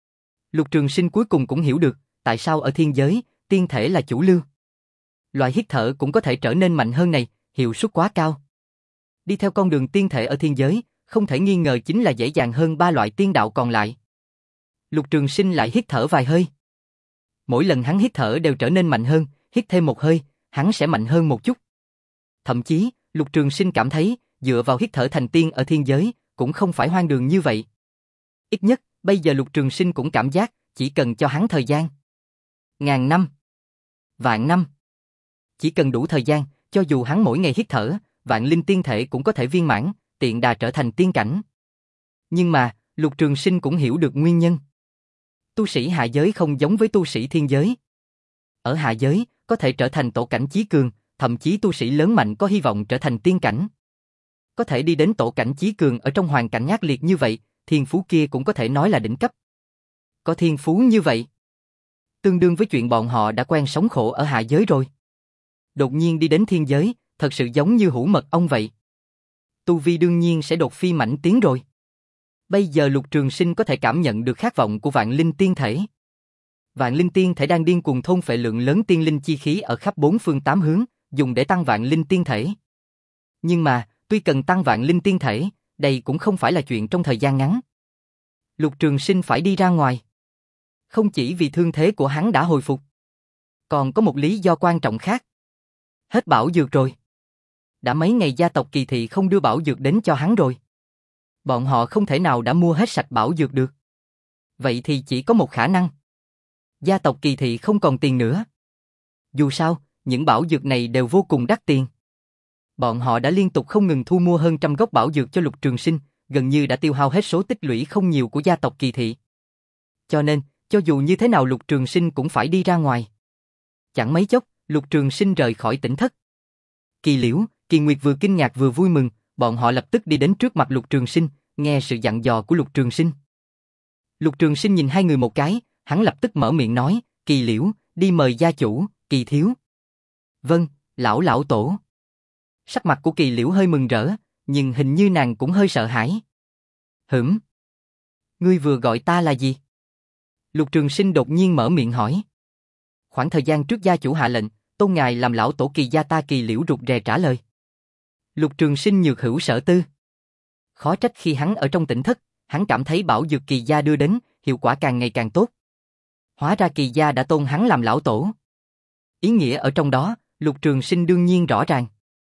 Lục Trường Sinh cuối cùng cũng hiểu được, tại sao ở thiên giới, tiên thể là chủ lưu. Loại hít thở cũng có thể trở nên mạnh hơn này, hiệu suất quá cao. Đi theo con đường tiên thể ở thiên giới, không thể nghi ngờ chính là dễ dàng hơn ba loại tiên đạo còn lại. Lục Trường Sinh lại hít thở vài hơi. Mỗi lần hắn hít thở đều trở nên mạnh hơn, hít thêm một hơi, hắn sẽ mạnh hơn một chút. Thậm chí, Lục Trường Sinh cảm thấy, dựa vào hít thở thành tiên ở thiên giới, cũng không phải hoang đường như vậy. Ít nhất, bây giờ Lục Trường Sinh cũng cảm giác, chỉ cần cho hắn thời gian. Ngàn năm, vạn năm. Chỉ cần đủ thời gian, cho dù hắn mỗi ngày hít thở, vạn linh tiên thể cũng có thể viên mãn, tiện đà trở thành tiên cảnh. Nhưng mà, Lục Trường Sinh cũng hiểu được nguyên nhân. Tu sĩ hạ giới không giống với tu sĩ thiên giới. Ở hạ giới, có thể trở thành tổ cảnh chí cường, thậm chí tu sĩ lớn mạnh có hy vọng trở thành tiên cảnh. Có thể đi đến tổ cảnh chí cường ở trong hoàn cảnh ác liệt như vậy, thiên phú kia cũng có thể nói là đỉnh cấp. Có thiên phú như vậy, tương đương với chuyện bọn họ đã quen sống khổ ở hạ giới rồi. Đột nhiên đi đến thiên giới, thật sự giống như hũ mật ong vậy. Tu vi đương nhiên sẽ đột phi mãnh tiến rồi. Bây giờ Lục Trường Sinh có thể cảm nhận được khát vọng của vạn linh tiên thể. Vạn linh tiên thể đang điên cuồng thôn phệ lượng lớn tiên linh chi khí ở khắp bốn phương tám hướng, dùng để tăng vạn linh tiên thể. Nhưng mà, tuy cần tăng vạn linh tiên thể, đây cũng không phải là chuyện trong thời gian ngắn. Lục Trường Sinh phải đi ra ngoài. Không chỉ vì thương thế của hắn đã hồi phục, còn có một lý do quan trọng khác. Hết bảo dược rồi. Đã mấy ngày gia tộc Kỳ Thị không đưa bảo dược đến cho hắn rồi. Bọn họ không thể nào đã mua hết sạch bảo dược được. Vậy thì chỉ có một khả năng. Gia tộc Kỳ Thị không còn tiền nữa. Dù sao, những bảo dược này đều vô cùng đắt tiền. Bọn họ đã liên tục không ngừng thu mua hơn trăm gốc bảo dược cho Lục Trường Sinh, gần như đã tiêu hao hết số tích lũy không nhiều của gia tộc Kỳ Thị. Cho nên, cho dù như thế nào Lục Trường Sinh cũng phải đi ra ngoài. Chẳng mấy chốc, Lục Trường Sinh rời khỏi tỉnh thất. Kỳ Liễu, Kỳ Nguyệt vừa kinh ngạc vừa vui mừng, bọn họ lập tức đi đến trước mặt Lục Trường Sinh, nghe sự dặn dò của Lục Trường Sinh. Lục Trường Sinh nhìn hai người một cái, hắn lập tức mở miệng nói, Kỳ Liễu, đi mời gia chủ, Kỳ thiếu. Vâng, lão lão tổ. Sắc mặt của Kỳ Liễu hơi mừng rỡ, nhưng hình như nàng cũng hơi sợ hãi. Hửm? Ngươi vừa gọi ta là gì? Lục Trường Sinh đột nhiên mở miệng hỏi. Khoảng thời gian trước gia chủ hạ lệnh, tôn ngài làm lão tổ Kỳ gia ta. Kỳ Liễu rụt rè trả lời. Lục Trường Sinh nhược hữu sở tư. Khó trách khi hắn ở trong tỉnh thất, hắn cảm thấy bảo dược Kỳ gia đưa đến, hiệu quả càng ngày càng tốt. Hóa ra Kỳ gia đã tôn hắn làm lão tổ. Ý nghĩa ở trong đó, Lục Trường Sinh đương nhiên rõ ràng.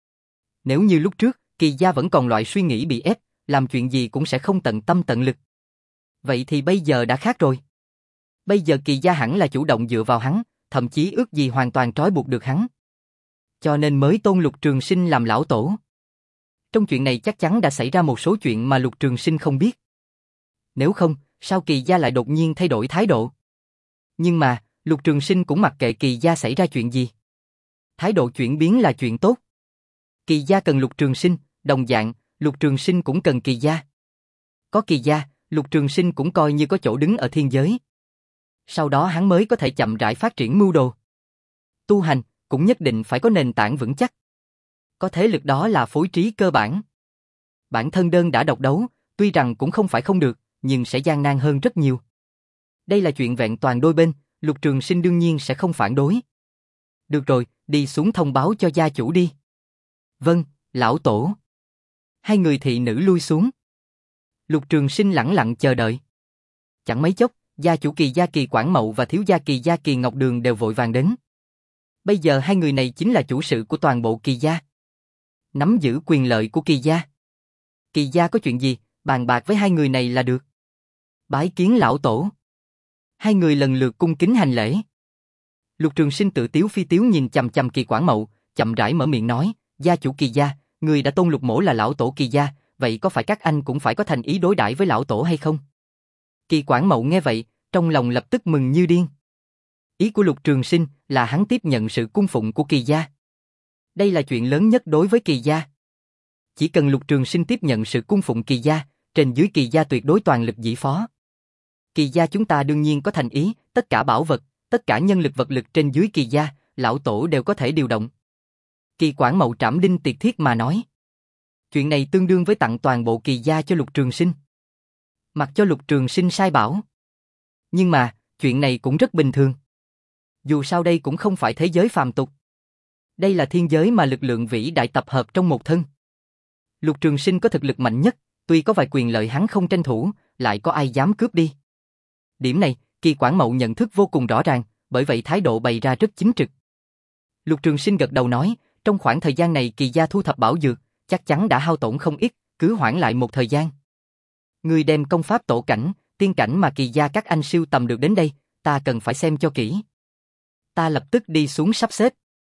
Nếu như lúc trước, Kỳ gia vẫn còn loại suy nghĩ bị ép, làm chuyện gì cũng sẽ không tận tâm tận lực. Vậy thì bây giờ đã khác rồi. Bây giờ Kỳ gia hẳn là chủ động dựa vào hắn, thậm chí ước gì hoàn toàn trói buộc được hắn. Cho nên mới tôn Lục Trường Sinh làm lão tổ. Trong chuyện này chắc chắn đã xảy ra một số chuyện mà Lục Trường Sinh không biết. Nếu không, sao Kỳ gia lại đột nhiên thay đổi thái độ? Nhưng mà, Lục Trường Sinh cũng mặc kệ Kỳ gia xảy ra chuyện gì. Thái độ chuyển biến là chuyện tốt. Kỳ gia cần Lục Trường Sinh, đồng dạng, Lục Trường Sinh cũng cần Kỳ gia. Có Kỳ gia, Lục Trường Sinh cũng coi như có chỗ đứng ở thiên giới. Sau đó hắn mới có thể chậm rãi phát triển mưu đồ. Tu hành, cũng nhất định phải có nền tảng vững chắc. Có thế lực đó là phối trí cơ bản. Bản thân đơn đã độc đấu, tuy rằng cũng không phải không được, nhưng sẽ gian nan hơn rất nhiều. Đây là chuyện vẹn toàn đôi bên, Lục Trường Sinh đương nhiên sẽ không phản đối. Được rồi, đi xuống thông báo cho gia chủ đi. Vâng, lão tổ. Hai người thị nữ lui xuống. Lục Trường Sinh lẳng lặng chờ đợi. Chẳng mấy chốc, gia chủ Kỳ gia Kỳ Quảng Mậu và thiếu gia Kỳ gia Kỳ Ngọc Đường đều vội vàng đến. Bây giờ hai người này chính là chủ sự của toàn bộ Kỳ gia. Nắm giữ quyền lợi của Kỳ gia. Kỳ gia có chuyện gì, bàn bạc với hai người này là được. Bái kiến lão tổ. Hai người lần lượt cung kính hành lễ. Lục Trường Sinh tự tiếu phi tiếu nhìn chằm chằm Kỳ Quảng Mậu, chậm rãi mở miệng nói, gia chủ Kỳ gia, người đã tôn Lục mỗ là lão tổ Kỳ gia, vậy có phải các anh cũng phải có thành ý đối đãi với lão tổ hay không? Kỳ Quảng Mậu nghe vậy, trong lòng lập tức mừng như điên. Ý của Lục Trường Sinh là hắn tiếp nhận sự cung phụng của Kỳ gia. Đây là chuyện lớn nhất đối với Kỳ gia. Chỉ cần Lục Trường Sinh tiếp nhận sự cung phụng Kỳ gia, trên dưới Kỳ gia tuyệt đối toàn lực dĩ phó. Kỳ gia chúng ta đương nhiên có thành ý, tất cả bảo vật, tất cả nhân lực vật lực trên dưới Kỳ gia, lão tổ đều có thể điều động. Kỳ Quảng Mậu trảm đinh tiệt thiết mà nói. Chuyện này tương đương với tặng toàn bộ Kỳ gia cho Lục Trường Sinh. Mặc cho Lục Trường Sinh sai bảo. Nhưng mà, chuyện này cũng rất bình thường. Dù sao đây cũng không phải thế giới phàm tục. Đây là thiên giới mà lực lượng vĩ đại tập hợp trong một thân. Lục Trường Sinh có thực lực mạnh nhất, tuy có vài quyền lợi hắn không tranh thủ, lại có ai dám cướp đi. Điểm này, Kỳ Quảng Mậu nhận thức vô cùng rõ ràng, bởi vậy thái độ bày ra rất chính trực. Lục Trường Sinh gật đầu nói, trong khoảng thời gian này Kỳ gia thu thập bảo dược, chắc chắn đã hao tổn không ít, cứ hoãn lại một thời gian. Người đem công pháp tổ cảnh, tiên cảnh mà Kỳ gia các anh siêu tầm được đến đây, ta cần phải xem cho kỹ. Ta lập tức đi xuống sắp xếp.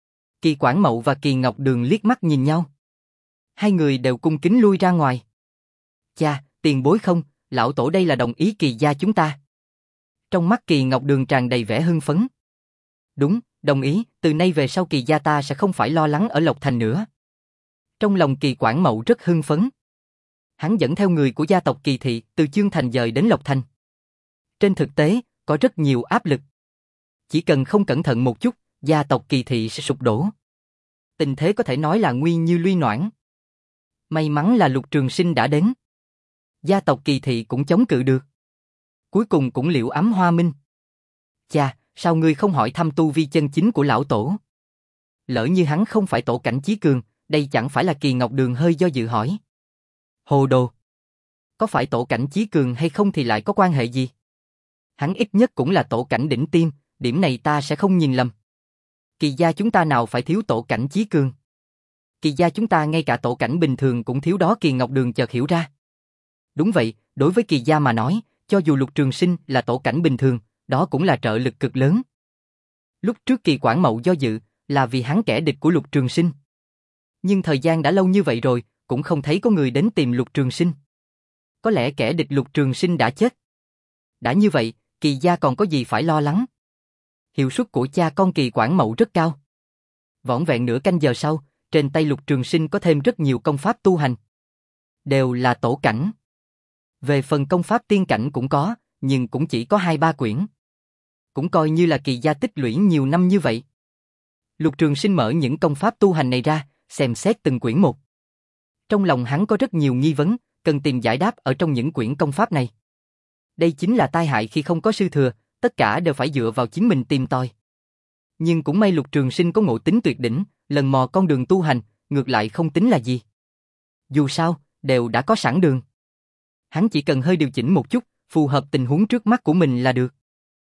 Kỳ Quảng Mậu và Kỳ Ngọc Đường liếc mắt nhìn nhau. Hai người đều cung kính lui ra ngoài. Cha, tiền bối không, lão tổ đây là đồng ý Kỳ gia chúng ta. Trong mắt Kỳ Ngọc Đường tràn đầy vẻ hưng phấn. Đúng, đồng ý, từ nay về sau Kỳ gia ta sẽ không phải lo lắng ở Lộc Thành nữa. Trong lòng Kỳ Quảng Mậu rất hưng phấn. Hắn dẫn theo người của gia tộc Kỳ thị từ Chương Thành dời đến Lộc Thành. Trên thực tế, có rất nhiều áp lực. Chỉ cần không cẩn thận một chút, gia tộc Kỳ thị sẽ sụp đổ. Tình thế có thể nói là nguy như luy noãn. May mắn là Lục Trường Sinh đã đến. Gia tộc Kỳ thị cũng chống cự được. Cuối cùng cũng liễu ám hoa minh. Cha, sao ngươi không hỏi thăm tu vi chân chính của lão tổ? Lỡ như hắn không phải tổ cảnh chí cường, đây chẳng phải là Kỳ Ngọc Đường hơi do dự hỏi. Hồ đồ. Có phải tổ cảnh chí cường hay không thì lại có quan hệ gì? Hắn ít nhất cũng là tổ cảnh đỉnh tiêm, điểm này ta sẽ không nhìn lầm. Kỳ gia chúng ta nào phải thiếu tổ cảnh chí cường? Kỳ gia chúng ta ngay cả tổ cảnh bình thường cũng thiếu đó. Kỳ Ngọc Đường chợt hiểu ra. Đúng vậy, đối với Kỳ gia mà nói, cho dù Lục Trường Sinh là tổ cảnh bình thường, đó cũng là trợ lực cực lớn. Lúc trước Kỳ Quảng Mậu do dự, là vì hắn kẻ địch của Lục Trường Sinh. Nhưng thời gian đã lâu như vậy rồi, cũng không thấy có người đến tìm Lục Trường Sinh. Có lẽ kẻ địch Lục Trường Sinh đã chết. Đã như vậy, Kỳ gia còn có gì phải lo lắng? Hiệu suất của cha con Kỳ Quảng Mậu rất cao. Vỏn vẹn nửa canh giờ sau, trên tay Lục Trường Sinh có thêm rất nhiều công pháp tu hành. Đều là tổ cảnh. Về phần công pháp tiên cảnh cũng có, nhưng cũng chỉ có hai ba quyển. Cũng coi như là Kỳ gia tích lũy nhiều năm như vậy. Lục Trường Sinh mở những công pháp tu hành này ra, xem xét từng quyển một. Trong lòng hắn có rất nhiều nghi vấn, cần tìm giải đáp ở trong những quyển công pháp này. Đây chính là tai hại khi không có sư thừa, tất cả đều phải dựa vào chính mình tìm tòi. Nhưng cũng may Lục Trường Sinh có ngộ tính tuyệt đỉnh, lần mò con đường tu hành, ngược lại không tính là gì. Dù sao, đều đã có sẵn đường. Hắn chỉ cần hơi điều chỉnh một chút, phù hợp tình huống trước mắt của mình là được.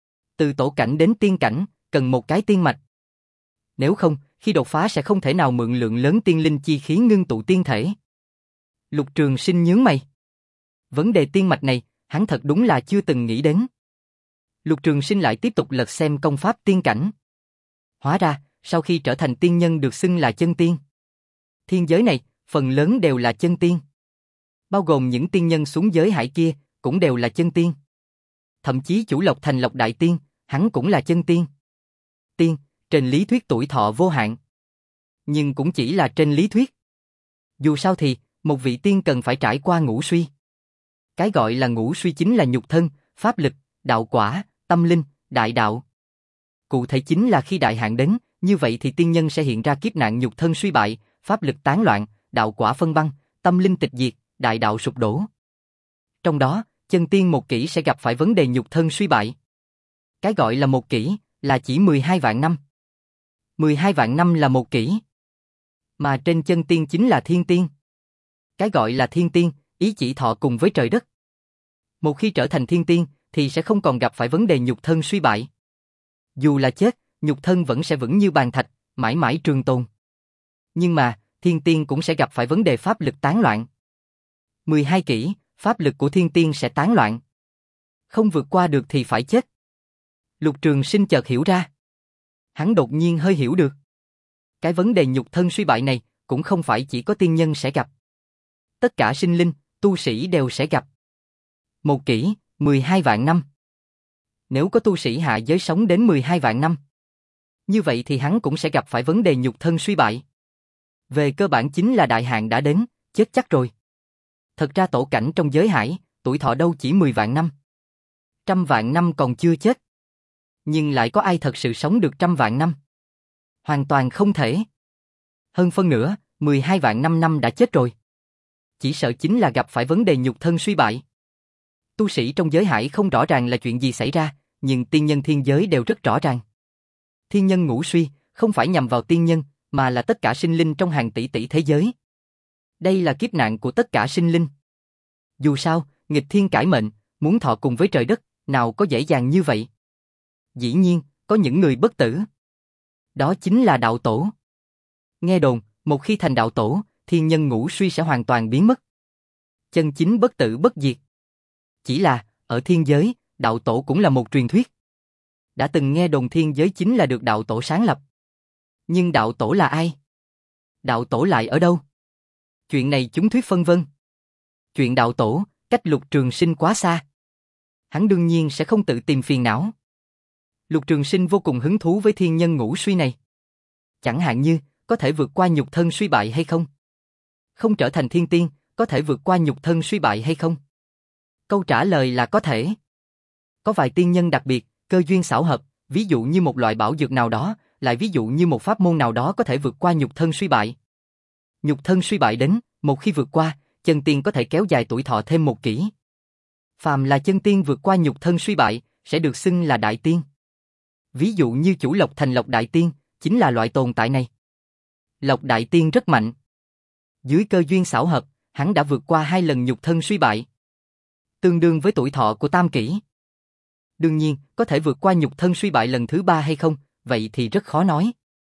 Từ tổ cảnh đến tiên cảnh, cần một cái tiên mạch. Nếu không, khi đột phá sẽ không thể nào mượn lượng lớn tiên linh chi khí ngưng tụ tiên thể. Lục Trường Sinh nhướng mày. Vấn đề tiên mạch này, hắn thật đúng là chưa từng nghĩ đến. Lục Trường Sinh lại tiếp tục lật xem công pháp tiên cảnh. Hóa ra, sau khi trở thành tiên nhân được xưng là chân tiên. Thiên giới này, phần lớn đều là chân tiên. Bao gồm những tiên nhân xuống giới hải kia, cũng đều là chân tiên. Thậm chí chủ Lộc Thành Lộc Đại Tiên, hắn cũng là chân tiên. Tiên, trên lý thuyết tuổi thọ vô hạn. Nhưng cũng chỉ là trên lý thuyết. Dù sao thì, một vị tiên cần phải trải qua ngũ suy. Cái gọi là ngũ suy chính là nhục thân, pháp lực, đạo quả, tâm linh, đại đạo. Cụ thể chính là khi đại hạn đến, như vậy thì tiên nhân sẽ hiện ra kiếp nạn nhục thân suy bại, pháp lực tán loạn, đạo quả phân băng, tâm linh tịch diệt, đại đạo sụp đổ. Trong đó, chân tiên một kỷ sẽ gặp phải vấn đề nhục thân suy bại. Cái gọi là một kỷ, là chỉ mười hai vạn năm. mười hai vạn năm là một kỷ. Mà trên chân tiên chính là thiên tiên. Cái gọi là thiên tiên, ý chỉ thọ cùng với trời đất. Một khi trở thành thiên tiên, thì sẽ không còn gặp phải vấn đề nhục thân suy bại. Dù là chết, nhục thân vẫn sẽ vững như bàn thạch, mãi mãi trường tồn. Nhưng mà, thiên tiên cũng sẽ gặp phải vấn đề pháp lực tán loạn. mười hai kỷ, pháp lực của thiên tiên sẽ tán loạn. Không vượt qua được thì phải chết. Lục Trường Sinh chợt hiểu ra. Hắn đột nhiên hơi hiểu được. Cái vấn đề nhục thân suy bại này cũng không phải chỉ có tiên nhân sẽ gặp. Tất cả sinh linh, tu sĩ đều sẽ gặp. Một kỷ, mười hai vạn năm. Nếu có tu sĩ hạ giới sống đến mười hai vạn năm, như vậy thì hắn cũng sẽ gặp phải vấn đề nhục thân suy bại. Về cơ bản chính là đại hạn đã đến, chết chắc rồi. Thật ra tổ cảnh trong giới hải, tuổi thọ đâu chỉ mười vạn năm. Trăm vạn năm còn chưa chết. Nhưng lại có ai thật sự sống được trăm vạn năm? Hoàn toàn không thể. Hơn phân nửa, mười hai vạn năm năm đã chết rồi. Chỉ sợ chính là gặp phải vấn đề nhục thân suy bại. Tu sĩ trong giới hải không rõ ràng là chuyện gì xảy ra, nhưng tiên nhân thiên giới đều rất rõ ràng. Thiên nhân ngũ suy, không phải nhằm vào tiên nhân, mà là tất cả sinh linh trong hàng tỷ tỷ thế giới. Đây là kiếp nạn của tất cả sinh linh. Dù sao, nghịch thiên cải mệnh, muốn thọ cùng với trời đất, nào có dễ dàng như vậy. Dĩ nhiên, có những người bất tử. Đó chính là đạo tổ. Nghe đồn, một khi thành đạo tổ, thiên nhân ngũ suy sẽ hoàn toàn biến mất. Chân chính bất tử bất diệt. Chỉ là, ở thiên giới, đạo tổ cũng là một truyền thuyết. Đã từng nghe đồn thiên giới chính là được đạo tổ sáng lập. Nhưng đạo tổ là ai? Đạo tổ lại ở đâu? Chuyện này chúng thuyết phân vân. Chuyện đạo tổ, cách Lục Trường Sinh quá xa. Hắn đương nhiên sẽ không tự tìm phiền não. Lục Trường Sinh vô cùng hứng thú với thiên nhân ngũ suy này. Chẳng hạn như, có thể vượt qua nhục thân suy bại hay không? Không trở thành thiên tiên, có thể vượt qua nhục thân suy bại hay không? Câu trả lời là có thể. Có vài tiên nhân đặc biệt, cơ duyên xảo hợp, ví dụ như một loại bảo dược nào đó, lại ví dụ như một pháp môn nào đó có thể vượt qua nhục thân suy bại. Nhục thân suy bại đến, một khi vượt qua, chân tiên có thể kéo dài tuổi thọ thêm một kỷ. Phàm là chân tiên vượt qua nhục thân suy bại, sẽ được xưng là đại tiên. Ví dụ như chủ Lộc Thành Lộc Đại Tiên, chính là loại tồn tại này. Lộc Đại Tiên rất mạnh. Dưới cơ duyên xảo hợp, hắn đã vượt qua hai lần nhục thân suy bại. Tương đương với tuổi thọ của tam kỷ. Đương nhiên, có thể vượt qua nhục thân suy bại lần thứ ba hay không, vậy thì rất khó nói.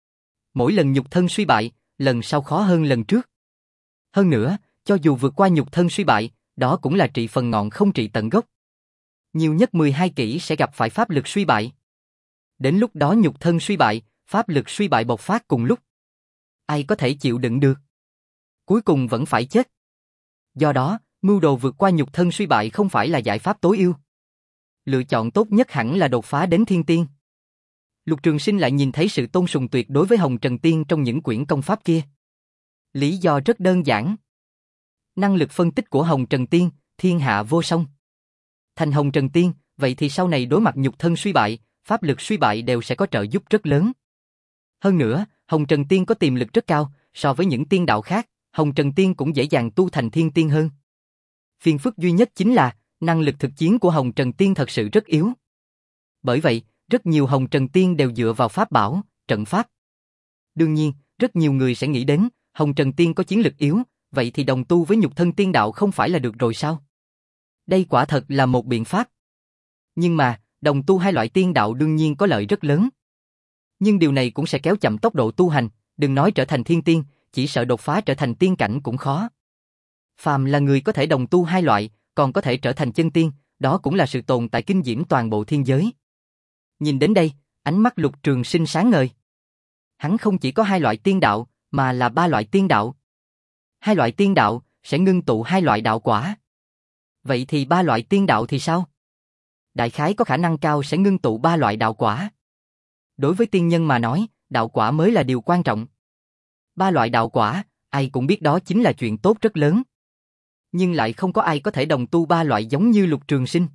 Mỗi lần nhục thân suy bại, lần sau khó hơn lần trước. Hơn nữa, cho dù vượt qua nhục thân suy bại, đó cũng là trị phần ngọn không trị tận gốc. Nhiều nhất mười hai kỷ sẽ gặp phải pháp lực suy bại. Đến lúc đó nhục thân suy bại, pháp lực suy bại bộc phát cùng lúc. Ai có thể chịu đựng được? Cuối cùng vẫn phải chết. Do đó, mưu đồ vượt qua nhục thân suy bại không phải là giải pháp tối ưu. Lựa chọn tốt nhất hẳn là đột phá đến thiên tiên. Lục Trường Sinh lại nhìn thấy sự tôn sùng tuyệt đối với Hồng Trần Tiên trong những quyển công pháp kia. Lý do rất đơn giản. Năng lực phân tích của Hồng Trần Tiên, thiên hạ vô song. Thành Hồng Trần Tiên, vậy thì sau này đối mặt nhục thân suy bại, pháp lực suy bại đều sẽ có trợ giúp rất lớn. Hơn nữa, Hồng Trần Tiên có tiềm lực rất cao, so với những tiên đạo khác, Hồng Trần Tiên cũng dễ dàng tu thành thiên tiên hơn. Phiền phức duy nhất chính là, năng lực thực chiến của Hồng Trần Tiên thật sự rất yếu. Bởi vậy, rất nhiều Hồng Trần Tiên đều dựa vào pháp bảo, trận pháp. Đương nhiên, rất nhiều người sẽ nghĩ đến, Hồng Trần Tiên có chiến lực yếu, vậy thì đồng tu với nhục thân tiên đạo không phải là được rồi sao? Đây quả thật là một biện pháp. Nhưng mà, đồng tu hai loại tiên đạo đương nhiên có lợi rất lớn. Nhưng điều này cũng sẽ kéo chậm tốc độ tu hành, đừng nói trở thành thiên tiên, chỉ sợ đột phá trở thành tiên cảnh cũng khó. Phàm là người có thể đồng tu hai loại, còn có thể trở thành chân tiên, đó cũng là sự tồn tại kinh diễm toàn bộ thiên giới. Nhìn đến đây, ánh mắt Lục Trường Sinh sáng ngời. Hắn không chỉ có hai loại tiên đạo, mà là ba loại tiên đạo. Hai loại tiên đạo sẽ ngưng tụ hai loại đạo quả. Vậy thì ba loại tiên đạo thì sao? Đại khái có khả năng cao sẽ ngưng tụ ba loại đạo quả. Đối với tiên nhân mà nói, đạo quả mới là điều quan trọng. Ba loại đạo quả, ai cũng biết đó chính là chuyện tốt rất lớn. Nhưng lại không có ai có thể đồng tu ba loại giống như Lục Trường Sinh.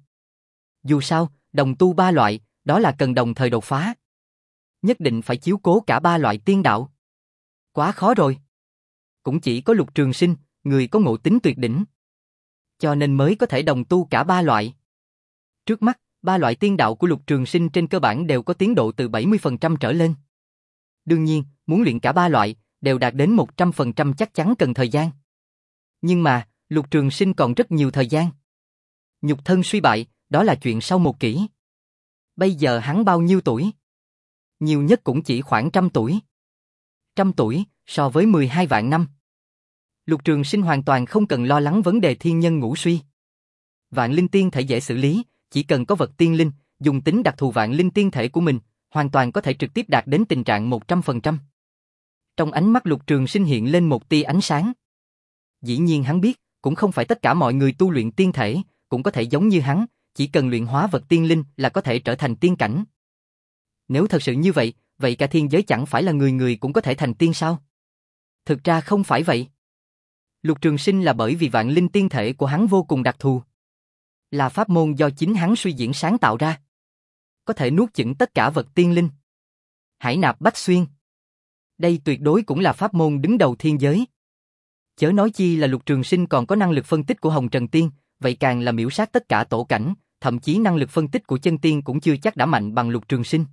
Dù sao, đồng tu ba loại, đó là cần đồng thời đột phá. Nhất định phải chiếu cố cả ba loại tiên đạo. Quá khó rồi. Cũng chỉ có Lục Trường Sinh, người có ngộ tính tuyệt đỉnh. Cho nên mới có thể đồng tu cả ba loại. Trước mắt, ba loại tiên đạo của Lục Trường Sinh trên cơ bản đều có tiến độ từ bảy mươi phần trăm trở lên. Đương nhiên, muốn luyện cả ba loại, đều đạt đến một trăm phần trăm chắc chắn cần thời gian. Nhưng mà, Lục Trường Sinh còn rất nhiều thời gian. Nhục thân suy bại, đó là chuyện sau một kỷ. Bây giờ hắn bao nhiêu tuổi? Nhiều nhất cũng chỉ khoảng trăm tuổi. Trăm tuổi, so với mười hai vạn năm. Lục Trường Sinh hoàn toàn không cần lo lắng vấn đề thiên nhân ngũ suy. Vạn linh tiên thể dễ xử lý, chỉ cần có vật tiên linh, dùng tính đặc thù vạn linh tiên thể của mình, hoàn toàn có thể trực tiếp đạt đến tình trạng một trăm phần trăm. Trong ánh mắt Lục Trường Sinh hiện lên một tia ánh sáng. Dĩ nhiên hắn biết, cũng không phải tất cả mọi người tu luyện tiên thể, cũng có thể giống như hắn, chỉ cần luyện hóa vật tiên linh là có thể trở thành tiên cảnh. Nếu thật sự như vậy, vậy cả thiên giới chẳng phải là người người cũng có thể thành tiên sao? Thực ra không phải vậy. Lục Trường Sinh là bởi vì vạn linh tiên thể của hắn vô cùng đặc thù. Là pháp môn do chính hắn suy diễn sáng tạo ra. Có thể nuốt chửng tất cả vật tiên linh. Hải nạp bách xuyên. Đây tuyệt đối cũng là pháp môn đứng đầu thiên giới. Chớ nói chi là Lục Trường Sinh còn có năng lực phân tích của Hồng Trần Tiên, vậy càng là miểu sát tất cả tổ cảnh, thậm chí năng lực phân tích của chân tiên cũng chưa chắc đã mạnh bằng Lục Trường Sinh.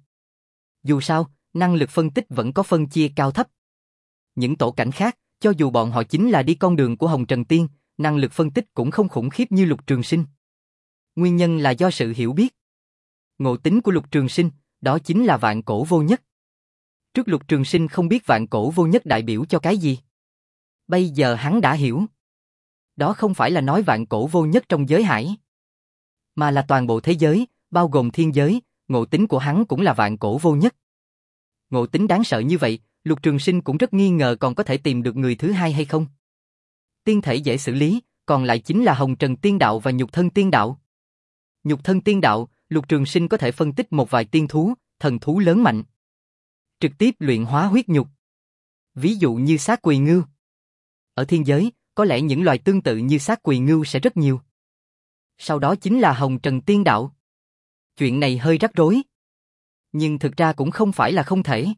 Dù sao, năng lực phân tích vẫn có phân chia cao thấp. Những tổ cảnh khác, cho dù bọn họ chính là đi con đường của Hồng Trần Tiên, năng lực phân tích cũng không khủng khiếp như Lục Trường Sinh. Nguyên nhân là do sự hiểu biết. Ngộ tính của Lục Trường Sinh, đó chính là vạn cổ vô nhất. Trước Lục Trường Sinh không biết vạn cổ vô nhất đại biểu cho cái gì. Bây giờ hắn đã hiểu. Đó không phải là nói vạn cổ vô nhất trong giới hải, mà là toàn bộ thế giới, bao gồm thiên giới, ngộ tính của hắn cũng là vạn cổ vô nhất. Ngộ tính đáng sợ như vậy, Lục Trường Sinh cũng rất nghi ngờ còn có thể tìm được người thứ hai hay không. Tiên thể dễ xử lý, còn lại chính là Hồng Trần Tiên Đạo và Nhục Thân Tiên Đạo. Nhục Thân Tiên Đạo, Lục Trường Sinh có thể phân tích một vài tiên thú, thần thú lớn mạnh. Trực tiếp luyện hóa huyết nhục. Ví dụ như xác quỳ ngưu. Ở thiên giới, có lẽ những loài tương tự như xác quỳ ngưu sẽ rất nhiều. Sau đó chính là Hồng Trần Tiên Đạo. Chuyện này hơi rắc rối. Nhưng thực ra cũng không phải là không thể.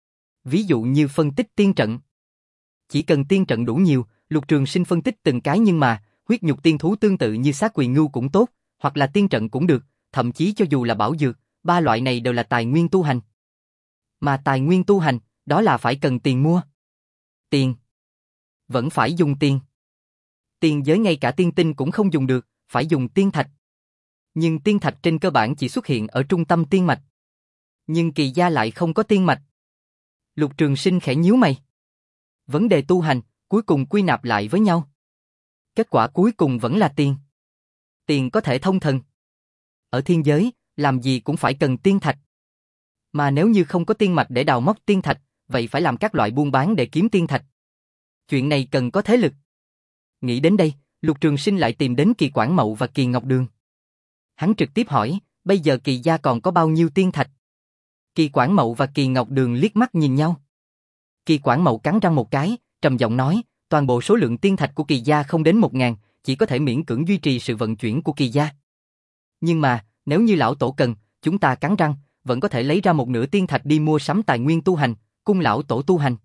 Ví dụ như phân tích tiên trận. Chỉ cần tiên trận đủ nhiều, Lục Trường Sinh phân tích từng cái nhưng mà, huyết nhục tiên thú tương tự như xác quỳ ngưu cũng tốt, hoặc là tiên trận cũng được, thậm chí cho dù là bảo dược, ba loại này đều là tài nguyên tu hành. Mà tài nguyên tu hành, đó là phải cần tiền mua. Tiền. Vẫn phải dùng tiền. Tiền giới ngay cả tiên tinh cũng không dùng được, phải dùng tiên thạch. Nhưng tiên thạch trên cơ bản chỉ xuất hiện ở trung tâm tiên mạch. Nhưng Kỳ Gia lại không có tiên mạch. Lục Trường Sinh khẽ nhíu mày. Vấn đề tu hành, cuối cùng quy nạp lại với nhau. Kết quả cuối cùng vẫn là tiền. Tiền có thể thông thần. Ở thiên giới, làm gì cũng phải cần tiên thạch. Mà nếu như không có tiên mạch để đào móc tiên thạch, vậy phải làm các loại buôn bán để kiếm tiên thạch. Chuyện này cần có thế lực. Nghĩ đến đây, Lục Trường Sinh lại tìm đến Kỳ Quảng Mậu và Kỳ Ngọc Đường. Hắn trực tiếp hỏi, bây giờ Kỳ gia còn có bao nhiêu tiên thạch? Kỳ Quảng Mậu và Kỳ Ngọc Đường liếc mắt nhìn nhau. Kỳ Quảng Mậu cắn răng một cái, trầm giọng nói, toàn bộ số lượng tiên thạch của Kỳ gia không đến một ngàn, chỉ có thể miễn cưỡng duy trì sự vận chuyển của Kỳ gia. Nhưng mà, nếu như lão tổ cần, chúng ta cắn răng, vẫn có thể lấy ra một nửa tiên thạch đi mua sắm tài nguyên tu hành, cung lão tổ tu hành.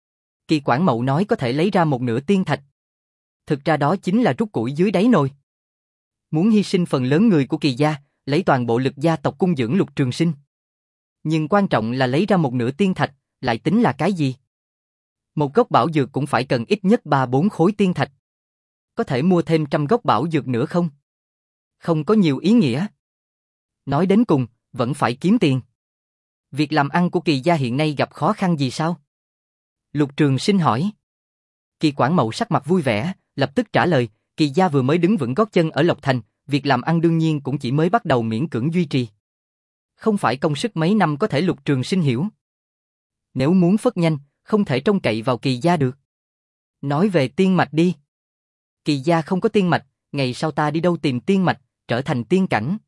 Kỳ Quảng Mậu nói có thể lấy ra một nửa tiên thạch. Thực ra đó chính là rút củi dưới đáy nồi. Muốn hy sinh phần lớn người của Kỳ gia, lấy toàn bộ lực gia tộc cung dưỡng Lục Trường Sinh. Nhưng quan trọng là lấy ra một nửa tiên thạch, lại tính là cái gì? Một gốc bảo dược cũng phải cần ít nhất ba bốn khối tiên thạch. Có thể mua thêm trăm gốc bảo dược nữa không? Không có nhiều ý nghĩa. Nói đến cùng, vẫn phải kiếm tiền. Việc làm ăn của Kỳ gia hiện nay gặp khó khăn gì sao? Lục Trường Sinh hỏi. Kỳ Quảng Mậu sắc mặt vui vẻ, lập tức trả lời, Kỳ gia vừa mới đứng vững gót chân ở Lộc Thành, việc làm ăn đương nhiên cũng chỉ mới bắt đầu miễn cưỡng duy trì. Không phải công sức mấy năm có thể Lục Trường Sinh hiểu. Nếu muốn phất nhanh, không thể trông cậy vào Kỳ gia được. Nói về tiên mạch đi. Kỳ gia không có tiên mạch, ngày sau ta đi đâu tìm tiên mạch, trở thành tiên cảnh.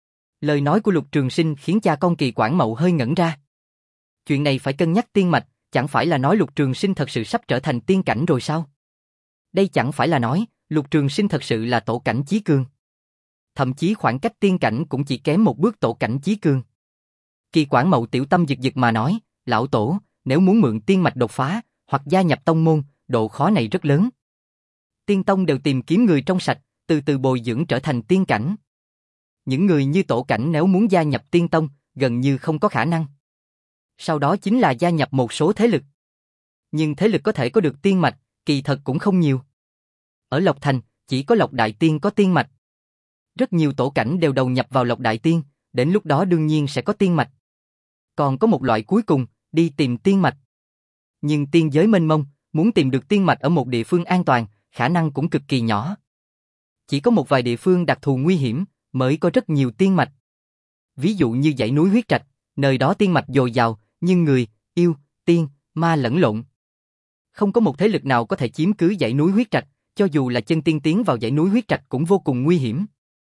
Lời nói của Lục Trường Sinh khiến cha con Kỳ Quảng Mậu hơi ngẩn ra. Chuyện này phải cân nhắc tiên mạch, chẳng phải là nói Lục Trường Sinh thật sự sắp trở thành tiên cảnh rồi sao? Đây chẳng phải là nói, Lục Trường Sinh thật sự là tổ cảnh chí cường. Thậm chí khoảng cách tiên cảnh cũng chỉ kém một bước tổ cảnh chí cường. Kỳ Quảng Mậu tiểu tâm giật giật mà nói, lão tổ, nếu muốn mượn tiên mạch đột phá, hoặc gia nhập tông môn, độ khó này rất lớn. Tiên tông đều tìm kiếm người trong sạch, từ từ bồi dưỡng trở thành tiên cảnh. Những người như tổ cảnh nếu muốn gia nhập tiên tông, gần như không có khả năng. Sau đó chính là gia nhập một số thế lực. Nhưng thế lực có thể có được tiên mạch, kỳ thật cũng không nhiều. Ở Lộc Thành, chỉ có Lộc Đại Tiên có tiên mạch. Rất nhiều tổ cảnh đều đầu nhập vào Lộc Đại Tiên, đến lúc đó đương nhiên sẽ có tiên mạch. Còn có một loại cuối cùng, đi tìm tiên mạch. Nhưng tiên giới mênh mông, muốn tìm được tiên mạch ở một địa phương an toàn, khả năng cũng cực kỳ nhỏ. Chỉ có một vài địa phương đặc thù nguy hiểm, mới có rất nhiều tiên mạch. Ví dụ như dãy núi huyết trạch, nơi đó tiên mạch dồi dào, nhưng người, yêu, tiên, ma lẫn lộn. Không có một thế lực nào có thể chiếm cứ dãy núi huyết trạch, cho dù là chân tiên tiến vào dãy núi huyết trạch cũng vô cùng nguy hiểm.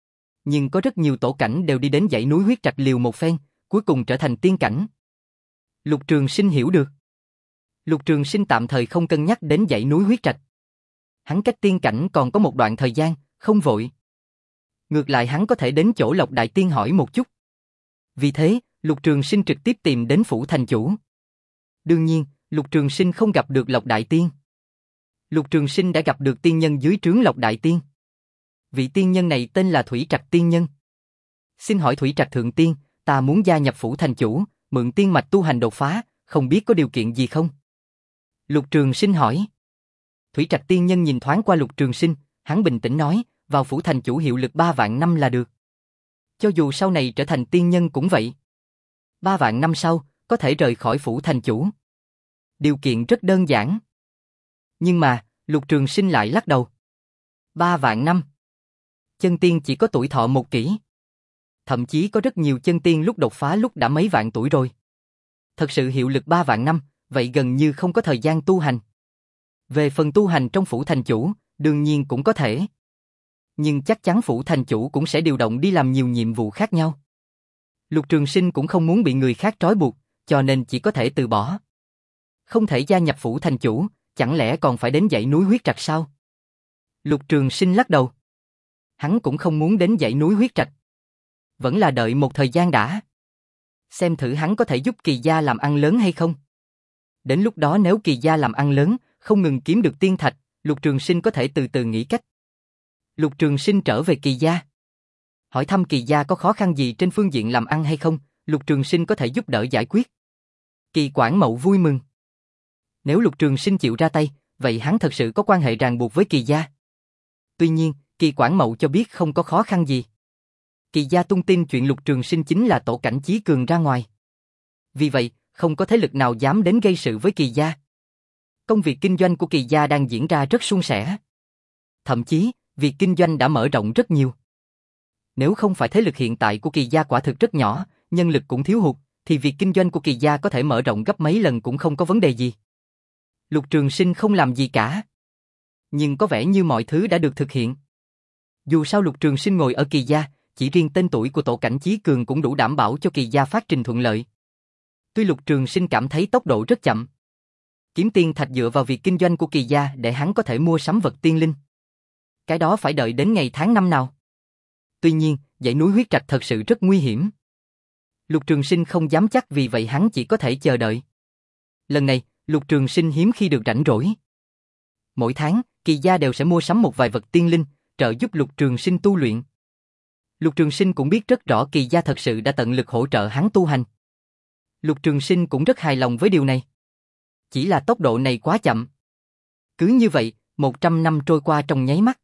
Nhưng có rất nhiều tổ cảnh đều đi đến dãy núi huyết trạch liều một phen, cuối cùng trở thành tiên cảnh. Lục Trường Sinh hiểu được. Lục Trường Sinh tạm thời không cân nhắc đến dãy núi huyết trạch. Hắn cách tiên cảnh còn có một đoạn thời gian, không vội. Ngược lại hắn có thể đến chỗ Lộc Đại Tiên hỏi một chút. Vì thế, Lục Trường Sinh trực tiếp tìm đến phủ thành chủ. Đương nhiên, Lục Trường Sinh không gặp được Lộc Đại Tiên. Lục Trường Sinh đã gặp được tiên nhân dưới trướng Lộc Đại Tiên. Vị tiên nhân này tên là Thủy Trạch Tiên Nhân. Xin hỏi Thủy Trạch Thượng Tiên, ta muốn gia nhập phủ thành chủ, mượn tiên mạch tu hành đột phá, không biết có điều kiện gì không? Lục Trường Sinh hỏi. Thủy Trạch Tiên Nhân nhìn thoáng qua Lục Trường Sinh, hắn bình tĩnh nói, vào phủ thành chủ hiệu lực ba vạn năm là được. Cho dù sau này trở thành tiên nhân cũng vậy. Ba vạn năm sau, có thể rời khỏi phủ thành chủ. Điều kiện rất đơn giản. Nhưng mà, Lục Trường Sinh lại lắc đầu. Ba vạn năm. Chân tiên chỉ có tuổi thọ một kỷ. Thậm chí có rất nhiều chân tiên lúc đột phá lúc đã mấy vạn tuổi rồi. Thật sự hiệu lực ba vạn năm, vậy gần như không có thời gian tu hành. Về phần tu hành trong phủ thành chủ, đương nhiên cũng có thể. Nhưng chắc chắn phủ thành chủ cũng sẽ điều động đi làm nhiều nhiệm vụ khác nhau. Lục Trường Sinh cũng không muốn bị người khác trói buộc, cho nên chỉ có thể từ bỏ. Không thể gia nhập phủ thành chủ, chẳng lẽ còn phải đến dãy núi huyết trạch sao? Lục Trường Sinh lắc đầu. Hắn cũng không muốn đến dãy núi huyết trạch. Vẫn là đợi một thời gian đã. Xem thử hắn có thể giúp Kỳ gia làm ăn lớn hay không. Đến lúc đó nếu Kỳ gia làm ăn lớn, không ngừng kiếm được tiên thạch, Lục Trường Sinh có thể từ từ nghĩ cách. Lục Trường Sinh trở về Kỳ gia. Hỏi thăm Kỳ gia có khó khăn gì trên phương diện làm ăn hay không, Lục Trường Sinh có thể giúp đỡ giải quyết. Kỳ Quảng Mậu vui mừng. Nếu Lục Trường Sinh chịu ra tay, vậy hắn thật sự có quan hệ ràng buộc với Kỳ gia. Tuy nhiên, Kỳ Quảng Mậu cho biết không có khó khăn gì. Kỳ gia tung tin chuyện Lục Trường Sinh chính là tổ cảnh chí cường ra ngoài. Vì vậy, không có thế lực nào dám đến gây sự với Kỳ gia. Công việc kinh doanh của Kỳ gia đang diễn ra rất suôn sẻ. Thậm chí, việc kinh doanh đã mở rộng rất nhiều. Nếu không phải thế lực hiện tại của Kỳ gia quả thực rất nhỏ, nhân lực cũng thiếu hụt, thì việc kinh doanh của Kỳ gia có thể mở rộng gấp mấy lần cũng không có vấn đề gì. Lục Trường Sinh không làm gì cả. Nhưng có vẻ như mọi thứ đã được thực hiện. Dù sao Lục Trường Sinh ngồi ở Kỳ gia, chỉ riêng tên tuổi của tổ cảnh chí cường cũng đủ đảm bảo cho Kỳ gia phát trình thuận lợi. Tuy Lục Trường Sinh cảm thấy tốc độ rất chậm. Kiếm tiên thạch dựa vào việc kinh doanh của Kỳ gia để hắn có thể mua sắm vật tiên linh. Cái đó phải đợi đến ngày tháng năm nào. Tuy nhiên, dãy núi huyết trạch thật sự rất nguy hiểm. Lục Trường Sinh không dám chắc vì vậy hắn chỉ có thể chờ đợi. Lần này, Lục Trường Sinh hiếm khi được rảnh rỗi. Mỗi tháng, Kỳ gia đều sẽ mua sắm một vài vật tiên linh, trợ giúp Lục Trường Sinh tu luyện. Lục Trường Sinh cũng biết rất rõ Kỳ gia thật sự đã tận lực hỗ trợ hắn tu hành. Lục Trường Sinh cũng rất hài lòng với điều này. Chỉ là tốc độ này quá chậm. Cứ như vậy, một trăm năm trôi qua trong nháy mắt.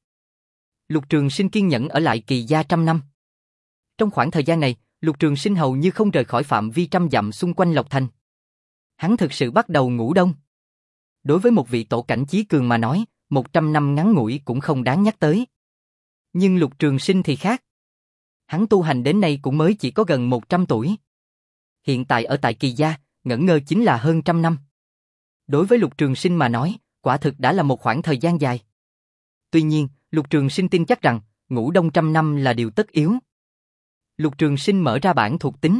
Lục Trường Sinh kiên nhẫn ở lại Kỳ gia trăm năm. Trong khoảng thời gian này, Lục Trường Sinh hầu như không rời khỏi phạm vi trăm dặm xung quanh Lộc Thành. Hắn thực sự bắt đầu ngủ đông. Đối với một vị tổ cảnh chí cường mà nói, một trăm năm ngắn ngủi cũng không đáng nhắc tới. Nhưng Lục Trường Sinh thì khác. Hắn tu hành đến nay cũng mới chỉ có gần một trăm tuổi. Hiện tại ở tại Kỳ gia, ngẩn ngơ chính là hơn trăm năm. Đối với Lục Trường Sinh mà nói, quả thực đã là một khoảng thời gian dài. Tuy nhiên, Lục Trường Sinh tin chắc rằng, ngủ đông trăm năm là điều tất yếu. Lục Trường Sinh mở ra bảng thuộc tính.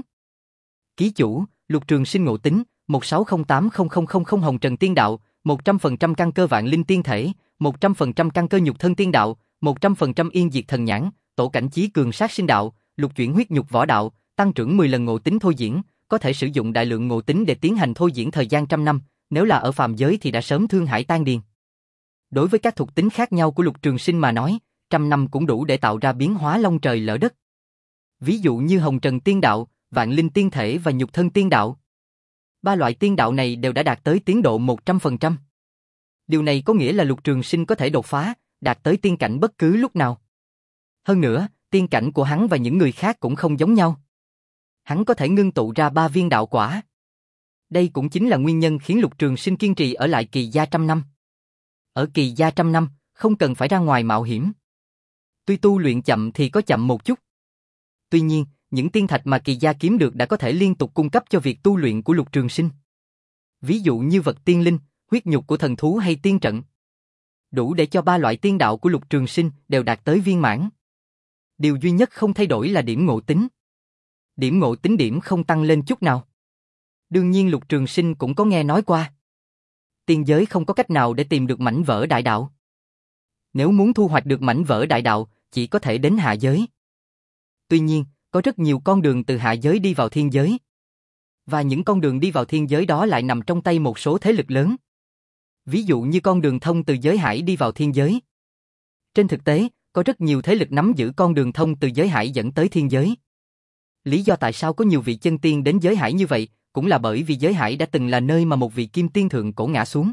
Ký chủ, Lục Trường Sinh ngộ tính, một sáu không tám không không không không Hồng Trần Tiên Đạo, một trăm phần trăm căn cơ vạn linh tiên thể, một trăm phần trăm căn cơ nhục thân tiên đạo, một trăm phần trăm yên diệt thần nhãn, tổ cảnh chí cường sát sinh đạo, lục chuyển huyết nhục võ đạo, tăng trưởng mười lần ngộ tính thôi diễn, có thể sử dụng đại lượng ngộ tính để tiến hành thôi diễn thời gian trăm năm, nếu là ở phàm giới thì đã sớm thương hải tan điền. Đối với các thuộc tính khác nhau của Lục Trường Sinh mà nói, trăm năm cũng đủ để tạo ra biến hóa long trời lỡ đất. Ví dụ như Hồng Trần Tiên Đạo, Vạn Linh Tiên Thể và Nhục Thân Tiên Đạo. Ba loại tiên đạo này đều đã đạt tới tiến độ một trăm phần trăm. Điều này có nghĩa là Lục Trường Sinh có thể đột phá, đạt tới tiên cảnh bất cứ lúc nào. Hơn nữa, tiên cảnh của hắn và những người khác cũng không giống nhau. Hắn có thể ngưng tụ ra ba viên đạo quả. Đây cũng chính là nguyên nhân khiến Lục Trường Sinh kiên trì ở lại Kỳ Gia trăm năm. Ở Kỳ Gia trăm năm, không cần phải ra ngoài mạo hiểm. Tuy tu luyện chậm thì có chậm một chút. Tuy nhiên, những tiên thạch mà Kỳ Gia kiếm được đã có thể liên tục cung cấp cho việc tu luyện của Lục Trường Sinh. Ví dụ như vật tiên linh, huyết nhục của thần thú hay tiên trận. Đủ để cho ba loại tiên đạo của Lục Trường Sinh đều đạt tới viên mãn. Điều duy nhất không thay đổi là điểm ngộ tính. Điểm ngộ tính điểm không tăng lên chút nào. Đương nhiên Lục Trường Sinh cũng có nghe nói qua. Tiên giới không có cách nào để tìm được mảnh vỡ đại đạo. Nếu muốn thu hoạch được mảnh vỡ đại đạo, chỉ có thể đến hạ giới. Tuy nhiên, có rất nhiều con đường từ hạ giới đi vào thiên giới. Và những con đường đi vào thiên giới đó lại nằm trong tay một số thế lực lớn. Ví dụ như con đường thông từ giới hải đi vào thiên giới. Trên thực tế, có rất nhiều thế lực nắm giữ con đường thông từ giới hải dẫn tới thiên giới. Lý do tại sao có nhiều vị chân tiên đến giới hải như vậy, cũng là bởi vì giới hải đã từng là nơi mà một vị kim tiên thượng cổ ngã xuống.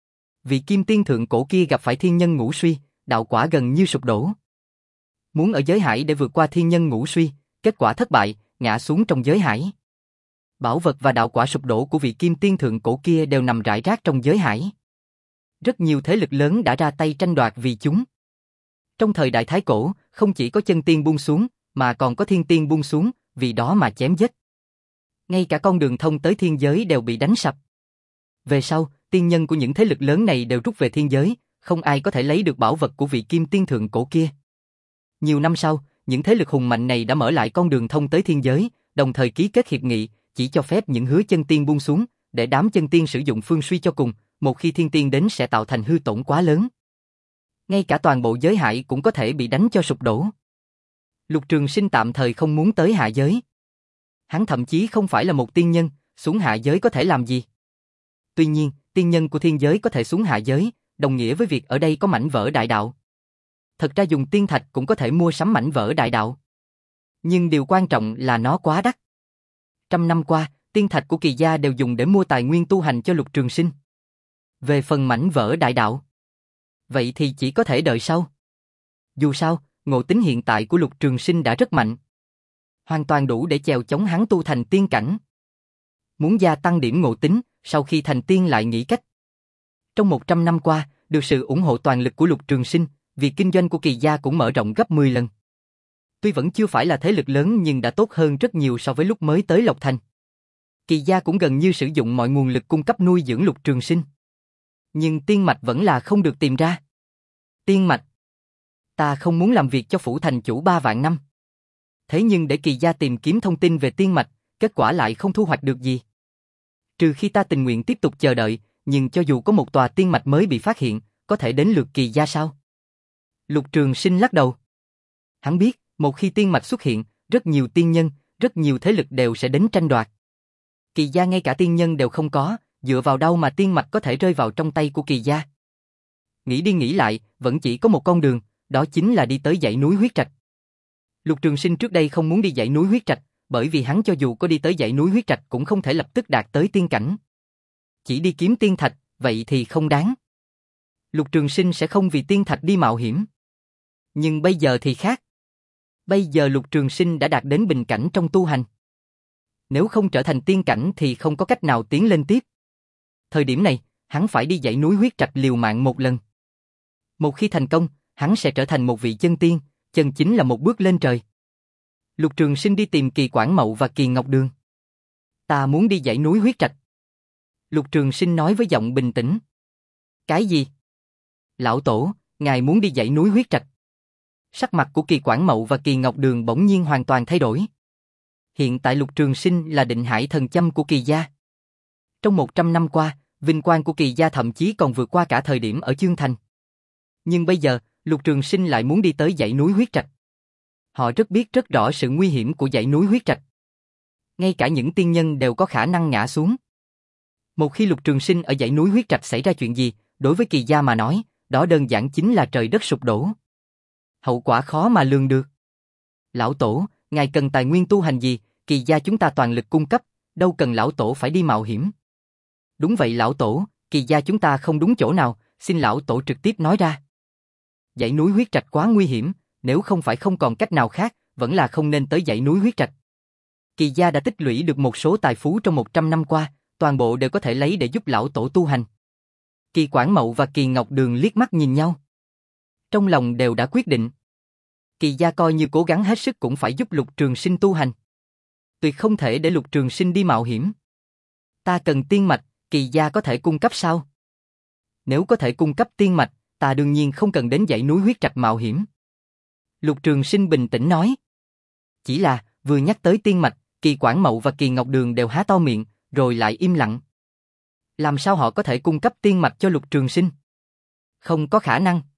Vị kim tiên thượng cổ kia gặp phải thiên nhân ngũ suy, đạo quả gần như sụp đổ. Muốn ở giới hải để vượt qua thiên nhân ngũ suy, kết quả thất bại, ngã xuống trong giới hải. Bảo vật và đạo quả sụp đổ của vị kim tiên thượng cổ kia đều nằm rải rác trong giới hải. Rất nhiều thế lực lớn đã ra tay tranh đoạt vì chúng. Trong thời đại Thái Cổ, không chỉ có chân tiên buông xuống, mà còn có thiên tiên buông xuống, vì đó mà chém giết. Ngay cả con đường thông tới thiên giới đều bị đánh sập. Về sau, tiên nhân của những thế lực lớn này đều rút về thiên giới, không ai có thể lấy được bảo vật của vị kim tiên thượng cổ kia. Nhiều năm sau, những thế lực hùng mạnh này đã mở lại con đường thông tới thiên giới, đồng thời ký kết hiệp nghị, chỉ cho phép những hứa chân tiên buông xuống, để đám chân tiên sử dụng phương suy cho cùng, một khi thiên tiên đến sẽ tạo thành hư tổn quá lớn. Ngay cả toàn bộ giới hải cũng có thể bị đánh cho sụp đổ. Lục Trường Sinh tạm thời không muốn tới hạ giới. Hắn thậm chí không phải là một tiên nhân, xuống hạ giới có thể làm gì? Tuy nhiên, tiên nhân của thiên giới có thể xuống hạ giới, đồng nghĩa với việc ở đây có mảnh vỡ đại đạo. Thật ra dùng tiên thạch cũng có thể mua sắm mảnh vỡ đại đạo. Nhưng điều quan trọng là nó quá đắt. Trăm năm qua, tiên thạch của Kỳ Gia đều dùng để mua tài nguyên tu hành cho Lục Trường Sinh. Về phần mảnh vỡ đại đạo, vậy thì chỉ có thể đợi sau. Dù sao, ngộ tính hiện tại của Lục Trường Sinh đã rất mạnh. Hoàn toàn đủ để chèo chống hắn tu thành tiên cảnh. Muốn gia tăng điểm ngộ tính, sau khi thành tiên lại nghĩ cách. Trong một trăm năm qua, được sự ủng hộ toàn lực của Lục Trường Sinh, việc kinh doanh của Kỳ Gia cũng mở rộng gấp mười lần. Tuy vẫn chưa phải là thế lực lớn nhưng đã tốt hơn rất nhiều so với lúc mới tới Lộc Thành. Kỳ Gia cũng gần như sử dụng mọi nguồn lực cung cấp nuôi dưỡng Lục Trường Sinh. Nhưng tiên mạch vẫn là không được tìm ra. Tiên mạch? Ta không muốn làm việc cho phủ thành chủ ba vạn năm. Thế nhưng để Kỳ Gia tìm kiếm thông tin về tiên mạch, kết quả lại không thu hoạch được gì. Trừ khi ta tình nguyện tiếp tục chờ đợi, nhưng cho dù có một tòa tiên mạch mới bị phát hiện, có thể đến lượt Kỳ Gia sao? Lục Trường Sinh lắc đầu. Hắn biết, một khi tiên mạch xuất hiện, rất nhiều tiên nhân, rất nhiều thế lực đều sẽ đến tranh đoạt. Kỳ Gia ngay cả tiên nhân đều không có, dựa vào đâu mà tiên mạch có thể rơi vào trong tay của Kỳ Gia? Nghĩ đi nghĩ lại, vẫn chỉ có một con đường, đó chính là đi tới dãy núi Huyết Trạch. Lục Trường Sinh trước đây không muốn đi dãy núi Huyết Trạch, bởi vì hắn cho dù có đi tới dãy núi Huyết Trạch cũng không thể lập tức đạt tới tiên cảnh. Chỉ đi kiếm tiên thạch, vậy thì không đáng. Lục Trường Sinh sẽ không vì tiên thạch đi mạo hiểm. Nhưng bây giờ thì khác. Bây giờ Lục Trường Sinh đã đạt đến bình cảnh trong tu hành. Nếu không trở thành tiên cảnh thì không có cách nào tiến lên tiếp. Thời điểm này, hắn phải đi dãy núi Huyết Trạch liều mạng một lần. Một khi thành công, hắn sẽ trở thành một vị chân tiên, chân chính là một bước lên trời. Lục Trường Sinh đi tìm Kỳ Quảng Mậu và Kỳ Ngọc Đường. Ta muốn đi dãy núi huyết trạch. Lục Trường Sinh nói với giọng bình tĩnh. Cái gì? Lão Tổ, ngài muốn đi dãy núi huyết trạch. Sắc mặt của Kỳ Quảng Mậu và Kỳ Ngọc Đường bỗng nhiên hoàn toàn thay đổi. Hiện tại Lục Trường Sinh là định hải thần châm của Kỳ gia. Trong một trăm năm qua, vinh quang của Kỳ gia thậm chí còn vượt qua cả thời điểm ở Chương Thành. Nhưng bây giờ, Lục Trường Sinh lại muốn đi tới dãy núi huyết trạch. Họ rất biết rất rõ sự nguy hiểm của dãy núi huyết trạch. Ngay cả những tiên nhân đều có khả năng ngã xuống. Một khi Lục Trường Sinh ở dãy núi huyết trạch xảy ra chuyện gì, đối với Kỳ gia mà nói, đó đơn giản chính là trời đất sụp đổ. Hậu quả khó mà lường được. Lão Tổ, ngài cần tài nguyên tu hành gì, Kỳ gia chúng ta toàn lực cung cấp, đâu cần Lão Tổ phải đi mạo hiểm. Đúng vậy Lão Tổ, Kỳ gia chúng ta không đúng chỗ nào, xin Lão Tổ trực tiếp nói ra. Dãy núi huyết trạch quá nguy hiểm, nếu không phải không còn cách nào khác, vẫn là không nên tới dãy núi huyết trạch. Kỳ gia đã tích lũy được một số tài phú trong một trăm năm qua, toàn bộ đều có thể lấy để giúp Lão Tổ tu hành. Kỳ Quảng Mậu và Kỳ Ngọc Đường liếc mắt nhìn nhau. Trong lòng đều đã quyết định. Kỳ gia coi như cố gắng hết sức cũng phải giúp Lục Trường Sinh tu hành. Tuyệt không thể để Lục Trường Sinh đi mạo hiểm. Ta cần tiên mạch, Kỳ gia có thể cung cấp sao? Nếu có thể cung cấp tiên mạch, ta đương nhiên không cần đến dãy núi huyết trạch mạo hiểm. Lục Trường Sinh bình tĩnh nói. Chỉ là, vừa nhắc tới tiên mạch, Kỳ Quảng Mậu và Kỳ Ngọc Đường đều há to miệng, rồi lại im lặng. Làm sao họ có thể cung cấp tiên mạch cho Lục Trường Sinh? Không có khả năng.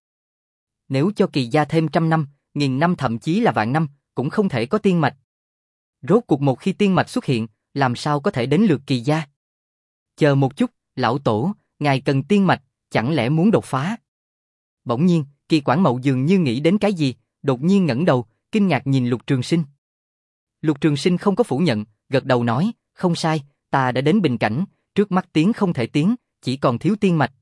Nếu cho Kỳ gia thêm trăm năm, nghìn năm thậm chí là vạn năm, cũng không thể có tiên mạch. Rốt cuộc một khi tiên mạch xuất hiện, làm sao có thể đến lượt Kỳ gia? Chờ một chút, Lão Tổ, ngài cần tiên mạch, chẳng lẽ muốn đột phá? Bỗng nhiên, Kỳ Quảng Mậu dường như nghĩ đến cái gì, đột nhiên ngẩng đầu, kinh ngạc nhìn Lục Trường Sinh. Lục Trường Sinh không có phủ nhận, gật đầu nói, không sai, ta đã đến bình cảnh, trước mắt tiến không thể tiến, chỉ còn thiếu tiên mạch.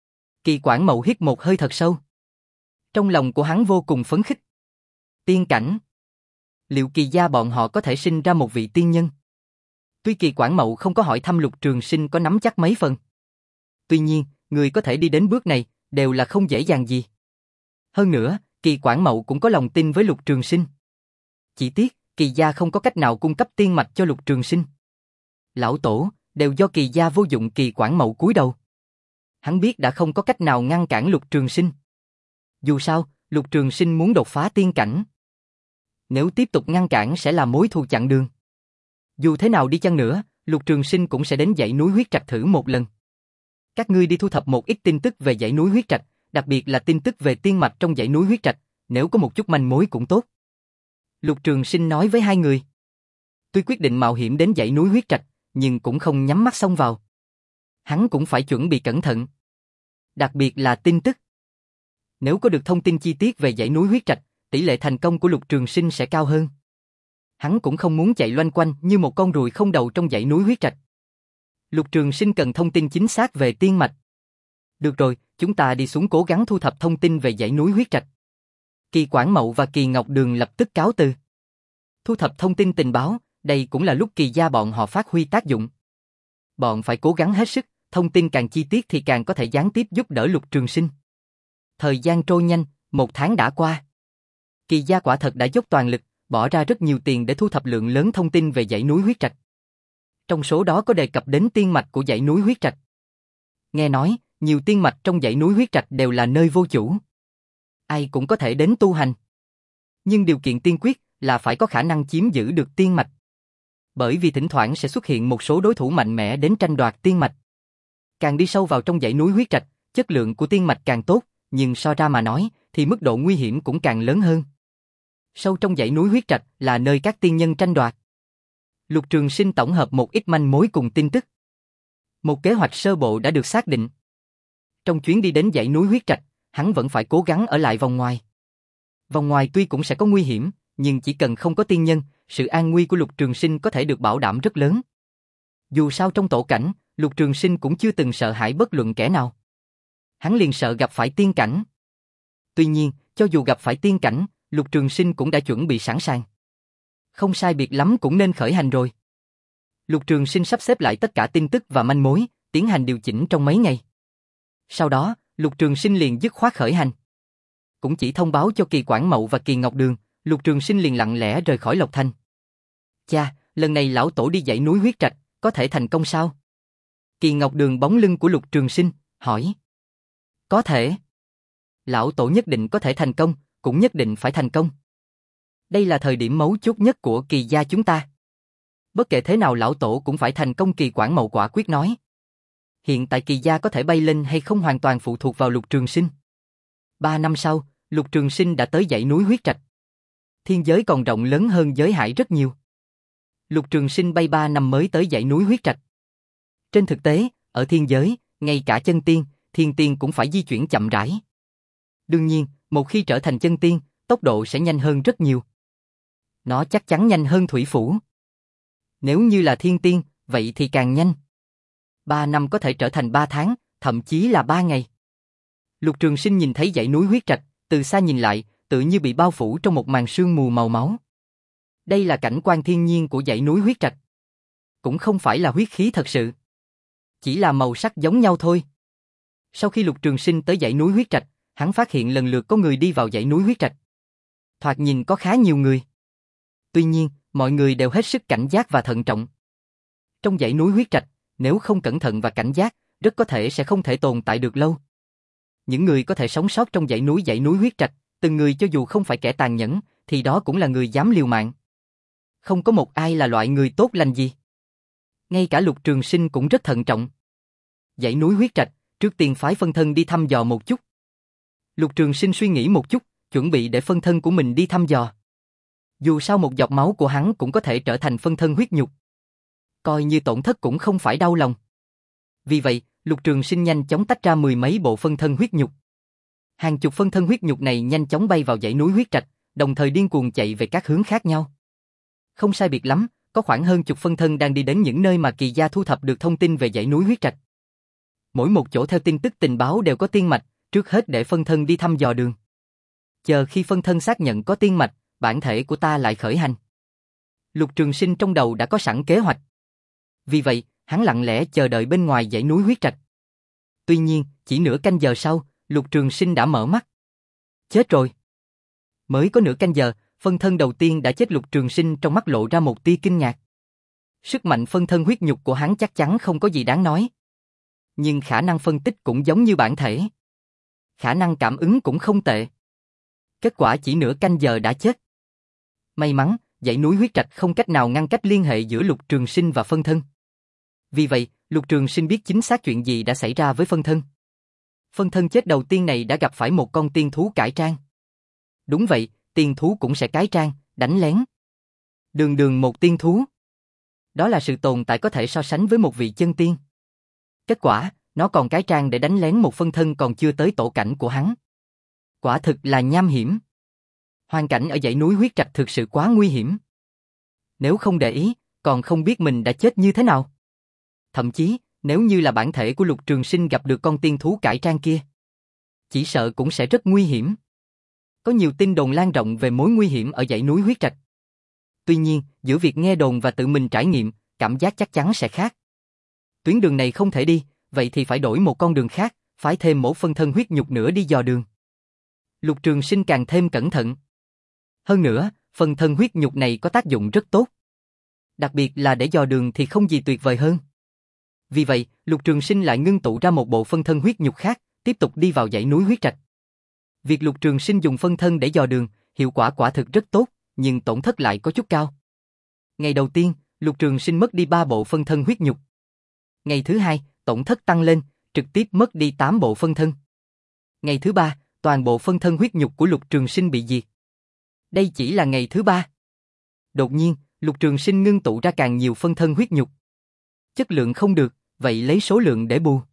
Kỳ Quảng Mậu hít một hơi thật sâu. Trong lòng của hắn vô cùng phấn khích. Tiên cảnh. Liệu Kỳ gia bọn họ có thể sinh ra một vị tiên nhân? Tuy Kỳ Quảng Mậu không có hỏi thăm Lục Trường Sinh có nắm chắc mấy phần. Tuy nhiên, người có thể đi đến bước này, đều là không dễ dàng gì. Hơn nữa, Kỳ Quảng Mậu cũng có lòng tin với Lục Trường Sinh. Chỉ tiếc, Kỳ gia không có cách nào cung cấp tiên mạch cho Lục Trường Sinh. Lão Tổ, đều do Kỳ gia vô dụng. Kỳ Quảng Mậu cúi đầu. Hắn biết đã không có cách nào ngăn cản Lục Trường Sinh. Dù sao, Lục Trường Sinh muốn đột phá tiên cảnh. Nếu tiếp tục ngăn cản sẽ là mối thù chặn đường. Dù thế nào đi chăng nữa, Lục Trường Sinh cũng sẽ đến dãy núi huyết trạch thử một lần. Các ngươi đi thu thập một ít tin tức về dãy núi huyết trạch, đặc biệt là tin tức về tiên mạch trong dãy núi huyết trạch, nếu có một chút manh mối cũng tốt. Lục Trường Sinh nói với hai người. Tuy quyết định mạo hiểm đến dãy núi huyết trạch, nhưng cũng không nhắm mắt xông vào. Hắn cũng phải chuẩn bị cẩn thận. Đặc biệt là tin tức. Nếu có được thông tin chi tiết về dãy núi huyết trạch, tỷ lệ thành công của Lục Trường Sinh sẽ cao hơn. Hắn cũng không muốn chạy loanh quanh như một con ruồi không đầu trong dãy núi huyết trạch. Lục Trường Sinh cần thông tin chính xác về tiên mạch. Được rồi, chúng ta đi xuống cố gắng thu thập thông tin về dãy núi huyết trạch. Kỳ Quảng Mậu và Kỳ Ngọc Đường lập tức cáo từ. Thu thập thông tin tình báo, đây cũng là lúc Kỳ gia bọn họ phát huy tác dụng. Bọn phải cố gắng hết sức, thông tin càng chi tiết thì càng có thể gián tiếp giúp đỡ Lục Trường Sinh. Thời gian trôi nhanh, một tháng đã qua. Kỳ gia quả thật đã dốc toàn lực, bỏ ra rất nhiều tiền để thu thập lượng lớn thông tin về dãy núi huyết trạch. Trong số đó có đề cập đến tiên mạch của dãy núi huyết trạch. Nghe nói, nhiều tiên mạch trong dãy núi huyết trạch đều là nơi vô chủ. Ai cũng có thể đến tu hành. Nhưng điều kiện tiên quyết là phải có khả năng chiếm giữ được tiên mạch. Bởi vì thỉnh thoảng sẽ xuất hiện một số đối thủ mạnh mẽ đến tranh đoạt tiên mạch. Càng đi sâu vào trong dãy núi huyết trạch, chất lượng của tiên mạch càng tốt, nhưng so ra mà nói, thì mức độ nguy hiểm cũng càng lớn hơn. Sâu trong dãy núi huyết trạch là nơi các tiên nhân tranh đoạt. Lục Trường Sinh tổng hợp một ít manh mối cùng tin tức. Một kế hoạch sơ bộ đã được xác định. Trong chuyến đi đến dãy núi huyết trạch, hắn vẫn phải cố gắng ở lại vòng ngoài. Vòng ngoài tuy cũng sẽ có nguy hiểm, nhưng chỉ cần không có tiên nhân, sự an nguy của Lục Trường Sinh có thể được bảo đảm rất lớn. Dù sao trong tổ cảnh, Lục Trường Sinh cũng chưa từng sợ hãi bất luận kẻ nào. Hắn liền sợ gặp phải tiên cảnh. Tuy nhiên, cho dù gặp phải tiên cảnh, Lục Trường Sinh cũng đã chuẩn bị sẵn sàng. Không sai biệt lắm cũng nên khởi hành rồi. Lục Trường Sinh sắp xếp lại tất cả tin tức và manh mối, tiến hành điều chỉnh trong mấy ngày. Sau đó, Lục Trường Sinh liền dứt khoát khởi hành. Cũng chỉ thông báo cho Kỳ Quảng Mậu và Kỳ Ngọc Đường, Lục Trường Sinh liền lặng lẽ rời khỏi Lộc Thành. Cha, lần này lão tổ đi dãy núi huyết trạch, Có thể thành công sao? Kỳ Ngọc Đường bóng lưng của Lục Trường Sinh, hỏi. Có thể. Lão tổ nhất định có thể thành công, cũng nhất định phải thành công. Đây là thời điểm mấu chốt nhất của Kỳ gia chúng ta. Bất kể thế nào lão tổ cũng phải thành công, Kỳ Quảng Mậu quả quyết nói. Hiện tại Kỳ gia có thể bay lên hay không hoàn toàn phụ thuộc vào Lục Trường Sinh. Ba năm sau, Lục Trường Sinh đã tới dãy núi huyết trạch. Thiên giới còn rộng lớn hơn giới hải rất nhiều. Lục Trường Sinh bay ba năm mới tới dãy núi huyết trạch. Trên thực tế, ở thiên giới, ngay cả chân tiên, thiên tiên cũng phải di chuyển chậm rãi. Đương nhiên, một khi trở thành chân tiên, tốc độ sẽ nhanh hơn rất nhiều. Nó chắc chắn nhanh hơn thủy phủ. Nếu như là thiên tiên, vậy thì càng nhanh. Ba năm có thể trở thành ba tháng, thậm chí là ba ngày. Lục Trường Sinh nhìn thấy dãy núi huyết trạch, từ xa nhìn lại, tự như bị bao phủ trong một màn sương mù màu máu. Đây là cảnh quan thiên nhiên của dãy núi huyết trạch. Cũng không phải là huyết khí thật sự. Chỉ là màu sắc giống nhau thôi. Sau khi Lục Trường Sinh tới dãy núi huyết trạch, hắn phát hiện lần lượt có người đi vào dãy núi huyết trạch. Thoạt nhìn có khá nhiều người. Tuy nhiên, mọi người đều hết sức cảnh giác và thận trọng. Trong dãy núi huyết trạch, nếu không cẩn thận và cảnh giác, rất có thể sẽ không thể tồn tại được lâu. Những người có thể sống sót trong dãy núi dãy núi huyết trạch, từng người cho dù không phải kẻ tàn nhẫn, thì đó cũng là người dám liều mạng. Không có một ai là loại người tốt lành gì. Ngay cả Lục Trường Sinh cũng rất thận trọng. Dãy núi huyết trạch, trước tiên phái phân thân đi thăm dò một chút. Lục Trường Sinh suy nghĩ một chút, chuẩn bị để phân thân của mình đi thăm dò. Dù sao một giọt máu của hắn cũng có thể trở thành phân thân huyết nhục. Coi như tổn thất cũng không phải đau lòng. Vì vậy, Lục Trường Sinh nhanh chóng tách ra mười mấy bộ phân thân huyết nhục. Hàng chục phân thân huyết nhục này nhanh chóng bay vào dãy núi huyết trạch, đồng thời điên cuồng chạy về các hướng khác nhau. Không sai biệt lắm, có khoảng hơn chục phân thân đang đi đến những nơi mà Kỳ gia thu thập được thông tin về dãy núi huyết trạch. Mỗi một chỗ theo tin tức tình báo đều có tiên mạch, trước hết để phân thân đi thăm dò đường. Chờ khi phân thân xác nhận có tiên mạch, bản thể của ta lại khởi hành. Lục Trường Sinh trong đầu đã có sẵn kế hoạch. Vì vậy, hắn lặng lẽ chờ đợi bên ngoài dãy núi huyết trạch. Tuy nhiên, chỉ nửa canh giờ sau, Lục Trường Sinh đã mở mắt. Chết rồi. Mới có nửa canh giờ, phân thân đầu tiên đã chết. Lục Trường Sinh trong mắt lộ ra một tia kinh ngạc. Sức mạnh phân thân huyết nhục của hắn chắc chắn không có gì đáng nói. Nhưng khả năng phân tích cũng giống như bản thể. Khả năng cảm ứng cũng không tệ. Kết quả chỉ nửa canh giờ đã chết. May mắn, dãy núi huyết trạch không cách nào ngăn cách liên hệ giữa Lục Trường Sinh và phân thân. Vì vậy, Lục Trường Sinh biết chính xác chuyện gì đã xảy ra với phân thân. Phân thân chết đầu tiên này đã gặp phải một con tiên thú cải trang. Đúng vậy, tiên thú cũng sẽ cải trang, đánh lén. Đường đường một tiên thú. Đó là sự tồn tại có thể so sánh với một vị chân tiên. Kết quả, nó còn cải trang để đánh lén một phân thân còn chưa tới tổ cảnh của hắn. Quả thực là nham hiểm. Hoàn cảnh ở dãy núi huyết trạch thực sự quá nguy hiểm. Nếu không để ý, còn không biết mình đã chết như thế nào. Thậm chí, nếu như là bản thể của Lục Trường Sinh gặp được con tiên thú cải trang kia, chỉ sợ cũng sẽ rất nguy hiểm. Có nhiều tin đồn lan rộng về mối nguy hiểm ở dãy núi huyết trạch. Tuy nhiên, giữa việc nghe đồn và tự mình trải nghiệm, cảm giác chắc chắn sẽ khác. Tuyến đường này không thể đi, vậy thì phải đổi một con đường khác, phái thêm một phân thân huyết nhục nữa đi dò đường. Lục Trường Sinh càng thêm cẩn thận. Hơn nữa, phân thân huyết nhục này có tác dụng rất tốt. Đặc biệt là để dò đường thì không gì tuyệt vời hơn. Vì vậy, Lục Trường Sinh lại ngưng tụ ra một bộ phân thân huyết nhục khác, tiếp tục đi vào dãy núi huyết trạch. Việc Lục Trường Sinh dùng phân thân để dò đường, hiệu quả quả thực rất tốt, nhưng tổn thất lại có chút cao. Ngày đầu tiên, Lục Trường Sinh mất đi ba bộ phân thân huyết nhục. Ngày thứ hai, tổn thất tăng lên, trực tiếp mất đi tám bộ phân thân. Ngày thứ ba, toàn bộ phân thân huyết nhục của Lục Trường Sinh bị diệt. Đây chỉ là ngày thứ ba. Đột nhiên, Lục Trường Sinh ngưng tụ ra càng nhiều phân thân huyết nhục. Chất lượng không được, vậy lấy số lượng để bù.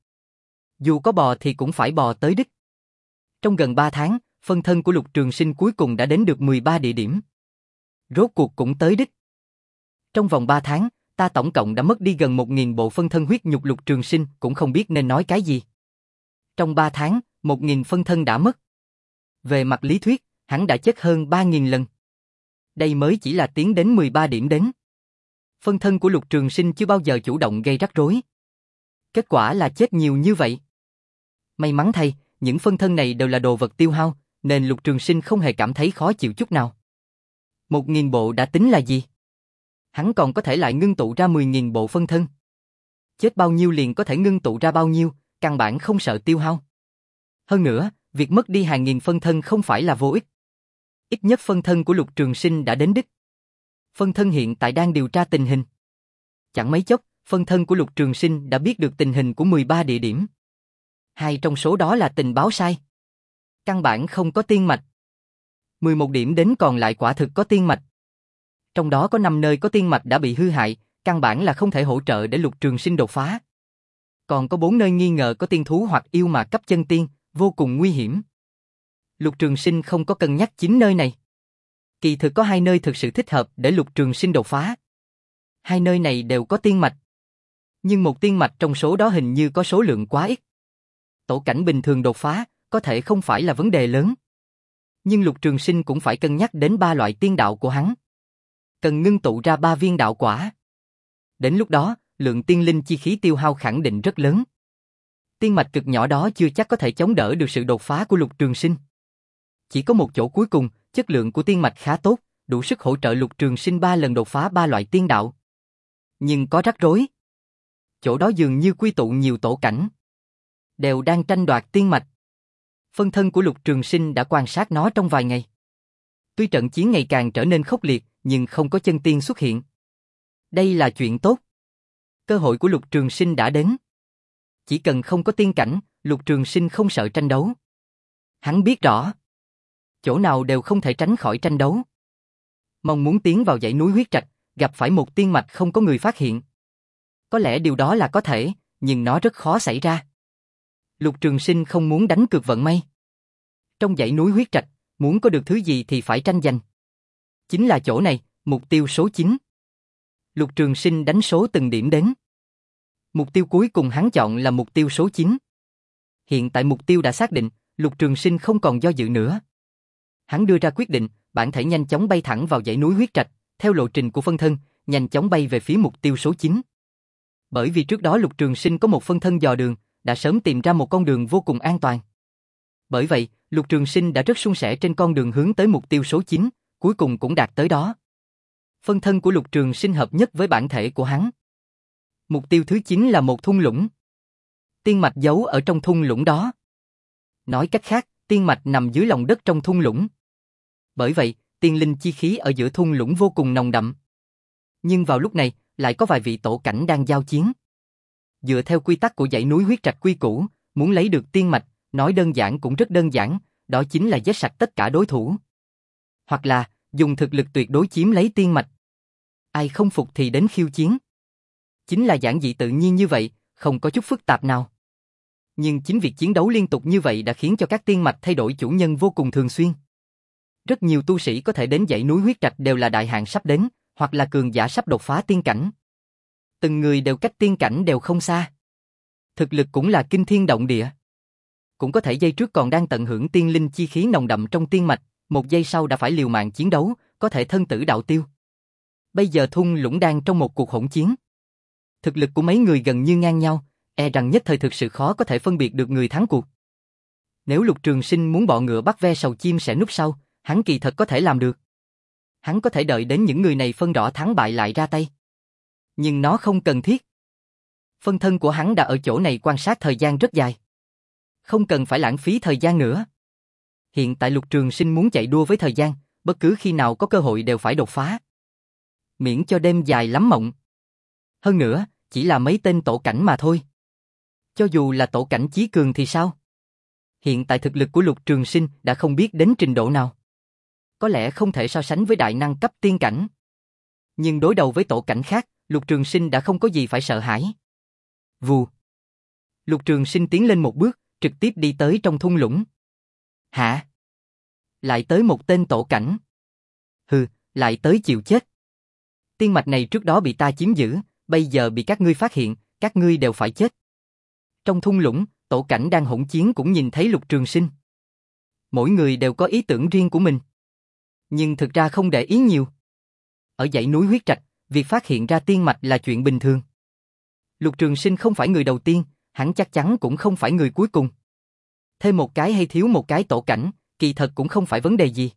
Dù có bò thì cũng phải bò tới đích. Trong gần ba tháng, phân thân của Lục Trường Sinh cuối cùng đã đến được mười ba địa điểm. Rốt cuộc cũng tới đích. Trong vòng ba tháng, ta tổng cộng đã mất đi gần một nghìn bộ phân thân huyết nhục. Lục Trường Sinh cũng không biết nên nói cái gì. Trong ba tháng, một nghìn phân thân đã mất. Về mặt lý thuyết, hắn đã chết hơn ba nghìn lần. Đây mới chỉ là tiến đến mười ba điểm đến. Phân thân của Lục Trường Sinh chưa bao giờ chủ động gây rắc rối. Kết quả là chết nhiều như vậy. May mắn thay, những phân thân này đều là đồ vật tiêu hao, nên Lục Trường Sinh không hề cảm thấy khó chịu chút nào. Một nghìn bộ đã tính là gì? Hắn còn có thể lại ngưng tụ ra mười nghìn bộ phân thân. Chết bao nhiêu liền có thể ngưng tụ ra bao nhiêu, căn bản không sợ tiêu hao. Hơn nữa, việc mất đi hàng nghìn phân thân không phải là vô ích. Ít nhất phân thân của Lục Trường Sinh đã đến đích. Phân thân hiện tại đang điều tra tình hình. Chẳng mấy chốc, phân thân của Lục Trường Sinh đã biết được tình hình của mười ba địa điểm. Hai trong số đó là tình báo sai. Căn bản không có tiên mạch. mười một điểm đến còn lại quả thực có tiên mạch. Trong đó có năm nơi có tiên mạch đã bị hư hại, căn bản là không thể hỗ trợ để Lục Trường Sinh đột phá. Còn có bốn nơi nghi ngờ có tiên thú hoặc yêu mà cấp chân tiên, vô cùng nguy hiểm. Lục Trường Sinh không có cân nhắc chín nơi này. Kỳ thực có hai nơi thực sự thích hợp để Lục Trường Sinh đột phá. Hai nơi này đều có tiên mạch. Nhưng một tiên mạch trong số đó hình như có số lượng quá ít. Tổ cảnh bình thường đột phá, có thể không phải là vấn đề lớn. Nhưng Lục Trường Sinh cũng phải cân nhắc đến ba loại tiên đạo của hắn. Cần ngưng tụ ra ba viên đạo quả. Đến lúc đó, lượng tiên linh chi khí tiêu hao khẳng định rất lớn. Tiên mạch cực nhỏ đó chưa chắc có thể chống đỡ được sự đột phá của Lục Trường Sinh. Chỉ có một chỗ cuối cùng, chất lượng của tiên mạch khá tốt, đủ sức hỗ trợ Lục Trường Sinh ba lần đột phá ba loại tiên đạo. Nhưng có rắc rối. Chỗ đó dường như quy tụ nhiều tổ cảnh. Đều đang tranh đoạt tiên mạch. Phân thân của Lục Trường Sinh đã quan sát nó trong vài ngày. Tuy trận chiến ngày càng trở nên khốc liệt, nhưng không có chân tiên xuất hiện. Đây là chuyện tốt. Cơ hội của Lục Trường Sinh đã đến. Chỉ cần không có tiên cảnh, Lục Trường Sinh không sợ tranh đấu. Hắn biết rõ. Chỗ nào đều không thể tránh khỏi tranh đấu. Mong muốn tiến vào dãy núi huyết trạch, gặp phải một tiên mạch không có người phát hiện. Có lẽ điều đó là có thể, nhưng nó rất khó xảy ra. Lục Trường Sinh không muốn đánh cược vận may. Trong dãy núi huyết trạch, muốn có được thứ gì thì phải tranh giành. Chính là chỗ này, mục tiêu số chín. Lục Trường Sinh đánh số từng điểm đến. Mục tiêu cuối cùng hắn chọn là mục tiêu số chín. Hiện tại mục tiêu đã xác định, Lục Trường Sinh không còn do dự nữa. Hắn đưa ra quyết định, bản thể nhanh chóng bay thẳng vào dãy núi huyết trạch, theo lộ trình của phân thân, nhanh chóng bay về phía mục tiêu số chín. Bởi vì trước đó Lục Trường Sinh có một phân thân dò đường, đã sớm tìm ra một con đường vô cùng an toàn. Bởi vậy, Lục Trường Sinh đã rất suôn sẻ trên con đường hướng tới mục tiêu số chín, cuối cùng cũng đạt tới đó. Phân thân của Lục Trường Sinh hợp nhất với bản thể của hắn. Mục tiêu thứ chín là một thung lũng. Tiên mạch giấu ở trong thung lũng đó. Nói cách khác, tiên mạch nằm dưới lòng đất trong thung lũng. Bởi vậy, tiên linh chi khí ở giữa thung lũng vô cùng nồng đậm. Nhưng vào lúc này, lại có vài vị tổ cảnh đang giao chiến. Dựa theo quy tắc của dãy núi huyết trạch quy củ, muốn lấy được tiên mạch, nói đơn giản cũng rất đơn giản, đó chính là giết sạch tất cả đối thủ. Hoặc là, dùng thực lực tuyệt đối chiếm lấy tiên mạch. Ai không phục thì đến khiêu chiến. Chính là giản dị tự nhiên như vậy, không có chút phức tạp nào. Nhưng chính việc chiến đấu liên tục như vậy đã khiến cho các tiên mạch thay đổi chủ nhân vô cùng thường xuyên. Rất nhiều tu sĩ có thể đến dãy núi huyết trạch đều là đại hạn sắp đến, hoặc là cường giả sắp đột phá tiên cảnh. Từng người đều cách tiên cảnh đều không xa. Thực lực cũng là kinh thiên động địa. Cũng có thể giây trước còn đang tận hưởng tiên linh chi khí nồng đậm trong tiên mạch, một giây sau đã phải liều mạng chiến đấu, có thể thân tử đạo tiêu. Bây giờ thung lũng đang trong một cuộc hỗn chiến. Thực lực của mấy người gần như ngang nhau, e rằng nhất thời thực sự khó có thể phân biệt được người thắng cuộc. Nếu Lục Trường Sinh muốn bọ ngựa bắt ve sầu chim sẽ núp sau, hắn kỳ thật có thể làm được. Hắn có thể đợi đến những người này phân rõ thắng bại lại ra tay. Nhưng nó không cần thiết. Phân thân của hắn đã ở chỗ này quan sát thời gian rất dài. Không cần phải lãng phí thời gian nữa. Hiện tại Lục Trường Sinh muốn chạy đua với thời gian, bất cứ khi nào có cơ hội đều phải đột phá. Miễn cho đêm dài lắm mộng. Hơn nữa, chỉ là mấy tên tổ cảnh mà thôi. Cho dù là tổ cảnh chí cường thì sao? Hiện tại thực lực của Lục Trường Sinh đã không biết đến trình độ nào. Có lẽ không thể so sánh với đại năng cấp tiên cảnh. Nhưng đối đầu với tổ cảnh khác, Lục Trường Sinh đã không có gì phải sợ hãi. Vù. Lục Trường Sinh tiến lên một bước, trực tiếp đi tới trong thung lũng. Hả? Lại tới một tên tổ cảnh. Hừ, lại tới chịu chết. Tiên mạch này trước đó bị ta chiếm giữ, bây giờ bị các ngươi phát hiện, các ngươi đều phải chết. Trong thung lũng, tổ cảnh đang hỗn chiến cũng nhìn thấy Lục Trường Sinh. Mỗi người đều có ý tưởng riêng của mình. Nhưng thực ra không để ý nhiều. Ở dãy núi huyết trạch, việc phát hiện ra tiên mạch là chuyện bình thường. Lục Trường Sinh không phải người đầu tiên, hắn chắc chắn cũng không phải người cuối cùng. Thêm một cái hay thiếu một cái tổ cảnh, kỳ thật cũng không phải vấn đề gì.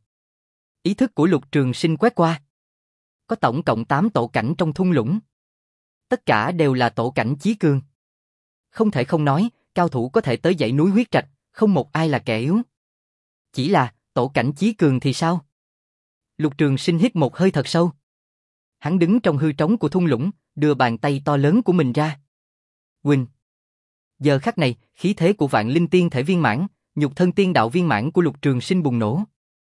Ý thức của Lục Trường Sinh quét qua. Có tổng cộng tám tổ cảnh trong thung lũng. Tất cả đều là tổ cảnh chí cường. Không thể không nói, cao thủ có thể tới dãy núi huyết trạch, không một ai là kẻ yếu. Chỉ là, tổ cảnh chí cường thì sao? Lục Trường Sinh hít một hơi thật sâu. Hắn đứng trong hư trống của thung lũng, đưa bàn tay to lớn của mình ra. Quỳnh. Giờ khắc này, khí thế của Vạn Linh Tiên thể viên mãn, nhục thân tiên đạo viên mãn của Lục Trường Sinh bùng nổ.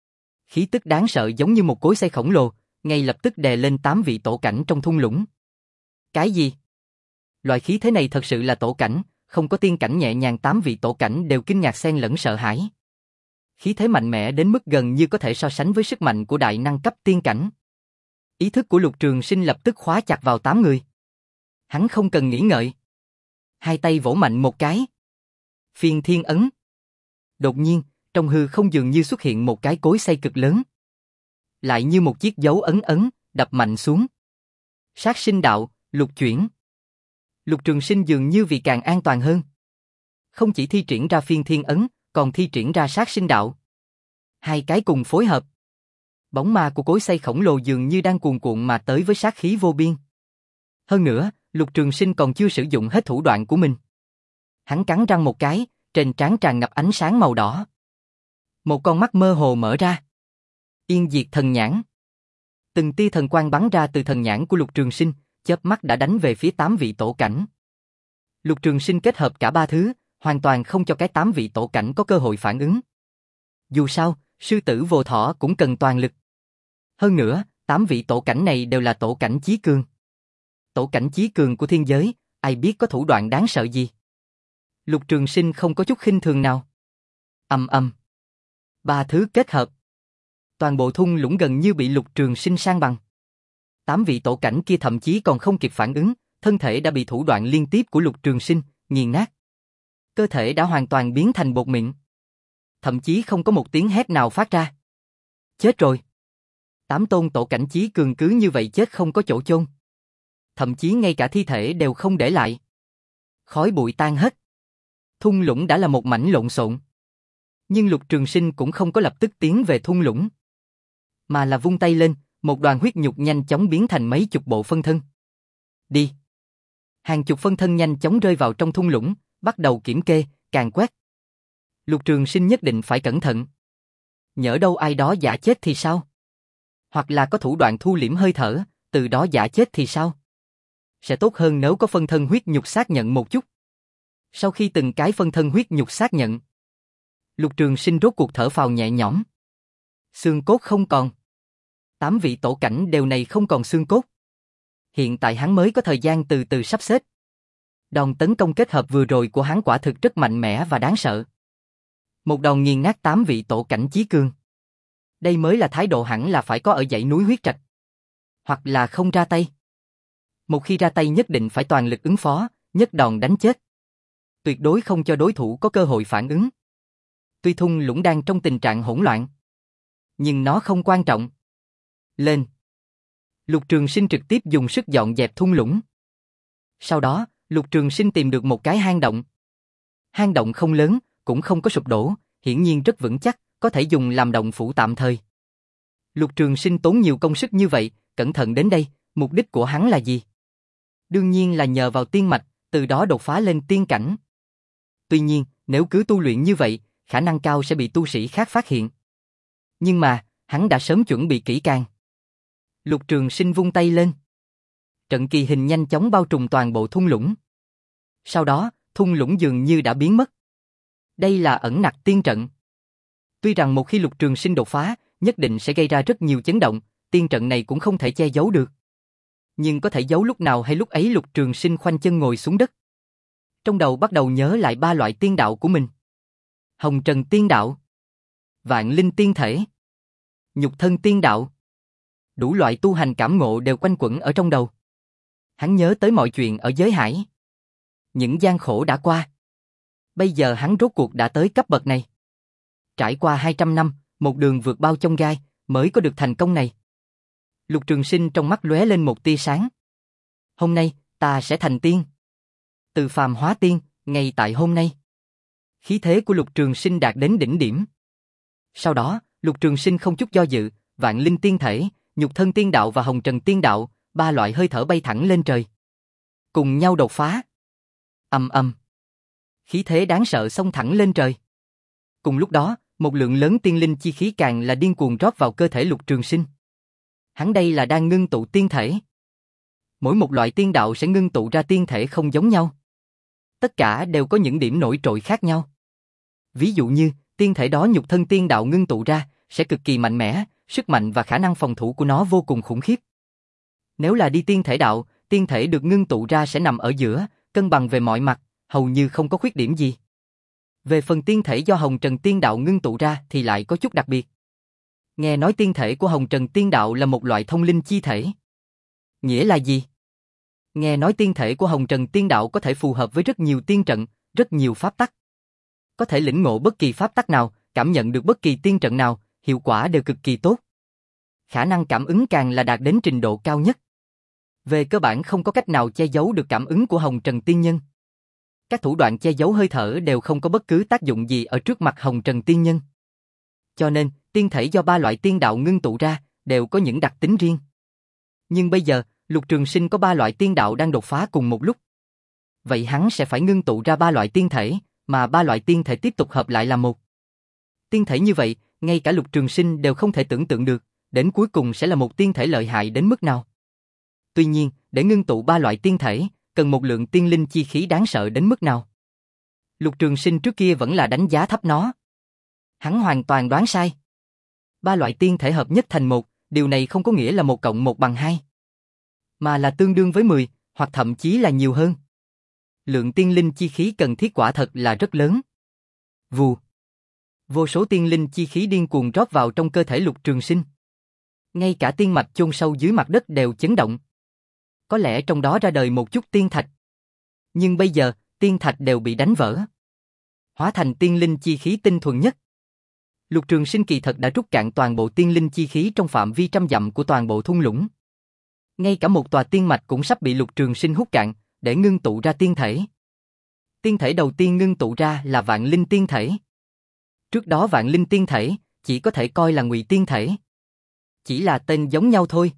Khí tức đáng sợ giống như một cối xay khổng lồ, ngay lập tức đè lên tám vị tổ cảnh trong thung lũng. Cái gì? Loại khí thế này thật sự là tổ cảnh, không có tiên cảnh nhẹ nhàng, tám vị tổ cảnh đều kinh ngạc xen lẫn sợ hãi. Khí thế mạnh mẽ đến mức gần như có thể so sánh với sức mạnh của đại năng cấp tiên cảnh. Ý thức của Lục Trường Sinh lập tức khóa chặt vào tám người. Hắn không cần nghĩ ngợi. Hai tay vỗ mạnh một cái. Phiên thiên ấn. Đột nhiên, trong hư không dường như xuất hiện một cái cối xay cực lớn. Lại như một chiếc dấu ấn ấn, đập mạnh xuống. Sát sinh đạo, lục chuyển. Lục Trường Sinh dường như vì càng an toàn hơn. Không chỉ thi triển ra phiên thiên ấn, còn thi triển ra sát sinh đạo. Hai cái cùng phối hợp. Bóng ma của cối xay khổng lồ dường như đang cuồn cuộn mà tới với sát khí vô biên. Hơn nữa, Lục Trường Sinh còn chưa sử dụng hết thủ đoạn của mình. Hắn cắn răng một cái, trên trán tràn ngập ánh sáng màu đỏ. Một con mắt mơ hồ mở ra. Yên diệt thần nhãn. Từng tia thần quang bắn ra từ thần nhãn của Lục Trường Sinh, chớp mắt đã đánh về phía tám vị tổ cảnh. Lục Trường Sinh kết hợp cả ba thứ, hoàn toàn không cho cái tám vị tổ cảnh có cơ hội phản ứng. Dù sao, sư tử vô thọ cũng cần toàn lực. Hơn nữa, tám vị tổ cảnh này đều là tổ cảnh chí cường. Tổ cảnh chí cường của thiên giới, ai biết có thủ đoạn đáng sợ gì. Lục Trường Sinh không có chút khinh thường nào. Ầm ầm. Ba thứ kết hợp. Toàn bộ thung lũng gần như bị Lục Trường Sinh san bằng. Tám vị tổ cảnh kia thậm chí còn không kịp phản ứng, thân thể đã bị thủ đoạn liên tiếp của Lục Trường Sinh nghiền nát. Cơ thể đã hoàn toàn biến thành bột mịn. Thậm chí không có một tiếng hét nào phát ra. Chết rồi. Tám tôn tổ cảnh chí cường cứ như vậy chết không có chỗ chôn. Thậm chí ngay cả thi thể đều không để lại. Khói bụi tan hết. Thung lũng đã là một mảnh lộn xộn. Nhưng Lục Trường Sinh cũng không có lập tức tiến về thung lũng. Mà là vung tay lên, một đoàn huyết nhục nhanh chóng biến thành mấy chục bộ phân thân. Đi. Hàng chục phân thân nhanh chóng rơi vào trong thung lũng, bắt đầu kiểm kê, càn quét. Lục Trường Sinh nhất định phải cẩn thận. Nhỡ đâu ai đó giả chết thì sao? Hoặc là có thủ đoạn thu liễm hơi thở, từ đó giả chết thì sao? Sẽ tốt hơn nếu có phân thân huyết nhục xác nhận một chút. Sau khi từng cái phân thân huyết nhục xác nhận, Lục Trường Sinh rốt cuộc thở phào nhẹ nhõm. Xương cốt không còn. Tám vị tổ cảnh đều này không còn xương cốt. Hiện tại hắn mới có thời gian từ từ sắp xếp. Đòn tấn công kết hợp vừa rồi của hắn quả thực rất mạnh mẽ và đáng sợ. Một đòn nghiền nát tám vị tổ cảnh chí cường. Đây mới là thái độ hẳn là phải có ở dãy núi huyết trạch. Hoặc là không ra tay. Một khi ra tay nhất định phải toàn lực ứng phó, nhất đòn đánh chết. Tuyệt đối không cho đối thủ có cơ hội phản ứng. Tuy thung lũng đang trong tình trạng hỗn loạn, nhưng nó không quan trọng. Lên. Lục Trường Sinh trực tiếp dùng sức dọn dẹp thung lũng. Sau đó, Lục Trường Sinh tìm được một cái hang động. Hang động không lớn, cũng không có sụp đổ, hiển nhiên rất vững chắc, có thể dùng làm động phủ tạm thời. Lục Trường Sinh tốn nhiều công sức như vậy, cẩn thận đến đây, mục đích của hắn là gì? Đương nhiên là nhờ vào tiên mạch, từ đó đột phá lên tiên cảnh. Tuy nhiên, nếu cứ tu luyện như vậy, khả năng cao sẽ bị tu sĩ khác phát hiện. Nhưng mà, hắn đã sớm chuẩn bị kỹ càng. Lục Trường Sinh vung tay lên. Trận kỳ hình nhanh chóng bao trùm toàn bộ thung lũng. Sau đó, thung lũng dường như đã biến mất. Đây là ẩn nặc tiên trận. Tuy rằng một khi Lục Trường Sinh đột phá, nhất định sẽ gây ra rất nhiều chấn động, tiên trận này cũng không thể che giấu được. Nhưng có thể giấu lúc nào hay lúc ấy. Lục Trường Sinh khoanh chân ngồi xuống đất. Trong đầu bắt đầu nhớ lại ba loại tiên đạo của mình. Hồng Trần tiên đạo, Vạn Linh tiên thể, Nhục thân tiên đạo. Đủ loại tu hành cảm ngộ đều quanh quẩn ở trong đầu. Hắn nhớ tới mọi chuyện ở giới hải. Những gian khổ đã qua. Bây giờ hắn rốt cuộc đã tới cấp bậc này. Trải qua hai trăm năm, một đường vượt bao chông gai, mới có được thành công này. Lục Trường Sinh trong mắt lóe lên một tia sáng. Hôm nay, ta sẽ thành tiên. Từ phàm hóa tiên, ngay tại hôm nay. Khí thế của Lục Trường Sinh đạt đến đỉnh điểm. Sau đó, Lục Trường Sinh không chút do dự, Vạn Linh tiên thể, Nhục thân tiên đạo và Hồng Trần tiên đạo, ba loại hơi thở bay thẳng lên trời. cùng nhau đột phá. Ầm ầm. Khí thế đáng sợ xông thẳng lên trời. Cùng lúc đó, một lượng lớn tiên linh chi khí càng là điên cuồng rót vào cơ thể Lục Trường Sinh. Hắn đây là đang ngưng tụ tiên thể. Mỗi một loại tiên đạo sẽ ngưng tụ ra tiên thể không giống nhau. Tất cả đều có những điểm nổi trội khác nhau. Ví dụ như, tiên thể đó nhục thân tiên đạo ngưng tụ ra, sẽ cực kỳ mạnh mẽ, sức mạnh và khả năng phòng thủ của nó vô cùng khủng khiếp. Nếu là đi tiên thể đạo, tiên thể được ngưng tụ ra sẽ nằm ở giữa, cân bằng về mọi mặt, hầu như không có khuyết điểm gì. Về phần tiên thể do Hồng Trần Tiên Đạo ngưng tụ ra thì lại có chút đặc biệt. Nghe nói tiên thể của Hồng Trần Tiên Đạo là một loại thông linh chi thể. Nghĩa là gì? Nghe nói tiên thể của Hồng Trần Tiên Đạo có thể phù hợp với rất nhiều tiên trận, rất nhiều pháp tắc. Có thể lĩnh ngộ bất kỳ pháp tắc nào, cảm nhận được bất kỳ tiên trận nào, hiệu quả đều cực kỳ tốt. Khả năng cảm ứng càng là đạt đến trình độ cao nhất. Về cơ bản không có cách nào che giấu được cảm ứng của Hồng Trần Tiên Nhân. Các thủ đoạn che giấu hơi thở đều không có bất cứ tác dụng gì ở trước mặt Hồng Trần Tiên Nhân. Cho nên, tiên thể do ba loại tiên đạo ngưng tụ ra, đều có những đặc tính riêng. Nhưng bây giờ, Lục Trường Sinh có ba loại tiên đạo đang đột phá cùng một lúc. Vậy hắn sẽ phải ngưng tụ ra ba loại tiên thể, mà ba loại tiên thể tiếp tục hợp lại là một. Tiên thể như vậy, ngay cả Lục Trường Sinh đều không thể tưởng tượng được, đến cuối cùng sẽ là một tiên thể lợi hại đến mức nào. Tuy nhiên, để ngưng tụ ba loại tiên thể, cần một lượng tiên linh chi khí đáng sợ đến mức nào. Lục Trường Sinh trước kia vẫn là đánh giá thấp nó. Hắn hoàn toàn đoán sai. Ba loại tiên thể hợp nhất thành một, điều này không có nghĩa là một cộng một bằng hai, mà là tương đương với mười, hoặc thậm chí là nhiều hơn. Lượng tiên linh chi khí cần thiết quả thật là rất lớn. Vù. Vô số tiên linh chi khí điên cuồng rót vào trong cơ thể Lục Trường Sinh. Ngay cả tiên mạch chôn sâu dưới mặt đất đều chấn động. Có lẽ trong đó ra đời một chút tiên thạch. Nhưng bây giờ, tiên thạch đều bị đánh vỡ, hóa thành tiên linh chi khí tinh thuần nhất. Lục Trường Sinh kỳ thật đã rút cạn toàn bộ tiên linh chi khí trong phạm vi trăm dặm của toàn bộ thung lũng. Ngay cả một tòa tiên mạch cũng sắp bị Lục Trường Sinh hút cạn, để ngưng tụ ra tiên thể. Tiên thể đầu tiên ngưng tụ ra là Vạn Linh Tiên Thể. Trước đó Vạn Linh Tiên Thể chỉ có thể coi là ngụy tiên thể. Chỉ là tên giống nhau thôi.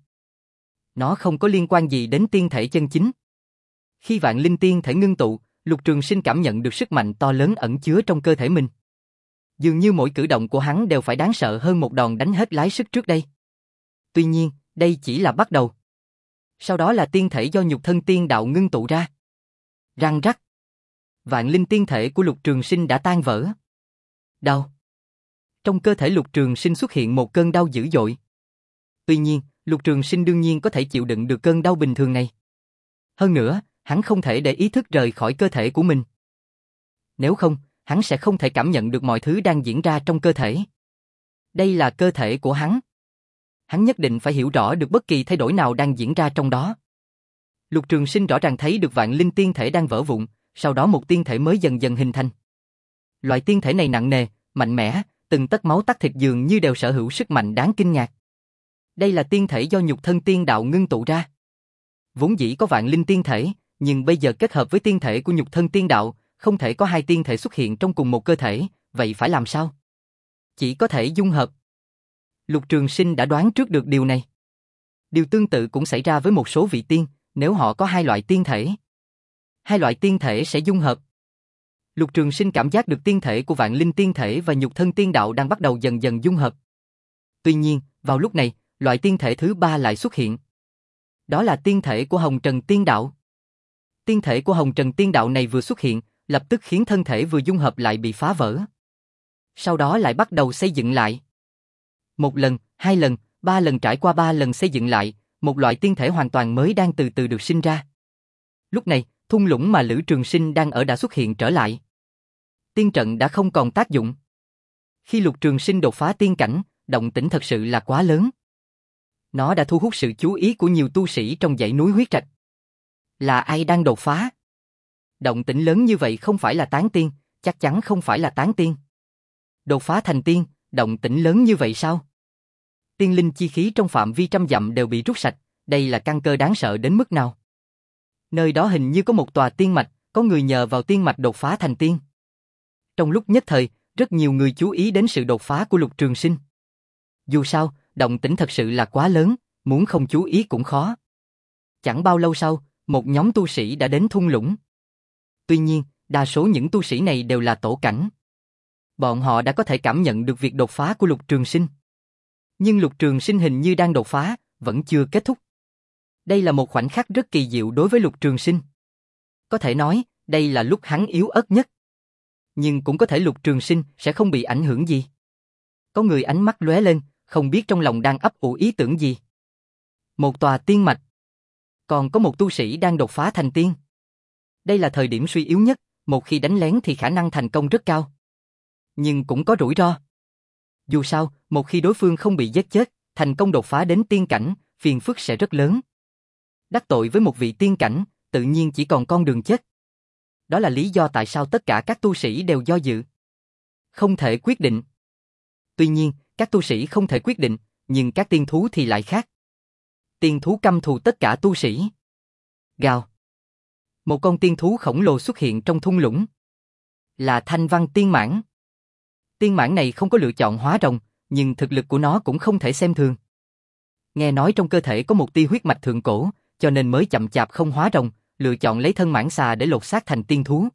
Nó không có liên quan gì đến tiên thể chân chính. Khi Vạn Linh Tiên Thể ngưng tụ, Lục Trường Sinh cảm nhận được sức mạnh to lớn ẩn chứa trong cơ thể mình. Dường như mỗi cử động của hắn đều phải đáng sợ hơn một đòn đánh hết lái sức trước đây. Tuy nhiên, đây chỉ là bắt đầu. Sau đó là tiên thể do nhục thân tiên đạo ngưng tụ ra. Răng rắc. Vạn Linh Tiên Thể của Lục Trường Sinh đã tan vỡ. Đau. Trong cơ thể Lục Trường Sinh xuất hiện một cơn đau dữ dội. Tuy nhiên, Lục Trường Sinh đương nhiên có thể chịu đựng được cơn đau bình thường này. Hơn nữa, hắn không thể để ý thức rời khỏi cơ thể của mình. Nếu không, hắn sẽ không thể cảm nhận được mọi thứ đang diễn ra trong cơ thể. Đây là cơ thể của hắn. Hắn nhất định phải hiểu rõ được bất kỳ thay đổi nào đang diễn ra trong đó. Lục Trường Sinh rõ ràng thấy được Vạn Linh Tiên Thể đang vỡ vụn, sau đó một tiên thể mới dần dần hình thành. Loại tiên thể này nặng nề, mạnh mẽ, từng tấc máu tắc thịt dường như đều sở hữu sức mạnh đáng kinh ngạc. Đây là tiên thể do nhục thân tiên đạo ngưng tụ ra. Vốn dĩ có Vạn Linh Tiên Thể, nhưng bây giờ kết hợp với tiên thể của nhục thân tiên đạo, không thể có hai tiên thể xuất hiện trong cùng một cơ thể, vậy phải làm sao? Chỉ có thể dung hợp. Lục Trường Sinh đã đoán trước được điều này. Điều tương tự cũng xảy ra với một số vị tiên, nếu họ có hai loại tiên thể. Hai loại tiên thể sẽ dung hợp. Lục Trường Sinh cảm giác được tiên thể của Vạn Linh Tiên Thể và nhục thân tiên đạo đang bắt đầu dần dần dung hợp. Tuy nhiên, vào lúc này, loại tiên thể thứ ba lại xuất hiện. Đó là tiên thể của Hồng Trần Tiên Đạo. Tiên thể của Hồng Trần Tiên Đạo này vừa xuất hiện, lập tức khiến thân thể vừa dung hợp lại bị phá vỡ. Sau đó lại bắt đầu xây dựng lại. Một lần, hai lần, ba lần trải qua ba lần xây dựng lại, một loại tiên thể hoàn toàn mới đang từ từ được sinh ra. Lúc này, thung lũng mà Lữ Trường Sinh đang ở đã xuất hiện trở lại. Tiên trận đã không còn tác dụng. Khi Lục Trường Sinh đột phá tiên cảnh, động tĩnh thật sự là quá lớn. Nó đã thu hút sự chú ý của nhiều tu sĩ trong dãy núi huyết trạch. Là ai đang đột phá? Động tĩnh lớn như vậy không phải là tán tiên, chắc chắn không phải là tán tiên. Đột phá thành tiên, động tĩnh lớn như vậy sao? Tiên linh chi khí trong phạm vi trăm dặm đều bị rút sạch, đây là căn cơ đáng sợ đến mức nào? Nơi đó hình như có một tòa tiên mạch, có người nhờ vào tiên mạch đột phá thành tiên. Trong lúc nhất thời, rất nhiều người chú ý đến sự đột phá của Lục Trường Sinh. Dù sao, động tĩnh thật sự là quá lớn, muốn không chú ý cũng khó. Chẳng bao lâu sau, một nhóm tu sĩ đã đến thung lũng. Tuy nhiên, đa số những tu sĩ này đều là tổ cảnh. Bọn họ đã có thể cảm nhận được việc đột phá của Lục Trường Sinh. Nhưng Lục Trường Sinh hình như đang đột phá, vẫn chưa kết thúc. Đây là một khoảnh khắc rất kỳ diệu đối với Lục Trường Sinh. Có thể nói, đây là lúc hắn yếu ớt nhất. Nhưng cũng có thể Lục Trường Sinh sẽ không bị ảnh hưởng gì. Có người ánh mắt lóe lên, không biết trong lòng đang ấp ủ ý tưởng gì. Một tòa tiên mạch. Còn có một tu sĩ đang đột phá thành tiên. Đây là thời điểm suy yếu nhất, một khi đánh lén thì khả năng thành công rất cao. Nhưng cũng có rủi ro. Dù sao, một khi đối phương không bị giết chết, thành công đột phá đến tiên cảnh, phiền phức sẽ rất lớn. Đắc tội với một vị tiên cảnh, tự nhiên chỉ còn con đường chết. Đó là lý do tại sao tất cả các tu sĩ đều do dự. Không thể quyết định. Tuy nhiên, các tu sĩ không thể quyết định, nhưng các tiên thú thì lại khác. Tiên thú căm thù tất cả tu sĩ. Gào. Một con tiên thú khổng lồ xuất hiện trong thung lũng. Là Thanh Văn Tiên Mãng. Tiên mãng này không có lựa chọn hóa rồng, nhưng thực lực của nó cũng không thể xem thường. Nghe nói trong cơ thể có một tia huyết mạch thượng cổ, cho nên mới chậm chạp không hóa rồng, lựa chọn lấy thân mãng xà để lột xác thành tiên thú.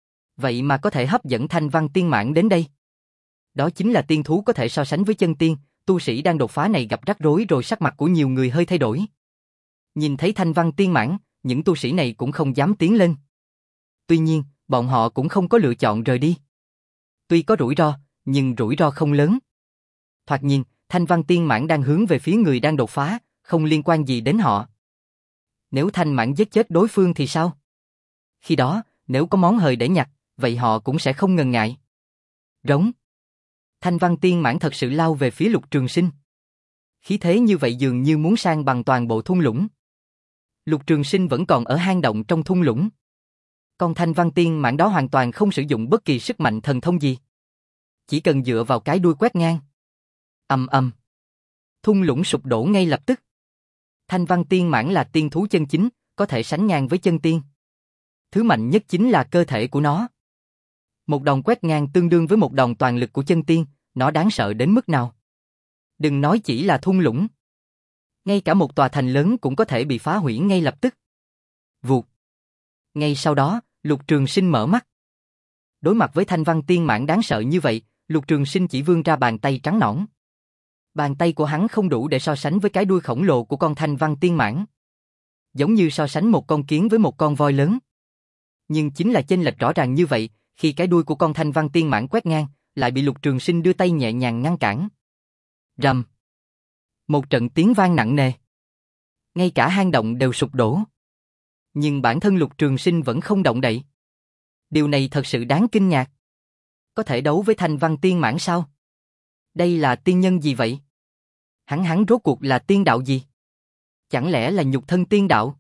Vậy mà có thể hấp dẫn Thanh Văn Tiên Mãng đến đây. Đó chính là tiên thú có thể so sánh với chân tiên, tu sĩ đang đột phá này gặp rắc rối rồi sắc mặt của nhiều người hơi thay đổi. Nhìn thấy Thanh Văn Tiên Mãng, những tu sĩ này cũng không dám tiến lên. Tuy nhiên, bọn họ cũng không có lựa chọn rời đi. Tuy có rủi ro, nhưng rủi ro không lớn. Thoạt nhìn, Thanh Văn Tiên Mãng đang hướng về phía người đang đột phá, không liên quan gì đến họ. Nếu Thanh Mãng giết chết đối phương thì sao? Khi đó, nếu có món hời để nhặt, vậy họ cũng sẽ không ngần ngại. Rống. Thanh Văn Tiên Mãng thật sự lao về phía Lục Trường Sinh. Khí thế như vậy dường như muốn san bằng toàn bộ thung lũng. Lục Trường Sinh vẫn còn ở hang động trong thung lũng. Con Thanh Văn Tiên Mãng đó hoàn toàn không sử dụng bất kỳ sức mạnh thần thông gì. Chỉ cần dựa vào cái đuôi quét ngang. Ầm ầm. Thung lũng sụp đổ ngay lập tức. Thanh Văn Tiên Mãng là tiên thú chân chính, có thể sánh ngang với chân tiên. Thứ mạnh nhất chính là cơ thể của nó. Một đòn quét ngang tương đương với một đòn toàn lực của chân tiên, nó đáng sợ đến mức nào. Đừng nói chỉ là thung lũng. Ngay cả một tòa thành lớn cũng có thể bị phá hủy ngay lập tức. Vụt. Ngay sau đó, Lục Trường Sinh mở mắt. Đối mặt với Thanh Văn Tiên Mãng đáng sợ như vậy, Lục Trường Sinh chỉ vươn ra bàn tay trắng nõn. Bàn tay của hắn không đủ để so sánh với cái đuôi khổng lồ của con Thanh Văn Tiên Mãng. Giống như so sánh một con kiến với một con voi lớn. Nhưng chính là chênh lệch rõ ràng như vậy, khi cái đuôi của con Thanh Văn Tiên Mãng quét ngang, lại bị Lục Trường Sinh đưa tay nhẹ nhàng ngăn cản. Rầm. Một trận tiếng vang nặng nề. Ngay cả hang động đều sụp đổ. Nhưng bản thân Lục Trường Sinh vẫn không động đậy. Điều này thật sự đáng kinh ngạc. Có thể đấu với Thanh Văn Tiên Mãng sao? Đây là tiên nhân gì vậy? Hắn hắn rốt cuộc là tiên đạo gì? Chẳng lẽ là nhục thân tiên đạo?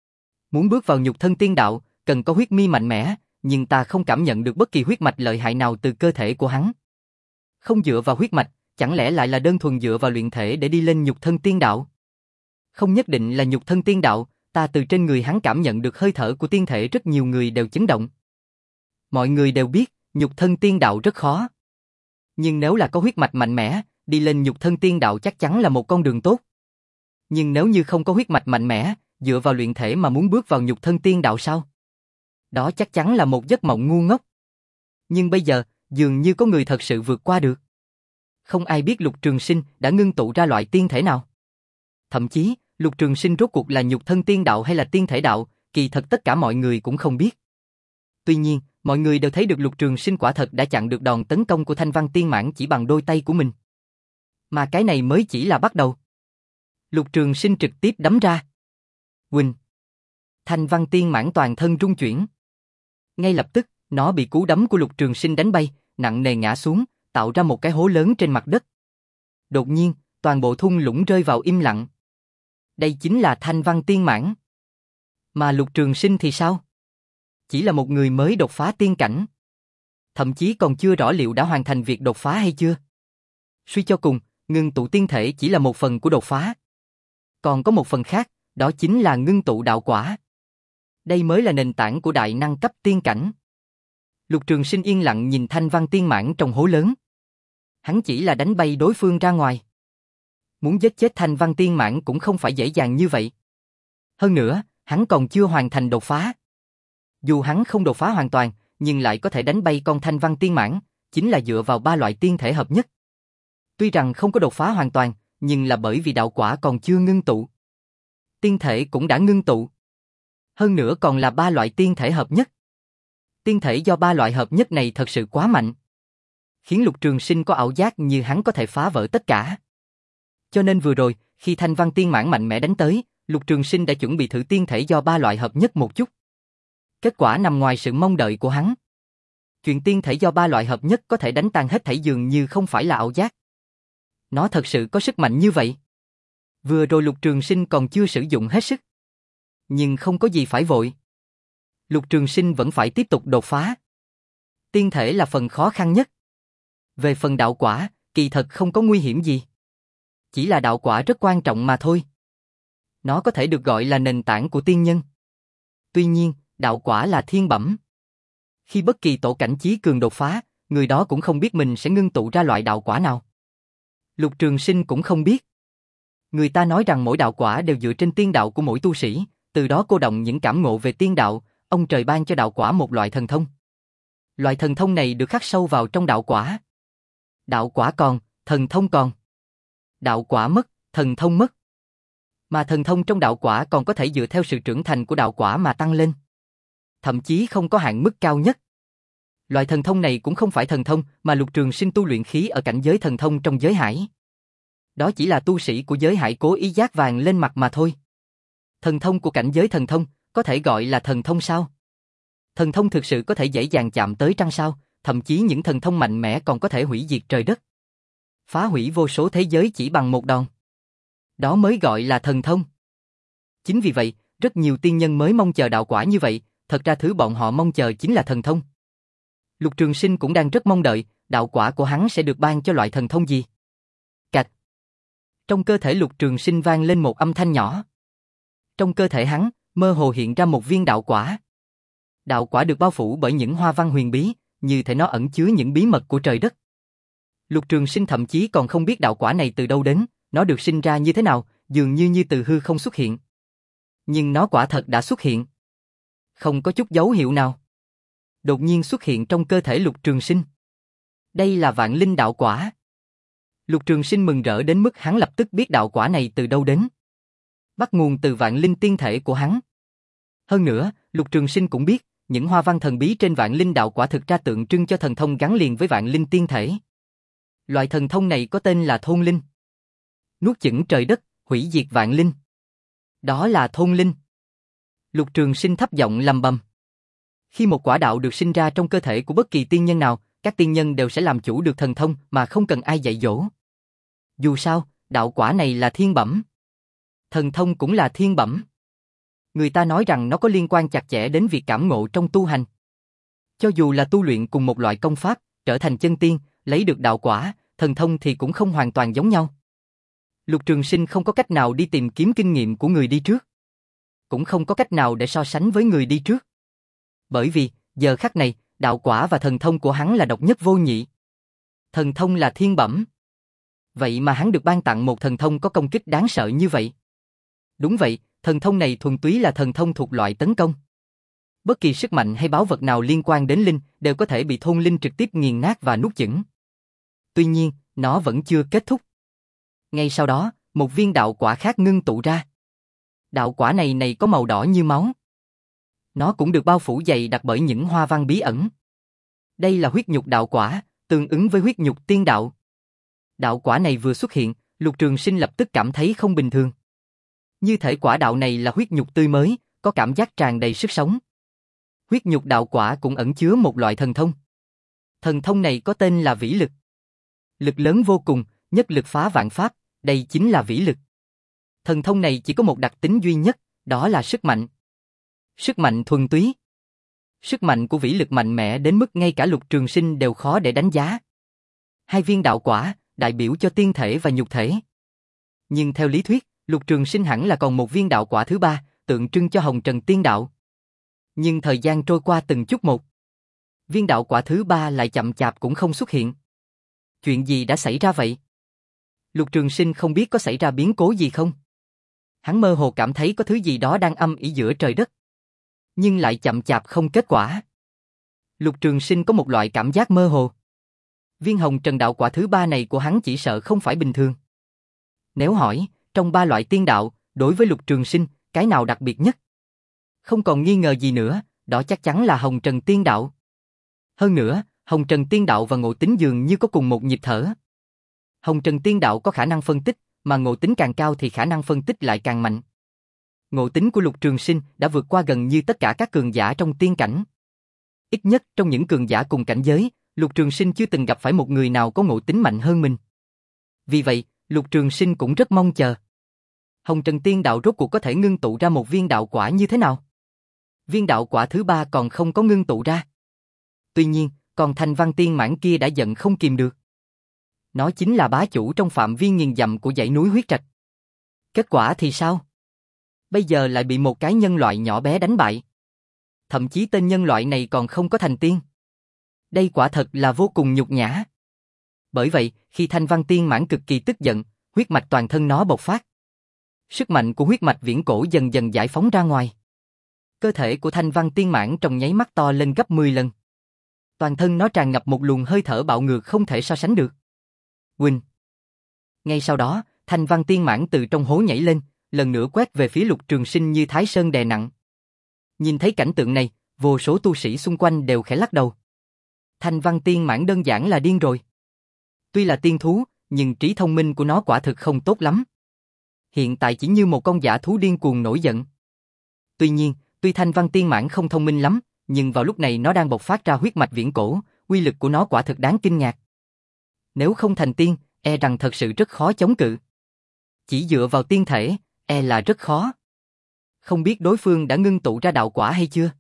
Muốn bước vào nhục thân tiên đạo, cần có huyết mi mạnh mẽ, nhưng ta không cảm nhận được bất kỳ huyết mạch lợi hại nào từ cơ thể của hắn. Không dựa vào huyết mạch, chẳng lẽ lại là đơn thuần dựa vào luyện thể để đi lên nhục thân tiên đạo? Không nhất định là nhục thân tiên đạo, ta từ trên người hắn cảm nhận được hơi thở của tiên thể, rất nhiều người đều chấn động. Mọi người đều biết, nhục thân tiên đạo rất khó. Nhưng nếu là có huyết mạch mạnh mẽ, đi lên nhục thân tiên đạo chắc chắn là một con đường tốt. Nhưng nếu như không có huyết mạch mạnh mẽ, dựa vào luyện thể mà muốn bước vào nhục thân tiên đạo sao? Đó chắc chắn là một giấc mộng ngu ngốc. Nhưng bây giờ, dường như có người thật sự vượt qua được. Không ai biết Lục Trường Sinh đã ngưng tụ ra loại tiên thể nào. Thậm chí, Lục Trường Sinh rốt cuộc là nhục thân tiên đạo hay là tiên thể đạo, kỳ thật tất cả mọi người cũng không biết. Tuy nhiên, mọi người đều thấy được Lục Trường Sinh quả thật đã chặn được đòn tấn công của Thanh Văn Tiên Mãng chỉ bằng đôi tay của mình. Mà cái này mới chỉ là bắt đầu. Lục Trường Sinh trực tiếp đấm ra. Huỳnh. Thanh Văn Tiên Mãng toàn thân rung chuyển. Ngay lập tức, nó bị cú đấm của Lục Trường Sinh đánh bay, nặng nề ngã xuống, tạo ra một cái hố lớn trên mặt đất. Đột nhiên, toàn bộ thung lũng rơi vào im lặng. Đây chính là Thanh Văn Tiên Mãng. Mà Lục Trường Sinh thì sao? Chỉ là một người mới đột phá tiên cảnh. Thậm chí còn chưa rõ liệu đã hoàn thành việc đột phá hay chưa. Suy cho cùng, ngưng tụ tiên thể chỉ là một phần của đột phá. Còn có một phần khác, đó chính là ngưng tụ đạo quả. Đây mới là nền tảng của đại năng cấp tiên cảnh. Lục Trường Sinh yên lặng nhìn Thanh Văn Tiên Mãng trong hố lớn. Hắn chỉ là đánh bay đối phương ra ngoài. Muốn giết chết Thanh Văn Tiên Mãng cũng không phải dễ dàng như vậy. Hơn nữa, Hắn còn chưa hoàn thành đột phá. Dù hắn không đột phá hoàn toàn, nhưng lại có thể đánh bay con Thanh Văn Tiên Mãng, chính là dựa vào ba loại tiên thể hợp nhất. Tuy rằng không có đột phá hoàn toàn, nhưng là bởi vì đạo quả còn chưa ngưng tụ. Tiên thể cũng đã ngưng tụ. Hơn nữa còn là ba loại tiên thể hợp nhất. Tiên thể do ba loại hợp nhất này thật sự quá mạnh, khiến Lục Trường Sinh có ảo giác như hắn có thể phá vỡ tất cả. Cho nên vừa rồi, khi Thanh Văn Tiên Mãng mạnh mẽ đánh tới, Lục Trường Sinh đã chuẩn bị thử tiên thể do ba loại hợp nhất một chút. Kết quả nằm ngoài sự mong đợi của hắn. Chuyện tiên thể do ba loại hợp nhất có thể đánh tan hết thảy dường như không phải là ảo giác. Nó thật sự có sức mạnh như vậy. Vừa rồi Lục Trường Sinh còn chưa sử dụng hết sức. Nhưng không có gì phải vội. Lục Trường Sinh vẫn phải tiếp tục đột phá. Tiên thể là phần khó khăn nhất. Về phần đạo quả, kỳ thật không có nguy hiểm gì. Chỉ là đạo quả rất quan trọng mà thôi. Nó có thể được gọi là nền tảng của tiên nhân. Tuy nhiên, đạo quả là thiên bẩm. Khi bất kỳ tổ cảnh chí cường đột phá, người đó cũng không biết mình sẽ ngưng tụ ra loại đạo quả nào. Lục Trường Sinh cũng không biết. Người ta nói rằng mỗi đạo quả đều dựa trên tiên đạo của mỗi tu sĩ, từ đó cô động những cảm ngộ về tiên đạo, ông trời ban cho đạo quả một loại thần thông. Loại thần thông này được khắc sâu vào trong đạo quả. Đạo quả còn, thần thông còn. Đạo quả mất, thần thông mất. Mà thần thông trong đạo quả còn có thể dựa theo sự trưởng thành của đạo quả mà tăng lên. Thậm chí không có hạn mức cao nhất. Loại thần thông này cũng không phải thần thông mà Lục Trường Sinh tu luyện khí ở cảnh giới thần thông trong giới hải. Đó chỉ là tu sĩ của giới hải cố ý dát vàng lên mặt mà thôi. Thần thông của cảnh giới thần thông, có thể gọi là thần thông sao? Thần thông thực sự có thể dễ dàng chạm tới trăng sao, thậm chí những thần thông mạnh mẽ còn có thể hủy diệt trời đất. Phá hủy vô số thế giới chỉ bằng một đòn. Đó mới gọi là thần thông. Chính vì vậy, rất nhiều tiên nhân mới mong chờ đạo quả như vậy, thật ra thứ bọn họ mong chờ chính là thần thông. Lục Trường Sinh cũng đang rất mong đợi, đạo quả của hắn sẽ được ban cho loại thần thông gì. Cạch. Trong cơ thể Lục Trường Sinh vang lên một âm thanh nhỏ. Trong cơ thể hắn, mơ hồ hiện ra một viên đạo quả. Đạo quả được bao phủ bởi những hoa văn huyền bí, như thể nó ẩn chứa những bí mật của trời đất. Lục Trường Sinh thậm chí còn không biết đạo quả này từ đâu đến, nó được sinh ra như thế nào, dường như như từ hư không xuất hiện. Nhưng nó quả thật đã xuất hiện. Không có chút dấu hiệu nào. Đột nhiên xuất hiện trong cơ thể Lục Trường Sinh. Đây là vạn linh đạo quả. Lục Trường Sinh mừng rỡ đến mức hắn lập tức biết đạo quả này từ đâu đến. Bắt nguồn từ vạn linh tiên thể của hắn. Hơn nữa, Lục Trường Sinh cũng biết, những hoa văn thần bí trên vạn linh đạo quả thực ra tượng trưng cho thần thông gắn liền với vạn linh tiên thể. Loại thần thông này có tên là thôn linh. Nuốt chửng trời đất, hủy diệt vạn linh. Đó là thôn linh. Lục Trường Sinh thấp giọng lầm bầm. Khi một quả đạo được sinh ra trong cơ thể của bất kỳ tiên nhân nào, các tiên nhân đều sẽ làm chủ được thần thông mà không cần ai dạy dỗ. Dù sao, đạo quả này là thiên bẩm. Thần thông cũng là thiên bẩm. Người ta nói rằng nó có liên quan chặt chẽ đến việc cảm ngộ trong tu hành. Cho dù là tu luyện cùng một loại công pháp, trở thành chân tiên, lấy được đạo quả, thần thông thì cũng không hoàn toàn giống nhau. Lục Trường Sinh không có cách nào đi tìm kiếm kinh nghiệm của người đi trước. Cũng không có cách nào để so sánh với người đi trước. Bởi vì, giờ khắc này, đạo quả và thần thông của hắn là độc nhất vô nhị. Thần thông là thiên bẩm. Vậy mà hắn được ban tặng một thần thông có công kích đáng sợ như vậy. Đúng vậy, thần thông này thuần túy là thần thông thuộc loại tấn công. Bất kỳ sức mạnh hay báu vật nào liên quan đến linh đều có thể bị thôn linh trực tiếp nghiền nát và nuốt chửng. Tuy nhiên, nó vẫn chưa kết thúc. Ngay sau đó, một viên đạo quả khác ngưng tụ ra. Đạo quả này này có màu đỏ như máu. Nó cũng được bao phủ dày đặc bởi những hoa văn bí ẩn. Đây là huyết nhục đạo quả, tương ứng với huyết nhục tiên đạo. Đạo quả này vừa xuất hiện, Lục Trường Sinh lập tức cảm thấy không bình thường. Như thể quả đạo này là huyết nhục tươi mới, có cảm giác tràn đầy sức sống. Huyết nhục đạo quả cũng ẩn chứa một loại thần thông. Thần thông này có tên là vĩ lực. Lực lớn vô cùng, nhất lực phá vạn pháp, đây chính là vĩ lực. Thần thông này chỉ có một đặc tính duy nhất, đó là sức mạnh. Sức mạnh thuần túy. Sức mạnh của vĩ lực mạnh mẽ đến mức ngay cả Lục Trường Sinh đều khó để đánh giá. Hai viên đạo quả, đại biểu cho tiên thể và nhục thể. Nhưng theo lý thuyết, Lục Trường Sinh hẳn là còn một viên đạo quả thứ ba, tượng trưng cho hồng trần tiên đạo. Nhưng thời gian trôi qua từng chút một. Viên đạo quả thứ ba lại chậm chạp cũng không xuất hiện. Chuyện gì đã xảy ra vậy? Lục Trường Sinh không biết có xảy ra biến cố gì không? Hắn mơ hồ cảm thấy có thứ gì đó đang âm ỉ giữa trời đất. Nhưng lại chậm chạp không kết quả. Lục Trường Sinh có một loại cảm giác mơ hồ. Viên hồng trần đạo quả thứ ba này của hắn chỉ sợ không phải bình thường. Nếu hỏi, trong ba loại tiên đạo, đối với Lục Trường Sinh, cái nào đặc biệt nhất? Không còn nghi ngờ gì nữa, đó chắc chắn là hồng trần tiên đạo. Hơn nữa, hồng trần tiên đạo và ngộ tính dường như có cùng một nhịp thở. Hồng trần tiên đạo có khả năng phân tích, mà ngộ tính càng cao thì khả năng phân tích lại càng mạnh. Ngộ tính của Lục Trường Sinh đã vượt qua gần như tất cả các cường giả trong tiên cảnh. Ít nhất trong những cường giả cùng cảnh giới, Lục Trường Sinh chưa từng gặp phải một người nào có ngộ tính mạnh hơn mình. Vì vậy, Lục Trường Sinh cũng rất mong chờ. Hồng Trần Tiên Đạo rốt cuộc có thể ngưng tụ ra một viên đạo quả như thế nào? Viên đạo quả thứ ba còn không có ngưng tụ ra. Tuy nhiên, còn Thanh Văn Tiên Mãn kia đã giận không kìm được. Nó chính là bá chủ trong phạm vi nghìn dặm của dãy núi huyết trạch. Kết quả thì sao? Bây giờ lại bị một cái nhân loại nhỏ bé đánh bại. Thậm chí tên nhân loại này còn không có thành tiên. Đây quả thật là vô cùng nhục nhã. Bởi vậy, khi Thanh Văn Tiên Mãn cực kỳ tức giận, huyết mạch toàn thân nó bộc phát. Sức mạnh của huyết mạch viễn cổ dần dần giải phóng ra ngoài. Cơ thể của Thanh Văn Tiên Mãn trong nháy mắt to lên gấp mười lần. Toàn thân nó tràn ngập một luồng hơi thở bạo ngược không thể so sánh được. Quỳnh. Ngay sau đó, Thanh Văn Tiên Mãn từ trong hố nhảy lên, lần nữa quét về phía Lục Trường Sinh như Thái Sơn đè nặng. Nhìn thấy cảnh tượng này, vô số tu sĩ xung quanh đều khẽ lắc đầu. Thanh Văn Tiên Mãn đơn giản là điên rồi. Tuy là tiên thú, nhưng trí thông minh của nó quả thực không tốt lắm. Hiện tại chỉ như một con dã thú điên cuồng nổi giận. Tuy nhiên, tuy Thanh Văn Tiên Mãn không thông minh lắm, nhưng vào lúc này nó đang bộc phát ra huyết mạch viễn cổ, uy lực của nó quả thực đáng kinh ngạc. Nếu không thành tiên, e rằng thật sự rất khó chống cự. Chỉ dựa vào tiên thể, e là rất khó. Không biết đối phương đã ngưng tụ ra đạo quả hay chưa?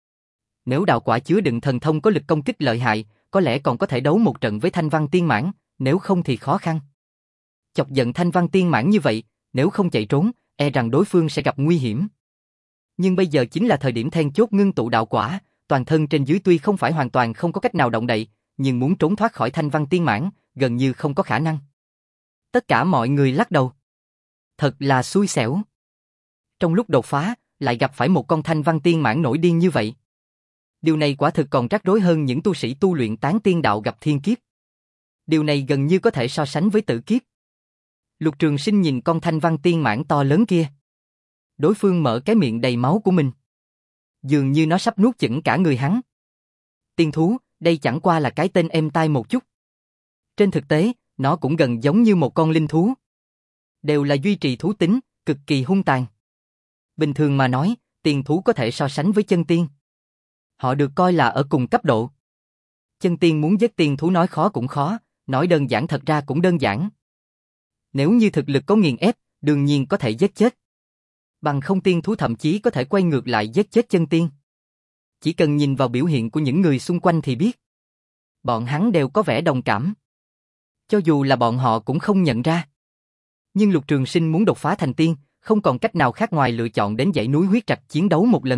Nếu đạo quả chứa đựng thần thông có lực công kích lợi hại, có lẽ còn có thể đấu một trận với Thanh Văn Tiên Mãn, nếu không thì khó khăn. Chọc giận Thanh Văn Tiên Mãn như vậy, nếu không chạy trốn, e rằng đối phương sẽ gặp nguy hiểm. Nhưng bây giờ chính là thời điểm then chốt ngưng tụ đạo quả, toàn thân trên dưới tuy không phải hoàn toàn không có cách nào động đậy, nhưng muốn trốn thoát khỏi Thanh Văn Tiên Mãn, gần như không có khả năng. Tất cả mọi người lắc đầu. Thật là xui xẻo. Trong lúc đột phá, lại gặp phải một con Thanh Văn Tiên Mãn nổi điên như vậy. Điều này quả thực còn rắc rối hơn những tu sĩ tu luyện tán tiên đạo gặp thiên kiếp. Điều này gần như có thể so sánh với tử kiếp. Lục Trường Sinh nhìn con Thanh Văn Tiên Mãn to lớn kia. Đối phương mở cái miệng đầy máu của mình. Dường như nó sắp nuốt chửng cả người hắn. Tiên thú, đây chẳng qua là cái tên êm tai một chút. Trên thực tế, nó cũng gần giống như một con linh thú. Đều là duy trì thú tính, cực kỳ hung tàn. Bình thường mà nói, tiên thú có thể so sánh với chân tiên. Họ được coi là ở cùng cấp độ. Chân tiên muốn giết tiên thú nói khó cũng khó, nói đơn giản thật ra cũng đơn giản. Nếu như thực lực có nghiền ép, đương nhiên có thể giết chết. Bằng không tiên thú thậm chí có thể quay ngược lại giết chết chân tiên. Chỉ cần nhìn vào biểu hiện của những người xung quanh thì biết. Bọn hắn đều có vẻ đồng cảm. Cho dù là bọn họ cũng không nhận ra. Nhưng Lục Trường Sinh muốn đột phá thành tiên, không còn cách nào khác ngoài lựa chọn đến dãy núi huyết trạch chiến đấu một lần.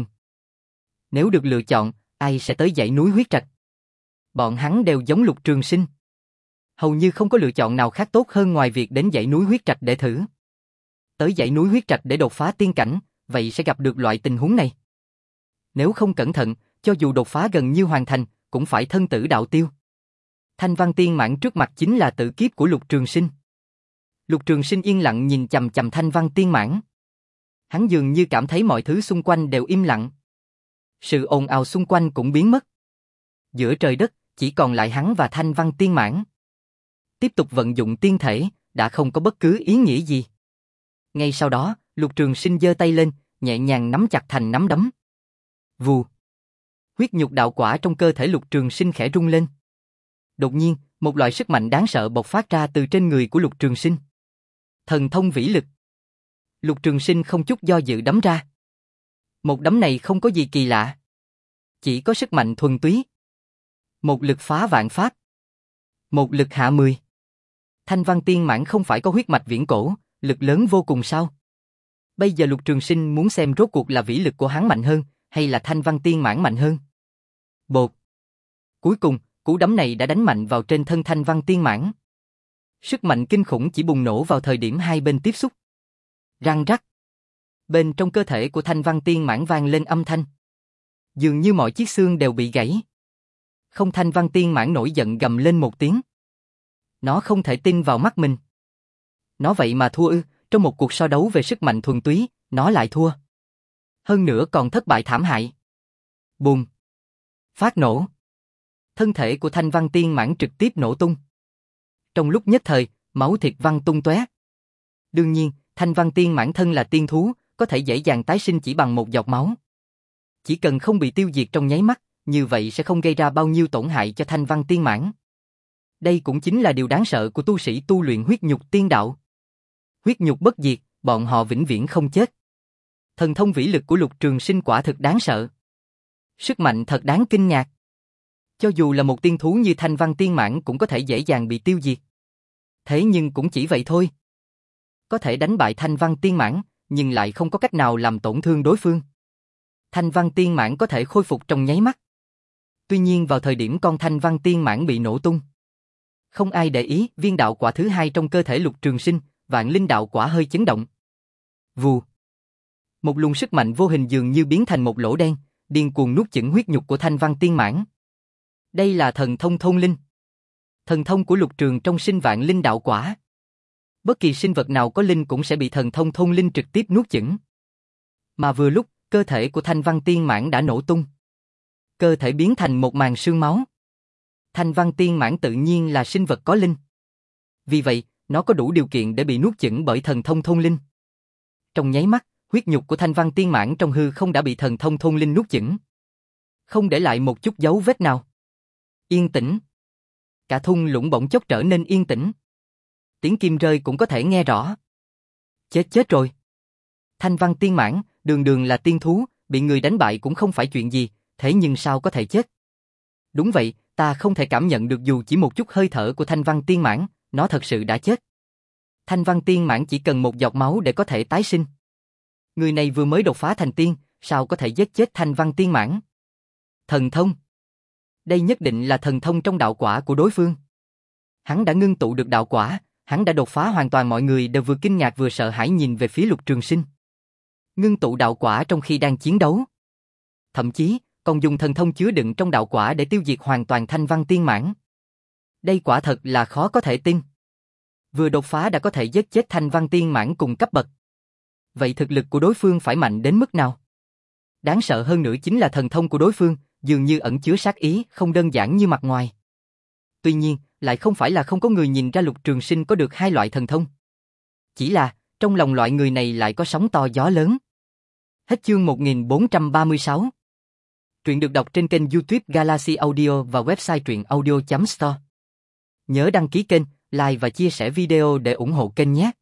Nếu được lựa chọn, ai sẽ tới dãy núi huyết trạch? Bọn hắn đều giống Lục Trường Sinh. Hầu như không có lựa chọn nào khác tốt hơn ngoài việc đến dãy núi huyết trạch để thử. Tới dãy núi huyết trạch để đột phá tiên cảnh, vậy sẽ gặp được loại tình huống này. Nếu không cẩn thận, cho dù đột phá gần như hoàn thành, cũng phải thân tử đạo tiêu. Thanh Văn Tiên Mãn trước mặt chính là tử kiếp của Lục Trường Sinh. Lục Trường Sinh yên lặng nhìn chằm chằm Thanh Văn Tiên Mãn. Hắn dường như cảm thấy mọi thứ xung quanh đều im lặng. Sự ồn ào xung quanh cũng biến mất. Giữa trời đất, chỉ còn lại hắn và Thanh Văn Tiên Mãn. Tiếp tục vận dụng tiên thể, đã không có bất cứ ý nghĩa gì. Ngay sau đó, Lục Trường Sinh giơ tay lên, nhẹ nhàng nắm chặt thành nắm đấm. Vù. Huyết nhục đạo quả trong cơ thể Lục Trường Sinh khẽ rung lên. Đột nhiên, một loại sức mạnh đáng sợ bộc phát ra từ trên người của Lục Trường Sinh. Thần thông vĩ lực. Lục Trường Sinh không chút do dự đấm ra. Một đấm này không có gì kỳ lạ. Chỉ có sức mạnh thuần túy. Một lực phá vạn pháp. Một lực hạ mười. Thanh Văn Tiên Mãn không phải có huyết mạch viễn cổ, lực lớn vô cùng sao? Bây giờ Lục Trường Sinh muốn xem rốt cuộc là vĩ lực của hắn mạnh hơn, hay là Thanh Văn Tiên Mãn mạnh hơn. Bột. Cuối cùng, cú đấm này đã đánh mạnh vào trên thân Thanh Văn Tiên Mãn. Sức mạnh kinh khủng chỉ bùng nổ vào thời điểm hai bên tiếp xúc. Răng rắc. Bên trong cơ thể của Thanh Văn Tiên Mãng vang lên âm thanh. Dường như mọi chiếc xương đều bị gãy. Không, Thanh Văn Tiên Mãng nổi giận gầm lên một tiếng. Nó không thể tin vào mắt mình. Nó vậy mà thua ư, trong một cuộc so đấu về sức mạnh thuần túy, nó lại thua. Hơn nữa còn thất bại thảm hại. Bùm. Phát nổ. Thân thể của Thanh Văn Tiên Mãng trực tiếp nổ tung. Trong lúc nhất thời, máu thịt văng tung tóe. Đương nhiên, Thanh Văn Tiên Mãng thân là tiên thú, có thể dễ dàng tái sinh chỉ bằng một giọt máu. Chỉ cần không bị tiêu diệt trong nháy mắt, như vậy sẽ không gây ra bao nhiêu tổn hại cho Thanh Văn Tiên Mãng. Đây cũng chính là điều đáng sợ của tu sĩ tu luyện huyết nhục tiên đạo. Huyết nhục bất diệt, bọn họ vĩnh viễn không chết. Thần thông vĩ lực của Lục Trường Sinh quả thực đáng sợ. Sức mạnh thật đáng kinh ngạc. Cho dù là một tiên thú như Thanh Văn Tiên Mãng cũng có thể dễ dàng bị tiêu diệt. Thế nhưng cũng chỉ vậy thôi. Có thể đánh bại Thanh Văn Tiên Mãng, nhưng lại không có cách nào làm tổn thương đối phương. Thanh Văn Tiên Mãng có thể khôi phục trong nháy mắt. Tuy nhiên vào thời điểm con Thanh Văn Tiên Mãng bị nổ tung, không ai để ý, viên đạo quả thứ hai trong cơ thể Lục Trường Sinh, Vạn Linh đạo quả hơi chấn động. Vù. Một luồng sức mạnh vô hình dường như biến thành một lỗ đen, điên cuồng nuốt chửng huyết nhục của Thanh Văn Tiên Mãng. Đây là thần thông thôn linh. Thần thông của Lục Trường trong sinh Vạn Linh đạo quả. Bất kỳ sinh vật nào có linh cũng sẽ bị thần thông thôn linh trực tiếp nuốt chửng. Mà vừa lúc, cơ thể của Thanh Văn Tiên Mãng đã nổ tung. Cơ thể biến thành một màn sương máu. Thanh Văn Tiên Mãng tự nhiên là sinh vật có linh. Vì vậy, nó có đủ điều kiện để bị nuốt chửng bởi thần thông thôn linh. Trong nháy mắt, huyết nhục của Thanh Văn Tiên Mãng trong hư không đã bị thần thông thôn linh nuốt chửng. Không để lại một chút dấu vết nào. Yên tĩnh. Cả thung lũng bỗng chốc trở nên yên tĩnh. Tiếng kim rơi cũng có thể nghe rõ. Chết chết rồi. Thanh Văn Tiên Mãng, đường đường là tiên thú, bị người đánh bại cũng không phải chuyện gì, thế nhưng sao có thể chết? Đúng vậy, ta không thể cảm nhận được dù chỉ một chút hơi thở của Thanh Văn Tiên Mãng, nó thật sự đã chết. Thanh Văn Tiên Mãng chỉ cần một giọt máu để có thể tái sinh. Người này vừa mới đột phá thành tiên, sao có thể giết chết Thanh Văn Tiên Mãng? Thần thông. Đây nhất định là thần thông trong đạo quả của đối phương. Hắn đã ngưng tụ được đạo quả, hắn đã đột phá hoàn toàn, mọi người đều vừa kinh ngạc vừa sợ hãi nhìn về phía Lục Trường Sinh. Ngưng tụ đạo quả trong khi đang chiến đấu. Thậm chí, còn dùng thần thông chứa đựng trong đạo quả để tiêu diệt hoàn toàn Thanh Văn Tiên Mãng. Đây quả thật là khó có thể tin. Vừa đột phá đã có thể giết chết Thanh Văn Tiên Mãng cùng cấp bậc. Vậy thực lực của đối phương phải mạnh đến mức nào? Đáng sợ hơn nữa chính là thần thông của đối phương, dường như ẩn chứa sát ý, không đơn giản như mặt ngoài. Tuy nhiên, lại không phải là không có người nhìn ra Lục Trường Sinh có được hai loại thần thông. Chỉ là, trong lòng loại người này lại có sóng to gió lớn. Hết chương một nghìn bốn trăm ba mươi sáu. Truyện được đọc trên kênh YouTube Galaxy Audio và website truyện audio chấm store. Nhớ đăng ký kênh, like và chia sẻ video để ủng hộ kênh nhé.